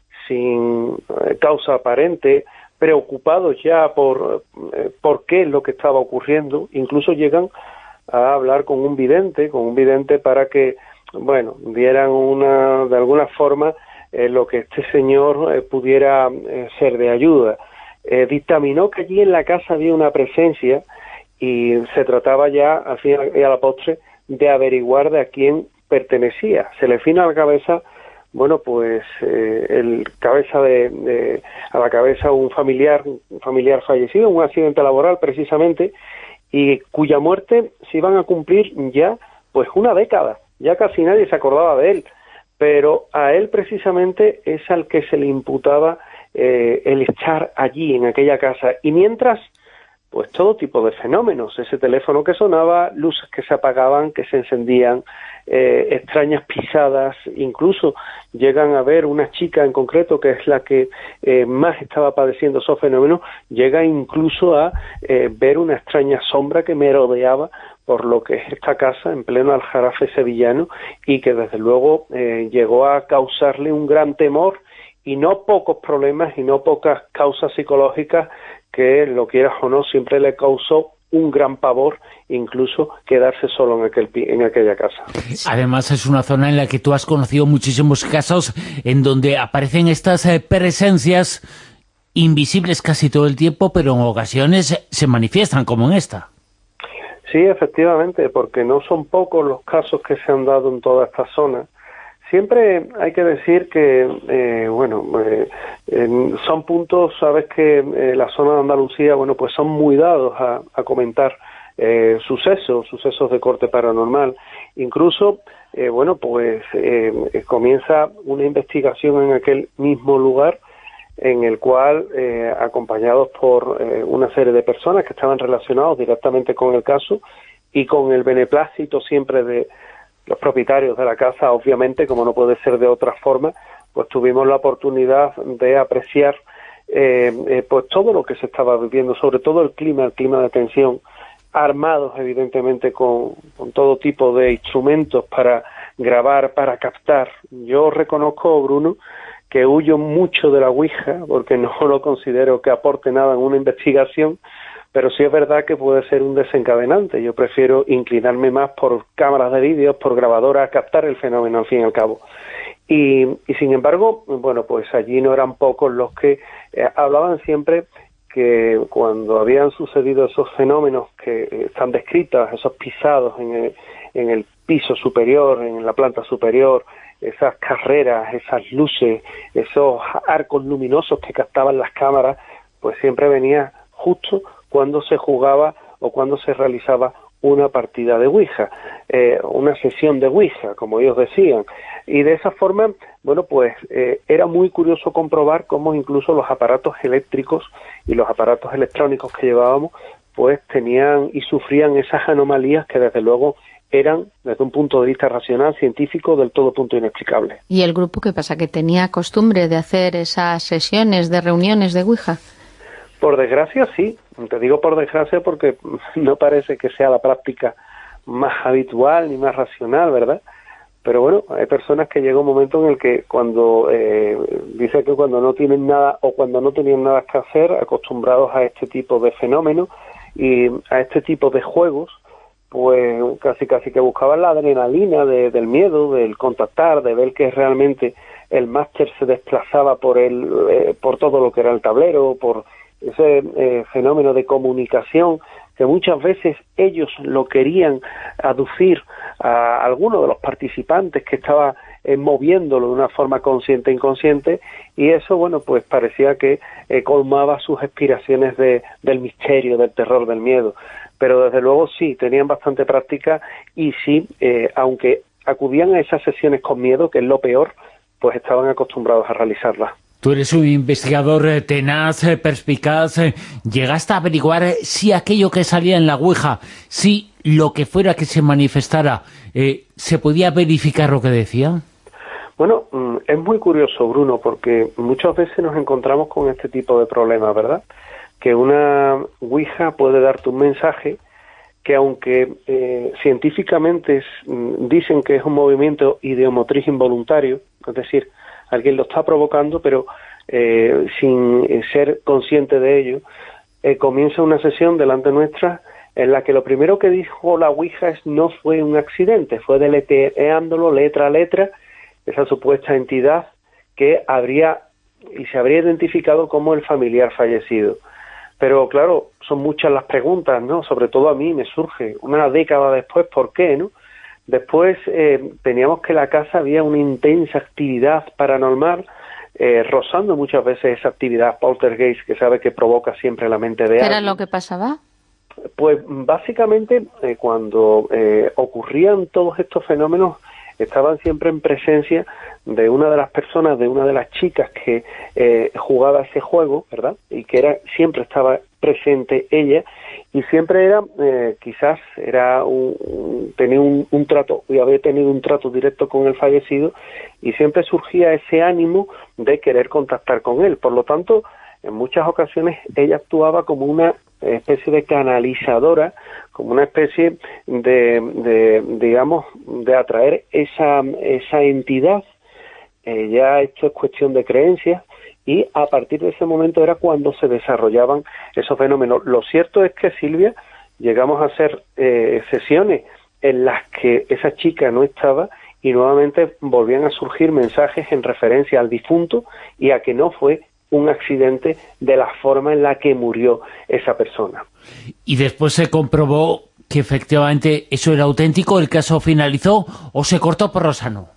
sin eh, causa aparente, preocupados ya por eh, por qué es lo que estaba ocurriendo, incluso llegan a hablar con un vidente, con un vidente para que, bueno, dieran una, de alguna forma, eh, lo que este señor eh, pudiera eh, ser de ayuda. Eh, dictaminó que allí en la casa había una presencia y se trataba ya, al fin y a la postre, de averiguar de a quién pertenecía. Se le vino a la cabeza, bueno, pues eh, el cabeza de, de a la cabeza un familiar, un familiar fallecido, un accidente laboral precisamente, y cuya muerte se iban a cumplir ya pues una década, ya casi nadie se acordaba de él, pero a él precisamente es al que se le imputaba eh, el estar allí en aquella casa, y mientras pues todo tipo de fenómenos, ese teléfono que sonaba, luces que se apagaban, que se encendían, eh, extrañas pisadas, incluso llegan a ver una chica en concreto, que es la que eh, más estaba padeciendo esos fenómenos, llega incluso a eh, ver una extraña sombra que merodeaba por lo que es esta casa en pleno Aljarafe sevillano, y que desde luego eh, llegó a causarle un gran temor y no pocos problemas y no pocas causas psicológicas que, lo quieras o no, siempre le causó un gran pavor, incluso quedarse solo en aquel en aquella casa. Además es una zona en la que tú has conocido muchísimos casos en donde aparecen estas eh, presencias invisibles casi todo el tiempo, pero en ocasiones se manifiestan, como en esta. Sí, efectivamente, porque no son pocos los casos que se han dado en toda esta zona. Siempre hay que decir que, eh, bueno, eh, eh, son puntos, sabes que eh, la zona de Andalucía, bueno, pues son muy dados a, a comentar eh, sucesos, sucesos de corte paranormal. Incluso, eh, bueno, pues eh, comienza una investigación en aquel mismo lugar, en el cual, eh, acompañados por eh, una serie de personas que estaban relacionados directamente con el caso y con el beneplácito siempre de los propietarios de la casa, obviamente, como no puede ser de otra forma, pues tuvimos la oportunidad de apreciar eh, eh, pues todo lo que se estaba viviendo, sobre todo el clima, el clima de tensión, armados evidentemente con, con todo tipo de instrumentos para grabar, para captar. Yo reconozco, Bruno, que huyo mucho de la Ouija porque no lo considero que aporte nada en una investigación, pero sí es verdad que puede ser un desencadenante. Yo prefiero inclinarme más por cámaras de vídeos, por grabadoras, captar el fenómeno al fin y al cabo. Y, y sin embargo, bueno, pues allí no eran pocos los que eh, hablaban siempre que cuando habían sucedido esos fenómenos que están descritos, esos pisados en el, en el piso superior, en la planta superior, esas carreras, esas luces, esos arcos luminosos que captaban las cámaras, pues siempre venía justo cuando se jugaba o cuando se realizaba una partida de Ouija, eh, una sesión de Ouija, como ellos decían. Y de esa forma, bueno, pues eh, era muy curioso comprobar cómo incluso los aparatos eléctricos y los aparatos electrónicos que llevábamos, pues tenían y sufrían esas anomalías que desde luego eran, desde un punto de vista racional, científico, del todo punto inexplicable. ¿Y el grupo qué pasa? ¿Que tenía costumbre de hacer esas sesiones de reuniones de Ouija? Por desgracia, sí. Te digo por desgracia porque no parece que sea la práctica más habitual ni más racional, ¿verdad? Pero bueno, hay personas que llega un momento en el que cuando, eh, dice que cuando no tienen nada o cuando no tenían nada que hacer, acostumbrados a este tipo de fenómenos y a este tipo de juegos, pues casi casi que buscaban la adrenalina de, del miedo, del contactar, de ver que realmente el máster se desplazaba por el, eh, por todo lo que era el tablero, por ese eh, fenómeno de comunicación que muchas veces ellos lo querían aducir a alguno de los participantes que estaba eh, moviéndolo de una forma consciente e inconsciente, y eso, bueno, pues parecía que eh, colmaba sus aspiraciones de, del misterio, del terror, del miedo. Pero desde luego sí, tenían bastante práctica y sí, eh, aunque acudían a esas sesiones con miedo, que es lo peor, pues estaban acostumbrados a realizarlas. Tú eres un investigador eh, tenaz, eh, perspicaz. Eh, ¿Llegaste a averiguar eh, si aquello que salía en la Ouija, si lo que fuera que se manifestara, eh, se podía verificar lo que decía? Bueno, mm, es muy curioso, Bruno, porque muchas veces nos encontramos con este tipo de problemas, ¿verdad? Que una Ouija puede darte un mensaje que aunque eh, científicamente es, mm, dicen que es un movimiento ideomotriz involuntario, es decir, alguien lo está provocando, pero eh, sin eh, ser consciente de ello, eh, comienza una sesión delante nuestra en la que lo primero que dijo la Ouija es no fue un accidente, fue deletreándolo letra a letra, esa supuesta entidad que habría y se habría identificado como el familiar fallecido. Pero claro, son muchas las preguntas, ¿no? Sobre todo a mí me surge, una década después, ¿por qué, no? Después eh, teníamos que en la casa había una intensa actividad paranormal, eh, rozando muchas veces esa actividad poltergeist que sabe que provoca siempre la mente de alguien. ¿Qué era lo que pasaba? Pues básicamente eh, cuando eh, ocurrían todos estos fenómenos estaban siempre en presencia de una de las personas, de una de las chicas que eh, jugaba ese juego, ¿verdad? Y que era siempre estaba presente ella, y siempre era, eh, quizás era un, un, tenía un, un trato, y había tenido un trato directo con el fallecido, y siempre surgía ese ánimo de querer contactar con él. Por lo tanto, en muchas ocasiones ella actuaba como una especie de canalizadora, como una especie de, de digamos, de atraer esa, esa entidad. Eh, ya esto es cuestión de creencias, y a partir de ese momento era cuando se desarrollaban esos fenómenos. Lo cierto es que, Silvia, llegamos a hacer eh, sesiones en las que esa chica no estaba y nuevamente volvían a surgir mensajes en referencia al difunto y a que no fue un accidente de la forma en la que murió esa persona. Y después se comprobó que efectivamente eso era auténtico, ¿el caso finalizó o se cortó por lo sano?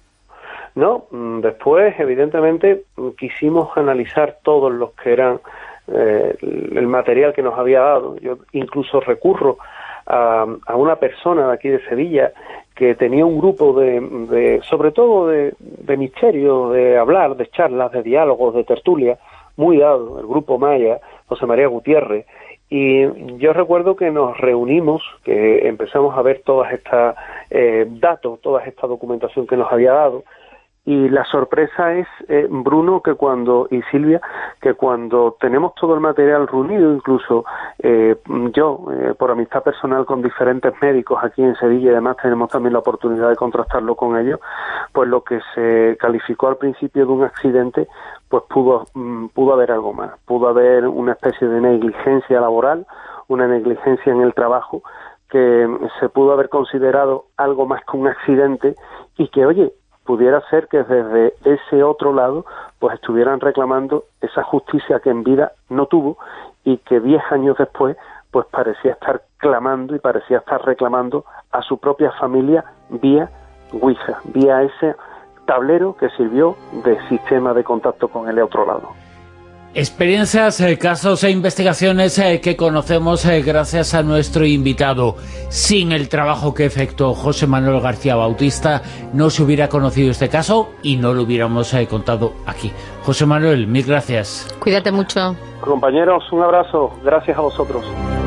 No, después evidentemente quisimos analizar todos los que eran eh, el material que nos había dado. Yo incluso recurro a, a una persona de aquí de Sevilla que tenía un grupo de, de sobre todo de, de misterio, de hablar, de charlas, de diálogos, de tertulia, muy dado, el grupo Maya, José María Gutiérrez, y yo recuerdo que nos reunimos, que empezamos a ver todas estas eh, datos, toda esta documentación que nos había dado, Y la sorpresa es, eh, Bruno, que cuando y Silvia, que cuando tenemos todo el material reunido, incluso eh, yo, eh, por amistad personal con diferentes médicos aquí en Sevilla, y además tenemos también la oportunidad de contrastarlo con ellos, pues lo que se calificó al principio de un accidente, pues pudo, mm, pudo haber algo más. Pudo haber una especie de negligencia laboral, una negligencia en el trabajo, que se pudo haber considerado algo más que un accidente y que, oye, pudiera ser que desde ese otro lado pues estuvieran reclamando esa justicia que en vida no tuvo y que diez años después pues parecía estar clamando y parecía estar reclamando a su propia familia vía Ouija, vía ese tablero que sirvió de sistema de contacto con el otro lado. Experiencias, eh, casos e investigaciones eh, que conocemos eh, gracias a nuestro invitado. Sin el trabajo que efectuó José Manuel García Bautista, no se hubiera conocido este caso y no lo hubiéramos eh, contado aquí. José Manuel, mil gracias. Cuídate mucho. Compañeros, un abrazo. Gracias a vosotros.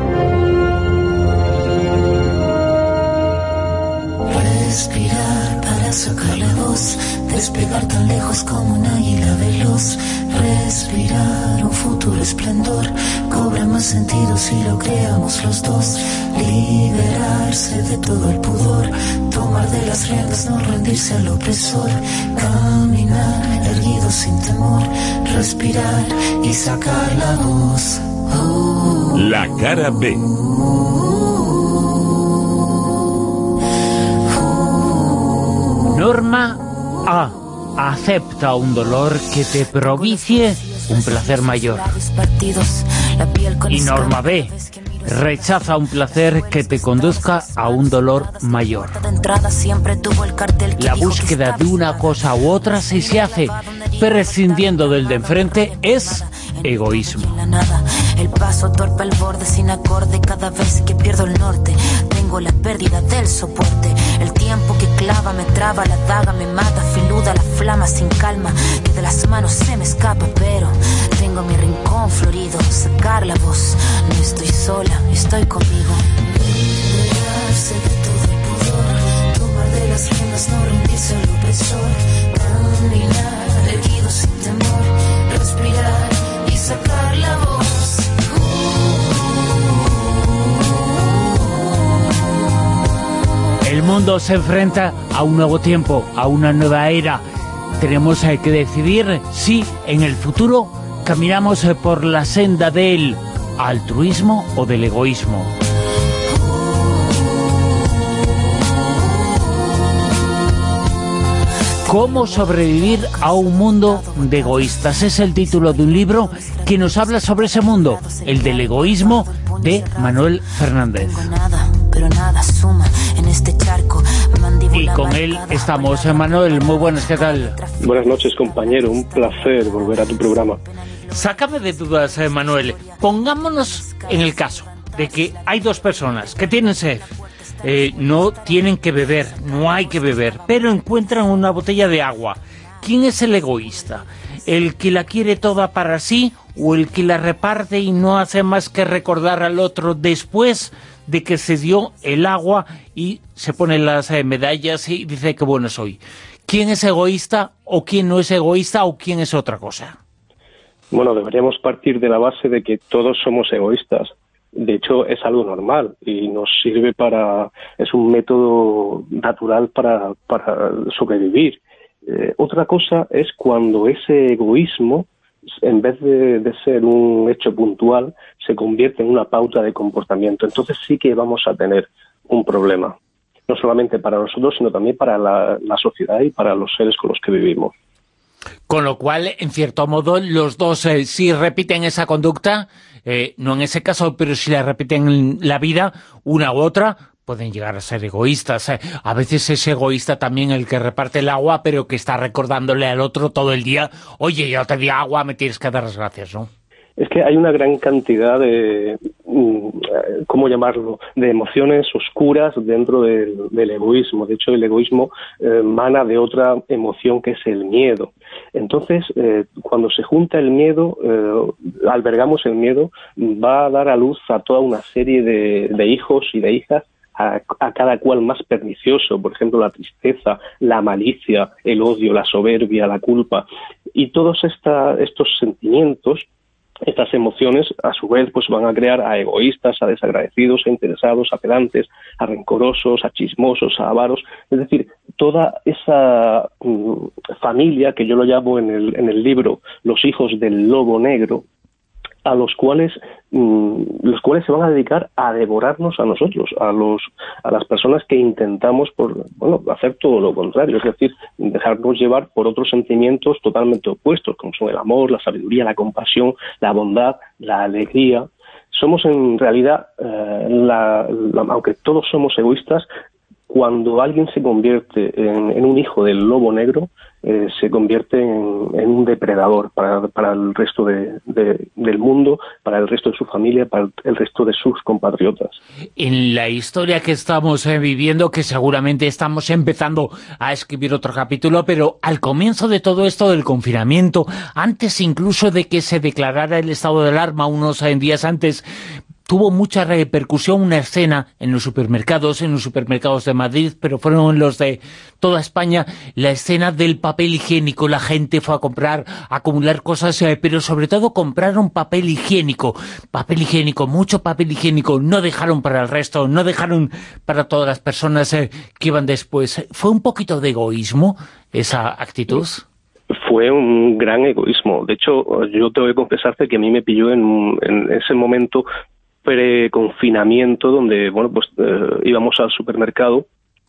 Respirar para sacar la voz, despegar tan lejos como un águila veloz. Respirar un futuro esplendor, cobra más sentido si lo creamos los dos. Liberarse de todo el pudor, tomar de las riendas, no rendirse al opresor. Caminar erguido sin temor, respirar y sacar la voz. Oh. La cara B. Norma A. Acepta un dolor que te propicie un placer mayor. Y Norma B. Rechaza un placer que te conduzca a un dolor mayor. La búsqueda de una cosa u otra, si se hace prescindiendo del de enfrente, es egoísmo. El paso torpe al borde sin acorde, cada vez que pierdo el norte tengo la pérdida del soporte. El tiempo que clava me traba, la daga me mata, filuda la flama sin calma, que de las manos se me escapa, pero tengo mi rincón florido, sacar la voz, no estoy sola, estoy conmigo. Liberarse de todo el pudor, tomar de las riendas, no rendirse al opresor, caminar erguido sin temor, respirar y sacar la voz. El mundo se enfrenta a un nuevo tiempo, a una nueva era. Tenemos que decidir si en el futuro caminamos por la senda del altruismo o del egoísmo. ¿Cómo sobrevivir a un mundo de egoístas? Es el título de un libro que nos habla sobre ese mundo, el del egoísmo, de Manuel Fernández. Y con él estamos. Manuel, muy buenas, ¿qué tal? Buenas noches, compañero, un placer volver a tu programa. Sácame de dudas, Manuel. Pongámonos en el caso de que hay dos personas que tienen sed. Eh, no tienen que beber, no hay que beber, pero encuentran una botella de agua. ¿Quién es el egoísta? ¿El que la quiere toda para sí o el que la reparte y no hace más que recordar al otro después de que se dio el agua y se pone las eh, medallas y dice que bueno soy? ¿Quién es egoísta o quién no es egoísta o quién es otra cosa? Bueno, deberíamos partir de la base de que todos somos egoístas. De hecho, es algo normal y nos sirve para... es un método natural para, para sobrevivir. Eh, otra cosa es cuando ese egoísmo, en vez de, de ser un hecho puntual, se convierte en una pauta de comportamiento. Entonces sí que vamos a tener un problema. No solamente para nosotros, sino también para la, la sociedad y para los seres con los que vivimos. Con lo cual, en cierto modo, los dos, eh, si repiten esa conducta, eh, no en ese caso, pero si la repiten en la vida, una u otra, pueden llegar a ser egoístas. Eh. A veces es egoísta también el que reparte el agua, pero que está recordándole al otro todo el día, oye, yo te di agua, me tienes que dar las gracias, ¿no? Es que hay una gran cantidad de, ¿cómo llamarlo?, de emociones oscuras dentro del, del egoísmo. De hecho, el egoísmo eh, emana de otra emoción que es el miedo. Entonces, eh, cuando se junta el miedo, eh, albergamos el miedo, va a dar a luz a toda una serie de, de hijos y de hijas a, a cada cual más pernicioso, por ejemplo, la tristeza, la malicia, el odio, la soberbia, la culpa, y todos esta, estos sentimientos, estas emociones, a su vez, pues van a crear a egoístas, a desagradecidos, a interesados, a pedantes, a rencorosos, a chismosos, a avaros. Es decir, toda esa um, familia, que yo lo llamo en el, en el libro los hijos del lobo negro, a los cuales mmm, los cuales se van a dedicar a devorarnos a nosotros, a los a las personas que intentamos por bueno hacer todo lo contrario, es decir, dejarnos llevar por otros sentimientos totalmente opuestos, como son el amor, la sabiduría, la compasión, la bondad, la alegría. Somos en realidad, eh, la, la, aunque todos somos egoístas, cuando alguien se convierte en, en un hijo del lobo negro, eh, se convierte en, en un depredador para, para el resto de, de, del mundo, para el resto de su familia, para el, el resto de sus compatriotas. En la historia que estamos eh, viviendo, que seguramente estamos empezando a escribir otro capítulo, pero al comienzo de todo esto del confinamiento, antes incluso de que se declarara el estado de alarma, unos eh, días antes, tuvo mucha repercusión una escena en los supermercados, en los supermercados de Madrid, pero fueron los de toda España, la escena del papel higiénico. La gente fue a comprar, a acumular cosas, eh, pero sobre todo compraron papel higiénico. Papel higiénico, mucho papel higiénico, no dejaron para el resto, no dejaron para todas las personas eh, que iban después. ¿Fue un poquito de egoísmo esa actitud? Fue un gran egoísmo. De hecho, yo tengo que confesarte que a mí me pilló en, en ese momento pre-confinamiento, donde bueno pues eh, íbamos al supermercado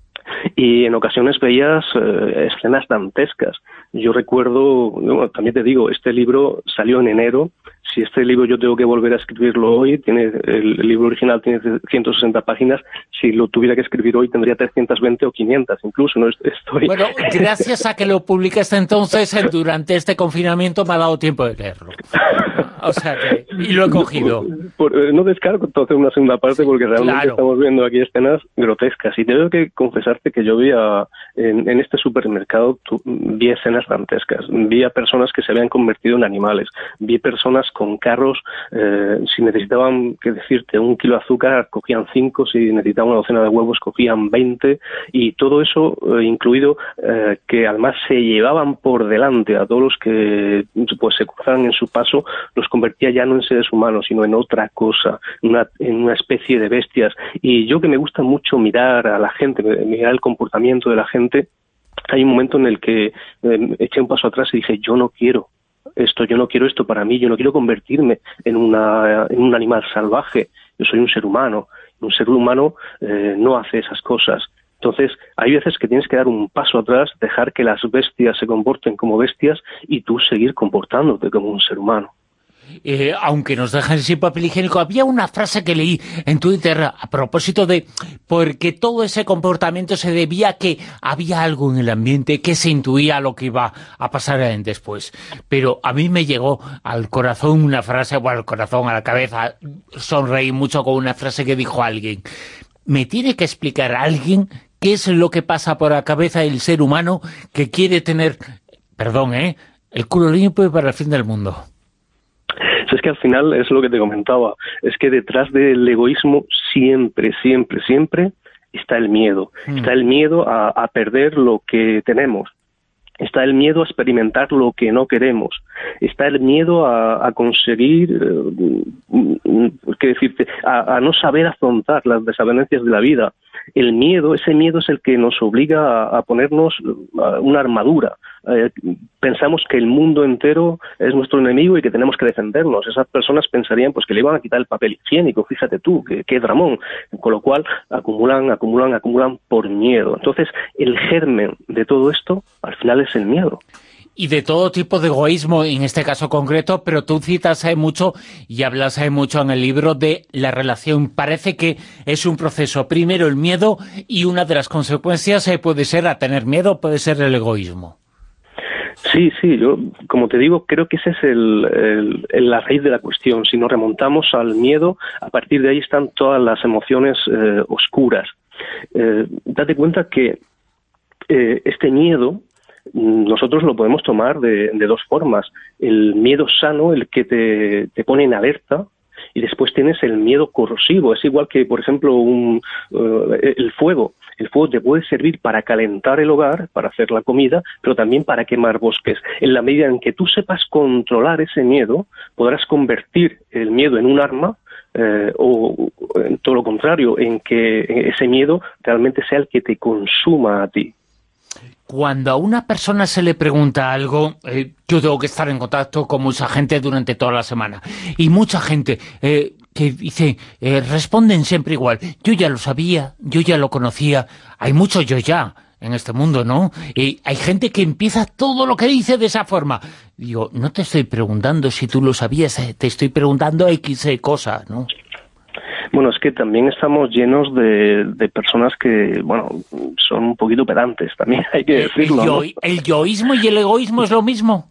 y en ocasiones veías eh, escenas dantescas. Yo recuerdo, bueno, también te digo, este libro salió en enero. Si este libro yo tengo que volver a escribirlo hoy, tiene el, el libro original tiene ciento sesenta páginas, si lo tuviera que escribir hoy tendría trescientas veinte o quinientas incluso. No estoy... Bueno, gracias a que lo publicaste entonces, durante este confinamiento me ha dado tiempo de leerlo. O sea que, y lo he cogido. Por, por, no descargo hacer una segunda parte porque realmente claro. Estamos viendo aquí escenas grotescas. Y tengo que confesarte que yo vi a, en, en este supermercado, tu, vi escenas dantescas. Vi a personas que se habían convertido en animales. Vi personas con carros, eh, si necesitaban, que decirte, un kilo de azúcar, cogían cinco, si necesitaban una docena de huevos, cogían veinte, y todo eso eh, incluido eh, que además se llevaban por delante a todos los que pues se cruzaban en su paso, los convertía ya no en seres humanos, sino en otra cosa, una, en una especie de bestias. Y yo, que me gusta mucho mirar a la gente, mirar el comportamiento de la gente, hay un momento en el que eh, eché un paso atrás y dije, yo no quiero esto, yo no quiero esto para mí, yo no quiero convertirme en, una, en un animal salvaje, yo soy un ser humano, un ser humano eh, no hace esas cosas. Entonces, hay veces que tienes que dar un paso atrás, dejar que las bestias se comporten como bestias y tú seguir comportándote como un ser humano. Eh, aunque nos dejan sin papel higiénico, había una frase que leí en Twitter a propósito de porque todo ese comportamiento se debía a que había algo en el ambiente, que se intuía lo que iba a pasar después. Pero a mí me llegó al corazón una frase, bueno, al corazón, a la cabeza, sonreí mucho con una frase que dijo alguien. Me tiene que explicar a alguien qué es lo que pasa por la cabeza del ser humano que quiere tener, perdón, ¿eh?, el culo limpio para el fin del mundo. Es que al final es lo que te comentaba, es que detrás del egoísmo siempre, siempre, siempre está el miedo. Mm. Está el miedo a, a perder lo que tenemos. Está el miedo a experimentar lo que no queremos. Está el miedo a, a conseguir, eh, ¿qué decirte?, a, a no saber afrontar las desavenencias de la vida. El miedo, ese miedo es el que nos obliga a, a ponernos una armadura. Eh, pensamos que el mundo entero es nuestro enemigo y que tenemos que defendernos. Esas personas pensarían pues que le iban a quitar el papel higiénico, fíjate tú, qué, qué dramón. Con lo cual acumulan, acumulan, acumulan por miedo. Entonces, el germen de todo esto, al final, es el miedo. Y de todo tipo de egoísmo, en este caso concreto, pero tú citas eh, mucho y hablas eh, mucho en el libro de la relación. Parece que es un proceso. Primero el miedo, y una de las consecuencias eh, puede ser, a tener miedo, puede ser el egoísmo. Sí, sí, yo, como te digo, creo que ese es el, el, el, la raíz de la cuestión. Si nos remontamos al miedo, a partir de ahí están todas las emociones eh, oscuras. Eh, date cuenta que eh, este miedo nosotros lo podemos tomar de, de dos formas. El miedo sano, el que te, te pone en alerta, Y después tienes el miedo corrosivo. Es igual que, por ejemplo, un, uh, el fuego. El fuego te puede servir para calentar el hogar, para hacer la comida, pero también para quemar bosques. En la medida en que tú sepas controlar ese miedo, podrás convertir el miedo en un arma, eh, o en todo lo contrario, en que ese miedo realmente sea el que te consuma a ti. Cuando a una persona se le pregunta algo, eh, yo tengo que estar en contacto con mucha gente durante toda la semana. Y mucha gente eh, que dice, eh, responden siempre igual. Yo ya lo sabía, yo ya lo conocía. Hay mucho yo ya en este mundo, ¿no? Y hay gente que empieza todo lo que dice de esa forma. Digo, no te estoy preguntando si tú lo sabías, eh, te estoy preguntando X cosa, ¿no? Bueno, es que también estamos llenos de, de personas que, bueno, son un poquito pedantes, también hay que decirlo, ¿El, yo, ¿no? ¿El yoísmo y el egoísmo es lo mismo?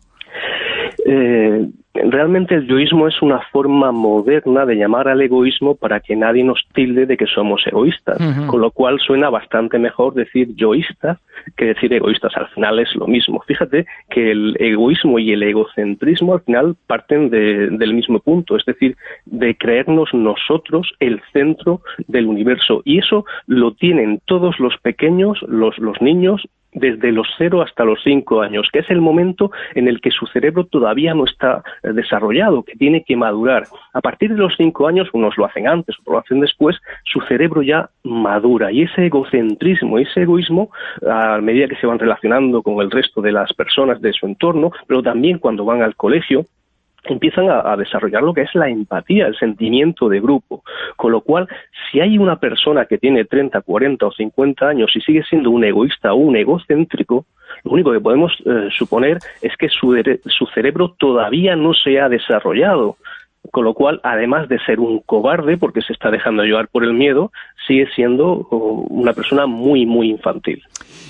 Eh, realmente el yoísmo es una forma moderna de llamar al egoísmo para que nadie nos tilde de que somos egoístas, uh-huh. Con lo cual suena bastante mejor decir yoístas que decir egoístas. Al final es lo mismo. Fíjate que el egoísmo y el egocentrismo al final parten de, del mismo punto, es decir, de creernos nosotros el centro del universo. Y eso lo tienen todos los pequeños, los, los niños, desde los cero hasta los cinco años, que es el momento en el que su cerebro todavía no está desarrollado, que tiene que madurar. A partir de los cinco años, unos lo hacen antes, otros lo hacen después, su cerebro ya madura. Y ese egocentrismo, ese egoísmo, a medida que se van relacionando con el resto de las personas de su entorno, pero también cuando van al colegio, empiezan a, a desarrollar lo que es la empatía, el sentimiento de grupo. Con lo cual, si hay una persona que tiene treinta, cuarenta o cincuenta años y sigue siendo un egoísta o un egocéntrico, lo único que podemos eh, suponer es que su, su cerebro todavía no se ha desarrollado. Con lo cual, además de ser un cobarde, porque se está dejando llevar por el miedo, sigue siendo oh, una persona muy, muy infantil.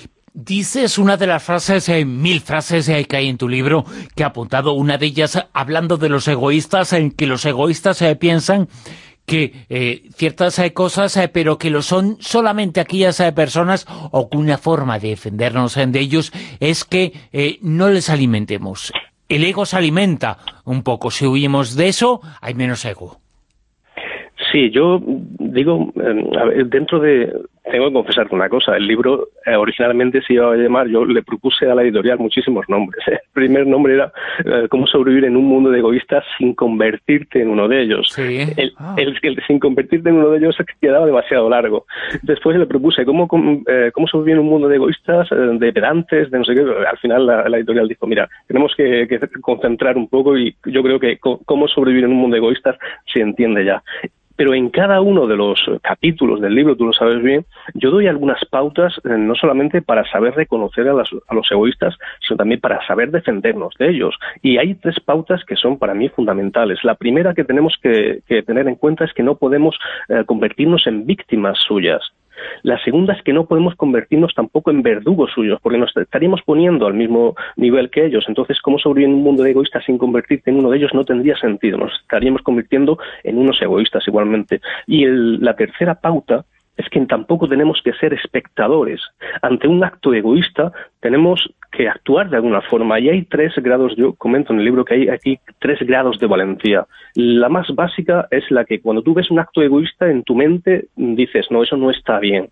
Dices una de las frases, eh, mil frases eh, que hay en tu libro, que he apuntado, una de ellas hablando de los egoístas, en que los egoístas eh, piensan que eh, ciertas eh, cosas, eh, pero que lo son solamente aquellas eh, personas, o que una forma de defendernos eh, de ellos es que eh, no les alimentemos. El ego se alimenta un poco. Si huimos de eso, hay menos ego. Sí, yo digo, eh, a ver, dentro de... Tengo que confesarte una cosa, el libro eh, originalmente se iba a llamar, yo le propuse a la editorial muchísimos nombres. El primer nombre era eh, Cómo sobrevivir en un mundo de egoístas sin convertirte en uno de ellos. Sí. El, Ah. el, el sin convertirte en uno de ellos quedaba demasiado largo. Después le propuse Cómo, eh, cómo sobrevivir en un mundo de egoístas, eh, de pedantes, de no sé qué. Al final la, la editorial dijo, mira, tenemos que, que concentrar un poco y yo creo que Cómo sobrevivir en un mundo de egoístas se entiende ya. Pero en cada uno de los capítulos del libro, tú lo sabes bien, yo doy algunas pautas, eh, no solamente para saber reconocer a, las, a los egoístas, sino también para saber defendernos de ellos. Y hay tres pautas que son para mí fundamentales. La primera que tenemos que, que tener en cuenta es que no podemos eh, convertirnos en víctimas suyas. La segunda es que no podemos convertirnos tampoco en verdugos suyos, porque nos estaríamos poniendo al mismo nivel que ellos. Entonces, ¿cómo sobrevivir en un mundo de egoístas sin convertirte en uno de ellos? No tendría sentido. Nos estaríamos convirtiendo en unos egoístas igualmente. Y el, la tercera pauta es que tampoco tenemos que ser espectadores. Ante un acto egoísta tenemos que actuar de alguna forma. Y hay tres grados, yo comento en el libro que hay aquí tres grados de valentía. La más básica es la que cuando tú ves un acto egoísta en tu mente dices, no, eso no está bien.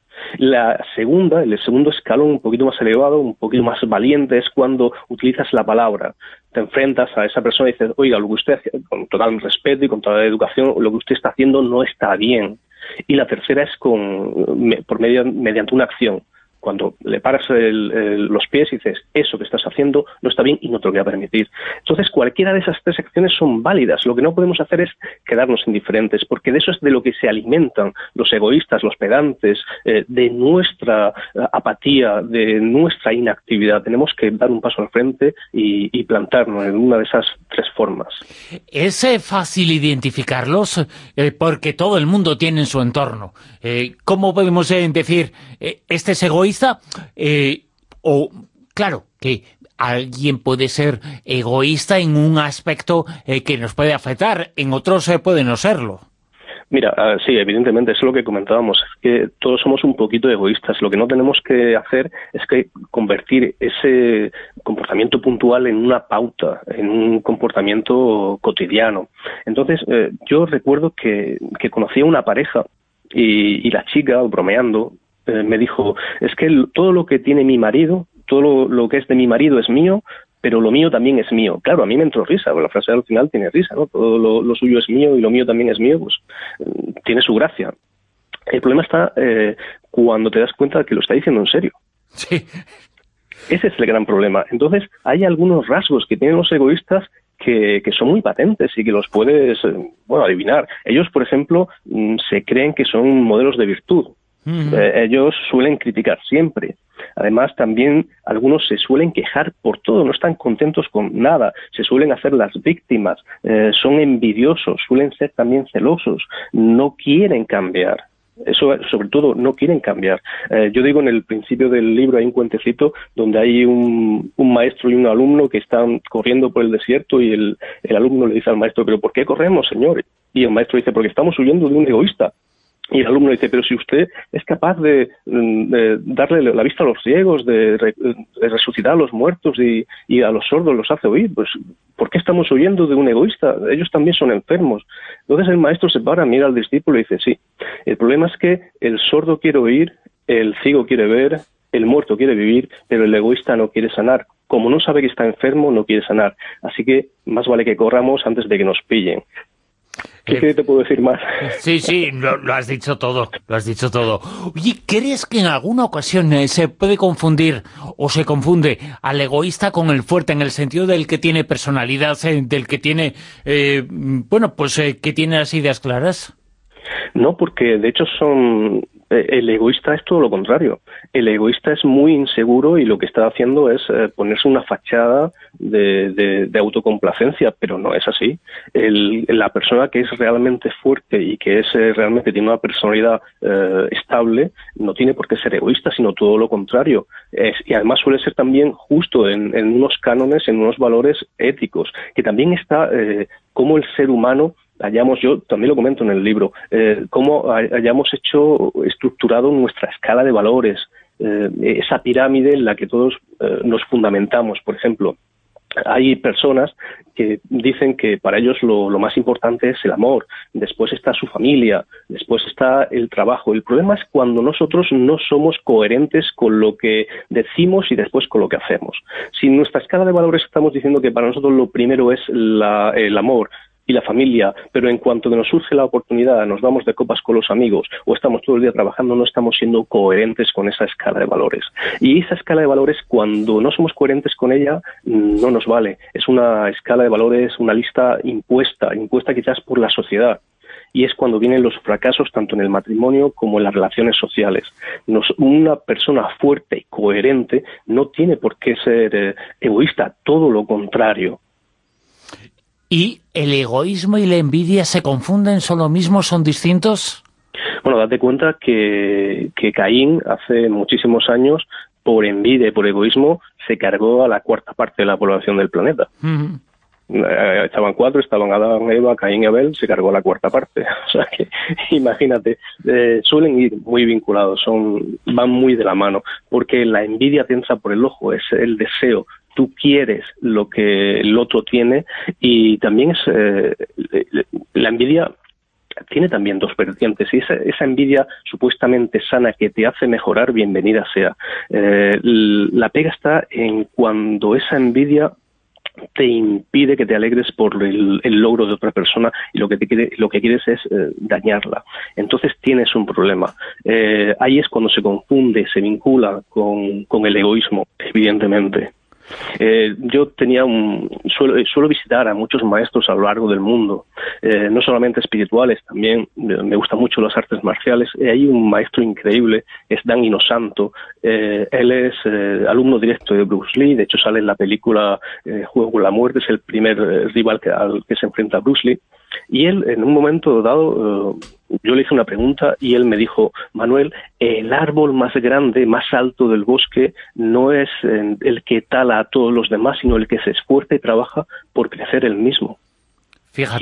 La segunda, el segundo escalón un poquito más elevado, un poquito más valiente, es cuando utilizas la palabra. Te enfrentas a esa persona y dices, oiga, lo que usted, con total respeto y con toda educación, lo que usted está haciendo no está bien. Y la tercera es con por medio mediante una acción. Cuando le paras el, el, los pies y dices, eso que estás haciendo no está bien y no te lo voy a permitir. Entonces, cualquiera de esas tres acciones son válidas. Lo que no podemos hacer es quedarnos indiferentes, porque de eso es de lo que se alimentan los egoístas, los pedantes, eh, de nuestra eh, apatía, de nuestra inactividad. Tenemos que dar un paso al frente y, y plantarnos en una de esas tres formas. ¿Es eh, fácil identificarlos? Eh, porque todo el mundo tiene en su entorno. Eh, ¿Cómo podemos eh, decir, eh, este es egoísta? Eh, o, claro, que alguien puede ser egoísta en un aspecto eh, que nos puede afectar, en otros eh, puede no serlo. Mira, uh, sí, evidentemente, eso es lo que comentábamos, es que todos somos un poquito egoístas. Lo que no tenemos que hacer es que convertir ese comportamiento puntual en una pauta, en un comportamiento cotidiano. Entonces, eh, yo recuerdo que, que conocí a una pareja y, y la chica, bromeando, eh, me dijo, es que el, todo lo que tiene mi marido, todo lo, lo que es de mi marido es mío, pero lo mío también es mío. Claro, a mí me entró risa, la frase al final tiene risa, ¿no? Todo lo, lo suyo es mío y lo mío también es mío, pues eh, tiene su gracia. El problema está eh, cuando te das cuenta de que lo está diciendo en serio. Sí. Ese es el gran problema. Entonces, hay algunos rasgos que tienen los egoístas que, que son muy patentes y que los puedes, eh, bueno, adivinar. Ellos, por ejemplo, mm, se creen que son modelos de virtud. Uh-huh. Eh, ellos suelen criticar siempre. Además, también algunos se suelen quejar por todo, no están contentos con nada, se suelen hacer las víctimas, eh, son envidiosos, suelen ser también celosos, no quieren cambiar. Eso, sobre todo, no quieren cambiar. Eh, yo digo, en el principio del libro hay un cuentecito donde hay un, un maestro y un alumno que están corriendo por el desierto y el, el alumno le dice al maestro, ¿pero por qué corremos, señor? Y el maestro dice, porque estamos huyendo de un egoísta. Y el alumno dice, pero si usted es capaz de, de darle la vista a los ciegos, de, re, de resucitar a los muertos y, y a los sordos los hace oír, pues ¿por qué estamos huyendo de un egoísta? Ellos también son enfermos. Entonces el maestro se para, mira al discípulo y dice, sí, el problema es que el sordo quiere oír, el ciego quiere ver, el muerto quiere vivir, pero el egoísta no quiere sanar. Como no sabe que está enfermo, no quiere sanar. Así que más vale que corramos antes de que nos pillen. ¿Qué eh, te puedo decir más? Sí, sí, lo, lo has dicho todo, lo has dicho todo. Oye, ¿crees que en alguna ocasión eh, se puede confundir o se confunde al egoísta con el fuerte, en el sentido del que tiene personalidad, eh, del que tiene, eh, bueno, pues eh, que tiene las ideas claras? No, porque de hecho son... El egoísta es todo lo contrario. El egoísta es muy inseguro y lo que está haciendo es eh, ponerse una fachada de, de, de autocomplacencia, pero no es así. El, la persona que es realmente fuerte y que es eh, realmente tiene una personalidad eh, estable no tiene por qué ser egoísta, sino todo lo contrario. Es, y además suele ser también justo en, en unos cánones, en unos valores éticos, que también está eh, como el ser humano hayamos, yo también lo comento en el libro, eh, cómo hayamos hecho, estructurado nuestra escala de valores, eh, esa pirámide en la que todos eh, nos fundamentamos. Por ejemplo, hay personas que dicen que para ellos lo, lo más importante es el amor, después está su familia, después está el trabajo. El problema es cuando nosotros no somos coherentes con lo que decimos y después con lo que hacemos. Si en nuestra escala de valores estamos diciendo que para nosotros lo primero es la, el amor y la familia, pero en cuanto que nos surge la oportunidad, nos vamos de copas con los amigos o estamos todo el día trabajando, no estamos siendo coherentes con esa escala de valores. Y esa escala de valores, cuando no somos coherentes con ella, no nos vale. Es una escala de valores, una lista impuesta, impuesta quizás por la sociedad. Y es cuando vienen los fracasos tanto en el matrimonio como en las relaciones sociales. Nos, una persona fuerte y coherente no tiene por qué ser eh, egoísta, todo lo contrario. ¿Y el egoísmo y la envidia se confunden, son lo mismo, son distintos? Bueno, date cuenta que, que Caín hace muchísimos años, por envidia y por egoísmo, se cargó a la cuarta parte de la población del planeta. Uh-huh. Eh, estaban cuatro, estaban Adán, Eva, Caín y Abel, se cargó la cuarta parte. O sea que, imagínate, eh, suelen ir muy vinculados, son van muy de la mano, porque la envidia te entra por el ojo, es el deseo. Tú quieres lo que el otro tiene y también es eh, la envidia tiene también dos vertientes y esa, esa envidia supuestamente sana que te hace mejorar, bienvenida sea. Eh, la pega está en cuando esa envidia te impide que te alegres por el, el logro de otra persona y lo que te quiere, lo que quieres es eh, dañarla. Entonces tienes un problema. Eh, ahí es cuando se confunde, se vincula con, con el egoísmo, evidentemente. Eh, yo tenía un suelo, suelo visitar a muchos maestros a lo largo del mundo, eh, no solamente espirituales, también me gustan mucho las artes marciales. Eh, hay un maestro increíble, es Dan Inosanto. Eh, él es eh, alumno directo de Bruce Lee, de hecho sale en la película eh, Juego con la Muerte, es el primer eh, rival que, al que se enfrenta Bruce Lee. Y él, en un momento dado, eh, yo le hice una pregunta y él me dijo: Manuel, el árbol más grande, más alto del bosque no es eh, el que tala a todos los demás, sino el que se esfuerza y trabaja por crecer él mismo. Fíjate,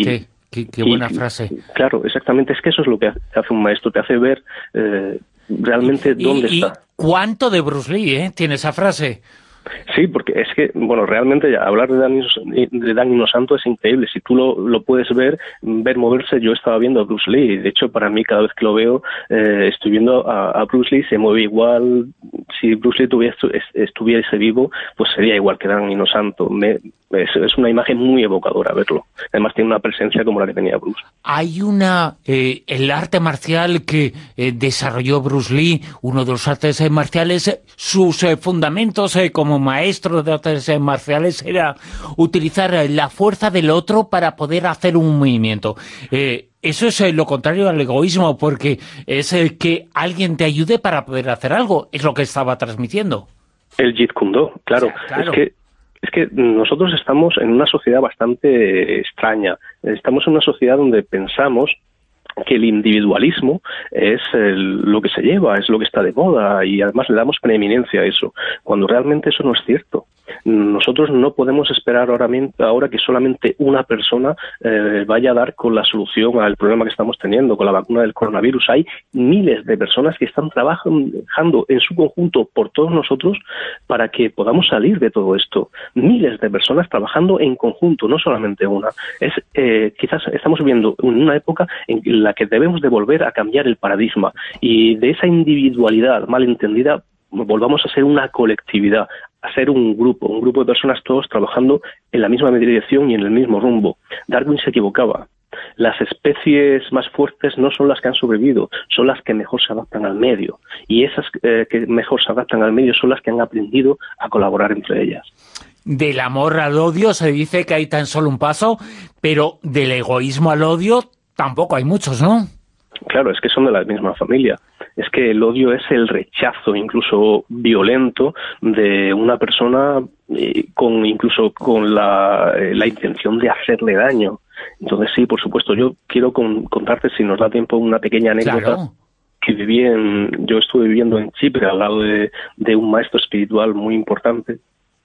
Qué, qué buena y, frase. Claro, exactamente, es que eso es lo que hace un maestro, te hace ver eh, realmente y, dónde y, está. ¿Y cuánto de Bruce Lee eh, tiene esa frase? Sí, porque es que, bueno, realmente ya hablar de Dani, de Dani Inosanto es increíble. Si tú lo, lo puedes ver, ver moverse, yo estaba viendo a Bruce Lee. De hecho, para mí, cada vez que lo veo, eh, estoy viendo a, a Bruce Lee, se mueve igual. Si Bruce Lee tuviese, estuviese vivo, pues sería igual que Dani Inosanto. Me, es, es una imagen muy evocadora verlo. Además, tiene una presencia como la que tenía Bruce. Hay una... Eh, el arte marcial que eh, desarrolló Bruce Lee, uno de los artes eh, marciales, eh, sus eh, fundamentos eh, como maestro de artes eh, marciales era utilizar eh, la fuerza del otro para poder hacer un movimiento. Eh, eso es eh, lo contrario al egoísmo, porque es eh, que alguien te ayude para poder hacer algo. Es lo que estaba transmitiendo. El Jeet Kune Do, claro. O sea, claro. Es que Es que nosotros estamos en una sociedad bastante extraña. Estamos en una sociedad donde pensamos que el individualismo es el, lo que se lleva, es lo que está de moda, y además le damos preeminencia a eso, cuando realmente eso no es cierto. Nosotros no podemos esperar ahora, ahora que solamente una persona eh, vaya a dar con la solución al problema que estamos teniendo con la vacuna del coronavirus. Hay miles de personas que están trabajando en su conjunto por todos nosotros para que podamos salir de todo esto. Miles de personas trabajando en conjunto, no solamente una. Es eh, quizás estamos viviendo en una época en la que debemos de volver a cambiar el paradigma, y de esa individualidad mal entendida volvamos a ser una colectividad, a ser un grupo, un grupo de personas todos trabajando en la misma dirección y en el mismo rumbo. Darwin se equivocaba. Las especies más fuertes no son las que han sobrevivido, son las que mejor se adaptan al medio. Y esas eh, que mejor se adaptan al medio son las que han aprendido a colaborar entre ellas. Del amor al odio se dice que hay tan solo un paso, pero del egoísmo al odio tampoco hay muchos, ¿no? Claro, es que son de la misma familia. Es que el odio es el rechazo, incluso violento, de una persona eh, con incluso con la, eh, la intención de hacerle daño. Entonces sí, por supuesto, yo quiero con, contarte, si nos da tiempo, una pequeña anécdota. Claro. Que viví en, yo estuve viviendo en Chipre al lado de, de un maestro espiritual muy importante.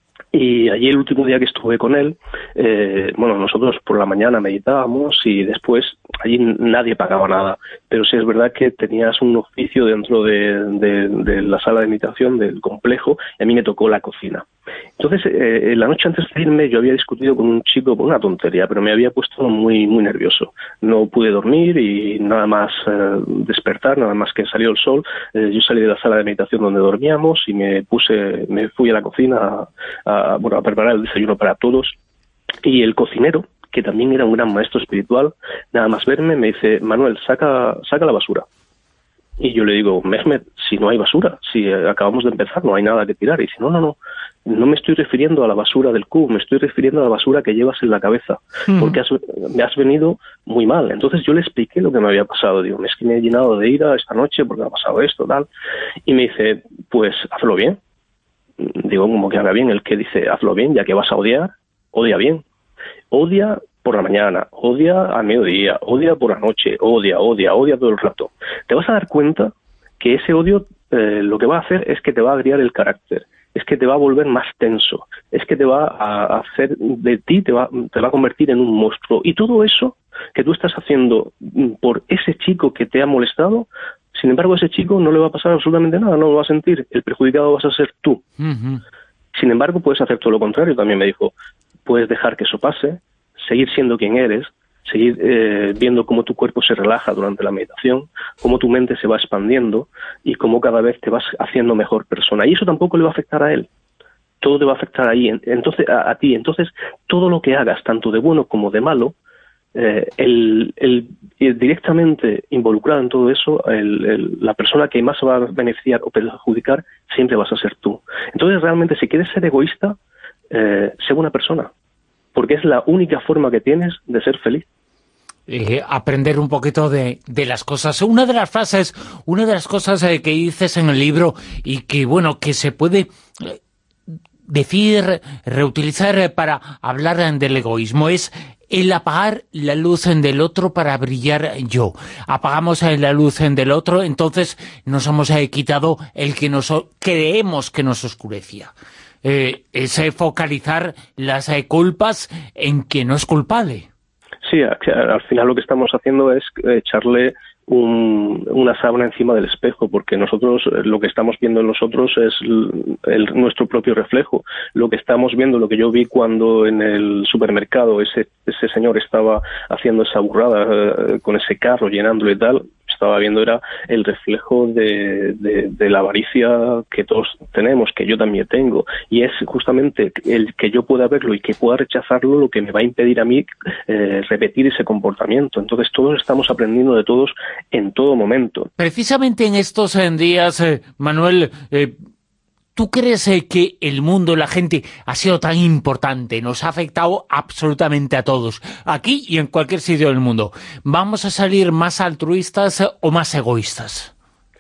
Y allí el último día que estuve con él, eh, bueno, nosotros por la mañana meditábamos y después allí nadie pagaba nada, pero sí es verdad que tenías un oficio dentro de, de, de la sala de meditación del complejo, y a mí me tocó la cocina. Entonces, eh, la noche antes de irme yo había discutido con un chico por una tontería, pero me había puesto muy muy nervioso. No pude dormir y nada más eh, despertar, nada más que salió el sol, eh, yo salí de la sala de meditación donde dormíamos y me puse, me fui a la cocina a, a, bueno, a preparar el desayuno para todos, y el cocinero, que también era un gran maestro espiritual, nada más verme me dice: Manuel, saca, saca la basura. Y yo le digo: Mehmet, si no hay basura, si acabamos de empezar, no hay nada que tirar. Y dice: no, no, no, no me estoy refiriendo a la basura del cubo, me estoy refiriendo a la basura que llevas en la cabeza, porque has, me has venido muy mal. Entonces yo le expliqué lo que me había pasado. Digo: es que me he llenado de ira esta noche porque me ha pasado esto, tal. Y me dice: pues hazlo bien. Digo: ¿cómo que haga bien? El que dice: hazlo bien, ya que vas a odiar, odia bien. Odia por la mañana, odia al mediodía, odia por la noche, odia, odia, odia todo el rato. Te vas a dar cuenta que ese odio eh, lo que va a hacer es que te va a agriar el carácter, es que te va a volver más tenso, es que te va a hacer de ti, te va, te va a convertir en un monstruo. Y todo eso que tú estás haciendo por ese chico que te ha molestado, sin embargo, a ese chico no le va a pasar absolutamente nada, no lo va a sentir. El perjudicado vas a ser tú. Uh-huh. Sin embargo, puedes hacer todo lo contrario, también me dijo. Puedes dejar que eso pase, seguir siendo quien eres, seguir eh, viendo cómo tu cuerpo se relaja durante la meditación, cómo tu mente se va expandiendo y cómo cada vez te vas haciendo mejor persona. Y eso tampoco le va a afectar a él. Todo te va a afectar ahí, entonces a, a ti. Entonces, todo lo que hagas, tanto de bueno como de malo, eh, el, el, el directamente involucrado en todo eso, el, el, la persona que más se va a beneficiar o perjudicar, siempre vas a ser tú. Entonces, realmente, si quieres ser egoísta, eh, sé buena persona, porque es la única forma que tienes de ser feliz. Eh, aprender un poquito de, de las cosas. Una de las frases, una de las cosas eh, que dices en el libro y que, bueno, que se puede eh, decir, reutilizar eh, para hablar eh, del egoísmo es el apagar la luz del otro para brillar yo. Apagamos eh, la luz del otro, entonces nos hemos eh, quitado el que nos creemos que nos oscurecía. Eh, es eh, focalizar las eh, culpas en quien no es culpable. Sí, al final lo que estamos haciendo es echarle un, una sábana encima del espejo, porque nosotros lo que estamos viendo en nosotros es el, el, nuestro propio reflejo. Lo que estamos viendo, lo que yo vi cuando en el supermercado ese, ese señor estaba haciendo esa burrada eh, con ese carro llenándolo y tal, estaba viendo era el reflejo de, de, de la avaricia que todos tenemos, que yo también tengo, y es justamente el que yo pueda verlo y que pueda rechazarlo lo que me va a impedir a mí eh, repetir ese comportamiento. Entonces todos estamos aprendiendo de todos en todo momento. Precisamente en estos en días, eh, Manuel, eh, ¿tú crees eh, que el mundo, la gente, ha sido tan importante? Nos ha afectado absolutamente a todos, aquí y en cualquier sitio del mundo. ¿Vamos a salir más altruistas eh, o más egoístas?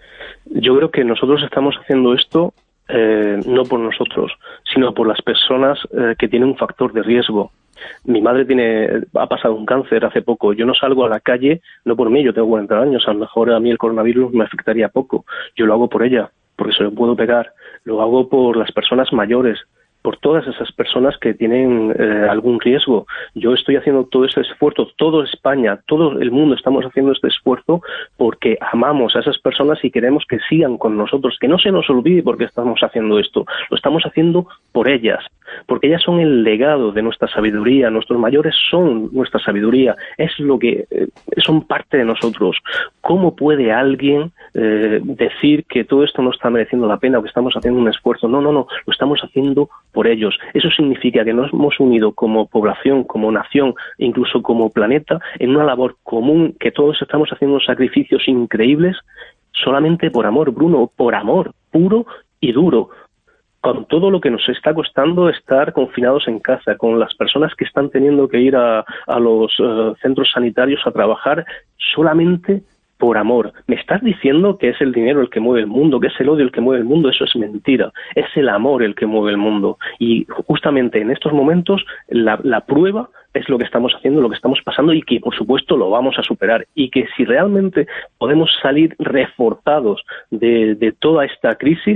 Yo creo que nosotros estamos haciendo esto eh, no por nosotros, sino por las personas eh, que tienen un factor de riesgo. Mi madre tiene ha pasado un cáncer hace poco. Yo no salgo a la calle, no por mí, yo tengo cuarenta años, a lo mejor a mí el coronavirus me afectaría poco. Yo lo hago por ella, porque se lo puedo pegar. Lo hago por las personas mayores, por todas esas personas que tienen eh, algún riesgo. Yo estoy haciendo todo ese esfuerzo, toda España, todo el mundo estamos haciendo este esfuerzo porque amamos a esas personas y queremos que sigan con nosotros, que no se nos olvide por qué estamos haciendo esto. Lo estamos haciendo por ellas, porque ellas son el legado de nuestra sabiduría, nuestros mayores son nuestra sabiduría, es lo que eh, son parte de nosotros. ¿Cómo puede alguien eh, decir que todo esto no está mereciendo la pena o que estamos haciendo un esfuerzo? No, no, no, lo estamos haciendo por ellos. Eso significa que nos hemos unido como población, como nación, incluso como planeta, en una labor común, que todos estamos haciendo sacrificios increíbles solamente por amor, Bruno, por amor puro y duro, con todo lo que nos está costando estar confinados en casa, con las personas que están teniendo que ir a, a los uh, centros sanitarios a trabajar solamente por amor. ¿Me estás diciendo que es el dinero el que mueve el mundo, que es el odio el que mueve el mundo? Eso es mentira. Es el amor el que mueve el mundo. Y justamente en estos momentos la, la prueba es lo que estamos haciendo, lo que estamos pasando, y que por supuesto lo vamos a superar. Y que si realmente podemos salir reforzados de, de toda esta crisis,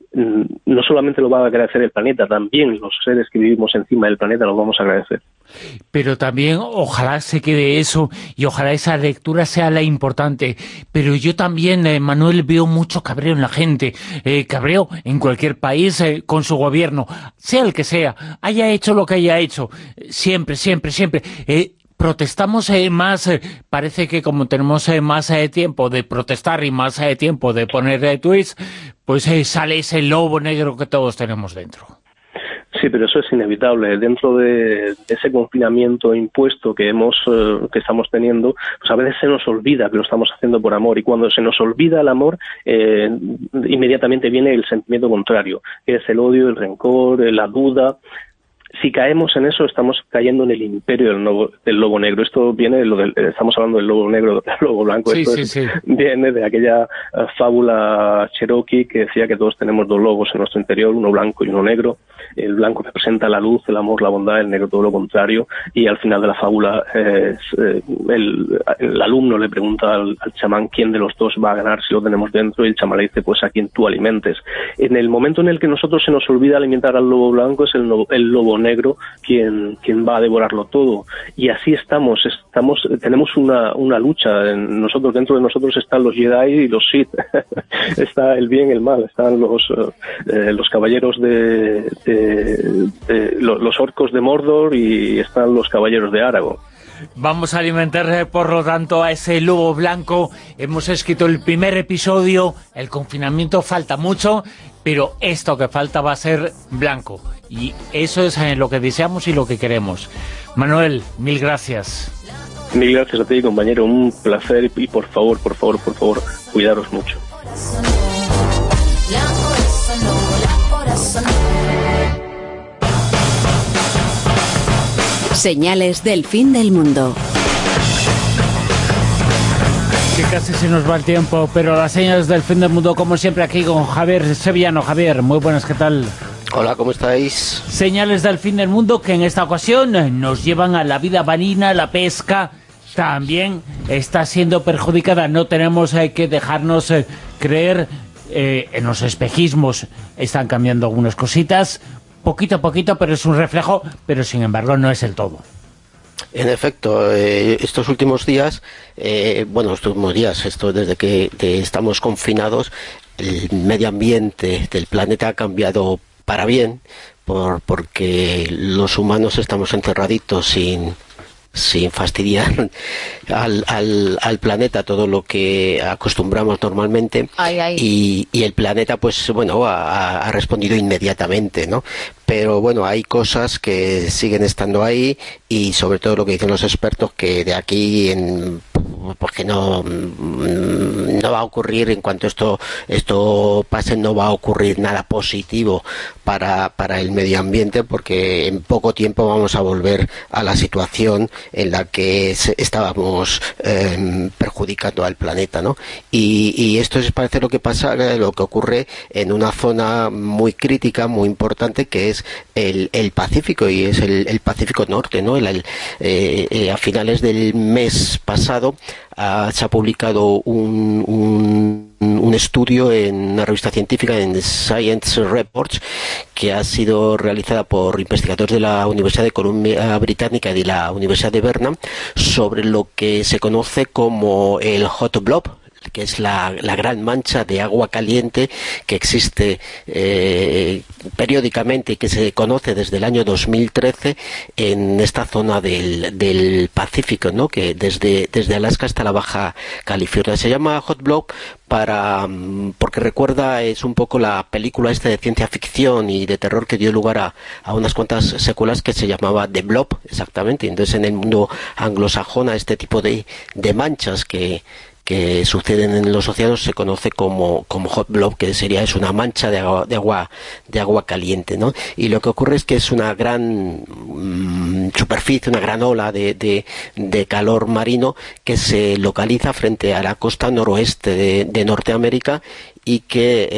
no solamente lo va a agradecer el planeta, también los seres que vivimos encima del planeta lo vamos a agradecer. Pero también ojalá se quede eso y ojalá esa lectura sea la importante. Pero yo también, eh, Manuel, veo mucho cabreo en la gente, eh, cabreo en cualquier país eh, con su gobierno, sea el que sea, haya hecho lo que haya hecho, siempre, siempre, siempre. Eh, Protestamos eh, más, eh, parece que como tenemos eh, más eh, tiempo de protestar y más eh, tiempo de poner eh, tweets, pues eh, sale ese lobo negro que todos tenemos dentro. Sí, pero eso es inevitable. Dentro de ese confinamiento impuesto que hemos eh, que estamos teniendo, pues a veces se nos olvida que lo estamos haciendo por amor, y cuando se nos olvida el amor, eh, inmediatamente viene el sentimiento contrario, que es el odio, el rencor, la duda. Si caemos en eso, estamos cayendo en el imperio del, lobo, del lobo negro. Esto viene, lo del, estamos hablando del lobo negro, del lobo blanco. Sí, Esto sí, es, sí. viene de aquella uh, fábula cherokee que decía que todos tenemos dos lobos en nuestro interior, uno blanco y uno negro. El blanco representa la luz, el amor, la bondad, el negro todo lo contrario. Y al final de la fábula, eh, eh, el, el alumno le pregunta al, al chamán quién de los dos va a ganar si lo tenemos dentro, y el chamán le dice, pues a quien tú alimentes. En el momento en el que nosotros se nos olvida alimentar al lobo blanco, es el, el lobo negro quien, quien va a devorarlo todo. Y así estamos, estamos tenemos una, una lucha. En nosotros, dentro de nosotros están los Jedi y los Sith. Está el bien y el mal, están los, eh, los caballeros de, de, de los, los orcos de Mordor, y están los caballeros de Aragorn. Vamos a alimentar, por lo tanto, a ese lobo blanco. Hemos escrito el primer episodio, el confinamiento falta mucho, pero esto que falta va a ser blanco. Y eso es lo que deseamos y lo que queremos. Manuel, mil gracias. Mil gracias a ti, compañero, un placer, y por favor, por favor, por favor, cuidaros mucho. Señales del fin del mundo. Que casi se nos va el tiempo, pero las señales del fin del mundo, como siempre, aquí con Javier Sevillano. Javier, muy buenas, ¿qué tal? Hola, ¿cómo estáis? Señales del fin del mundo que en esta ocasión nos llevan a la vida marina, la pesca. También está siendo perjudicada. No tenemos eh, que dejarnos eh, creer eh, en los espejismos. Están cambiando algunas cositas, poquito a poquito, pero es un reflejo, pero sin embargo no es el todo. En efecto, eh, estos últimos días, eh, bueno, estos últimos días, esto desde que de, estamos confinados, el medio ambiente del planeta ha cambiado para bien, por, porque los humanos estamos encerraditos sin sin fastidiar al, al, al planeta todo lo que acostumbramos normalmente. Ay, ay. Y, y el planeta pues bueno ha, ha respondido inmediatamente, ¿no? Pero bueno, hay cosas que siguen estando ahí y sobre todo lo que dicen los expertos, que de aquí en porque no no va a ocurrir, en cuanto esto esto pase, no va a ocurrir nada positivo para, para el medio ambiente, porque en poco tiempo vamos a volver a la situación en la que estábamos eh, perjudicando al planeta, ¿no? Y, y esto es parece lo que pasa, lo que ocurre en una zona muy crítica, muy importante, que es el, el Pacífico, y es el, el Pacífico Norte, ¿no? El, el, eh, eh, a finales del mes pasado Uh, se ha publicado un, un, un estudio en una revista científica, en Science Reports, que ha sido realizada por investigadores de la Universidad de Columbia Británica y de la Universidad de Berna, sobre lo que se conoce como el hot blob, que es la, la gran mancha de agua caliente que existe eh, periódicamente y que se conoce desde el año dos mil trece en esta zona del, del Pacífico, ¿no? Que desde, desde Alaska hasta la Baja California. Se llama hot blob para porque recuerda, es un poco la película esta de ciencia ficción y de terror que dio lugar a, a unas cuantas secuelas, que se llamaba The Blob, exactamente. Entonces en el mundo anglosajón a este tipo de, de manchas que que suceden en los océanos se conoce como, como hot blob, que sería es una mancha de agua, de agua de agua caliente, ¿no? Y lo que ocurre es que es una gran mmm, superficie, una gran ola de, de, de calor marino que se localiza frente a la costa noroeste de, de Norteamérica, y que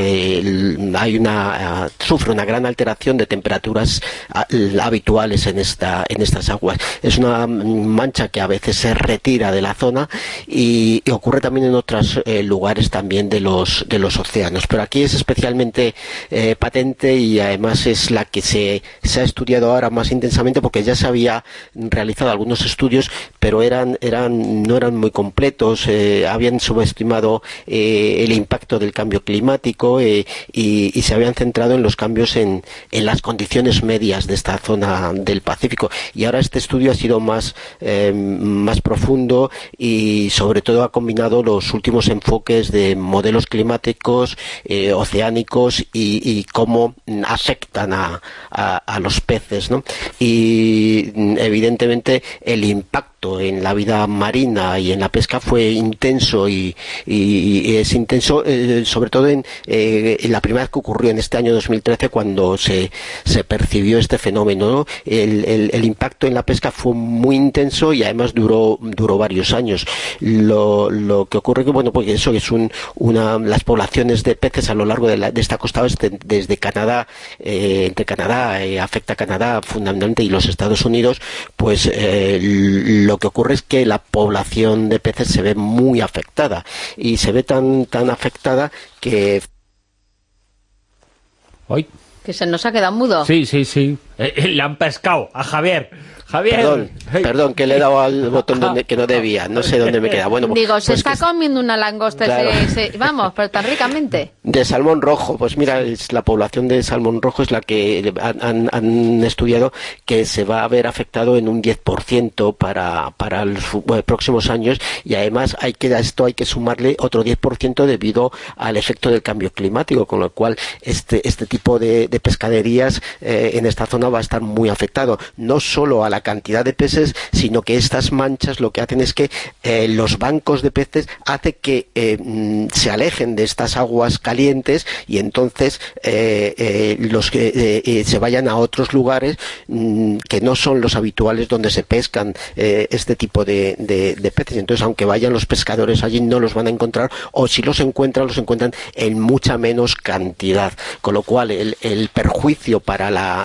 eh, hay una uh, sufre una gran alteración de temperaturas uh, habituales en esta en estas aguas. Es una mancha que a veces se retira de la zona y, y ocurre también en otros eh, lugares también de los de los océanos, pero aquí es especialmente eh, patente, y además es la que se, se ha estudiado ahora más intensamente, porque ya se había realizado algunos estudios, pero eran eran no eran muy completos, eh, habían subestimado eh, el impacto de el cambio climático eh, y, y se habían centrado en los cambios en, en las condiciones medias de esta zona del Pacífico, y ahora este estudio ha sido más, eh, más profundo, y sobre todo ha combinado los últimos enfoques de modelos climáticos, eh, oceánicos y, y cómo afectan a, a, a los peces, ¿no? Y evidentemente el impacto en la vida marina y en la pesca fue intenso, y, y, y es intenso eh, sobre todo en, eh, en la primera vez que ocurrió en este año dos mil trece, cuando se, se percibió este fenómeno, ¿no? el, el, el impacto en la pesca fue muy intenso, y además duró duró varios años. Lo, lo que ocurre que bueno, pues eso es un, una las poblaciones de peces a lo largo de, la, de esta costa oeste, desde Canadá, eh, entre Canadá eh, afecta a Canadá fundamentalmente, y los Estados Unidos, pues eh, lo que ocurre es que la población de peces se ve muy afectada, y se ve tan tan afectada que hoy que se nos ha quedado mudo. Sí, sí, sí. Eh, le han pescado a Javier. Javier. Perdón, perdón, que le he dado al botón donde, que no debía. No sé dónde me queda. Bueno, Digo, pues se está que... comiendo una langosta, claro. ese, ese, vamos, pero tan ricamente. De salmón rojo, pues mira, es la población de salmón rojo es la que han, han, han estudiado que se va a ver afectado en un diez por ciento para, para los bueno, próximos años, y además hay que a esto hay que sumarle otro diez por ciento debido al efecto del cambio climático, con lo cual este, este tipo de, de pescaderías eh, en esta zona va a estar muy afectado, no solo a la cantidad de peces, sino que estas manchas lo que hacen es que eh, los bancos de peces hace que eh, se alejen de estas aguas calientes, y entonces eh, eh, los que eh, eh, se vayan a otros lugares mm, que no son los habituales donde se pescan eh, este tipo de, de, de peces. Entonces, aunque vayan los pescadores allí, no los van a encontrar, o si los encuentran, los encuentran en mucha menos cantidad, con lo cual el, el perjuicio para la, la pesca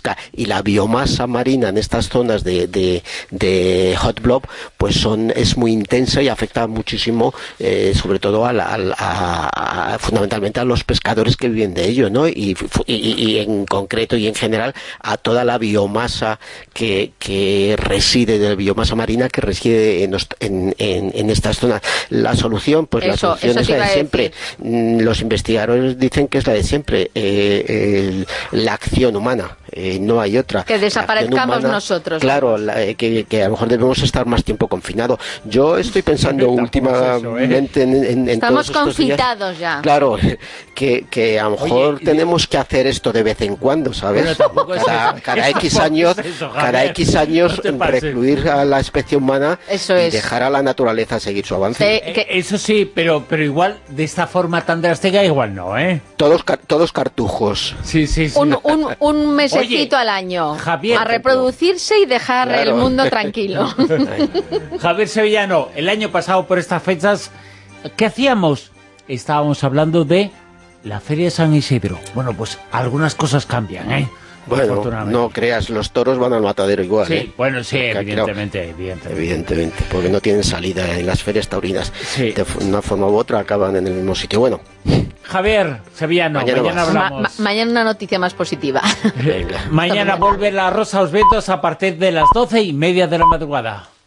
pesca y la biomasa marina en estas zonas de, de, de hot blob, pues son es muy intensa y afecta muchísimo, eh, sobre todo a, la, a, a, fundamentalmente a los pescadores que viven de ello, ¿no? Y, y, y en concreto y en general a toda la biomasa que, que reside, de la biomasa marina que reside en, en, en, en estas zonas. La solución, pues eso, la solución es la de siempre. Decir. Los investigadores dicen que es la de siempre, eh, el, la acción humana, eh, no hay otra. Que desaparezcamos humana, nosotros. Claro, la, eh, que, que a lo mejor debemos estar más tiempo confinados. Yo estoy pensando últimamente en, en, en Estamos todos confitados días, ya. Claro, que, que a lo mejor Oye, tenemos que hacer esto de vez en cuando, ¿sabes? Bueno, cada, cada X años, eso, cada X años no recluir a la especie humana eso y es. dejar a la naturaleza seguir su avance. Sí, que... Eso sí, pero, pero igual de esta forma tan drástica igual no, ¿eh? Todos, todos cartujos. Sí, sí, sí. Un, un, un mesecito Oye, al año. Javier, a reproducirse y dejar claro. el mundo tranquilo. Javier Sevillano, el año pasado por estas fechas, ¿qué hacíamos? Estábamos hablando de la Feria de San Isidro. Bueno, pues algunas cosas cambian, ¿eh? Bueno, no creas, los toros van al matadero igual, sí, ¿eh? bueno, sí, porque, evidentemente, claro, evidentemente. Evidentemente, porque no tienen salida en las ferias taurinas. Sí. De una forma u otra acaban en el mismo sitio. Bueno. Javier Sevillano, mañana, mañana hablamos. Ma ma mañana una noticia más positiva. Venga. Mañana vuelve La Rosa de los Vientos a partir de las doce y media de la madrugada.